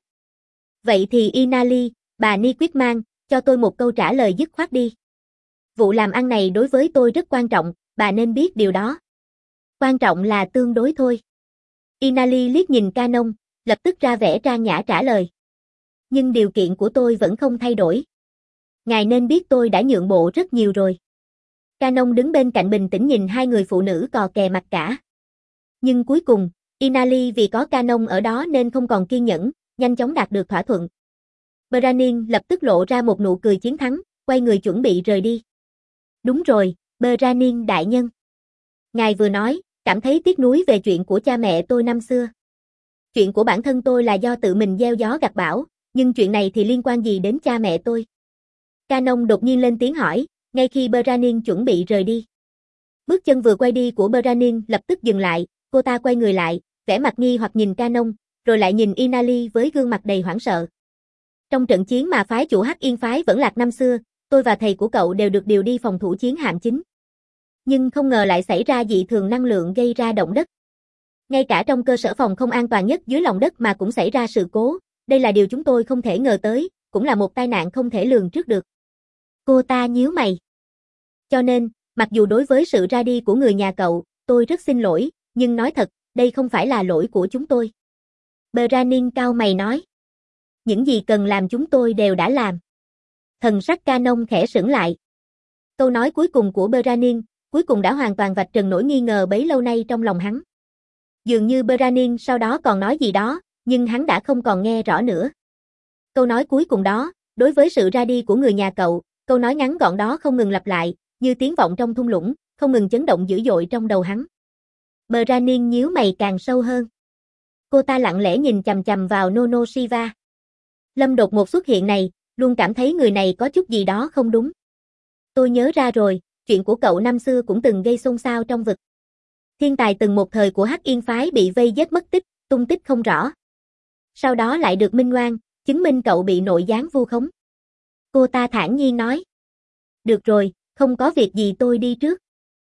Vậy thì Inali, bà Ni Quyết Mang, cho tôi một câu trả lời dứt khoát đi. Vụ làm ăn này đối với tôi rất quan trọng, bà nên biết điều đó. Quan trọng là tương đối thôi. Inali liếc nhìn Canon, lập tức ra vẻ trang nhã trả lời. Nhưng điều kiện của tôi vẫn không thay đổi. Ngài nên biết tôi đã nhượng bộ rất nhiều rồi. Canon đứng bên cạnh bình tĩnh nhìn hai người phụ nữ cò kè mặt cả. Nhưng cuối cùng, Inali vì có Canon ở đó nên không còn kiên nhẫn, nhanh chóng đạt được thỏa thuận. Beranin lập tức lộ ra một nụ cười chiến thắng, quay người chuẩn bị rời đi. Đúng rồi, Beranin đại nhân. Ngài vừa nói, cảm thấy tiếc nuối về chuyện của cha mẹ tôi năm xưa. Chuyện của bản thân tôi là do tự mình gieo gió gặt bão, nhưng chuyện này thì liên quan gì đến cha mẹ tôi? Canon đột nhiên lên tiếng hỏi, ngay khi Beranin chuẩn bị rời đi. Bước chân vừa quay đi của Beranin lập tức dừng lại, cô ta quay người lại, vẻ mặt nghi hoặc nhìn Canon, rồi lại nhìn Inali với gương mặt đầy hoảng sợ. Trong trận chiến mà phái chủ Hắc Yên phái vẫn lạc năm xưa, tôi và thầy của cậu đều được điều đi phòng thủ chiến hạm chính. Nhưng không ngờ lại xảy ra dị thường năng lượng gây ra động đất. Ngay cả trong cơ sở phòng không an toàn nhất dưới lòng đất mà cũng xảy ra sự cố, đây là điều chúng tôi không thể ngờ tới, cũng là một tai nạn không thể lường trước được. Cô ta nhíu mày. Cho nên, mặc dù đối với sự ra đi của người nhà cậu, tôi rất xin lỗi, nhưng nói thật, đây không phải là lỗi của chúng tôi. Beranin cau mày nói. Những gì cần làm chúng tôi đều đã làm. Thần sắc Canon khẽ sững lại. Câu nói cuối cùng của Beranin, cuối cùng đã hoàn toàn vạch trần nỗi nghi ngờ bấy lâu nay trong lòng hắn. Dường như Beranin sau đó còn nói gì đó, nhưng hắn đã không còn nghe rõ nữa. Câu nói cuối cùng đó, đối với sự ra đi của người nhà cậu, câu nói ngắn gọn đó không ngừng lặp lại, như tiếng vọng trong thung lũng, không ngừng chấn động dữ dội trong đầu hắn. Beranin nhíu mày càng sâu hơn. Cô ta lặng lẽ nhìn chằm chằm vào Nono Shiva. Lâm đột ngột xuất hiện này, luôn cảm thấy người này có chút gì đó không đúng. Tôi nhớ ra rồi, chuyện của cậu năm xưa cũng từng gây xôn xao trong vực. Thiên tài từng một thời của Hắc Yên phái bị vây giết mất tích, tung tích không rõ. Sau đó lại được minh oan, chứng minh cậu bị nội gián vu khống. Cô ta thản nhiên nói. Được rồi, không có việc gì tôi đi trước.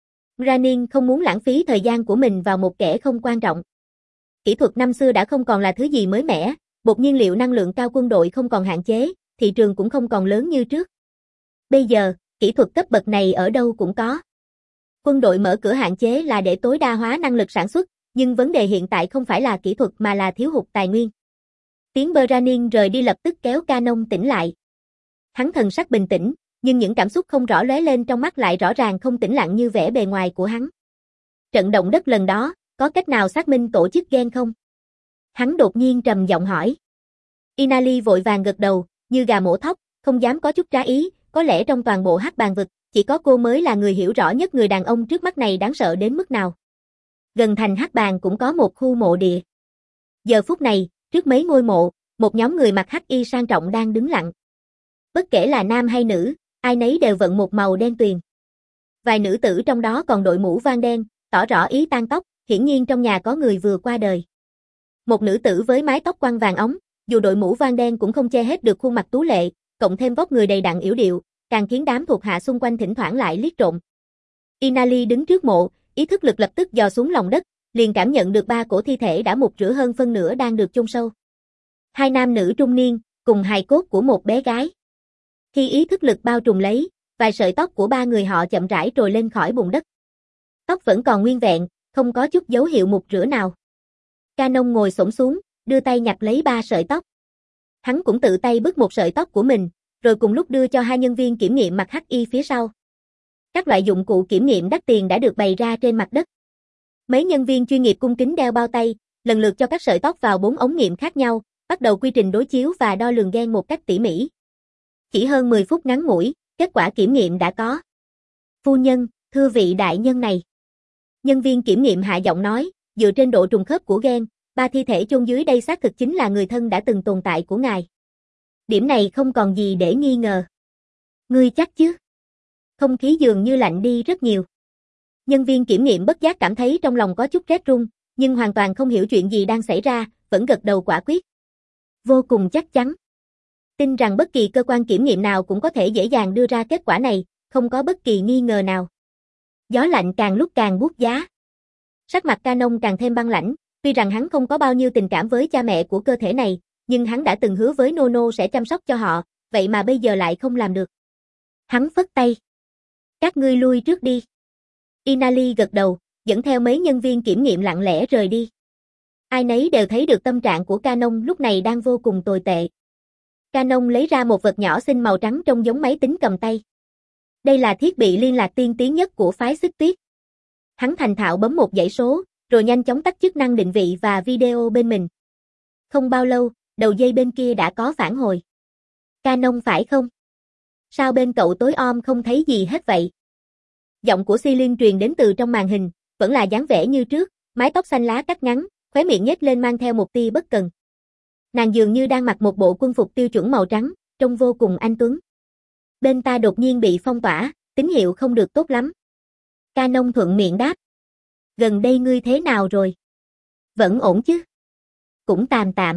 Granin không muốn lãng phí thời gian của mình vào một kẻ không quan trọng. Kỹ thuật năm xưa đã không còn là thứ gì mới mẻ, bột nhiên liệu năng lượng cao quân đội không còn hạn chế, thị trường cũng không còn lớn như trước. Bây giờ, kỹ thuật cấp bậc này ở đâu cũng có. Quân đội mở cửa hạn chế là để tối đa hóa năng lực sản xuất, nhưng vấn đề hiện tại không phải là kỹ thuật mà là thiếu hụt tài nguyên. Tiếng Branin rời đi lập tức kéo Canon tỉnh lại. Hắn thần sắc bình tĩnh, nhưng những cảm xúc không rõ lóe lên trong mắt lại rõ ràng không tĩnh lặng như vẻ bề ngoài của hắn. Trận động đất lần đó, có cách nào xác minh tổ chức gen không? Hắn đột nhiên trầm giọng hỏi. Inali vội vàng gật đầu, như gà mổ thóc, không dám có chút trá ý, có lẽ trong toàn bộ hắc bàn vực, chỉ có cô mới là người hiểu rõ nhất người đàn ông trước mắt này đáng sợ đến mức nào. Gần thành hắc bàn cũng có một khu mộ địa. Giờ phút này, trước mấy ngôi mộ, một nhóm người mặc hắc y sang trọng đang đứng lặng. Bất kể là nam hay nữ, ai nấy đều vận một màu đen tuyền. Vài nữ tử trong đó còn đội mũ vang đen, tỏ rõ ý tang tóc, hiển nhiên trong nhà có người vừa qua đời. Một nữ tử với mái tóc quăn vàng óng, dù đội mũ vang đen cũng không che hết được khuôn mặt tú lệ, cộng thêm vóc người đầy đặn yểu điệu, càng khiến đám thuộc hạ xung quanh thỉnh thoảng lại liếc trộm. Inali đứng trước mộ, ý thức lực lập tức dò xuống lòng đất, liền cảm nhận được ba cổ thi thể đã mục rửa hơn phân nửa đang được chôn sâu. Hai nam nữ trung niên, cùng hài cốt của một bé gái. Khi ý thức lực bao trùm lấy, vài sợi tóc của ba người họ chậm rãi trồi lên khỏi bùn đất. Tóc vẫn còn nguyên vẹn, không có chút dấu hiệu mục rửa nào. Canon ngồi xổm xuống, đưa tay nhặt lấy ba sợi tóc. Hắn cũng tự tay bứt một sợi tóc của mình, rồi cùng lúc đưa cho hai nhân viên kiểm nghiệm mặc hắc y phía sau. Các loại dụng cụ kiểm nghiệm đắt tiền đã được bày ra trên mặt đất. Mấy nhân viên chuyên nghiệp cung kính đeo bao tay, lần lượt cho các sợi tóc vào bốn ống nghiệm khác nhau, bắt đầu quy trình đối chiếu và đo lường gen một cách tỉ mỉ. Chỉ hơn mười phút ngắn ngủi, kết quả kiểm nghiệm đã có. Phu nhân, thưa vị đại nhân này. Nhân viên kiểm nghiệm hạ giọng nói, dựa trên độ trùng khớp của gen, ba thi thể chôn dưới đây xác thực chính là người thân đã từng tồn tại của ngài. Điểm này không còn gì để nghi ngờ. Ngươi chắc chứ? Không khí dường như lạnh đi rất nhiều. Nhân viên kiểm nghiệm bất giác cảm thấy trong lòng có chút rét run, nhưng hoàn toàn không hiểu chuyện gì đang xảy ra, vẫn gật đầu quả quyết. Vô cùng chắc chắn. Tin rằng bất kỳ cơ quan kiểm nghiệm nào cũng có thể dễ dàng đưa ra kết quả này, không có bất kỳ nghi ngờ nào. Gió lạnh càng lúc càng buốt giá. Sắc mặt Canon càng thêm băng lãnh, tuy rằng hắn không có bao nhiêu tình cảm với cha mẹ của cơ thể này, nhưng hắn đã từng hứa với Nono sẽ chăm sóc cho họ, vậy mà bây giờ lại không làm được. Hắn phất tay. Các ngươi lui trước đi. Inali gật đầu, dẫn theo mấy nhân viên kiểm nghiệm lặng lẽ rời đi. Ai nấy đều thấy được tâm trạng của Canon lúc này đang vô cùng tồi tệ. Canon lấy ra một vật nhỏ xinh màu trắng trông giống máy tính cầm tay. Đây là thiết bị liên lạc tiên tiến nhất của phái Xích Tuyết. Hắn thành thạo bấm một dãy số, rồi nhanh chóng tắt chức năng định vị và video bên mình. Không bao lâu, đầu dây bên kia đã có phản hồi. Canon phải không? Sao bên cậu tối om không thấy gì hết vậy? Giọng của Celine truyền đến từ trong màn hình, vẫn là dáng vẻ như trước, mái tóc xanh lá cắt ngắn, khóe miệng nhếch lên mang theo một tia bất cần. Nàng dường như đang mặc một bộ quân phục tiêu chuẩn màu trắng, trông vô cùng anh tuấn. Bên ta đột nhiên bị phong tỏa, tín hiệu không được tốt lắm. Canon thuận miệng đáp. Gần đây ngươi thế nào rồi? Vẫn ổn chứ? Cũng tạm tạm.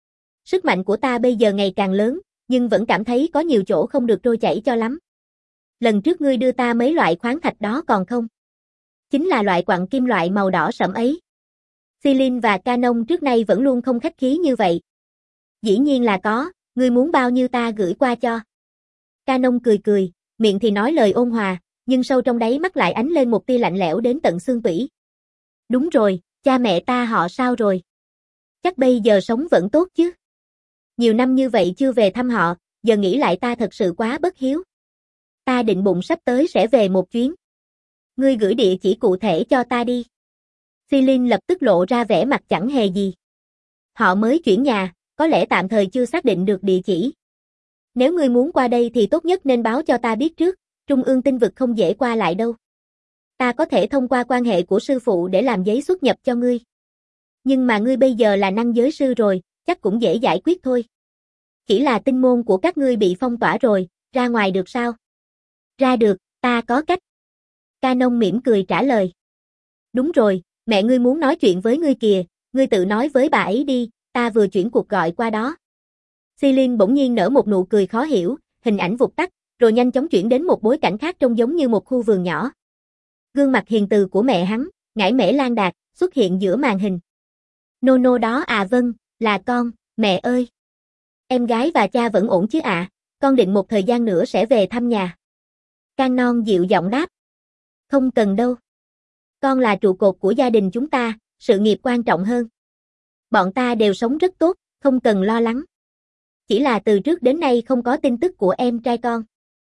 Sức mạnh của ta bây giờ ngày càng lớn, nhưng vẫn cảm thấy có nhiều chỗ không được trôi chảy cho lắm. Lần trước ngươi đưa ta mấy loại khoáng thạch đó còn không? Chính là loại quặng kim loại màu đỏ sẫm ấy. Celine và Canon trước nay vẫn luôn không khách khí như vậy. Dĩ nhiên là có, ngươi muốn bao nhiêu ta gửi qua cho. Canon cười cười, miệng thì nói lời ôn hòa, nhưng sâu trong đáy mắt lại ánh lên một tia lạnh lẽo đến tận xương tủy. Đúng rồi, cha mẹ ta họ sao rồi? Chắc bây giờ sống vẫn tốt chứ? Nhiều năm như vậy chưa về thăm họ, giờ nghĩ lại ta thật sự quá bất hiếu. Ta định bụng sắp tới sẽ về một chuyến. Ngươi gửi địa chỉ cụ thể cho ta đi. Celine lập tức lộ ra vẻ mặt chẳng hề gì. Họ mới chuyển nhà, có lẽ tạm thời chưa xác định được địa chỉ. Nếu ngươi muốn qua đây thì tốt nhất nên báo cho ta biết trước, Trung ương tinh vực không dễ qua lại đâu. Ta có thể thông qua quan hệ của sư phụ để làm giấy xuất nhập cho ngươi. Nhưng mà ngươi bây giờ là năng giới sư rồi, chắc cũng dễ giải quyết thôi. Chỉ là tinh môn của các ngươi bị phong tỏa rồi, ra ngoài được sao? Ra được, ta có cách. Canon mỉm cười trả lời. Đúng rồi, mẹ ngươi muốn nói chuyện với ngươi kìa, ngươi tự nói với bà ấy đi, ta vừa chuyển cuộc gọi qua đó. Celine bỗng nhiên nở một nụ cười khó hiểu, hình ảnh vụt tắt, rồi nhanh chóng chuyển đến một bối cảnh khác trông giống như một khu vườn nhỏ. Gương mặt hiền từ của mẹ hắn, Ngải Mễ Lan Đạt, xuất hiện giữa màn hình. Nô nô đó à, vâng, là con, mẹ ơi. Em gái và cha vẫn ổn chứ ạ, à? Con định một thời gian nữa sẽ về thăm nhà. Can Non dịu giọng đáp. Không cần đâu. Con là trụ cột của gia đình chúng ta, sự nghiệp quan trọng hơn. Bọn ta đều sống rất tốt, không cần lo lắng. Chỉ là từ trước đến nay không có tin tức của em trai con.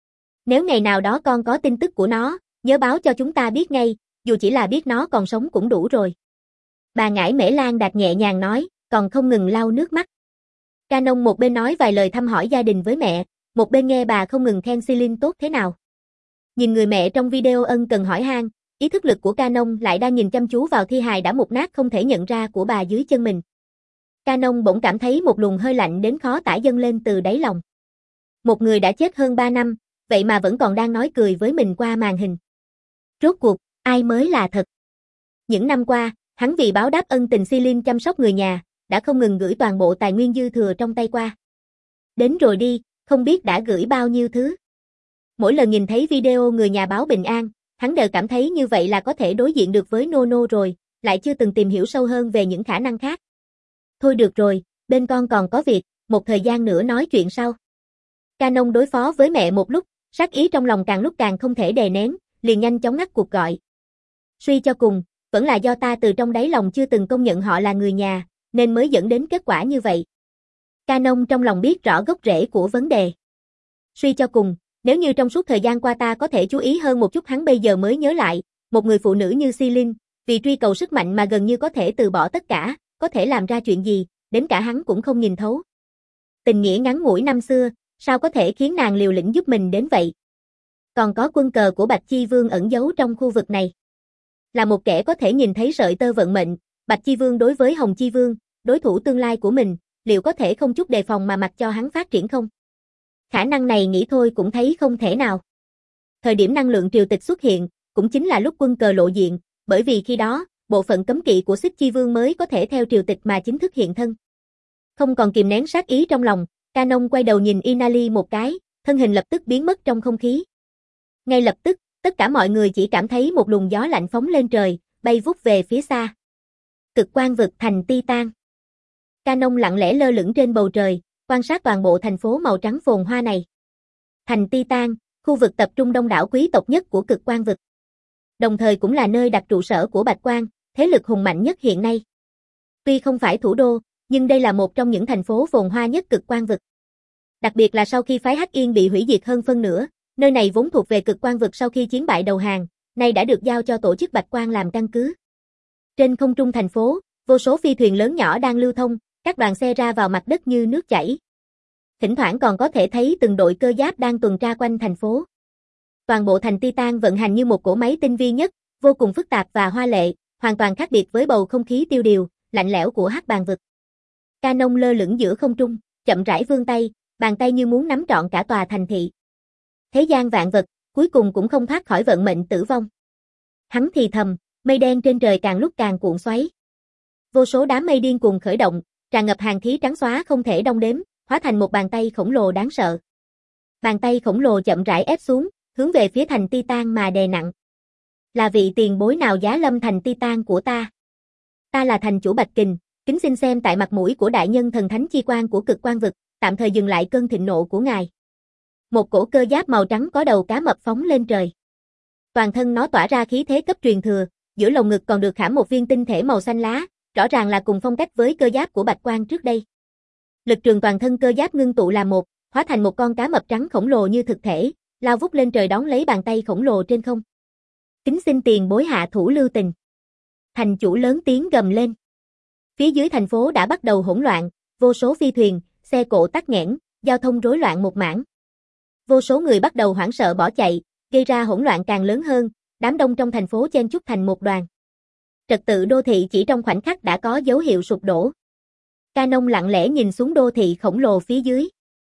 Nếu ngày nào đó con có tin tức của nó, nhớ báo cho chúng ta biết ngay, dù chỉ là biết nó còn sống cũng đủ rồi. Bà Ngải Mễ Lan Đạt nhẹ nhàng nói, còn không ngừng lau nước mắt. Can Non một bên nói vài lời thăm hỏi gia đình với mẹ, một bên nghe bà không ngừng khen Celine tốt thế nào. Nhìn người mẹ trong video ân cần hỏi han, ý thức lực của Can Non lại đang nhìn chăm chú vào thi hài đã mục nát không thể nhận ra của bà dưới chân mình. Can Non bỗng cảm thấy một luồng hơi lạnh đến khó tả dâng lên từ đáy lòng. Một người đã chết hơn ba năm, vậy mà vẫn còn đang nói cười với mình qua màn hình. Rốt cuộc, ai mới là thật? Những năm qua, hắn vì báo đáp ân tình Celine chăm sóc người nhà, đã không ngừng gửi toàn bộ tài nguyên dư thừa trong tay qua. Đến rồi đi, không biết đã gửi bao nhiêu thứ. Mỗi lần nhìn thấy video người nhà báo bình an, hắn đều cảm thấy như vậy là có thể đối diện được với Nono rồi, lại chưa từng tìm hiểu sâu hơn về những khả năng khác. Thôi được rồi, bên con còn có việc, một thời gian nữa nói chuyện sau. Can Non đối phó với mẹ một lúc, sát ý trong lòng càng lúc càng không thể đè nén, liền nhanh chóng ngắt cuộc gọi. Suy cho cùng, vẫn là do ta từ trong đáy lòng chưa từng công nhận họ là người nhà, nên mới dẫn đến kết quả như vậy. Can Non trong lòng biết rõ gốc rễ của vấn đề. Suy cho cùng, nếu như trong suốt thời gian qua ta có thể chú ý hơn một chút, hắn bây giờ mới nhớ lại, một người phụ nữ như Celine, vì truy cầu sức mạnh mà gần như có thể từ bỏ tất cả, có thể làm ra chuyện gì, đến cả hắn cũng không nhìn thấu. Tình nghĩa ngắn ngủi năm xưa, sao có thể khiến nàng liều lĩnh giúp mình đến vậy? Còn có quân cờ của Bạch Chi Vương ẩn giấu trong khu vực này. Là một kẻ có thể nhìn thấy sợi tơ vận mệnh, Bạch Chi Vương đối với Hồng Chi Vương, đối thủ tương lai của mình, liệu có thể không chút đề phòng mà mặc cho hắn phát triển không? Khả năng này nghĩ thôi cũng thấy không thể nào. Thời điểm năng lượng triều tịch xuất hiện, cũng chính là lúc quân cờ lộ diện, bởi vì khi đó, bộ phận cấm kỵ của Xích Chi Vương mới có thể theo triều tịch mà chính thức hiện thân. Không còn kìm nén sát ý trong lòng, Can Non quay đầu nhìn Inali một cái, thân hình lập tức biến mất trong không khí. Ngay lập tức, tất cả mọi người chỉ cảm thấy một luồng gió lạnh phóng lên trời, bay vút về phía xa. Cực quang vực thành Titan. Can Non lặng lẽ lơ lửng trên bầu trời, quan sát toàn bộ thành phố màu trắng phồn hoa này. Thành Titan, khu vực tập trung đông đảo quý tộc nhất của cực quang vực. Đồng thời cũng là nơi đặt trụ sở của Bạch Quang, thế lực hùng mạnh nhất hiện nay. Tuy không phải thủ đô, nhưng đây là một trong những thành phố phồn hoa nhất cực quang vực. Đặc biệt là sau khi phái Hắc Yên bị hủy diệt hơn phân nửa, nơi này vốn thuộc về cực quang vực sau khi chiến bại đầu hàng, nay đã được giao cho tổ chức Bạch Quang làm căn cứ. Trên không trung thành phố, vô số phi thuyền lớn nhỏ đang lưu thông, các đoàn xe ra vào mặt đất như nước chảy. Thỉnh thoảng còn có thể thấy từng đội cơ giáp đang tuần tra quanh thành phố. Toàn bộ thành Titan vận hành như một cỗ máy tinh vi nhất, vô cùng phức tạp và hoa lệ, hoàn toàn khác biệt với bầu không khí tiêu điều, lạnh lẽo của Hắc Bàn vực. Can Non lơ lửng giữa không trung, chậm rãi vươn tay, bàn tay như muốn nắm trọn cả tòa thành thị. Thế gian vạn vật, cuối cùng cũng không thoát khỏi vận mệnh tử vong. Hắn thì thầm, mây đen trên trời càng lúc càng cuộn xoáy. Vô số đám mây điên cuồng khởi động, tràn ngập hàn khí trắng xóa không thể đong đếm, hóa thành một bàn tay khổng lồ đáng sợ. Bàn tay khổng lồ chậm rãi ép xuống, hướng về phía thành Titan mà đè nặng. Là vị tiền bối nào giá lâm thành Titan của ta? Ta là thành chủ Bạch Kình, kính xin xem tại mặt mũi của đại nhân thần thánh chi quan của cực quang vực, tạm thời dừng lại cơn thịnh nộ của ngài. Một cổ cơ giáp màu trắng có đầu cá mập phóng lên trời. Toàn thân nó tỏa ra khí thế cấp truyền thừa, giữa lồng ngực còn được khảm một viên tinh thể màu xanh lá, rõ ràng là cùng phong cách với cơ giáp của Bạch Quang trước đây. Lực trường toàn thân cơ giáp ngưng tụ làm một, hóa thành một con cá mập trắng khổng lồ như thực thể, lao vút lên trời đón lấy bàn tay khổng lồ trên không. Kính xin tiền bối hạ thủ lưu tình. Thành chủ lớn tiếng gầm lên. Phía dưới thành phố đã bắt đầu hỗn loạn, vô số phi thuyền, xe cộ tắc nghẽn, giao thông rối loạn một mảng. Vô số người bắt đầu hoảng sợ bỏ chạy, gây ra hỗn loạn càng lớn hơn, đám đông trong thành phố chen chúc thành một đoàn. Trật tự đô thị chỉ trong khoảnh khắc đã có dấu hiệu sụp đổ. Can Non lặng lẽ nhìn xuống đô thị khổng lồ phía dưới.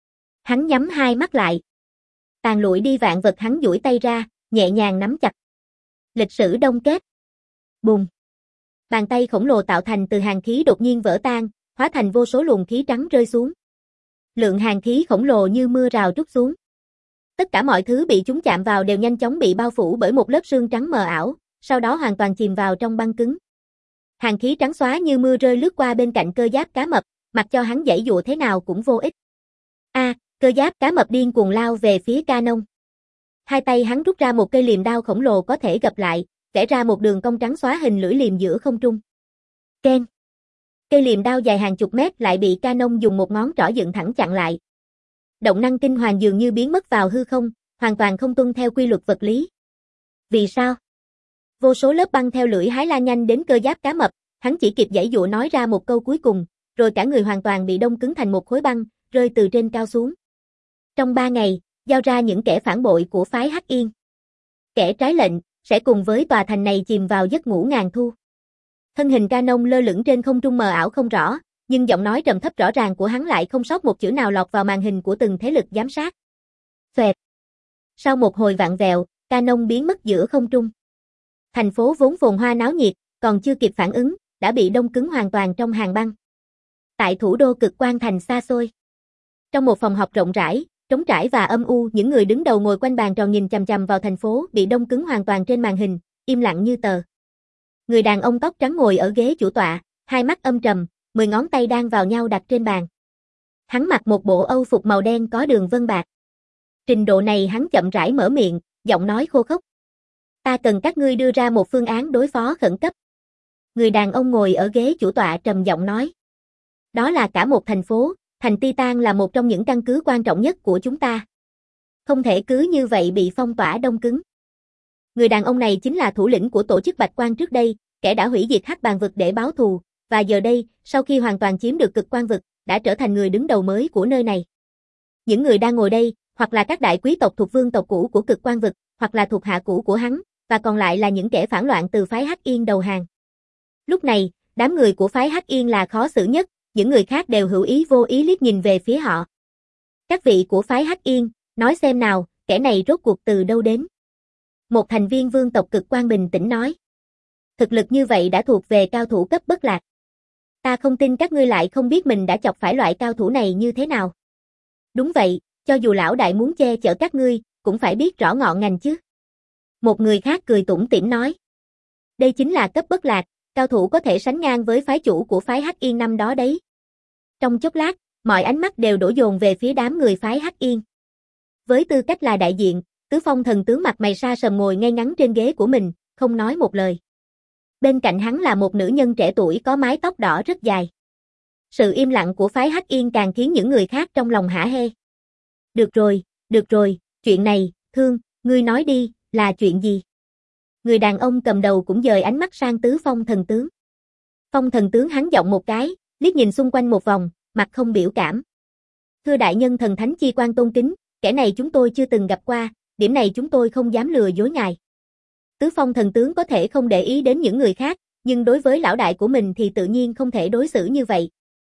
Hắn nhắm hai mắt lại. Tàn lụi đi vạn vật, hắn duỗi tay ra, nhẹ nhàng nắm chặt. Lịch sử đông kết. Bùng. Bàn tay khổng lồ tạo thành từ hàn khí đột nhiên vỡ tan, hóa thành vô số luồng khí trắng rơi xuống. Lượng hàn khí khổng lồ như mưa rào trút xuống. Tất cả mọi thứ bị chúng chạm vào đều nhanh chóng bị bao phủ bởi một lớp sương trắng mờ ảo, sau đó hoàn toàn chìm vào trong băng cứng. Hàn khí trắng xóa như mưa rơi lướt qua bên cạnh cơ giáp cá mập, mặc cho hắn giãy giụa thế nào cũng vô ích. A, à, cơ giáp cá mập điên cuồng lao về phía Canon. Hai tay hắn rút ra một cây liềm đao khổng lồ có thể gập lại, vẽ ra một đường cong trắng xóa hình lưỡi liềm giữa không trung. Keng. Cây liềm đao dài hàng chục mét lại bị Canon dùng một ngón trỏ dựng thẳng chặn lại. Động năng kinh hoàng dường như biến mất vào hư không, hoàn toàn không tuân theo quy luật vật lý. Vì sao? Vô số lớp băng theo lưỡi hái la nhanh đến cơ giáp cá mập, hắn chỉ kịp giãy giụa nói ra một câu cuối cùng, rồi cả người hoàn toàn bị đông cứng thành một khối băng, rơi từ trên cao xuống. Trong ba ngày, giao ra những kẻ phản bội của phái Hắc Yên. Kẻ trái lệnh, sẽ cùng với tòa thành này chìm vào giấc ngủ ngàn thu. Thân hình Canon lơ lửng trên không trung mờ ảo không rõ, nhưng giọng nói trầm thấp rõ ràng của hắn lại không sót một chữ nào lọt vào màn hình của từng thế lực giám sát. Xoẹt. Sau một hồi vặn vẹo, Canon biến mất giữa không trung. Thành phố vốn phồn hoa náo nhiệt, còn chưa kịp phản ứng, đã bị đông cứng hoàn toàn trong hàng băng. Tại thủ đô cực quang thành xa xôi. Trong một phòng họp rộng rãi, trống trải và âm u, những người đứng đầu ngồi quanh bàn tròn nhìn chằm chằm vào thành phố bị đông cứng hoàn toàn trên màn hình, im lặng như tờ. Người đàn ông tóc trắng ngồi ở ghế chủ tọa, hai mắt âm trầm, mười ngón tay đan vào nhau đặt trên bàn. Hắn mặc một bộ âu phục màu đen có đường vân bạc. Trình độ này hắn chậm rãi mở miệng, giọng nói khô khốc. Ta cần các ngươi đưa ra một phương án đối phó khẩn cấp. Người đàn ông ngồi ở ghế chủ tọa trầm giọng nói. Đó là cả một thành phố, thành Titan là một trong những căn cứ quan trọng nhất của chúng ta. Không thể cứ như vậy bị phong tỏa đông cứng. Người đàn ông này chính là thủ lĩnh của tổ chức Bạch Quang trước đây, kẻ đã hủy diệt Hắc Bàng vực để báo thù, và giờ đây, sau khi hoàn toàn chiếm được Cực Quang vực, đã trở thành người đứng đầu mới của nơi này. Những người đang ngồi đây, hoặc là các đại quý tộc thuộc vương tộc cũ của Cực Quang vực, hoặc là thuộc hạ cũ của hắn, và còn lại là những kẻ phản loạn từ phái Hắc Yên đầu hàng. Lúc này, đám người của phái Hắc Yên là khó xử nhất, những người khác đều hữu ý vô ý liếc nhìn về phía họ. Các vị của phái Hắc Yên, nói xem nào, kẻ này rốt cuộc từ đâu đến? Một thành viên vương tộc Cực Quang bình tĩnh nói. Thực lực như vậy đã thuộc về cao thủ cấp bất lạc. Ta không tin các ngươi lại không biết mình đã chọc phải loại cao thủ này như thế nào. Đúng vậy, cho dù lão đại muốn che chở các ngươi, cũng phải biết rõ ngọn ngành chứ. Một người khác cười tủm tỉm nói. Đây chính là cấp bất lạc, cao thủ có thể sánh ngang với phái chủ của phái Hắc Yên năm đó đấy. Trong chốc lát, mọi ánh mắt đều đổ dồn về phía đám người phái Hắc Yên. Với tư cách là đại diện, Tứ Phong thần tướng mặt mày sa sầm ngồi ngay ngắn trên ghế của mình, không nói một lời. Bên cạnh hắn là một nữ nhân trẻ tuổi có mái tóc đỏ rất dài. Sự im lặng của phái Hắc Yên càng khiến những người khác trong lòng hả hê. Được rồi, được rồi, chuyện này, Thương, ngươi nói đi, là chuyện gì? Người đàn ông cầm đầu cũng dời ánh mắt sang Tứ Phong thần tướng. Phong thần tướng hắn giọng một cái, liếc nhìn xung quanh một vòng, mặt không biểu cảm. Thưa đại nhân thần thánh chi quan tôn kính, kẻ này chúng tôi chưa từng gặp qua, điểm này chúng tôi không dám lừa dối ngài. Tứ Phong thần tướng có thể không để ý đến những người khác, nhưng đối với lão đại của mình thì tự nhiên không thể đối xử như vậy.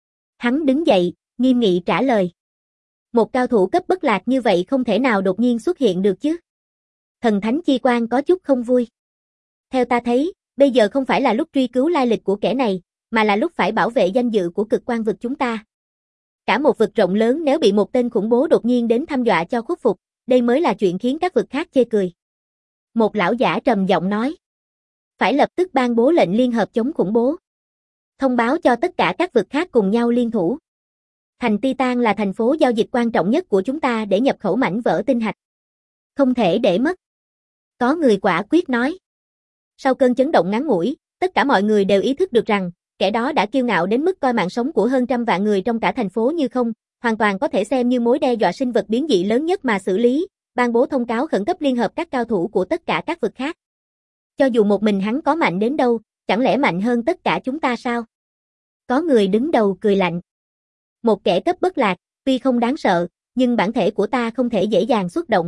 Hắn đứng dậy, nghiêm nghị trả lời. Một cao thủ cấp bất lạc như vậy không thể nào đột nhiên xuất hiện được chứ. Thần thánh chi quan có chút không vui. Theo ta thấy, bây giờ không phải là lúc truy cứu lai lịch của kẻ này, mà là lúc phải bảo vệ danh dự của Cực Quang vực chúng ta. Cả một vực rộng lớn nếu bị một tên khủng bố đột nhiên đến thăm dọa cho khuất phục, đây mới là chuyện khiến các vực khác chê cười. Một lão giả trầm giọng nói. Phải lập tức ban bố lệnh liên hợp chống khủng bố. Thông báo cho tất cả các vực khác cùng nhau liên thủ. Thành Titan là thành phố giao dịch quan trọng nhất của chúng ta để nhập khẩu mảnh vỡ tinh hạch. Không thể để mất. Có người quả quyết nói. Sau cơn chấn động ngắn ngủi, tất cả mọi người đều ý thức được rằng, kẻ đó đã kiêu ngạo đến mức coi mạng sống của hơn trăm vạn người trong cả thành phố như không, hoàn toàn có thể xem như mối đe dọa sinh vật biến dị lớn nhất mà xử lý, ban bố thông cáo khẩn cấp liên hợp các cao thủ của tất cả các vực khác. Cho dù một mình hắn có mạnh đến đâu, chẳng lẽ mạnh hơn tất cả chúng ta sao? Có người đứng đầu cười lạnh. Một kẻ cấp bất lạc, tuy không đáng sợ, nhưng bản thể của ta không thể dễ dàng xuất động.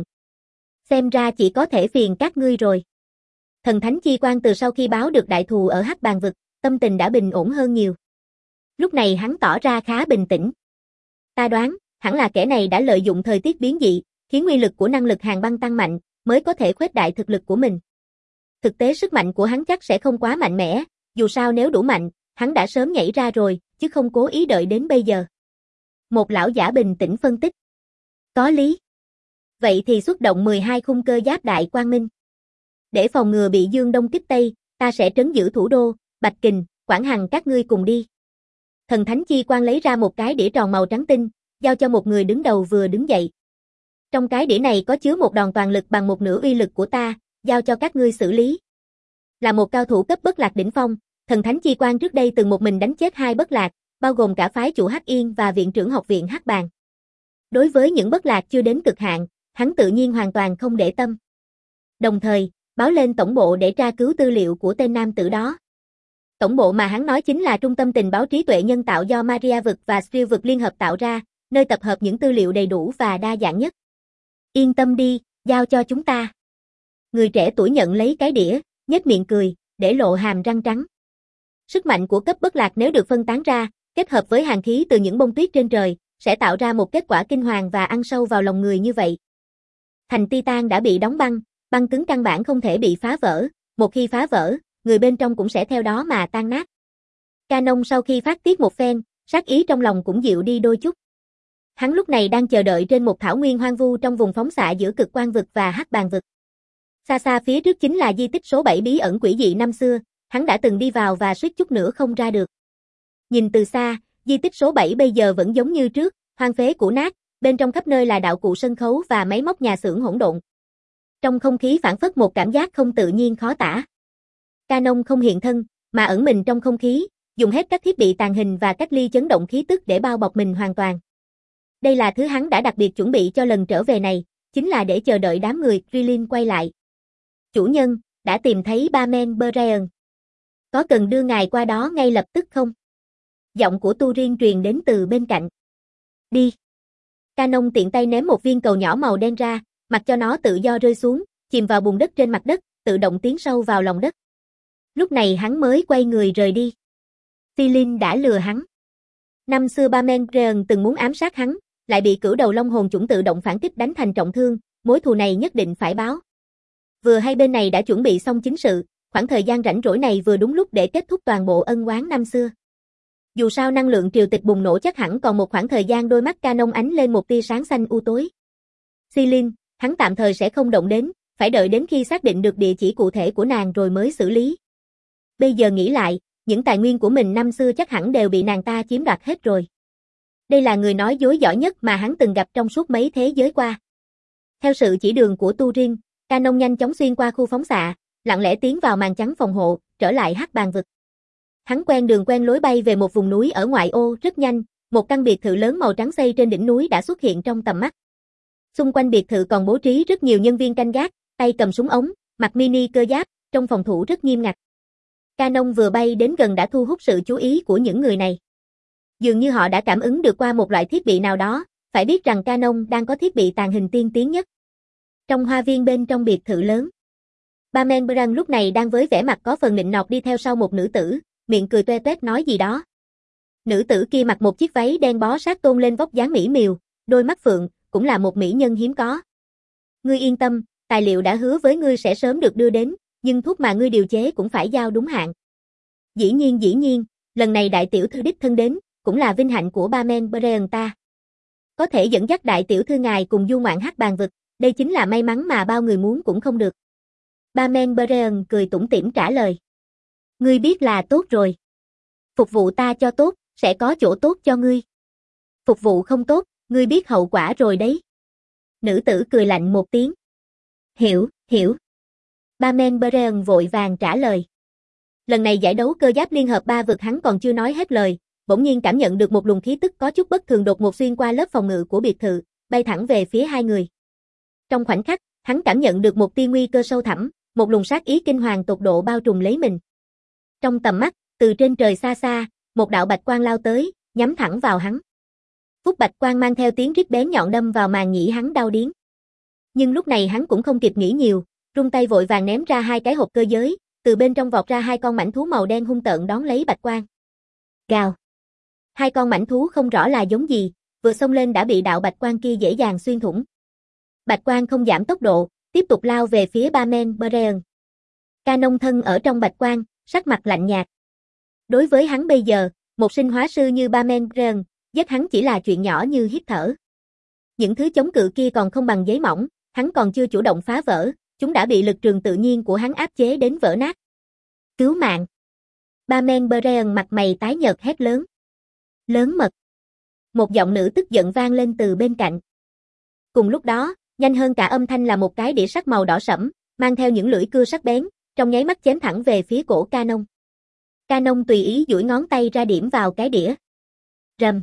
Xem ra chỉ có thể phiền các ngươi rồi. Thần thánh chi quan từ sau khi báo được đại thù ở Hắc Bàng vực, tâm tình đã bình ổn hơn nhiều. Lúc này hắn tỏ ra khá bình tĩnh. Ta đoán, hẳn là kẻ này đã lợi dụng thời tiết biến dị, khiến uy lực của năng lực hàn băng tăng mạnh, mới có thể khuếch đại thực lực của mình. Thực tế sức mạnh của hắn chắc sẽ không quá mạnh mẽ, dù sao nếu đủ mạnh, hắn đã sớm nhảy ra rồi, chứ không cố ý đợi đến bây giờ. Một lão giả bình tĩnh phân tích. Có lý. Vậy thì xuất động mười hai khung cơ giáp đại quang minh. Để phòng ngừa bị Dương Đông kích Tây, ta sẽ trấn giữ thủ đô, Bạch Kình, Quảng Hằng các ngươi cùng đi. Thần Thánh Chi Quang lấy ra một cái đĩa tròn màu trắng tinh, giao cho một người đứng đầu vừa đứng dậy. Trong cái đĩa này có chứa một đòn toàn lực bằng một nửa uy lực của ta, giao cho các ngươi xử lý. Là một cao thủ cấp bất lạc đỉnh phong, Thần Thánh Chi Quang trước đây từng một mình đánh chết hai bất lạc, bao gồm cả phái chủ Hắc Yên và viện trưởng học viện Hắc Bàn. Đối với những bất lạc chưa đến cực hạn, hắn tự nhiên hoàn toàn không để tâm. Đồng thời, báo lên tổng bộ để tra cứu tư liệu của tên nam tử đó. Tổng bộ mà hắn nói chính là trung tâm tình báo trí tuệ nhân tạo do Maria vực và Steel vực liên hợp tạo ra, nơi tập hợp những tư liệu đầy đủ và đa dạng nhất. Yên tâm đi, giao cho chúng ta. Người trẻ tuổi nhận lấy cái đĩa, nhếch miệng cười, để lộ hàm răng trắng. Sức mạnh của cấp bất lạc nếu được phân tán ra, kết hợp với hàn khí từ những bông tuyết trên trời, sẽ tạo ra một kết quả kinh hoàng và ăn sâu vào lòng người như vậy. Thành Titan đã bị đóng băng, băng cứng căn bản không thể bị phá vỡ, một khi phá vỡ, người bên trong cũng sẽ theo đó mà tan nát. Canon sau khi phát tiết một phen, sát ý trong lòng cũng dịu đi đôi chút. Hắn lúc này đang chờ đợi trên một thảo nguyên hoang vu trong vùng phóng xạ giữa Cực Quang vực và Hắc Bàn vực. Xa xa phía trước chính là di tích số bảy bí ẩn quỷ dị năm xưa, hắn đã từng đi vào và suýt chút nữa không ra được. Nhìn từ xa, di tích số bảy bây giờ vẫn giống như trước, hoang phế cũ nát, bên trong khắp nơi là đạo cụ sân khấu và máy móc nhà xưởng hỗn độn. Trong không khí phản phất một cảm giác không tự nhiên khó tả. Canon không hiện thân, mà ẩn mình trong không khí, dùng hết các thiết bị tàng hình và cách ly chấn động khí tức để bao bọc mình hoàn toàn. Đây là thứ hắn đã đặc biệt chuẩn bị cho lần trở về này, chính là để chờ đợi đám người Krillin quay lại. Chủ nhân, đã tìm thấy Bamen Brian. Có cần đưa ngài qua đó ngay lập tức không? Giọng của Turin truyền đến từ bên cạnh. Đi. Canon tiện tay ném một viên cầu nhỏ màu đen ra, mặc cho nó tự do rơi xuống, chìm vào bùn đất trên mặt đất, tự động tiến sâu vào lòng đất. Lúc này hắn mới quay người rời đi. Silin đã lừa hắn. Năm xưa Bamen Brian từng muốn ám sát hắn, lại bị cửu đầu long hồn chủng tự động phản kích đánh thành trọng thương, mối thù này nhất định phải báo. Vừa hay bên này đã chuẩn bị xong chính sự, khoảng thời gian rảnh rỗi này vừa đúng lúc để kết thúc toàn bộ ân oán năm xưa. Dù sao năng lượng triều tịch bùng nổ chắc hẳn còn một khoảng thời gian, đôi mắt Canon ánh lên một tia sáng xanh u tối. Silin, hắn tạm thời sẽ không động đến, phải đợi đến khi xác định được địa chỉ cụ thể của nàng rồi mới xử lý. Bây giờ nghĩ lại, những tài nguyên của mình năm xưa chắc hẳn đều bị nàng ta chiếm đoạt hết rồi. Đây là người nói dối giỏi nhất mà hắn từng gặp trong suốt mấy thế giới qua. Theo sự chỉ đường của Turin, Canon nhanh chóng xuyên qua khu phóng xạ, lặng lẽ tiến vào màn trắng phòng hộ, trở lại Hắc Bàn vực. Hắn quen đường quen lối bay về một vùng núi ở ngoại ô, rất nhanh, một căn biệt thự lớn màu trắng xây trên đỉnh núi đã xuất hiện trong tầm mắt. Xung quanh biệt thự còn bố trí rất nhiều nhân viên canh gác, tay cầm súng ống, mặc mini cơ giáp, trong phòng thủ rất nghiêm ngặt. Canon vừa bay đến gần đã thu hút sự chú ý của những người này. Dường như họ đã cảm ứng được qua một loại thiết bị nào đó, phải biết rằng Canon đang có thiết bị tàng hình tiên tiến nhất. Trong hoa viên bên trong biệt thự lớn, Bamen Brian lúc này đang với vẻ mặt có phần nịnh nọt đi theo sau một nữ tử, miệng cười toe toét nói gì đó. Nữ tử kia mặc một chiếc váy đen bó sát tôn lên vóc dáng mỹ miều, đôi mắt phượng, cũng là một mỹ nhân hiếm có. Ngươi yên tâm, tài liệu đã hứa với ngươi sẽ sớm được đưa đến, nhưng thuốc mà ngươi điều chế cũng phải giao đúng hạn. Dĩ nhiên dĩ nhiên, lần này đại tiểu thư đích thân đến, cũng là vinh hạnh của Bamen Brian ta. Có thể dẫn dắt đại tiểu thư ngài cùng du ngoạn Hắc Bàn vực, đây chính là may mắn mà bao người muốn cũng không được. Bamen Brian cười tủm tỉm trả lời. Ngươi biết là tốt rồi. Phục vụ ta cho tốt, sẽ có chỗ tốt cho ngươi. Phục vụ không tốt, ngươi biết hậu quả rồi đấy. Nữ tử cười lạnh một tiếng. Hiểu, hiểu. Bamen Brian vội vàng trả lời. Lần này giải đấu cơ giáp liên hợp ba vực hắn còn chưa nói hết lời, bỗng nhiên cảm nhận được một luồng khí tức có chút bất thường đột ngột xuyên qua lớp phòng ngự của biệt thự, bay thẳng về phía hai người. Trong khoảnh khắc, hắn cảm nhận được một tia nguy cơ sâu thẳm, một luồng sát ý kinh hoàng tột độ bao trùm lấy mình. Trong tầm mắt, từ trên trời xa xa, một đạo bạch quang lao tới, nhắm thẳng vào hắn. Phúc bạch quang mang theo tiếng rít bén nhọn đâm vào màng nhĩ hắn đau điếng. Nhưng lúc này hắn cũng không kịp nghĩ nhiều, rung tay vội vàng ném ra hai cái hộp cơ giới, từ bên trong vọt ra hai con mãnh thú màu đen hung tợn đón lấy bạch quang. Gào. Hai con mãnh thú không rõ là giống gì, vừa xông lên đã bị đạo bạch quang kia dễ dàng xuyên thủng. Bạch quang không giảm tốc độ, tiếp tục lao về phía Bamen Brian. Canon thân ở trong bạch quang, sắc mặt lạnh nhạt. Đối với hắn bây giờ, một sinh hóa sư như Bamen Brian, giết hắn chỉ là chuyện nhỏ như hít thở. Những thứ chống cự kia còn không bằng giấy mỏng, hắn còn chưa chủ động phá vỡ, chúng đã bị lực trường tự nhiên của hắn áp chế đến vỡ nát. Cứu mạng! Barman Brian mặt mày tái nhợt hét lớn. Lớn mật! Một giọng nữ tức giận vang lên từ bên cạnh. Cùng lúc đó, nhanh hơn cả âm thanh là một cái đĩa sắt màu đỏ sẫm, mang theo những lưỡi cưa sắc bén, trong nháy mắt chém thẳng về phía cổ Canon. Canon tùy ý duỗi ngón tay ra điểm vào cái đĩa. Rầm!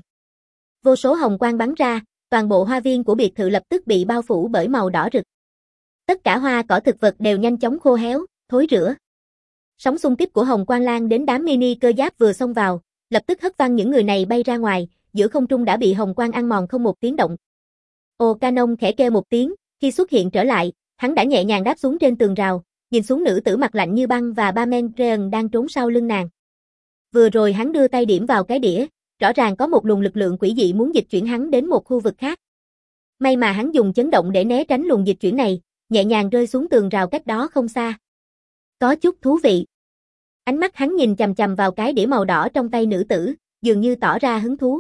Vô số hồng quang bắn ra, toàn bộ hoa viên của biệt thự lập tức bị bao phủ bởi màu đỏ rực. Tất cả hoa cỏ thực vật đều nhanh chóng khô héo, thối rữa. Sóng xung kích của hồng quang lan đến đám mini cơ giáp vừa xông vào, lập tức hất văng những người này bay ra ngoài, giữa không trung đã bị hồng quang ăn mòn không một tiếng động. Ồ, Canon khẽ kêu một tiếng, khi xuất hiện trở lại, hắn đã nhẹ nhàng đáp xuống trên tường rào, nhìn xuống nữ tử mặt lạnh như băng và Barman Brian đang trốn sau lưng nàng. Vừa rồi hắn đưa tay điểm vào cái đĩa, rõ ràng có một luồng lực lượng quỷ dị muốn dịch chuyển hắn đến một khu vực khác. May mà hắn dùng chấn động để né tránh luồng dịch chuyển này, nhẹ nhàng rơi xuống tường rào cách đó không xa. Có chút thú vị. Ánh mắt hắn nhìn chằm chằm vào cái đĩa màu đỏ trong tay nữ tử, dường như tỏ ra hứng thú.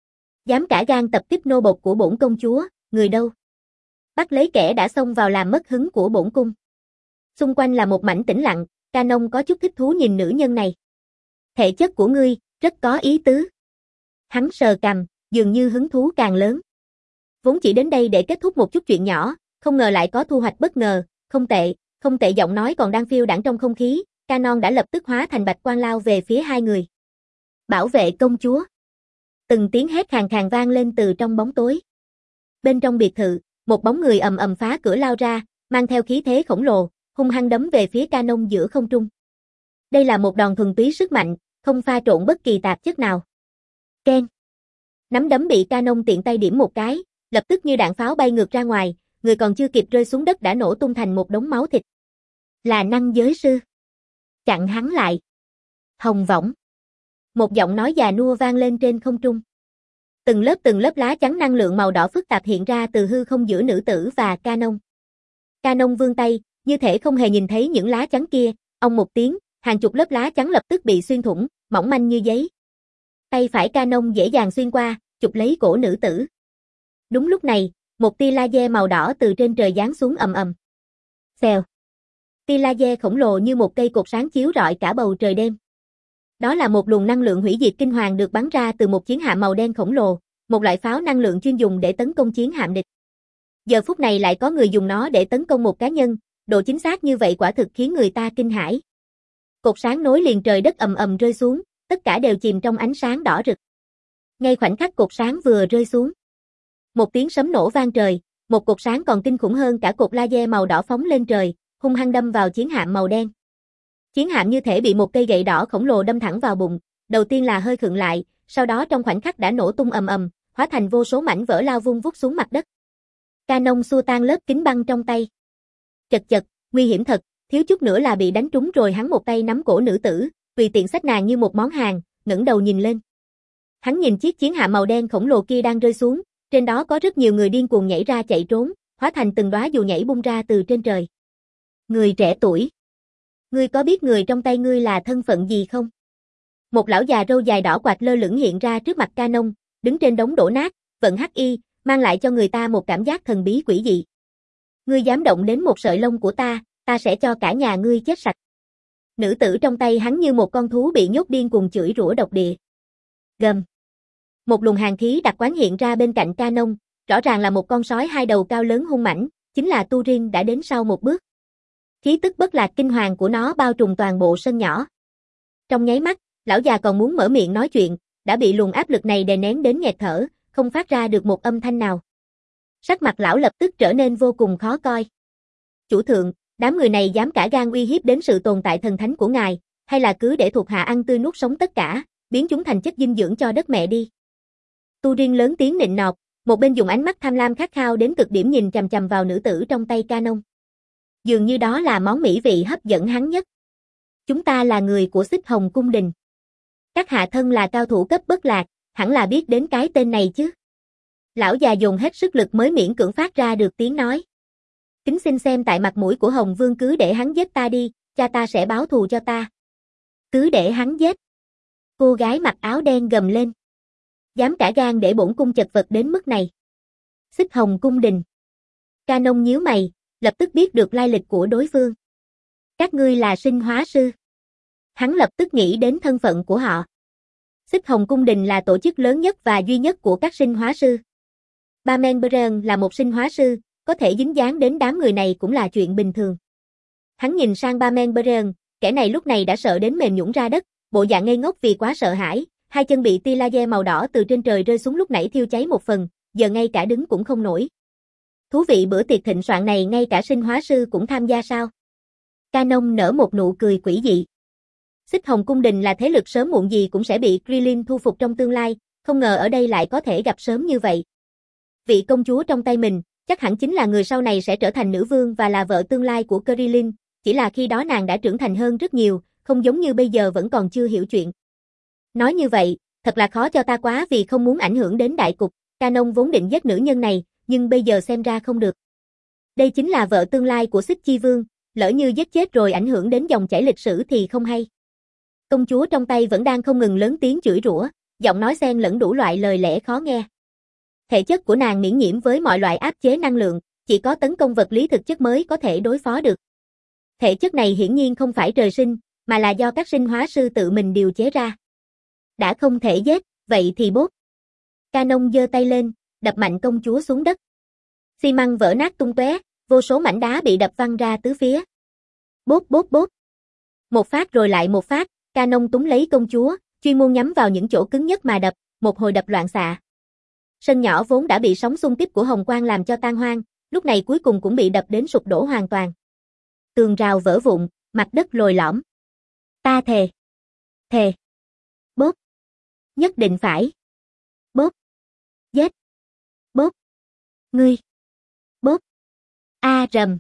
Dám cả gan tập kích nô bộc của bổn công chúa, người đâu? Bắt lấy kẻ đã xông vào làm mất hứng của bổn cung. Xung quanh là một mảnh tĩnh lặng, Canon có chút thích thú nhìn nữ nhân này. Thể chất của ngươi, rất có ý tứ. Hắn sờ cằm, dường như hứng thú càng lớn. Vốn chỉ đến đây để kết thúc một chút chuyện nhỏ, không ngờ lại có thu hoạch bất ngờ, không tệ, không tệ. Giọng nói còn đang phiêu đãng trong không khí, Canon đã lập tức hóa thành bạch quang lao về phía hai người. Bảo vệ công chúa. Từng tiếng hét khàn khàn vang lên từ trong bóng tối. Bên trong biệt thự, một bóng người ầm ầm phá cửa lao ra, mang theo khí thế khổng lồ, hung hăng đấm về phía Canon giữa không trung. Đây là một đòn thuần túy sức mạnh, không pha trộn bất kỳ tạp chất nào. Keng. Nắm đấm bị Canon tiện tay điểm một cái, lập tức như đạn pháo bay ngược ra ngoài, người còn chưa kịp rơi xuống đất đã nổ tung thành một đống máu thịt. Là năng giới sư. Chặn hắn lại. Hồng võng. Một giọng nói già nua vang lên trên không trung. Từng lớp từng lớp lá chắn năng lượng màu đỏ phức tạp hiện ra từ hư không giữa nữ tử và Canon. Canon vươn tay, như thể không hề nhìn thấy những lá chắn kia, ong một tiếng, hàng chục lớp lá chắn lập tức bị xuyên thủng, mỏng manh như giấy. Tay phải Canon dễ dàng xuyên qua, chụp lấy cổ nữ tử. Đúng lúc này, một tia laser màu đỏ từ trên trời giáng xuống ầm ầm. Xèo. Tia laser khổng lồ như một cây cột sáng chiếu rọi cả bầu trời đêm. Đó là một luồng năng lượng hủy diệt kinh hoàng được bắn ra từ một chiến hạm màu đen khổng lồ, một loại pháo năng lượng chuyên dùng để tấn công chiến hạm địch. Giờ phút này lại có người dùng nó để tấn công một cá nhân, độ chính xác như vậy quả thực khiến người ta kinh hãi. Cột sáng nối liền trời đất ầm ầm rơi xuống, tất cả đều chìm trong ánh sáng đỏ rực. Ngay khoảnh khắc cột sáng vừa rơi xuống, một tiếng sấm nổ vang trời, một cột sáng còn kinh khủng hơn cả cột laser màu đỏ phóng lên trời, hung hăng đâm vào chiến hạm màu đen. Chiến hạm như thể bị một cây gậy đỏ khổng lồ đâm thẳng vào bụng, đầu tiên là hơi khựng lại, sau đó trong khoảnh khắc đã nổ tung ầm ầm, hóa thành vô số mảnh vỡ lao vung vút xuống mặt đất. Canon xua tan lớp kính băng trong tay. Chật chật, nguy hiểm thật, thiếu chút nữa là bị đánh trúng rồi. Hắn một tay nắm cổ nữ tử, tùy tiện xách nàng như một món hàng, ngẩng đầu nhìn lên. Hắn nhìn chiếc chiến hạm màu đen khổng lồ kia đang rơi xuống, trên đó có rất nhiều người điên cuồng nhảy ra chạy trốn, hóa thành từng đóa dù nhảy bung ra từ trên trời. Người trẻ tuổi, ngươi có biết người trong tay ngươi là thân phận gì không? Một lão già râu dài đỏ quạt lơ lửng hiện ra trước mặt Canon, đứng trên đống đổ nát, vận hắc y, mang lại cho người ta một cảm giác thần bí quỷ dị. Ngươi dám động đến một sợi lông của ta, ta sẽ cho cả nhà ngươi chết sạch. Nữ tử trong tay hắn như một con thú bị nhốt điên cuồng chửi rủa độc địa. Gầm. Một luồng hàn khí đặc quán hiện ra bên cạnh Canon, rõ ràng là một con sói hai đầu cao lớn hung mãnh, chính là Turin đã đến sau một bước. Khí tức bất lạc kinh hoàng của nó bao trùm toàn bộ sân nhỏ. Trong nháy mắt, lão già còn muốn mở miệng nói chuyện, đã bị luồng áp lực này đè nén đến nghẹt thở, không phát ra được một âm thanh nào. Sắc mặt lão lập tức trở nên vô cùng khó coi. Chủ thượng, đám người này dám cả gan uy hiếp đến sự tồn tại thần thánh của ngài, hay là cứ để thuộc hạ ăn tươi nuốt sống tất cả, biến chúng thành chất dinh dưỡng cho đất mẹ đi. Turin lớn tiếng nịnh nọt, một bên dùng ánh mắt tham lam khát khao đến cực điểm nhìn chằm chằm vào nữ tử trong tay Canon. Dường như đó là món mỹ vị hấp dẫn hắn nhất. Chúng ta là người của Xích Hồng cung đình. Các hạ thân là cao thủ cấp bất lạc, hẳn là biết đến cái tên này chứ. Lão già dùng hết sức lực mới miễn cưỡng phát ra được tiếng nói. Kính xin xem tại mặt mũi của Hồng Vương cứ để hắn giết ta đi, cha ta sẽ báo thù cho ta. Cứ để hắn giết. Cô gái mặc áo đen gầm lên. Dám cả gan để bổn cung chật vật đến mức này. Xích Hồng cung đình. Canon nhíu mày, lập tức biết được lai lịch của đối phương. Các ngươi là sinh hóa sư. Hắn lập tức nghĩ đến thân phận của họ. Xích Hồng cung đình là tổ chức lớn nhất và duy nhất của các sinh hóa sư. Barmen Beren là một sinh hóa sư, có thể dính dáng đến đám người này cũng là chuyện bình thường. Hắn nhìn sang Barmen Beren, kẻ này lúc này đã sợ đến mềm nhũn ra đất, bộ dạng ngây ngốc vì quá sợ hãi, hai chân bị tia laser màu đỏ từ trên trời rơi xuống lúc nãy thiêu cháy một phần, giờ ngay cả đứng cũng không nổi. Thú vị, bữa tiệc thịnh soạn này ngay cả sinh hóa sư cũng tham gia sao? Canon nở một nụ cười quỷ dị. Xích Hồng cung đình là thế lực sớm muộn gì cũng sẽ bị Krillin thu phục trong tương lai, không ngờ ở đây lại có thể gặp sớm như vậy. Vị công chúa trong tay mình, chắc hẳn chính là người sau này sẽ trở thành nữ vương và là vợ tương lai của Krillin, chỉ là khi đó nàng đã trưởng thành hơn rất nhiều, không giống như bây giờ vẫn còn chưa hiểu chuyện. Nói như vậy, thật là khó cho ta quá vì không muốn ảnh hưởng đến đại cục, Canon vốn định giết nữ nhân này, nhưng bây giờ xem ra không được. Đây chính là vợ tương lai của Xích Chi Vương, lỡ như giết chết rồi ảnh hưởng đến dòng chảy lịch sử thì không hay. Công chúa trong tay vẫn đang không ngừng lớn tiếng chửi rủa, giọng nói xen lẫn đủ loại lời lẽ khó nghe. Thể chất của nàng miễn nhiễm với mọi loại áp chế năng lượng, chỉ có tấn công vật lý thực chất mới có thể đối phó được. Thể chất này hiển nhiên không phải trời sinh, mà là do các sinh hóa sư tự mình điều chế ra. Đã không thể giết, vậy thì bốt. Canon giơ tay lên, đập mạnh công chúa xuống đất. Xi măng vỡ nát tung tóe, vô số mảnh đá bị đập văng ra tứ phía. Bốt bốt bốt. Một phát rồi lại một phát, Canon túm lấy công chúa, chuyên môn nhắm vào những chỗ cứng nhất mà đập, một hồi đập loạn xạ. Sân nhỏ vốn đã bị sóng xung kích của hồng quang làm cho tan hoang, lúc này cuối cùng cũng bị đập đến sụp đổ hoàn toàn. Tường rào vỡ vụn, mặt đất lồi lõm. Ta thề. Thề. Bốp. Nhất định phải. Bốp. Giết. Bốp. Ngươi. Bốp. A rầm.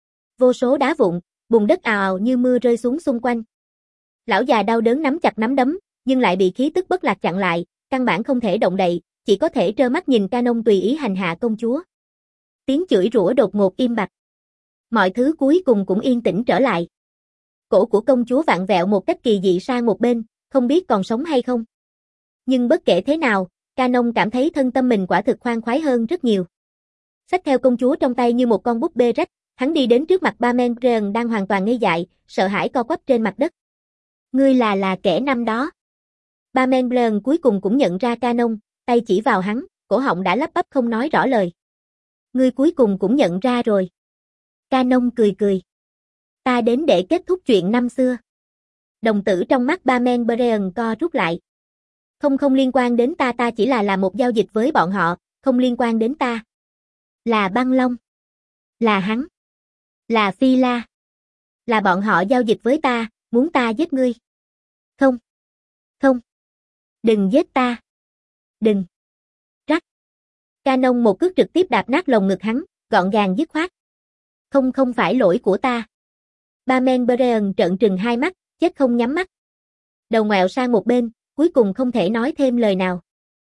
Vô số đá vụn, bùn đất ào ào như mưa rơi xuống xung quanh. Lão già đau đớn nắm chặt nắm đấm, nhưng lại bị khí tức bất lạc chặn lại, căn bản không thể động đậy, chỉ có thể trơ mắt nhìn Canon tùy ý hành hạ công chúa. Tiếng chửi rủa đột ngột im bặt. Mọi thứ cuối cùng cũng yên tĩnh trở lại. Cổ của công chúa vặn vẹo một cách kỳ dị sang một bên, không biết còn sống hay không. Nhưng bất kể thế nào, Canon cảm thấy thân tâm mình quả thực khoan khoái hơn rất nhiều. Xách theo công chúa trong tay như một con búp bê rách, hắn đi đến trước mặt Barmen Beren đang hoàn toàn ngây dại, sợ hãi co quắp trên mặt đất. Ngươi là là kẻ năm đó. Barmen Beren cuối cùng cũng nhận ra Canon, tay chỉ vào hắn, cổ họng đã lắp bắp không nói rõ lời. Ngươi cuối cùng cũng nhận ra rồi. Canon cười cười. Ta đến để kết thúc chuyện năm xưa. Đồng tử trong mắt Barmen Beren co rút lại. Không không liên quan đến ta, ta chỉ là làm một giao dịch với bọn họ, không liên quan đến ta. Là Băng Long. Là hắn. Là Phi La. Là bọn họ giao dịch với ta, muốn ta giết ngươi. Không. Không. Đừng giết ta. Đừng. Rắc. Canon một cước trực tiếp đạp nát lồng ngực hắn, gọn gàng dứt khoát. Không không phải lỗi của ta. Barmen Beren trợn trừng hai mắt, chết không nhắm mắt. Đầu ngoẹo sang một bên, cuối cùng không thể nói thêm lời nào.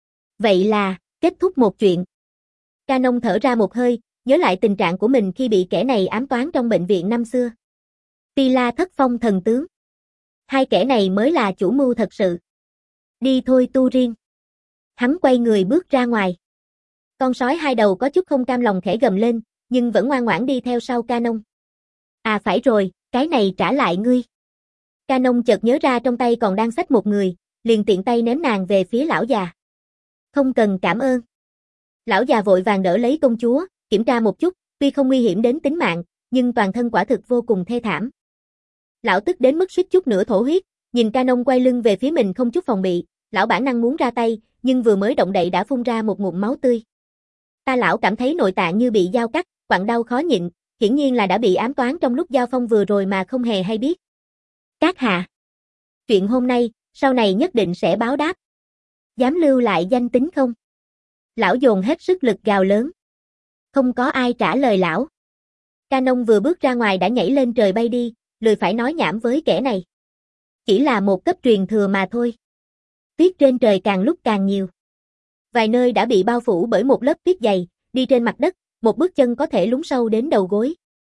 Vậy là, kết thúc một chuyện. Canon thở ra một hơi, nhớ lại tình trạng của mình khi bị kẻ này ám toán trong bệnh viện năm xưa. Phi La thất phong thần tướng. Hai kẻ này mới là chủ mưu thật sự. Đi thôi tu riêng. Hắn quay người bước ra ngoài. Con sói hai đầu có chút không cam lòng khẽ gầm lên, nhưng vẫn ngoan ngoãn đi theo sau Canon. À phải rồi, cái này trả lại ngươi. Canon chợt nhớ ra trong tay còn đang xách một người, liền tiện tay ném nàng về phía lão già. Không cần cảm ơn. Lão già vội vàng đỡ lấy công chúa, kiểm tra một chút, tuy không nguy hiểm đến tính mạng, nhưng toàn thân quả thực vô cùng thê thảm. Lão tức đến mức suýt chút nữa thổ huyết, nhìn Canon quay lưng về phía mình không chút phòng bị, lão bản năng muốn ra tay, nhưng vừa mới động đậy đã phun ra một ngụm máu tươi. Ta lão cảm thấy nội tạng như bị dao cắt, quặn đau khó nhịn, hiển nhiên là đã bị ám toán trong lúc giao phong vừa rồi mà không hề hay biết. Các hạ, chuyện hôm nay, sau này nhất định sẽ báo đáp. Dám lưu lại danh tính không? Lão dồn hết sức lực gào lớn. Không có ai trả lời lão. Canon vừa bước ra ngoài đã nhảy lên trời bay đi, lười phải nói nhảm với kẻ này. Chỉ là một cấp truyền thừa mà thôi. Tuyết trên trời càng lúc càng nhiều. Vài nơi đã bị bao phủ bởi một lớp tuyết dày, đi trên mặt đất, một bước chân có thể lún sâu đến đầu gối.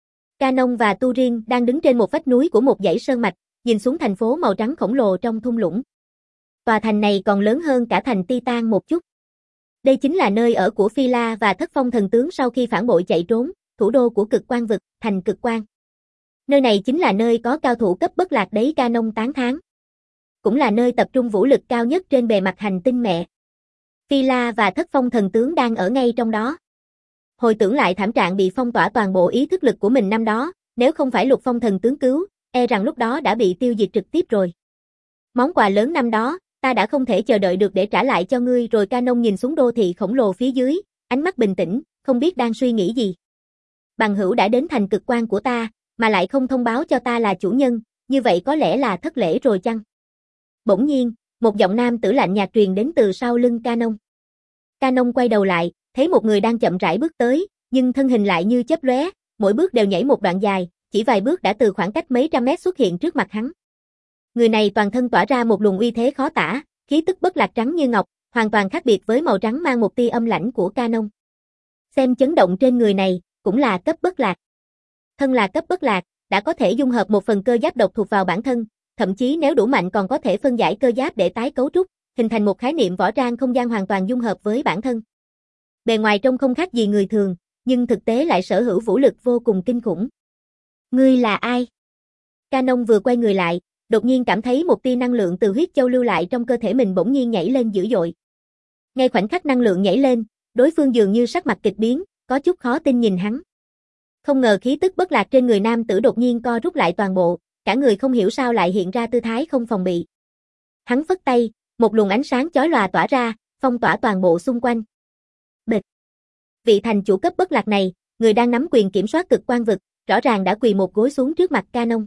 Canon và Turin đang đứng trên một vách núi của một dãy sơn mạch, nhìn xuống thành phố màu trắng khổng lồ trong thung lũng. Tòa thành này còn lớn hơn cả thành Titan một chút. Đây chính là nơi ở của Phi La và Thất Phong thần tướng sau khi phản bội chạy trốn, thủ đô của Cực Quang vực, thành Cực Quang. Nơi này chính là nơi có cao thủ cấp bất lạc đấy, Canon tán thán. Cũng là nơi tập trung vũ lực cao nhất trên bề mặt hành tinh mẹ. Phi La và Thất Phong thần tướng đang ở ngay trong đó. Hồi tưởng lại thảm trạng bị phong tỏa toàn bộ ý thức lực của mình năm đó, nếu không phải Lục Phong thần tướng cứu, e rằng lúc đó đã bị tiêu diệt trực tiếp rồi. Món quà lớn năm đó, ta đã không thể chờ đợi được để trả lại cho ngươi rồi. Canon nhìn xuống đô thị khổng lồ phía dưới, ánh mắt bình tĩnh, không biết đang suy nghĩ gì. Bằng hữu đã đến thành Cực Quang của ta, mà lại không thông báo cho ta là chủ nhân, như vậy có lẽ là thất lễ rồi chăng? Bỗng nhiên, một giọng nam tử lạnh nhạt truyền đến từ sau lưng Canon. Canon quay đầu lại, thấy một người đang chậm rãi bước tới, nhưng thân hình lại như chớp lóe, mỗi bước đều nhảy một đoạn dài, chỉ vài bước đã từ khoảng cách mấy trăm mét xuất hiện trước mặt hắn. Người này toàn thân tỏa ra một luồng uy thế khó tả, khí tức bất lạc trắng như ngọc, hoàn toàn khác biệt với màu trắng mang một tia âm lãnh của Canon. Xem chấn động trên người này, cũng là cấp bất lạc. Thân là cấp bất lạc, đã có thể dung hợp một phần cơ giáp độc thuộc vào bản thân, thậm chí nếu đủ mạnh còn có thể phân giải cơ giáp để tái cấu trúc, hình thành một khái niệm võ trang không gian hoàn toàn dung hợp với bản thân. Bề ngoài trông không khác gì người thường, nhưng thực tế lại sở hữu vũ lực vô cùng kinh khủng. Ngươi là ai? Canon vừa quay người lại, đột nhiên cảm thấy một tia năng lượng từ huyết châu lưu lại trong cơ thể mình bỗng nhiên nhảy lên dữ dội. Ngay khoảnh khắc năng lượng nhảy lên, đối phương dường như sắc mặt kịch biến, có chút khó tin nhìn hắn. Không ngờ khí tức bất lạc trên người nam tử đột nhiên co rút lại toàn bộ, cả người không hiểu sao lại hiện ra tư thái không phòng bị. Hắn phất tay, một luồng ánh sáng chói lòa tỏa ra, phong tỏa toàn bộ xung quanh. Bịch. Vị thành chủ cấp bất lạc này, người đang nắm quyền kiểm soát Cực Quang vực, rõ ràng đã quỳ một gối xuống trước mặt Canon.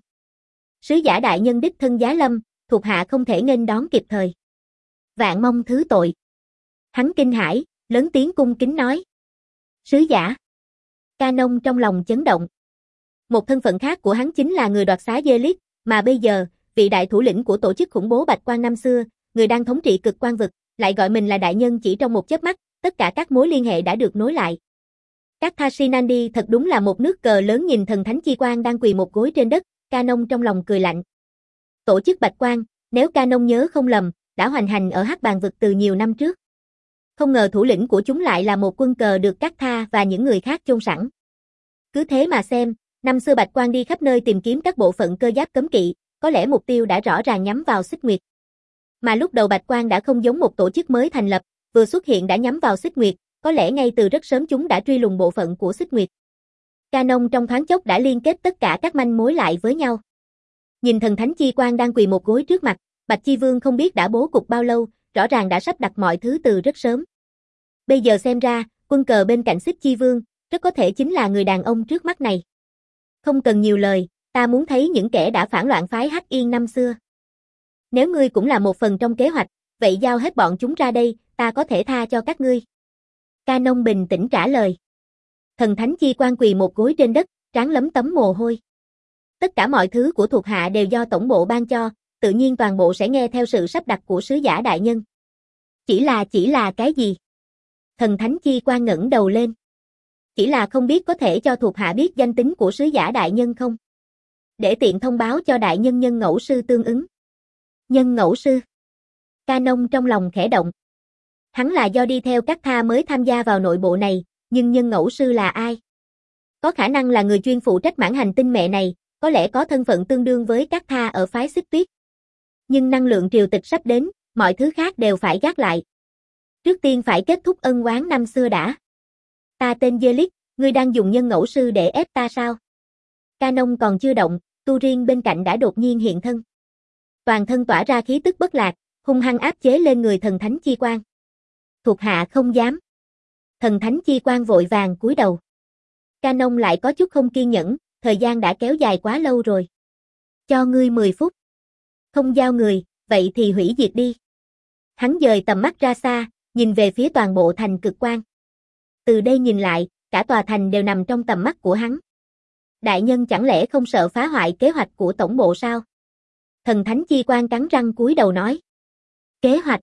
Sứ giả đại nhân đích thân giá lâm, thuộc hạ không thể nghênh đón kịp thời. Vạn mong thứ tội. Hắn kinh hãi, lớn tiếng cung kính nói. Sứ giả. Canon trong lòng chấn động. Một thân phận khác của hắn chính là người đoạt xá Zelit, mà bây giờ, vị đại thủ lĩnh của tổ chức khủng bố Bạch Quang năm xưa, người đang thống trị Cực Quang vực, lại gọi mình là đại nhân chỉ trong một chớp mắt, tất cả các mối liên hệ đã được nối lại. Các Thashinandi thật đúng là một nước cờ lớn. Nhìn thần thánh chi quang đang quỳ một gối trên đất, Canon trong lòng cười lạnh. Tổ chức Bạch Quang, nếu Canon nhớ không lầm, đã hoành hành ở Hắc Bàn vực từ nhiều năm trước. Không ngờ thủ lĩnh của chúng lại là một quân cờ được các Tha và những người khác chôn sẵn. Cứ thế mà xem, năm xưa Bạch Quang đi khắp nơi tìm kiếm các bộ phận cơ giáp cấm kỵ, có lẽ mục tiêu đã rõ ràng nhắm vào Xích Nguyệt. Mà lúc đầu Bạch Quang đã không giống một tổ chức mới thành lập, vừa xuất hiện đã nhắm vào Xích Nguyệt, có lẽ ngay từ rất sớm chúng đã truy lùng bộ phận của Xích Nguyệt. Canon trong thoáng chốc đã liên kết tất cả các manh mối lại với nhau. Nhìn thần thánh chi quang đang quỳ một gối trước mặt, Bạch Chi Vương không biết đã bố cục bao lâu, rõ ràng đã sắp đặt mọi thứ từ rất sớm. Bây giờ xem ra, quân cờ bên cạnh Xích Chi Vương, rất có thể chính là người đàn ông trước mắt này. Không cần nhiều lời, ta muốn thấy những kẻ đã phản loạn phái Hắc Yên năm xưa. Nếu ngươi cũng là một phần trong kế hoạch, vậy giao hết bọn chúng ra đây, ta có thể tha cho các ngươi. Canon bình tĩnh trả lời. Thần thánh chi quan quỳ một gối trên đất, trán lấm tấm mồ hôi. Tất cả mọi thứ của thuộc hạ đều do tổng bộ ban cho, tự nhiên toàn bộ sẽ nghe theo sự sắp đặt của sứ giả đại nhân. Chỉ là chỉ là cái gì? Thần thánh chi quan ngẩng đầu lên. Chỉ là không biết có thể cho thuộc hạ biết danh tính của sứ giả đại nhân không? Để tiện thông báo cho đại nhân nhân ngẫu sư tương ứng. Nhân ngẫu sư. Canon trong lòng khẽ động. Hắn là do đi theo các Tha mới tham gia vào nội bộ này, nhưng nhân ngẫu sư là ai? Có khả năng là người chuyên phụ trách mảng hành tinh mẹ này, có lẽ có thân phận tương đương với các Tha ở phái Xích Tuyết. Nhưng năng lượng triều tịch sắp đến, mọi thứ khác đều phải gác lại. Trước tiên phải kết thúc ân oán năm xưa đã. Ta tên Zelit, ngươi đang dùng nhân ngẫu sư để ép ta sao? Canon còn chưa động, Turin bên cạnh đã đột nhiên hiện thân. Toàn thân tỏa ra khí tức bất lạc, hung hăng áp chế lên người thần thánh chi quan. Thuộc hạ không dám. Thần thánh chi quan vội vàng cúi đầu. Canon lại có chút không kiên nhẫn, thời gian đã kéo dài quá lâu rồi. Cho ngươi mười phút. Không giao người, vậy thì hủy diệt đi. Hắn dời tầm mắt ra xa, nhìn về phía toàn bộ thành Cực Quang. Từ đây nhìn lại, cả tòa thành đều nằm trong tầm mắt của hắn. Đại nhân chẳng lẽ không sợ phá hoại kế hoạch của tổng bộ sao? Thần thánh chi quan cắn răng cúi đầu nói. Kế hoạch.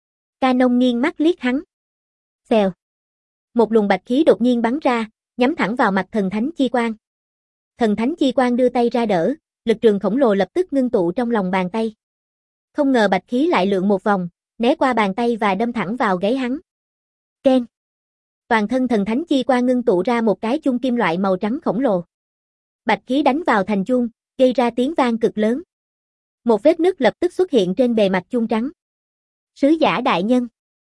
Canon nghiêng mắt liếc hắn. Xèo. Một luồng bạch khí đột nhiên bắn ra, nhắm thẳng vào mặt thần thánh chi quan. Thần thánh chi quan đưa tay ra đỡ, lực trường khổng lồ lập tức ngưng tụ trong lòng bàn tay. Không ngờ bạch khí lại lượn một vòng, né qua bàn tay và đâm thẳng vào gáy hắn. Keng. Toàn thân thần thánh chi quang ngưng tụ ra một cái chuông kim loại màu trắng khổng lồ. Bạch khí đánh vào thành chuông, gây ra tiếng vang cực lớn. Một vết nứt lập tức xuất hiện trên bề mặt chuông trắng. Sứ giả đại nhân.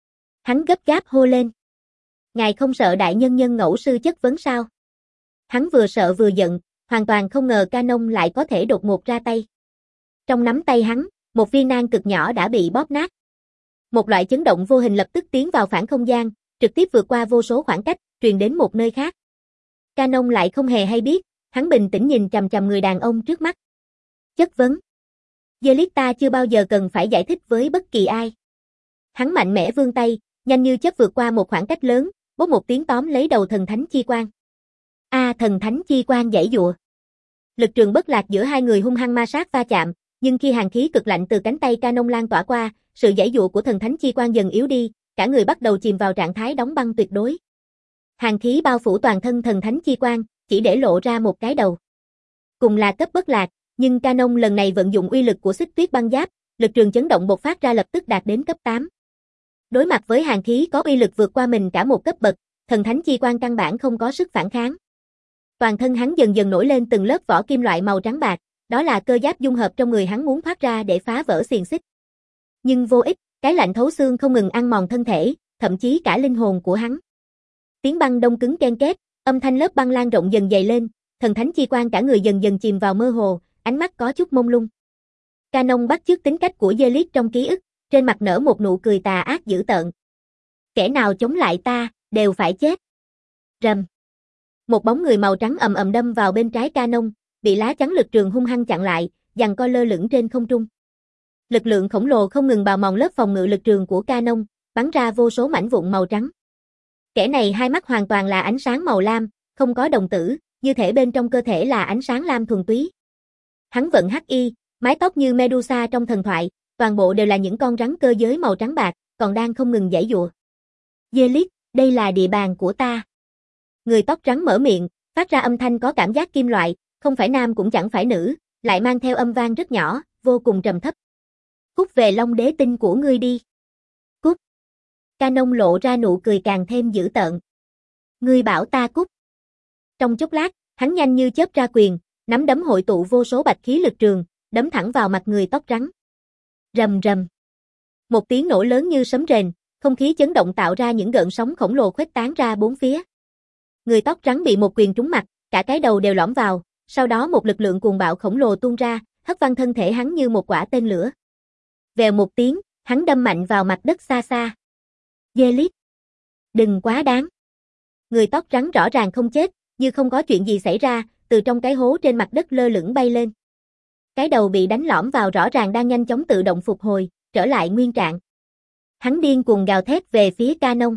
Hắn gấp gáp hô lên. Ngài không sợ đại nhân nhân ngẫu sư chất vấn sao? Hắn vừa sợ vừa giận, hoàn toàn không ngờ Canon lại có thể đột ngột ra tay. Trong nắm tay hắn, một viên nang cực nhỏ đã bị bóp nát. Một loại chấn động vô hình lập tức tiến vào phản không gian, trực tiếp vượt qua vô số khoảng cách, truyền đến một nơi khác. Canon lại không hề hay biết, hắn bình tĩnh nhìn chằm chằm người đàn ông trước mắt. Chất vấn. Zelit ta chưa bao giờ cần phải giải thích với bất kỳ ai. Hắn mạnh mẽ vươn tay, nhanh như chớp vượt qua một khoảng cách lớn, bốp một tiếng tóm lấy đầu thần thánh chi quang. A à, thần thánh chi quang giãy giụa. Lực trường bất lạc giữa hai người hung hăng ma sát va chạm, nhưng khi hàn khí cực lạnh từ cánh tay Canon lan tỏa qua, sự giãy giụa của thần thánh chi quang dần yếu đi, cả người bắt đầu chìm vào trạng thái đóng băng tuyệt đối. Hàn khí bao phủ toàn thân thần thánh chi quang, chỉ để lộ ra một cái đầu. Cùng là cấp bất lạc, nhưng Canon lần này vận dụng uy lực của xích tuyết băng giáp, lực trường chấn động bộc phát ra lập tức đạt đến cấp tám. Đối mặt với hàn khí có uy lực vượt qua mình cả một cấp bậc, thần thánh chi quang căn bản không có sức phản kháng. Toàn thân hắn dần dần nổi lên từng lớp vỏ kim loại màu trắng bạc, đó là cơ giáp dung hợp trong người hắn muốn thoát ra để phá vỡ xiềng xích. Nhưng vô ích, cái lạnh thấu xương không ngừng ăn mòn thân thể, thậm chí cả linh hồn của hắn. Tiếng băng đông cứng ken két, âm thanh lớp băng lan rộng dần dày lên, thần thánh chi quang cả người dần dần chìm vào mơ hồ, ánh mắt có chút mông lung. Canon bắt chước tính cách của Zelit trong ký ức, trên mặt nở một nụ cười tà ác dữ tợn. Kẻ nào chống lại ta, đều phải chết. Rầm. Một bóng người màu trắng ầm ầm đâm vào bên trái Canon, bị lá chắn lực trường hung hăng chặn lại, giằng co lơ lửng trên không trung. Lực lượng khổng lồ không ngừng bào mòn lớp phòng ngự lực trường của Canon, bắn ra vô số mảnh vụn màu trắng. Kẻ này hai mắt hoàn toàn là ánh sáng màu lam, không có đồng tử, như thể bên trong cơ thể là ánh sáng lam thuần túy. Hắn vận hắc y, mái tóc như Medusa trong thần thoại, toàn bộ đều là những con rắn cơ giới màu trắng bạc, còn đang không ngừng giãy giụa. Zelit, đây là địa bàn của ta. Người tóc trắng mở miệng, phát ra âm thanh có cảm giác kim loại, không phải nam cũng chẳng phải nữ, lại mang theo âm vang rất nhỏ, vô cùng trầm thấp. Cút về Long Đế tinh của ngươi đi. Cút. Canon lộ ra nụ cười càng thêm dữ tợn. Ngươi bảo ta cút. Trong chốc lát, hắn nhanh như chớp ra quyền, nắm đấm hội tụ vô số bạch khí lực trường, đấm thẳng vào mặt người tóc trắng. Rầm rầm. Một tiếng nổ lớn như sấm rền, không khí chấn động tạo ra những gợn sóng khổng lồ khuếch tán ra bốn phía. Người tóc trắng bị một quyền trúng mặt, cả cái đầu đều lõm vào, sau đó một lực lượng cuồng bạo khổng lồ tuôn ra, hất văng thân thể hắn như một quả tên lửa. Vèo một tiếng, hắn đâm mạnh vào mặt đất xa xa. Zelit. Đừng quá đáng. Người tóc trắng rõ ràng không chết, như không có chuyện gì xảy ra, từ trong cái hố trên mặt đất lơ lửng bay lên. Cái đầu bị đánh lõm vào rõ ràng đang nhanh chóng tự động phục hồi, trở lại nguyên trạng. Hắn điên cuồng gào thét về phía Canon.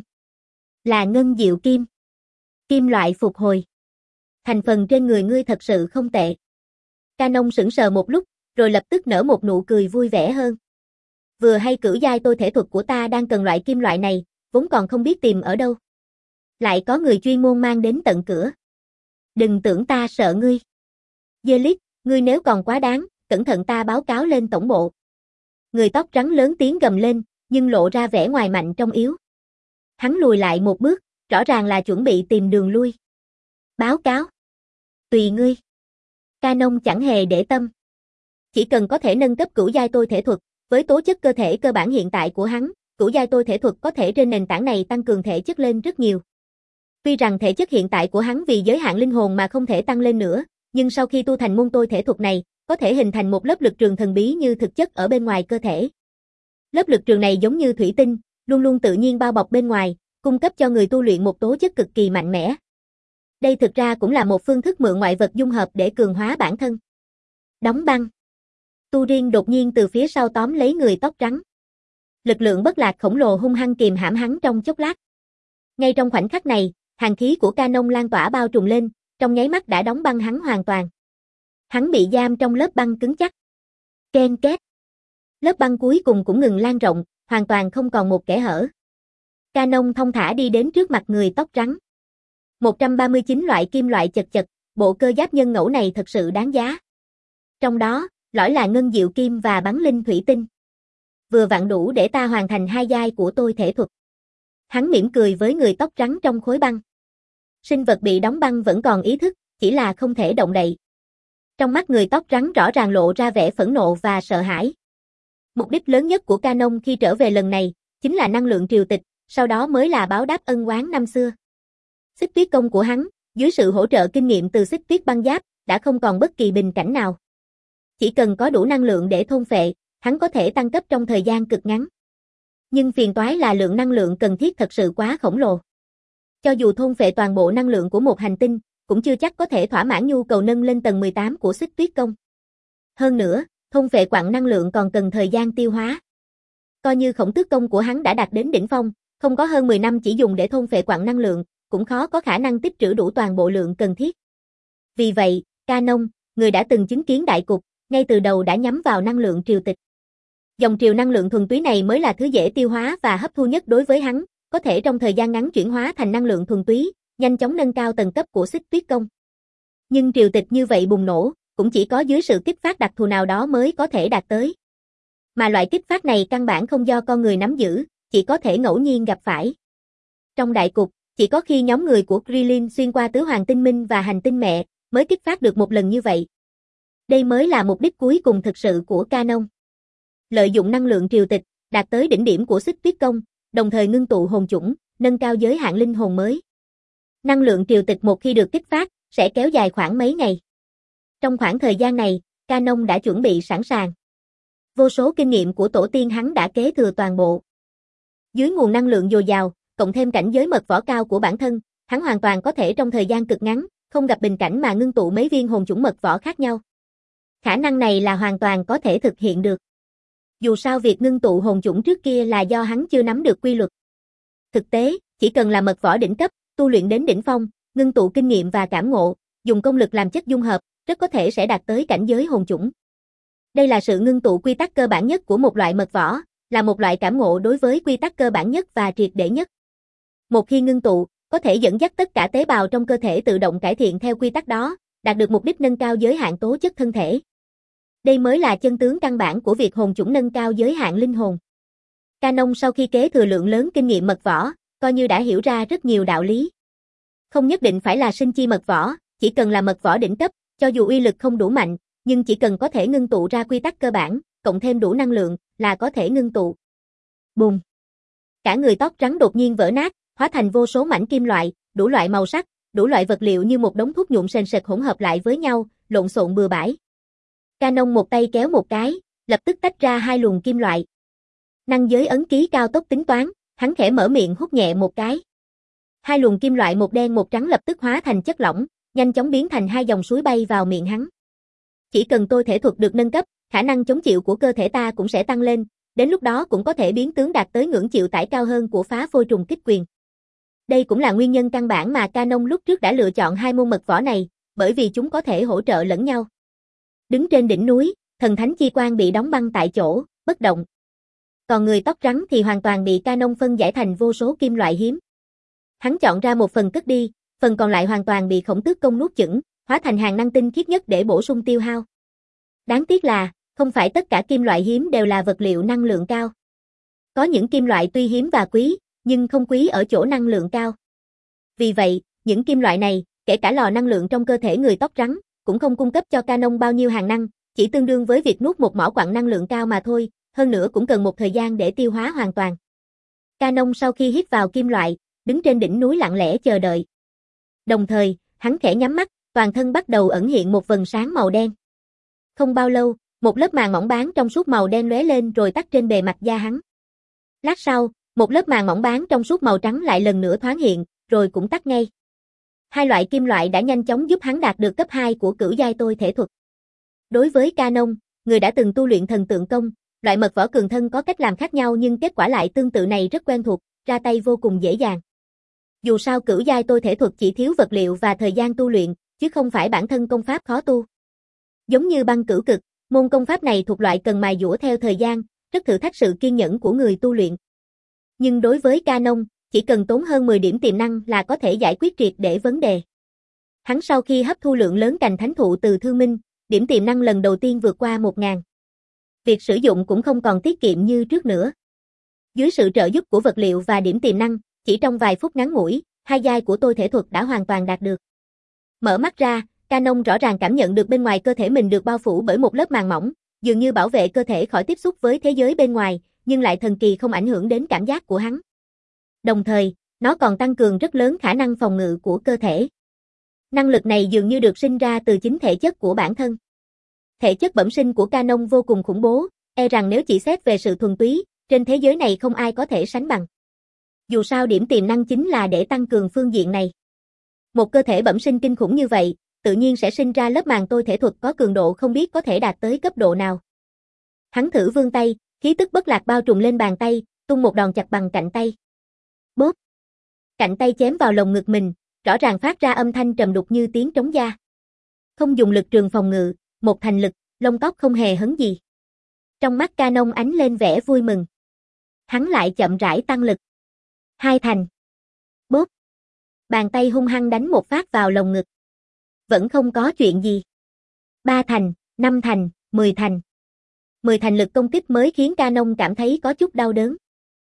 Là ngân diệu kim. Kim loại phục hồi. Thành phần trên người ngươi thật sự không tệ. Canon sững sờ một lúc, rồi lập tức nở một nụ cười vui vẻ hơn. Vừa hay cửu giai tôi thể thuật của ta đang cần loại kim loại này, vốn còn không biết tìm ở đâu. Lại có người chuyên môn mang đến tận cửa. Đừng tưởng ta sợ ngươi. Zelit, ngươi nếu còn quá đáng, cẩn thận ta báo cáo lên tổng bộ. Người tóc trắng lớn tiếng gầm lên, nhưng lộ ra vẻ ngoài mạnh trong yếu. Hắn lùi lại một bước, rõ ràng là chuẩn bị tìm đường lui. Báo cáo. Tùy ngươi. Canon chẳng hề để tâm. Chỉ cần có thể nâng cấp cửu giai tôi thể thuật, với tố chất cơ thể cơ bản hiện tại của hắn, cửu giai tôi thể thuật có thể trên nền tảng này tăng cường thể chất lên rất nhiều. Tuy rằng thể chất hiện tại của hắn vì giới hạn linh hồn mà không thể tăng lên nữa, nhưng sau khi tu thành môn tôi thể thuật này, có thể hình thành một lớp lực trường thần bí như thực chất ở bên ngoài cơ thể. Lớp lực trường này giống như thủy tinh, luôn luôn tự nhiên bao bọc bên ngoài, cung cấp cho người tu luyện một tố chất cực kỳ mạnh mẽ. Đây thực ra cũng là một phương thức mượn ngoại vật dung hợp để cường hóa bản thân. Đóng băng. Turin đột nhiên từ phía sau tóm lấy người tóc trắng. Lực lượng bất lạc khổng lồ hung hăng kìm hãm hắn trong chốc lát. Ngay trong khoảnh khắc này, hàn khí của Canon lan tỏa bao trùm lên, trong nháy mắt đã đóng băng hắn hoàn toàn. Hắn bị giam trong lớp băng cứng chắc. Ken két. Lớp băng cuối cùng cũng ngừng lan rộng, hoàn toàn không còn một kẽ hở. Canon thong thả đi đến trước mặt người tóc trắng. một trăm ba mươi chín loại kim loại chật chật, bộ cơ giáp nhân ngẫu này thật sự đáng giá. Trong đó, lõi là ngân diệu kim và bắn linh thủy tinh. Vừa vặn đủ để ta hoàn thành hai giai của tôi thể thuật. Hắn mỉm cười với người tóc trắng trong khối băng. Sinh vật bị đóng băng vẫn còn ý thức, chỉ là không thể động đậy. Trong mắt người tóc trắng rõ ràng lộ ra vẻ phẫn nộ và sợ hãi. Mục đích lớn nhất của Canon khi trở về lần này, chính là năng lượng triều tịch, sau đó mới là báo đáp ân oán năm xưa. Xích tuyết công của hắn, dưới sự hỗ trợ kinh nghiệm từ xích tuyết băng giáp, đã không còn bất kỳ bình cảnh nào. Chỉ cần có đủ năng lượng để thôn phệ, hắn có thể tăng cấp trong thời gian cực ngắn. Nhưng phiền toái là lượng năng lượng cần thiết thật sự quá khổng lồ. Cho dù thôn phệ toàn bộ năng lượng của một hành tinh, cũng chưa chắc có thể thỏa mãn nhu cầu nâng lên tầng mười tám của xích tuyết công. Hơn nữa, thôn phệ quặng năng lượng còn cần thời gian tiêu hóa. Coi như khổng tước công của hắn đã đạt đến đỉnh phong, không có hơn mười năm chỉ dùng để thôn phệ quặng năng lượng, cũng khó có khả năng tích trữ đủ toàn bộ lượng cần thiết. Vì vậy, Canon, người đã từng chứng kiến đại cục, ngay từ đầu đã nhắm vào năng lượng triều tịch. Dòng triều năng lượng thuần túy này mới là thứ dễ tiêu hóa và hấp thu nhất đối với hắn, có thể trong thời gian ngắn chuyển hóa thành năng lượng thuần túy, nhanh chóng nâng cao tầng cấp của xích tuyết công. Nhưng triều tịch như vậy bùng nổ, cũng chỉ có dưới sự kích phát đặc thù nào đó mới có thể đạt tới. Mà loại kích phát này căn bản không do con người nắm giữ, chỉ có thể ngẫu nhiên gặp phải. Trong đại cục, chỉ có khi nhóm người của Krillin xuyên qua tứ hoàng tinh minh và hành tinh mẹ, mới kích phát được một lần như vậy. Đây mới là mục đích cuối cùng thực sự của Canon. Lợi dụng năng lượng triều tịch, đạt tới đỉnh điểm của xích tuyết công, đồng thời ngưng tụ hồn chủng, nâng cao giới hạn linh hồn mới. Năng lượng triều tịch một khi được kích phát, sẽ kéo dài khoảng mấy ngày. Trong khoảng thời gian này, Canon đã chuẩn bị sẵn sàng. Vô số kinh nghiệm của tổ tiên hắn đã kế thừa toàn bộ. Dưới nguồn năng lượng dồi dào, cộng thêm cảnh giới mật võ cao của bản thân, hắn hoàn toàn có thể trong thời gian cực ngắn, không gặp bình cảnh mà ngưng tụ mấy viên hồn chủng mật võ khác nhau. Khả năng này là hoàn toàn có thể thực hiện được. Dù sao việc ngưng tụ hồn chủng trước kia là do hắn chưa nắm được quy luật. Thực tế, chỉ cần là mật võ đỉnh cấp, tu luyện đến đỉnh phong, ngưng tụ kinh nghiệm và cảm ngộ, dùng công lực làm chất dung hợp, rất có thể sẽ đạt tới cảnh giới hồn chủng. Đây là sự ngưng tụ quy tắc cơ bản nhất của một loại mật võ, là một loại cảm ngộ đối với quy tắc cơ bản nhất và triệt để nhất. Một khi ngưng tụ, có thể dẫn dắt tất cả tế bào trong cơ thể tự động cải thiện theo quy tắc đó, đạt được mục đích nâng cao giới hạn tố chất thân thể. Đây mới là chân tướng căn bản của việc hồn chủng nâng cao giới hạn linh hồn. Canon sau khi kế thừa lượng lớn kinh nghiệm mật võ, coi như đã hiểu ra rất nhiều đạo lý. Không nhất định phải là sinh chi mật võ, chỉ cần là mật võ đỉnh cấp, cho dù uy lực không đủ mạnh, nhưng chỉ cần có thể ngưng tụ ra quy tắc cơ bản, cộng thêm đủ năng lượng, là có thể ngưng tụ. Bùm! Cả người tóc trắng đột nhiên vỡ nát, hóa thành vô số mảnh kim loại, đủ loại màu sắc, đủ loại vật liệu như một đống thuốc nhuộm sền sệt hỗn hợp lại với nhau, lộn xộn bừa bãi. Canon một tay kéo một cái, lập tức tách ra hai luồng kim loại. Năng giới ấn ký cao tốc tính toán, hắn khẽ mở miệng hút nhẹ một cái. Hai luồng kim loại một đen một trắng lập tức hóa thành chất lỏng, nhanh chóng biến thành hai dòng suối bay vào miệng hắn. Chỉ cần tôi thể thuật được nâng cấp, khả năng chống chịu của cơ thể ta cũng sẽ tăng lên, đến lúc đó cũng có thể biến tướng đạt tới ngưỡng chịu tải cao hơn của phá phôi trùng kích quyền. Đây cũng là nguyên nhân căn bản mà Canon lúc trước đã lựa chọn hai môn mật võ này, bởi vì chúng có thể hỗ trợ lẫn nhau. Đứng trên đỉnh núi, thần thánh chi quang bị đóng băng tại chỗ, bất động. Còn người tóc trắng thì hoàn toàn bị Canon phân giải thành vô số kim loại hiếm. Hắn chọn ra một phần cất đi, phần còn lại hoàn toàn bị khổng tước công nuốt chửng, hóa thành hàng năng tinh khiết nhất để bổ sung tiêu hao. Đáng tiếc là, không phải tất cả kim loại hiếm đều là vật liệu năng lượng cao. Có những kim loại tuy hiếm và quý, nhưng không quý ở chỗ năng lượng cao. Vì vậy, những kim loại này, kể cả lò năng lượng trong cơ thể người tóc trắng, cũng không cung cấp cho Canon bao nhiêu hàng năng, chỉ tương đương với việc nuốt một mỏ quặng năng lượng cao mà thôi, hơn nữa cũng cần một thời gian để tiêu hóa hoàn toàn. Canon sau khi hít vào kim loại, đứng trên đỉnh núi lặng lẽ chờ đợi. Đồng thời, hắn khẽ nhắm mắt, toàn thân bắt đầu ẩn hiện một vầng sáng màu đen. Không bao lâu, một lớp màng mỏng bám trong suốt màu đen lóe lên rồi tắt trên bề mặt da hắn. Lát sau, một lớp màng mỏng bám trong suốt màu trắng lại lần nữa thoáng hiện, rồi cũng tắt ngay. Hai loại kim loại đã nhanh chóng giúp hắn đạt được cấp hai của cửu giai tôi thể thuật. Đối với Canon, người đã từng tu luyện thần tượng công, loại mật võ cường thân có cách làm khác nhau nhưng kết quả lại tương tự này rất quen thuộc, ra tay vô cùng dễ dàng. Dù sao cửu giai tôi thể thuật chỉ thiếu vật liệu và thời gian tu luyện, chứ không phải bản thân công pháp khó tu. Giống như băng cửu cực, môn công pháp này thuộc loại cần mài dũa theo thời gian, rất thử thách sự kiên nhẫn của người tu luyện. Nhưng đối với Canon, chỉ cần tốn hơn mười điểm tiềm năng là có thể giải quyết triệt để vấn đề. Hắn sau khi hấp thu lượng lớn cành thánh thụ từ Thương Minh, điểm tiềm năng lần đầu tiên vượt qua một nghìn. Việc sử dụng cũng không còn tiết kiệm như trước nữa. Dưới sự trợ giúp của vật liệu và điểm tiềm năng, Chỉ trong vài phút ngắn ngủi, hai giai của tôi thể thuật đã hoàn toàn đạt được. Mở mắt ra, Canon rõ ràng cảm nhận được bên ngoài cơ thể mình được bao phủ bởi một lớp màng mỏng, dường như bảo vệ cơ thể khỏi tiếp xúc với thế giới bên ngoài, nhưng lại thần kỳ không ảnh hưởng đến cảm giác của hắn. Đồng thời, nó còn tăng cường rất lớn khả năng phòng ngự của cơ thể. Năng lực này dường như được sinh ra từ chính thể chất của bản thân. Thể chất bẩm sinh của Canon vô cùng khủng bố, e rằng nếu chỉ xét về sự thuần túy, trên thế giới này không ai có thể sánh bằng. Dù sao điểm tiềm năng chính là để tăng cường phương diện này. Một cơ thể bẩm sinh kinh khủng như vậy, tự nhiên sẽ sinh ra lớp màng tôi thể thuật có cường độ không biết có thể đạt tới cấp độ nào. Hắn thử vươn tay, khí tức bất lạc bao trùm lên bàn tay, tung một đòn chặt bằng cạnh tay. Bốp! Cạnh tay chém vào lồng ngực mình, rõ ràng phát ra âm thanh trầm đục như tiếng trống da. Không dùng lực trường phòng ngự, một thành lực, lông tóc không hề hấn gì. Trong mắt Canon ánh lên vẻ vui mừng. Hắn lại chậm rãi tăng lực. Hai thành. Bốp! Bàn tay hung hăng đánh một phát vào lồng ngực. Vẫn không có chuyện gì. Ba thành, năm thành, mười thành. Mười thành lực công kích mới khiến Canon cảm thấy có chút đau đớn.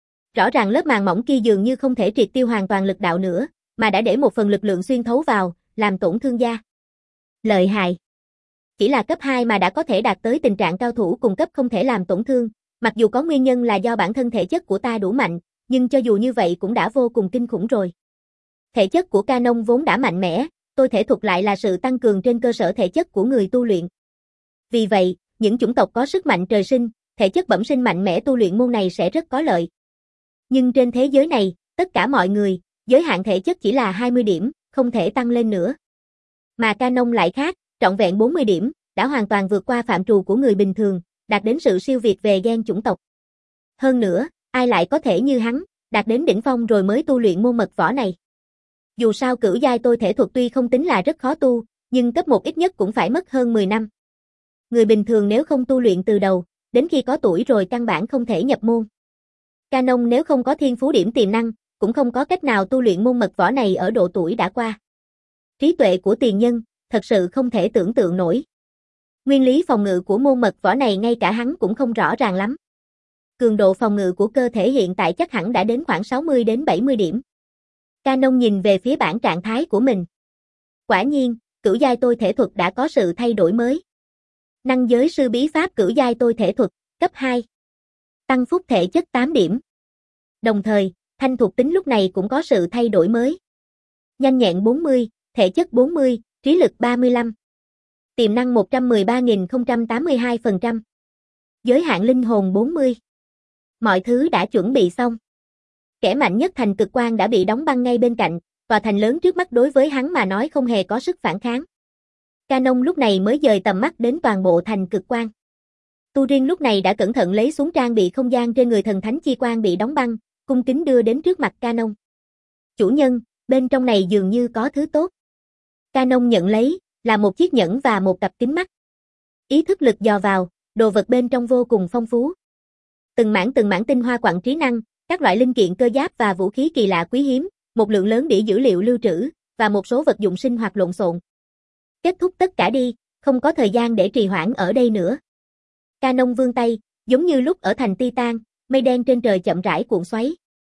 Rõ ràng lớp màng mỏng kia dường như không thể triệt tiêu hoàn toàn lực đạo nữa, mà đã để một phần lực lượng xuyên thấu vào, làm tổn thương da. Lợi hại. Chỉ là cấp hai mà đã có thể đạt tới tình trạng cao thủ cùng cấp không thể làm tổn thương, mặc dù có nguyên nhân là do bản thân thể chất của ta đủ mạnh, nhưng cho dù như vậy cũng đã vô cùng kinh khủng rồi. Thể chất của Canon vốn đã mạnh mẽ, tôi thể thuật lại là sự tăng cường trên cơ sở thể chất của người tu luyện. Vì vậy, những chủng tộc có sức mạnh trời sinh, thể chất bẩm sinh mạnh mẽ tu luyện môn này sẽ rất có lợi. Nhưng trên thế giới này, tất cả mọi người, giới hạn thể chất chỉ là hai mươi điểm, không thể tăng lên nữa. Mà Canon lại khác, trọn vẹn bốn mươi điểm, đã hoàn toàn vượt qua phạm trù của người bình thường, đạt đến sự siêu việt về gen chủng tộc. Hơn nữa, ai lại có thể như hắn, đạt đến đỉnh phong rồi mới tu luyện môn mật võ này. Dù sao cửu giai tôi thể thuật tuy không tính là rất khó tu, nhưng cấp một ít nhất cũng phải mất hơn mười năm. Người bình thường nếu không tu luyện từ đầu, đến khi có tuổi rồi căn bản không thể nhập môn. Canon nếu không có thiên phú điểm tiềm năng, cũng không có cách nào tu luyện môn mật võ này ở độ tuổi đã qua. Trí tuệ của tiền nhân, thật sự không thể tưởng tượng nổi. Nguyên lý phòng ngự của môn mật võ này ngay cả hắn cũng không rõ ràng lắm. Cường độ phòng ngự của cơ thể hiện tại chắc hẳn đã đến khoảng sáu mươi đến bảy mươi điểm. Canon nhìn về phía bảng trạng thái của mình. Quả nhiên, cửu giai tôi thể thuật đã có sự thay đổi mới. Năng giới sư bí pháp cửu giai tôi thể thuật, cấp hai. Tăng phúc thể chất tám điểm. Đồng thời, thanh thuộc tính lúc này cũng có sự thay đổi mới. Nhanh nhẹn bốn mươi, thể chất bốn mươi, trí lực ba mươi lăm. Tiềm năng một trăm mười ba nghìn không trăm tám mươi hai phần trăm. Giới hạn linh hồn bốn mươi. Mọi thứ đã chuẩn bị xong. Kẻ mạnh nhất thành cực quan đã bị đóng băng ngay bên cạnh, tòa thành lớn trước mắt đối với hắn mà nói không hề có sức phản kháng. Canon lúc này mới dời tầm mắt đến toàn bộ thành cực quan. Tu Riêng lúc này đã cẩn thận lấy xuống trang bị không gian trên người thần thánh chi quan bị đóng băng, cung kính đưa đến trước mặt Canon. Chủ nhân, bên trong này dường như có thứ tốt. Canon nhận lấy, là một chiếc nhẫn và một cặp kính mắt. Ý thức lực dò vào, đồ vật bên trong vô cùng phong phú. Từng mảng từng mảng tinh hoa quặng trí năng, các loại linh kiện cơ giáp và vũ khí kỳ lạ quý hiếm, một lượng lớn đĩa dữ liệu lưu trữ, và một số vật dụng sinh hoạt lộn xộn. Kết thúc tất cả đi, không có thời gian để trì hoãn ở đây nữa. Canon vươn tay, giống như lúc ở thành Titan, mây đen trên trời chậm rãi cuộn xoáy.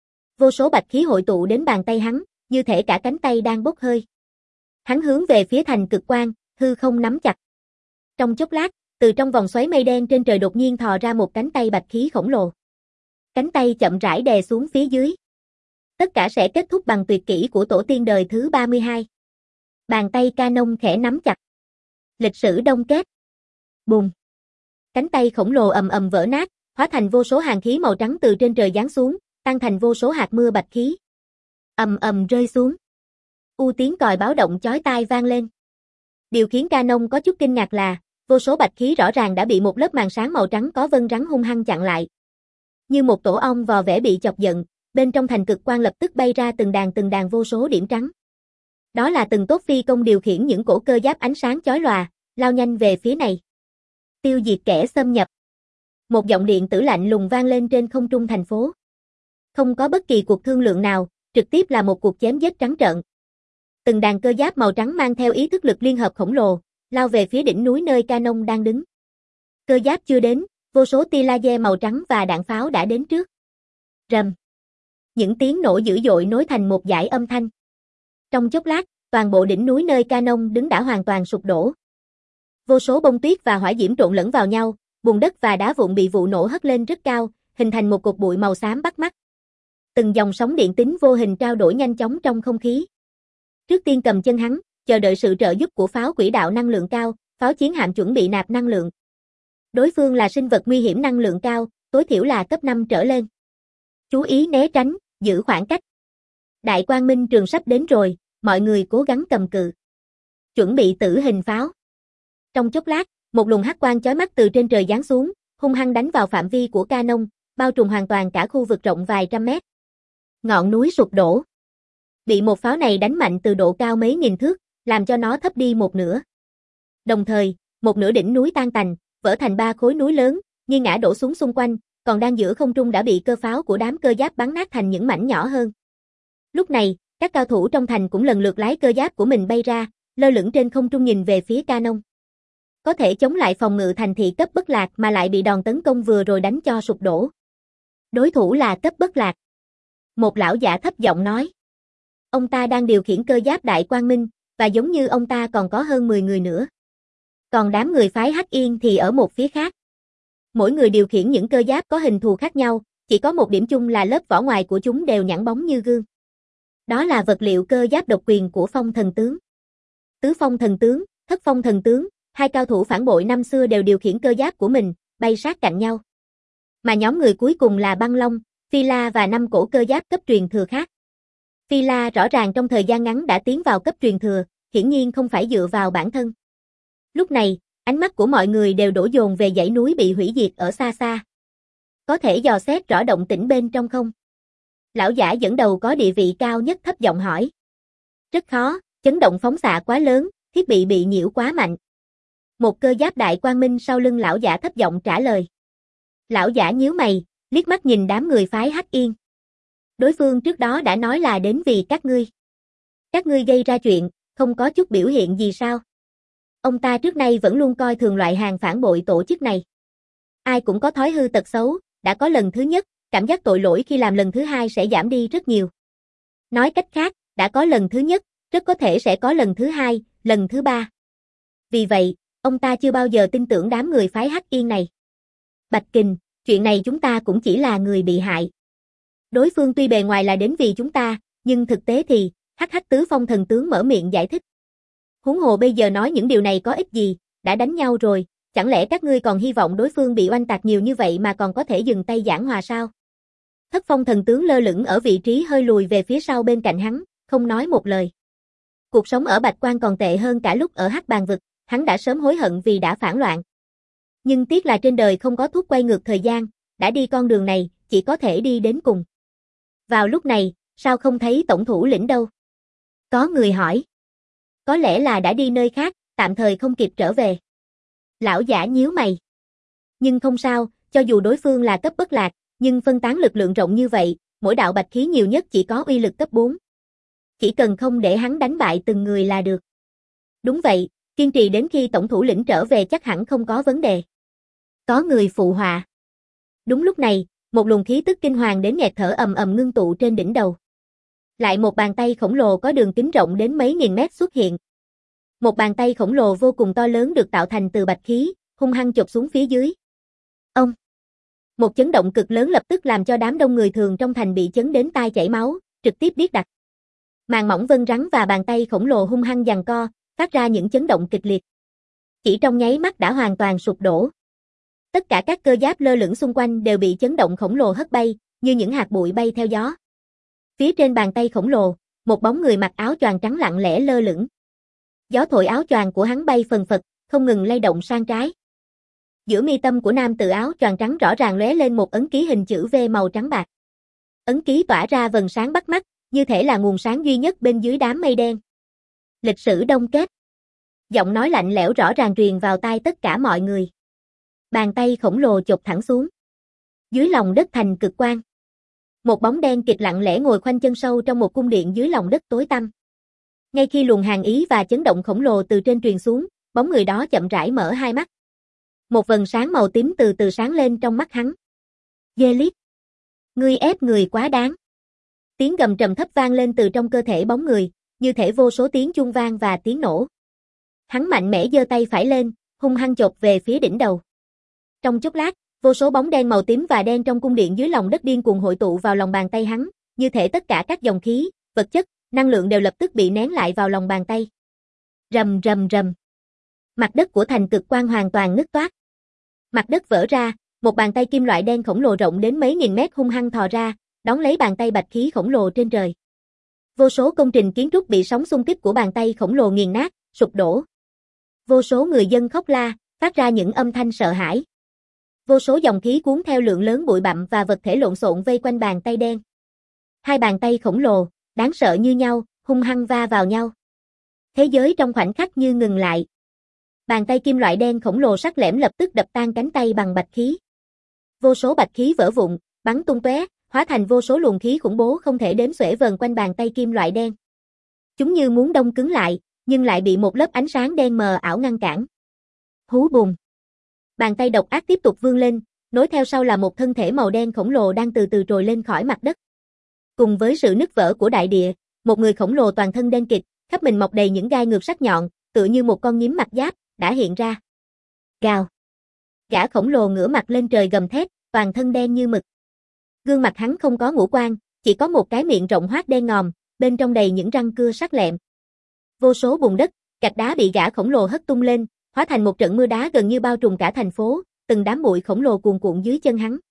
Vô số bạch khí hội tụ đến bàn tay hắn, như thể cả cánh tay đang bốc hơi. Hắn hướng về phía thành cực quan, hư không nắm chặt. Trong chốc lát, từ trong vòng xoáy mây đen trên trời đột nhiên thò ra một cánh tay bạch khí khổng lồ. Cánh tay chậm rãi đè xuống phía dưới. Tất cả sẽ kết thúc bằng tuyệt kỹ của tổ tiên đời thứ ba mươi hai. Bàn tay Canon khẽ nắm chặt. Lịch sử đông kết. Bùng. Cánh tay khổng lồ ầm ầm vỡ nát, hóa thành vô số hàng khí màu trắng từ trên trời giáng xuống, tan thành vô số hạt mưa bạch khí. Ầm ầm rơi xuống. U tiếng còi báo động chói tai vang lên. Điều khiến Canon có chút kinh ngạc là, vô số bạch khí rõ ràng đã bị một lớp màn sáng màu trắng có vân rắn hung hăng chặn lại. Như một tổ ong vò vẽ bị chọc giận, bên trong thành cực quan lập tức bay ra từng đàn từng đàn vô số điểm trắng. Đó là từng tốt phi công điều khiển những cổ cơ giáp ánh sáng chói lòa, lao nhanh về phía này. Tiêu diệt kẻ xâm nhập. Một giọng điện tử lạnh lùng vang lên trên không trung thành phố. Không có bất kỳ cuộc thương lượng nào, trực tiếp là một cuộc chém giết trắng trợn. Từng đàn cơ giáp màu trắng mang theo ý thức lực liên hợp khổng lồ, lao về phía đỉnh núi nơi Canon đang đứng. Cơ giáp chưa đến, vô số tia laser màu trắng và đạn pháo đã đến trước. Rầm. Những tiếng nổ dữ dội nối thành một dải âm thanh. Trong chốc lát, toàn bộ đỉnh núi nơi Canon đứng đã hoàn toàn sụp đổ. Vô số bông tuyết và hỏa diễm trộn lẫn vào nhau, bùn đất và đá vụn bị vụ nổ hất lên rất cao, hình thành một cột bụi màu xám bắt mắt. Từng dòng sóng điện tính vô hình trao đổi nhanh chóng trong không khí. Trước tiên cầm chân hắn, chờ đợi sự trợ giúp của pháo quỹ đạo năng lượng cao, pháo chiến hạm chuẩn bị nạp năng lượng. Đối phương là sinh vật nguy hiểm năng lượng cao, tối thiểu là cấp năm trở lên. Chú ý né tránh, giữ khoảng cách. Đại quang minh trường sắp đến rồi, mọi người cố gắng cầm cự. Chuẩn bị tử hình pháo. Trong chốc lát, một luồng hắc quang chói mắt từ trên trời giáng xuống, hung hăng đánh vào phạm vi của Canon, bao trùm hoàn toàn cả khu vực rộng vài trăm mét. Ngọn núi sụp đổ. Bị một pháo này đánh mạnh từ độ cao mấy nghìn thước, làm cho nó thấp đi một nửa. Đồng thời, một nửa đỉnh núi tan tành, vỡ thành ba khối núi lớn, nghiêng ngã đổ xuống xung quanh, còn đang giữa không trung đã bị cơ pháo của đám cơ giáp bắn nát thành những mảnh nhỏ hơn. Lúc này, các cao thủ trong thành cũng lần lượt lái cơ giáp của mình bay ra, lơ lửng trên không trung nhìn về phía Canon. Có thể chống lại phòng ngự thành thị cấp bất lạc mà lại bị đòn tấn công vừa rồi đánh cho sụp đổ. Đối thủ là cấp bất lạc. Một lão giả thấp giọng nói. Ông ta đang điều khiển cơ giáp Đại Quang Minh, và giống như ông ta còn có hơn mười người nữa. Còn đám người phái Hắc Yên thì ở một phía khác. Mỗi người điều khiển những cơ giáp có hình thù khác nhau, chỉ có một điểm chung là lớp vỏ ngoài của chúng đều nhẵn bóng như gương. Đó là vật liệu cơ giáp độc quyền của Phong Thần Tướng. Tứ Phong Thần Tướng, Thất Phong Thần Tướng, hai cao thủ phản bội năm xưa đều điều khiển cơ giáp của mình, bay sát cạnh nhau. Mà nhóm người cuối cùng là Băng Long, Phi La và năm cổ cơ giáp cấp truyền thừa khác. Phi La rõ ràng trong thời gian ngắn đã tiến vào cấp truyền thừa, hiển nhiên không phải dựa vào bản thân. Lúc này, ánh mắt của mọi người đều đổ dồn về dãy núi bị hủy diệt ở xa xa. Có thể dò xét rõ động tĩnh bên trong không? Lão giả dẫn đầu có địa vị cao nhất thấp giọng hỏi. Rất khó, chấn động phóng xạ quá lớn, thiết bị bị nhiễu quá mạnh. Một cơ giáp Đại Quang Minh sau lưng lão giả thấp giọng trả lời. Lão giả nhíu mày, liếc mắt nhìn đám người phái Hắc Yên. Đối phương trước đó đã nói là đến vì các ngươi. Các ngươi gây ra chuyện, không có chút biểu hiện gì sao? Ông ta trước nay vẫn luôn coi thường loại hàng phản bội tổ chức này. Ai cũng có thói hư tật xấu, đã có lần thứ nhất, cảm giác tội lỗi khi làm lần thứ hai sẽ giảm đi rất nhiều. Nói cách khác, đã có lần thứ nhất, rất có thể sẽ có lần thứ hai, lần thứ ba. Vì vậy, ông ta chưa bao giờ tin tưởng đám người phái Hắc Yên này. Bạch Kình, chuyện này chúng ta cũng chỉ là người bị hại. Đối phương tuy bề ngoài là đến vì chúng ta, nhưng thực tế thì, Hắc Hắc Tứ Phong Thần Tướng mở miệng giải thích. Huống hồ bây giờ nói những điều này có ích gì, đã đánh nhau rồi, chẳng lẽ các ngươi còn hy vọng đối phương bị oanh tạc nhiều như vậy mà còn có thể dừng tay giảng hòa sao? Thất Phong Thần Tướng lơ lửng ở vị trí hơi lùi về phía sau bên cạnh hắn, không nói một lời. Cuộc sống ở Bạch Quan còn tệ hơn cả lúc ở Hắc Bàn Vực, hắn đã sớm hối hận vì đã phản loạn. Nhưng tiếc là trên đời không có thuốc quay ngược thời gian, đã đi con đường này, chỉ có thể đi đến cùng. Vào lúc này, sao không thấy tổng thủ lĩnh đâu? Có người hỏi. Có lẽ là đã đi nơi khác, tạm thời không kịp trở về. Lão giả nhíu mày. Nhưng không sao, cho dù đối phương là cấp bất lạc, nhưng phân tán lực lượng rộng như vậy, mỗi đạo bạch khí nhiều nhất chỉ có uy lực cấp bốn. Chỉ cần không để hắn đánh bại từng người là được. Đúng vậy, kiên trì đến khi tổng thủ lĩnh trở về chắc hẳn không có vấn đề. Có người phụ họa. Đúng lúc này, một luồng khí tức kinh hoàng đến nghẹt thở ầm ầm ngưng tụ trên đỉnh đầu. Lại một bàn tay khổng lồ có đường kính rộng đến mấy nghìn mét xuất hiện. Một bàn tay khổng lồ vô cùng to lớn được tạo thành từ bạch khí, hung hăng chộp xuống phía dưới. Ông! Một chấn động cực lớn lập tức làm cho đám đông người thường trong thành bị chấn đến tai chảy máu, trực tiếp điếc đặc. Màng mỏng vân rắn và bàn tay khổng lồ hung hăng giằng co, phát ra những chấn động kịch liệt. Chỉ trong nháy mắt đã hoàn toàn sụp đổ. Tất cả các cơ giáp lơ lửng xung quanh đều bị chấn động khổng lồ hất bay, như những hạt bụi bay theo gió. Phía trên bàn tay khổng lồ, một bóng người mặc áo choàng trắng lặng lẽ lơ lửng. Gió thổi áo choàng của hắn bay phần phật, không ngừng lay động sang trái. Giữa mi tâm của nam tự áo choàng trắng rõ ràng lóe lên một ấn ký hình chữ V màu trắng bạc. Ấn ký tỏa ra vầng sáng bắt mắt, như thể là nguồn sáng duy nhất bên dưới đám mây đen. Lịch sử đông kết. Giọng nói lạnh lẽo rõ ràng truyền vào tai tất cả mọi người. Bàn tay khổng lồ chộp thẳng xuống. Dưới lòng đất thành cực quang. Một bóng đen kịch lặng lẽ ngồi khoanh chân sâu trong một cung điện dưới lòng đất tối tăm. Ngay khi luồng hàn ý và chấn động khổng lồ từ trên truyền xuống, bóng người đó chậm rãi mở hai mắt. Một vầng sáng màu tím từ từ sáng lên trong mắt hắn. Gelip, ngươi ép người quá đáng. Tiếng gầm trầm thấp vang lên từ trong cơ thể bóng người, như thể vô số tiếng chuông vang và tiếng nổ. Hắn mạnh mẽ giơ tay phải lên, hung hăng chộp về phía đỉnh đầu. Trong chốc lát, vô số bóng đen màu tím và đen trong cung điện dưới lòng đất điên cuồng hội tụ vào lòng bàn tay hắn, như thể tất cả các dòng khí, vật chất, năng lượng đều lập tức bị nén lại vào lòng bàn tay. Rầm rầm rầm. Mặt đất của thành cực quang hoàn toàn nứt toác. Mặt đất vỡ ra, một bàn tay kim loại đen khổng lồ rộng đến mấy nghìn mét hung hăng thò ra, đón lấy bàn tay bạch khí khổng lồ trên trời. Vô số công trình kiến trúc bị sóng xung kích của bàn tay khổng lồ nghiền nát, sụp đổ. Vô số người dân khóc la, phát ra những âm thanh sợ hãi. Vô số dòng khí cuốn theo lượng lớn bụi bặm và vật thể lộn xộn vây quanh bàn tay đen. Hai bàn tay khổng lồ, đáng sợ như nhau, hung hăng va vào nhau. Thế giới trong khoảnh khắc như ngừng lại. Bàn tay kim loại đen khổng lồ sắc lẻm lập tức đập tan cánh tay bằng bạch khí. Vô số bạch khí vỡ vụn, bắn tung tóe, hóa thành vô số luồng khí khủng bố không thể đếm xuể vờn quanh bàn tay kim loại đen. Chúng như muốn đông cứng lại, nhưng lại bị một lớp ánh sáng đen mờ ảo ngăn cản. Hú bùng. Bàn tay độc ác tiếp tục vươn lên, nối theo sau là một thân thể màu đen khổng lồ đang từ từ trồi lên khỏi mặt đất. Cùng với sự nứt vỡ của đại địa, một người khổng lồ toàn thân đen kịt, khắp mình mọc đầy những gai ngược sắc nhọn, tựa như một con nhím mặt giáp, đã hiện ra. Gào. Gã khổng lồ ngửa mặt lên trời gầm thét, toàn thân đen như mực. Gương mặt hắn không có ngũ quan, chỉ có một cái miệng rộng hoác đen ngòm, bên trong đầy những răng cưa sắc lẹm. Vô số bùn đất, gạch đá bị gã khổng lồ hất tung lên, hóa thành một trận mưa đá gần như bao trùm cả thành phố, từng đám bụi khổng lồ cuồn cuộn dưới chân hắn.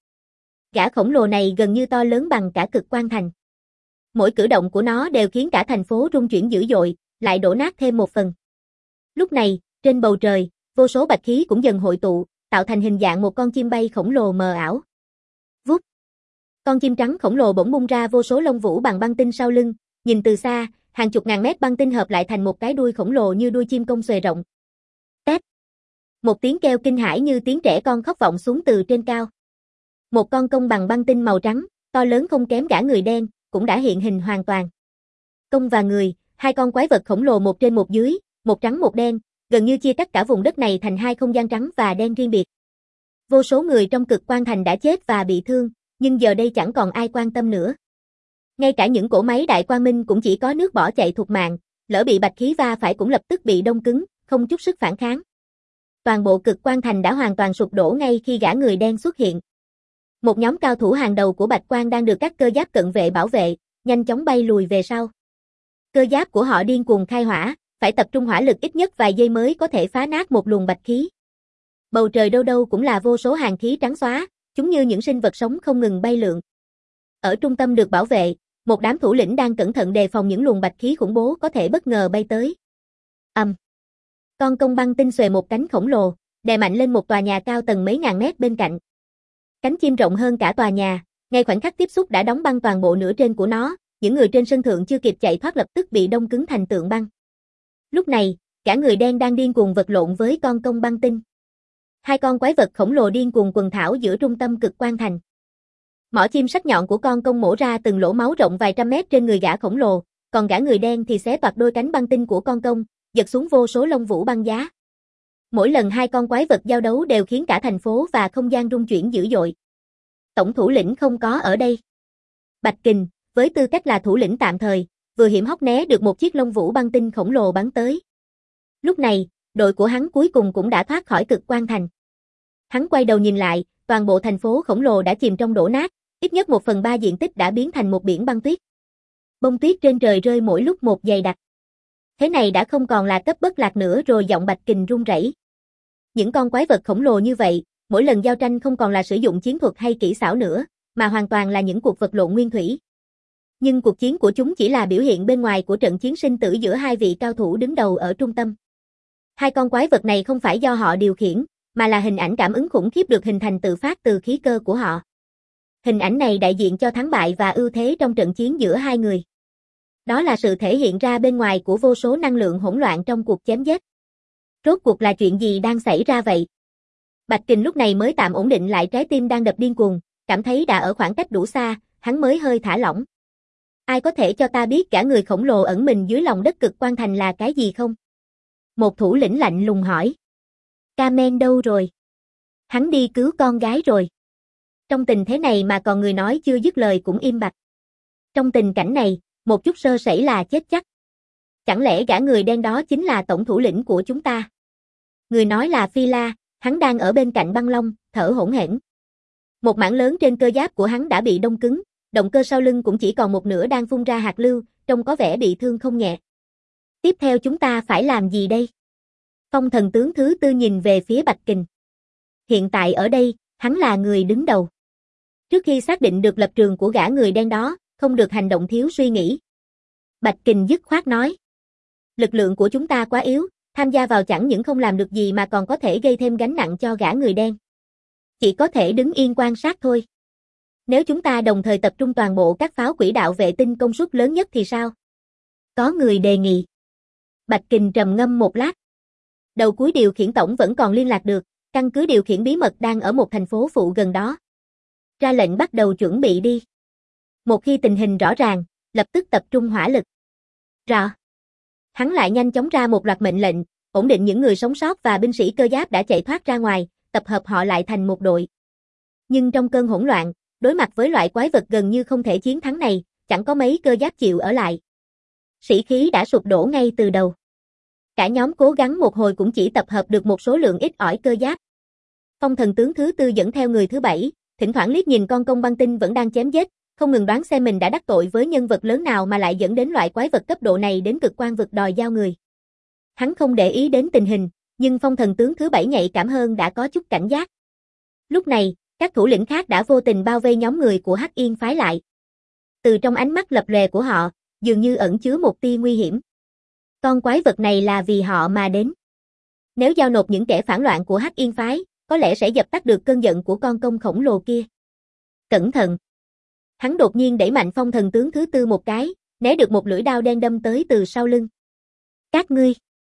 Gã khổng lồ này gần như to lớn bằng cả cực quang thành. Mỗi cử động của nó đều khiến cả thành phố rung chuyển dữ dội, lại đổ nát thêm một phần. Lúc này, trên bầu trời, vô số bạch khí cũng dần hội tụ, tạo thành hình dạng một con chim bay khổng lồ mờ ảo. Vút. Con chim trắng khổng lồ bỗng bung ra vô số lông vũ bằng băng tinh sau lưng, nhìn từ xa, hàng chục ngàn mét băng tinh hợp lại thành một cái đuôi khổng lồ như đuôi chim công xuề rộng. Tép. Một tiếng kêu kinh hãi như tiếng trẻ con khóc vọng xuống từ trên cao. Một con công bằng băng tinh màu trắng, to lớn không kém gã người đen, cũng đã hiện hình hoàn toàn. Công và người, hai con quái vật khổng lồ một trên một dưới, một trắng một đen, gần như chia cắt cả vùng đất này thành hai không gian trắng và đen riêng biệt. Vô số người trong cực quang thành đã chết và bị thương, nhưng giờ đây chẳng còn ai quan tâm nữa. Ngay cả những cỗ máy đại quang minh cũng chỉ có nước bỏ chạy thục mạng, lỡ bị bạch khí va phải cũng lập tức bị đông cứng, không chút sức phản kháng. Toàn bộ cực quang thành đã hoàn toàn sụp đổ ngay khi gã người đen xuất hiện. Một nhóm cao thủ hàng đầu của Bạch Quang đang được các cơ giáp cận vệ bảo vệ, nhanh chóng bay lùi về sau. Cơ giáp của họ điên cuồng khai hỏa, phải tập trung hỏa lực ít nhất vài giây mới có thể phá nát một luồng bạch khí. Bầu trời đâu đâu cũng là vô số hàng khí trắng xóa, chúng như những sinh vật sống không ngừng bay lượn. Ở trung tâm được bảo vệ, một đám thủ lĩnh đang cẩn thận đề phòng những luồng bạch khí khủng bố có thể bất ngờ bay tới. Ầm. Um. Con công băng tinh xuề một cánh khổng lồ, đè mạnh lên một tòa nhà cao tầng mấy ngàn mét bên cạnh. Cánh chim rộng hơn cả tòa nhà, ngay khoảnh khắc tiếp xúc đã đóng băng toàn bộ nửa trên của nó, những người trên sân thượng chưa kịp chạy thoát lập tức bị đông cứng thành tượng băng. Lúc này, cả người đen đang điên cuồng vật lộn với con công băng tinh. Hai con quái vật khổng lồ điên cuồng quần thảo giữa trung tâm cực quang thành. Mỏ chim sắc nhọn của con công mổ ra từng lỗ máu rộng vài trăm mét trên người gã khổng lồ, còn gã người đen thì xé toạc đôi cánh băng tinh của con công, giật xuống vô số lông vũ băng giá. Mỗi lần hai con quái vật giao đấu đều khiến cả thành phố và không gian rung chuyển dữ dội. Tổng thủ lĩnh không có ở đây. Bạch Kình, với tư cách là thủ lĩnh tạm thời, vừa hiểm hóc né được một chiếc lông vũ băng tinh khổng lồ bắn tới. Lúc này, đội của hắn cuối cùng cũng đã thoát khỏi cực quang thành. Hắn quay đầu nhìn lại, toàn bộ thành phố khổng lồ đã chìm trong đổ nát, ít nhất một phần ba diện tích đã biến thành một biển băng tuyết. Bông tuyết trên trời rơi mỗi lúc một dày đặc. Thế này đã không còn là cấp bất lạc nữa rồi, giọng Bạch Kình run rẩy. Những con quái vật khổng lồ như vậy, mỗi lần giao tranh không còn là sử dụng chiến thuật hay kỹ xảo nữa, mà hoàn toàn là những cuộc vật lộn nguyên thủy. Nhưng cuộc chiến của chúng chỉ là biểu hiện bên ngoài của trận chiến sinh tử giữa hai vị cao thủ đứng đầu ở trung tâm. Hai con quái vật này không phải do họ điều khiển, mà là hình ảnh cảm ứng khủng khiếp được hình thành tự phát từ khí cơ của họ. Hình ảnh này đại diện cho thắng bại và ưu thế trong trận chiến giữa hai người. Đó là sự thể hiện ra bên ngoài của vô số năng lượng hỗn loạn trong cuộc chém giết. Rốt cuộc là chuyện gì đang xảy ra vậy? Bạch Kình lúc này mới tạm ổn định lại trái tim đang đập điên cuồng, cảm thấy đã ở khoảng cách đủ xa, hắn mới hơi thả lỏng. Ai có thể cho ta biết cả người khổng lồ ẩn mình dưới lòng đất cực quang thành là cái gì không? Một thủ lĩnh lạnh lùng hỏi. Kamen đâu rồi? Hắn đi cứu con gái rồi. Trong tình thế này mà còn người nói chưa dứt lời cũng im bặt. Trong tình cảnh này, một chút sơ sẩy là chết chắc. Chẳng lẽ gã người đen đó chính là tổng thủ lĩnh của chúng ta? Người nói là Phi La, hắn đang ở bên cạnh băng long, thở hổn hển. Một mảng lớn trên cơ giáp của hắn đã bị đông cứng, động cơ sau lưng cũng chỉ còn một nửa đang phun ra hạt lưu, trông có vẻ bị thương không nhẹ. Tiếp theo chúng ta phải làm gì đây? Phong thần tướng thứ tư nhìn về phía Bạch Kình. Hiện tại ở đây, hắn là người đứng đầu. Trước khi xác định được lập trường của gã người đen đó, không được hành động thiếu suy nghĩ. Bạch Kình dứt khoát nói. Lực lượng của chúng ta quá yếu, tham gia vào chẳng những không làm được gì mà còn có thể gây thêm gánh nặng cho gã người đen. Chỉ có thể đứng yên quan sát thôi. Nếu chúng ta đồng thời tập trung toàn bộ các pháo quỹ đạo vệ tinh công suất lớn nhất thì sao? Có người đề nghị. Bạch Kình trầm ngâm một lát. Đầu cuối điều khiển tổng vẫn còn liên lạc được, căn cứ điều khiển bí mật đang ở một thành phố phụ gần đó. Ra lệnh bắt đầu chuẩn bị đi. Một khi tình hình rõ ràng, lập tức tập trung hỏa lực. Rõ. Hắn lại nhanh chóng ra một loạt mệnh lệnh, ổn định những người sống sót và binh sĩ cơ giáp đã chạy thoát ra ngoài, tập hợp họ lại thành một đội. Nhưng trong cơn hỗn loạn, đối mặt với loại quái vật gần như không thể chiến thắng này, chẳng có mấy cơ giáp chịu ở lại. Sĩ khí đã sụp đổ ngay từ đầu. Cả nhóm cố gắng một hồi cũng chỉ tập hợp được một số lượng ít ỏi cơ giáp. Phong thần tướng thứ tư dẫn theo người thứ bảy, thỉnh thoảng liếc nhìn con công băng tinh vẫn đang chém giết, không ngừng đoán xem mình đã đắc tội với nhân vật lớn nào mà lại dẫn đến loại quái vật cấp độ này đến cực quan vực đòi giao người. Hắn không để ý đến tình hình, nhưng phong thần tướng thứ bảy nhạy cảm hơn đã có chút cảnh giác. Lúc này, các thủ lĩnh khác đã vô tình bao vây nhóm người của Hắc Yên phái lại. Từ trong ánh mắt lập lòe của họ, dường như ẩn chứa một tia nguy hiểm. Con quái vật này là vì họ mà đến. Nếu giao nộp những kẻ phản loạn của Hắc Yên phái, có lẽ sẽ dập tắt được cơn giận của con công khổng lồ kia. Cẩn thận! Hắn đột nhiên đẩy mạnh phong thần tướng thứ tư một cái, né được một lưỡi đao đen đâm tới từ sau lưng. Các ngươi!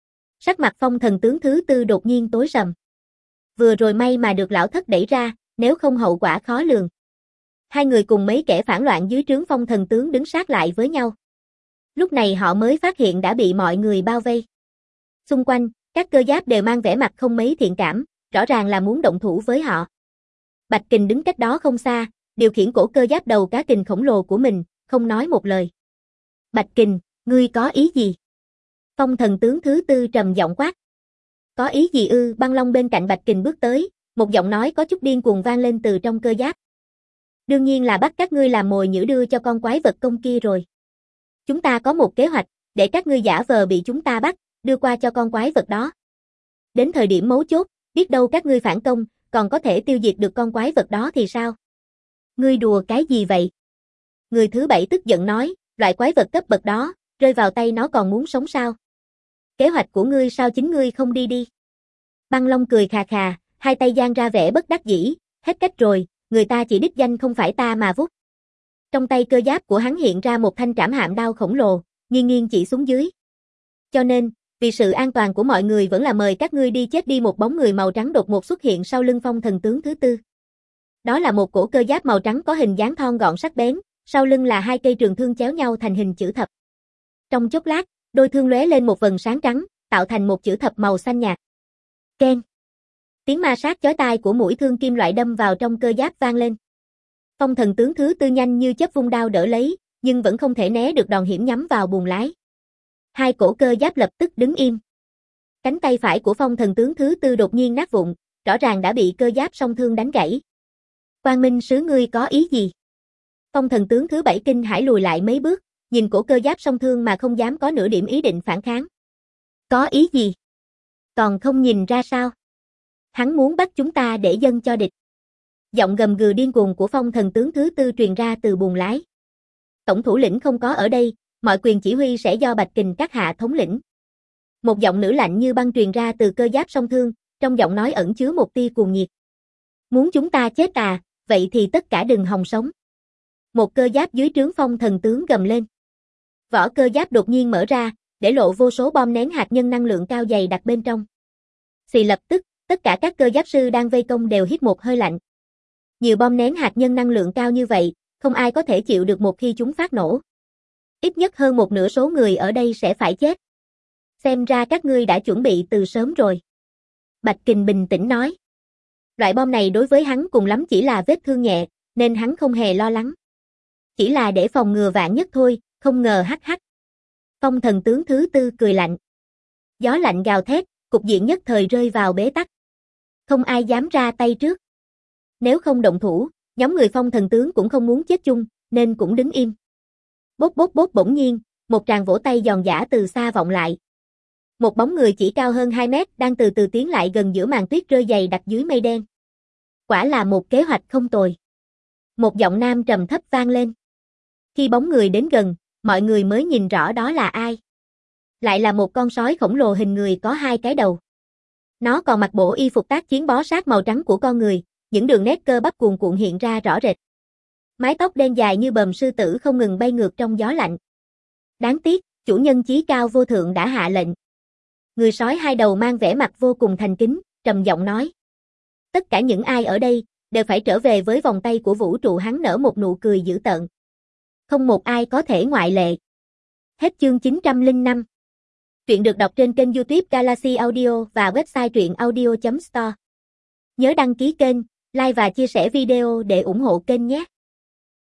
Sắc mặt phong thần tướng thứ tư đột nhiên tối sầm. Vừa rồi may mà được lão thất đẩy ra, nếu không hậu quả khó lường. Hai người cùng mấy kẻ phản loạn dưới trướng phong thần tướng đứng sát lại với nhau. Lúc này họ mới phát hiện đã bị mọi người bao vây. Xung quanh, các cơ giáp đều mang vẻ mặt không mấy thiện cảm, rõ ràng là muốn động thủ với họ. Bạch Kình đứng cách đó không xa, điều khiển cổ cơ giáp đầu cá kình khổng lồ của mình, không nói một lời. Bạch Kình, ngươi có ý gì? Phong thần tướng thứ tư trầm giọng quát. Có ý gì ư? Băng Long bên cạnh Bạch Kình bước tới, một giọng nói có chút điên cuồng vang lên từ trong cơ giáp. Đương nhiên là bắt các ngươi làm mồi nhử đưa cho con quái vật công kia rồi. Chúng ta có một kế hoạch, để các ngươi giả vờ bị chúng ta bắt, đưa qua cho con quái vật đó. Đến thời điểm mấu chốt, biết đâu các ngươi phản công, còn có thể tiêu diệt được con quái vật đó thì sao? Ngươi đùa cái gì vậy? Người thứ bảy tức giận nói, loại quái vật cấp bậc đó, rơi vào tay nó còn muốn sống sao? Kế hoạch của ngươi sao chính ngươi không đi đi? Băng Long cười khà khà, hai tay giang ra vẻ bất đắc dĩ, hết cách rồi, người ta chỉ đích danh không phải ta mà vút. Trong tay cơ giáp của hắn hiện ra một thanh trảm hạm đao khổng lồ, nghiêng nghiêng chỉ xuống dưới. Cho nên, vì sự an toàn của mọi người vẫn là mời các ngươi đi chết đi. Một bóng người màu trắng đột ngột xuất hiện sau lưng phong thần tướng thứ tư. Đó là một cổ cơ giáp màu trắng có hình dáng thon gọn sắc bén, sau lưng là hai cây trường thương chéo nhau thành hình chữ thập. Trong chốc lát, đôi thương lóe lên một vầng sáng trắng, tạo thành một chữ thập màu xanh nhạt. Keng! Tiếng ma sát chói tai của mũi thương kim loại đâm vào trong cơ giáp vang lên. Phong thần tướng thứ tư nhanh như chớp vung đao đỡ lấy, nhưng vẫn không thể né được đòn hiểm nhắm vào buồng lái. Hai cổ cơ giáp lập tức đứng im. Cánh tay phải của phong thần tướng thứ tư đột nhiên nát vụn, rõ ràng đã bị cơ giáp song thương đánh gãy. Quang Minh sứ ngươi có ý gì? Phong thần tướng thứ bảy kinh hãi lùi lại mấy bước, nhìn cổ cơ giáp song thương mà không dám có nửa điểm ý định phản kháng. Có ý gì? Còn không nhìn ra sao? Hắn muốn bắt chúng ta để dâng cho địch. Giọng gầm gừ điên cuồng của phong thần tướng thứ tư truyền ra từ buồng lái. Tổng thủ lĩnh không có ở đây, mọi quyền chỉ huy sẽ do Bạch Kình các hạ thống lĩnh. Một giọng nữ lạnh như băng truyền ra từ cơ giáp song thương, trong giọng nói ẩn chứa một tia cuồng nhiệt. Muốn chúng ta chết à, vậy thì tất cả đừng hòng sống. Một cơ giáp dưới trướng phong thần tướng gầm lên. Vỏ cơ giáp đột nhiên mở ra, để lộ vô số bom nén hạt nhân năng lượng cao dày đặc bên trong. Xì lập tức, tất cả các cơ giáp sư đang vây công đều hít một hơi lạnh. Nhiều bom nén hạt nhân năng lượng cao như vậy, không ai có thể chịu được một khi chúng phát nổ. Ít nhất hơn một nửa số người ở đây sẽ phải chết. Xem ra các ngươi đã chuẩn bị từ sớm rồi. Bạch Kình bình tĩnh nói. Loại bom này đối với hắn cùng lắm chỉ là vết thương nhẹ, nên hắn không hề lo lắng. Chỉ là để phòng ngừa vạn nhất thôi, không ngờ hắc hắc. Phong thần tướng thứ tư cười lạnh. Gió lạnh gào thét, cục diện nhất thời rơi vào bế tắc. Không ai dám ra tay trước. Nếu không động thủ, nhóm người phong thần tướng cũng không muốn chết chung, nên cũng đứng im. Bốp bốp bốp bỗng nhiên, một tràng vỗ tay giòn giã từ xa vọng lại. Một bóng người chỉ cao hơn hai mét đang từ từ tiến lại gần giữa màn tuyết rơi dày đặc dưới mây đen. Quả là một kế hoạch không tồi. Một giọng nam trầm thấp vang lên. Khi bóng người đến gần, mọi người mới nhìn rõ đó là ai. Lại là một con sói khổng lồ hình người có hai cái đầu. Nó còn mặc bộ y phục tác chiến bó sát màu trắng của con người, những đường nét cơ bắp cuồn cuộn hiện ra rõ rệt. Mái tóc đen dài như bờm sư tử không ngừng bay ngược trong gió lạnh. Đáng tiếc, chủ nhân chí cao vô thượng đã hạ lệnh. Người sói hai đầu mang vẻ mặt vô cùng thành kính, trầm giọng nói. Tất cả những ai ở đây, đều phải trở về với vòng tay của vũ trụ. Hắn nở một nụ cười dữ tợn. Không một ai có thể ngoại lệ. Hết chương chín trăm lẻ năm. Truyện được đọc trên kênh YouTube Galaxy Audio và website truyện audio chấm store. Nhớ đăng ký kênh, like và chia sẻ video để ủng hộ kênh nhé.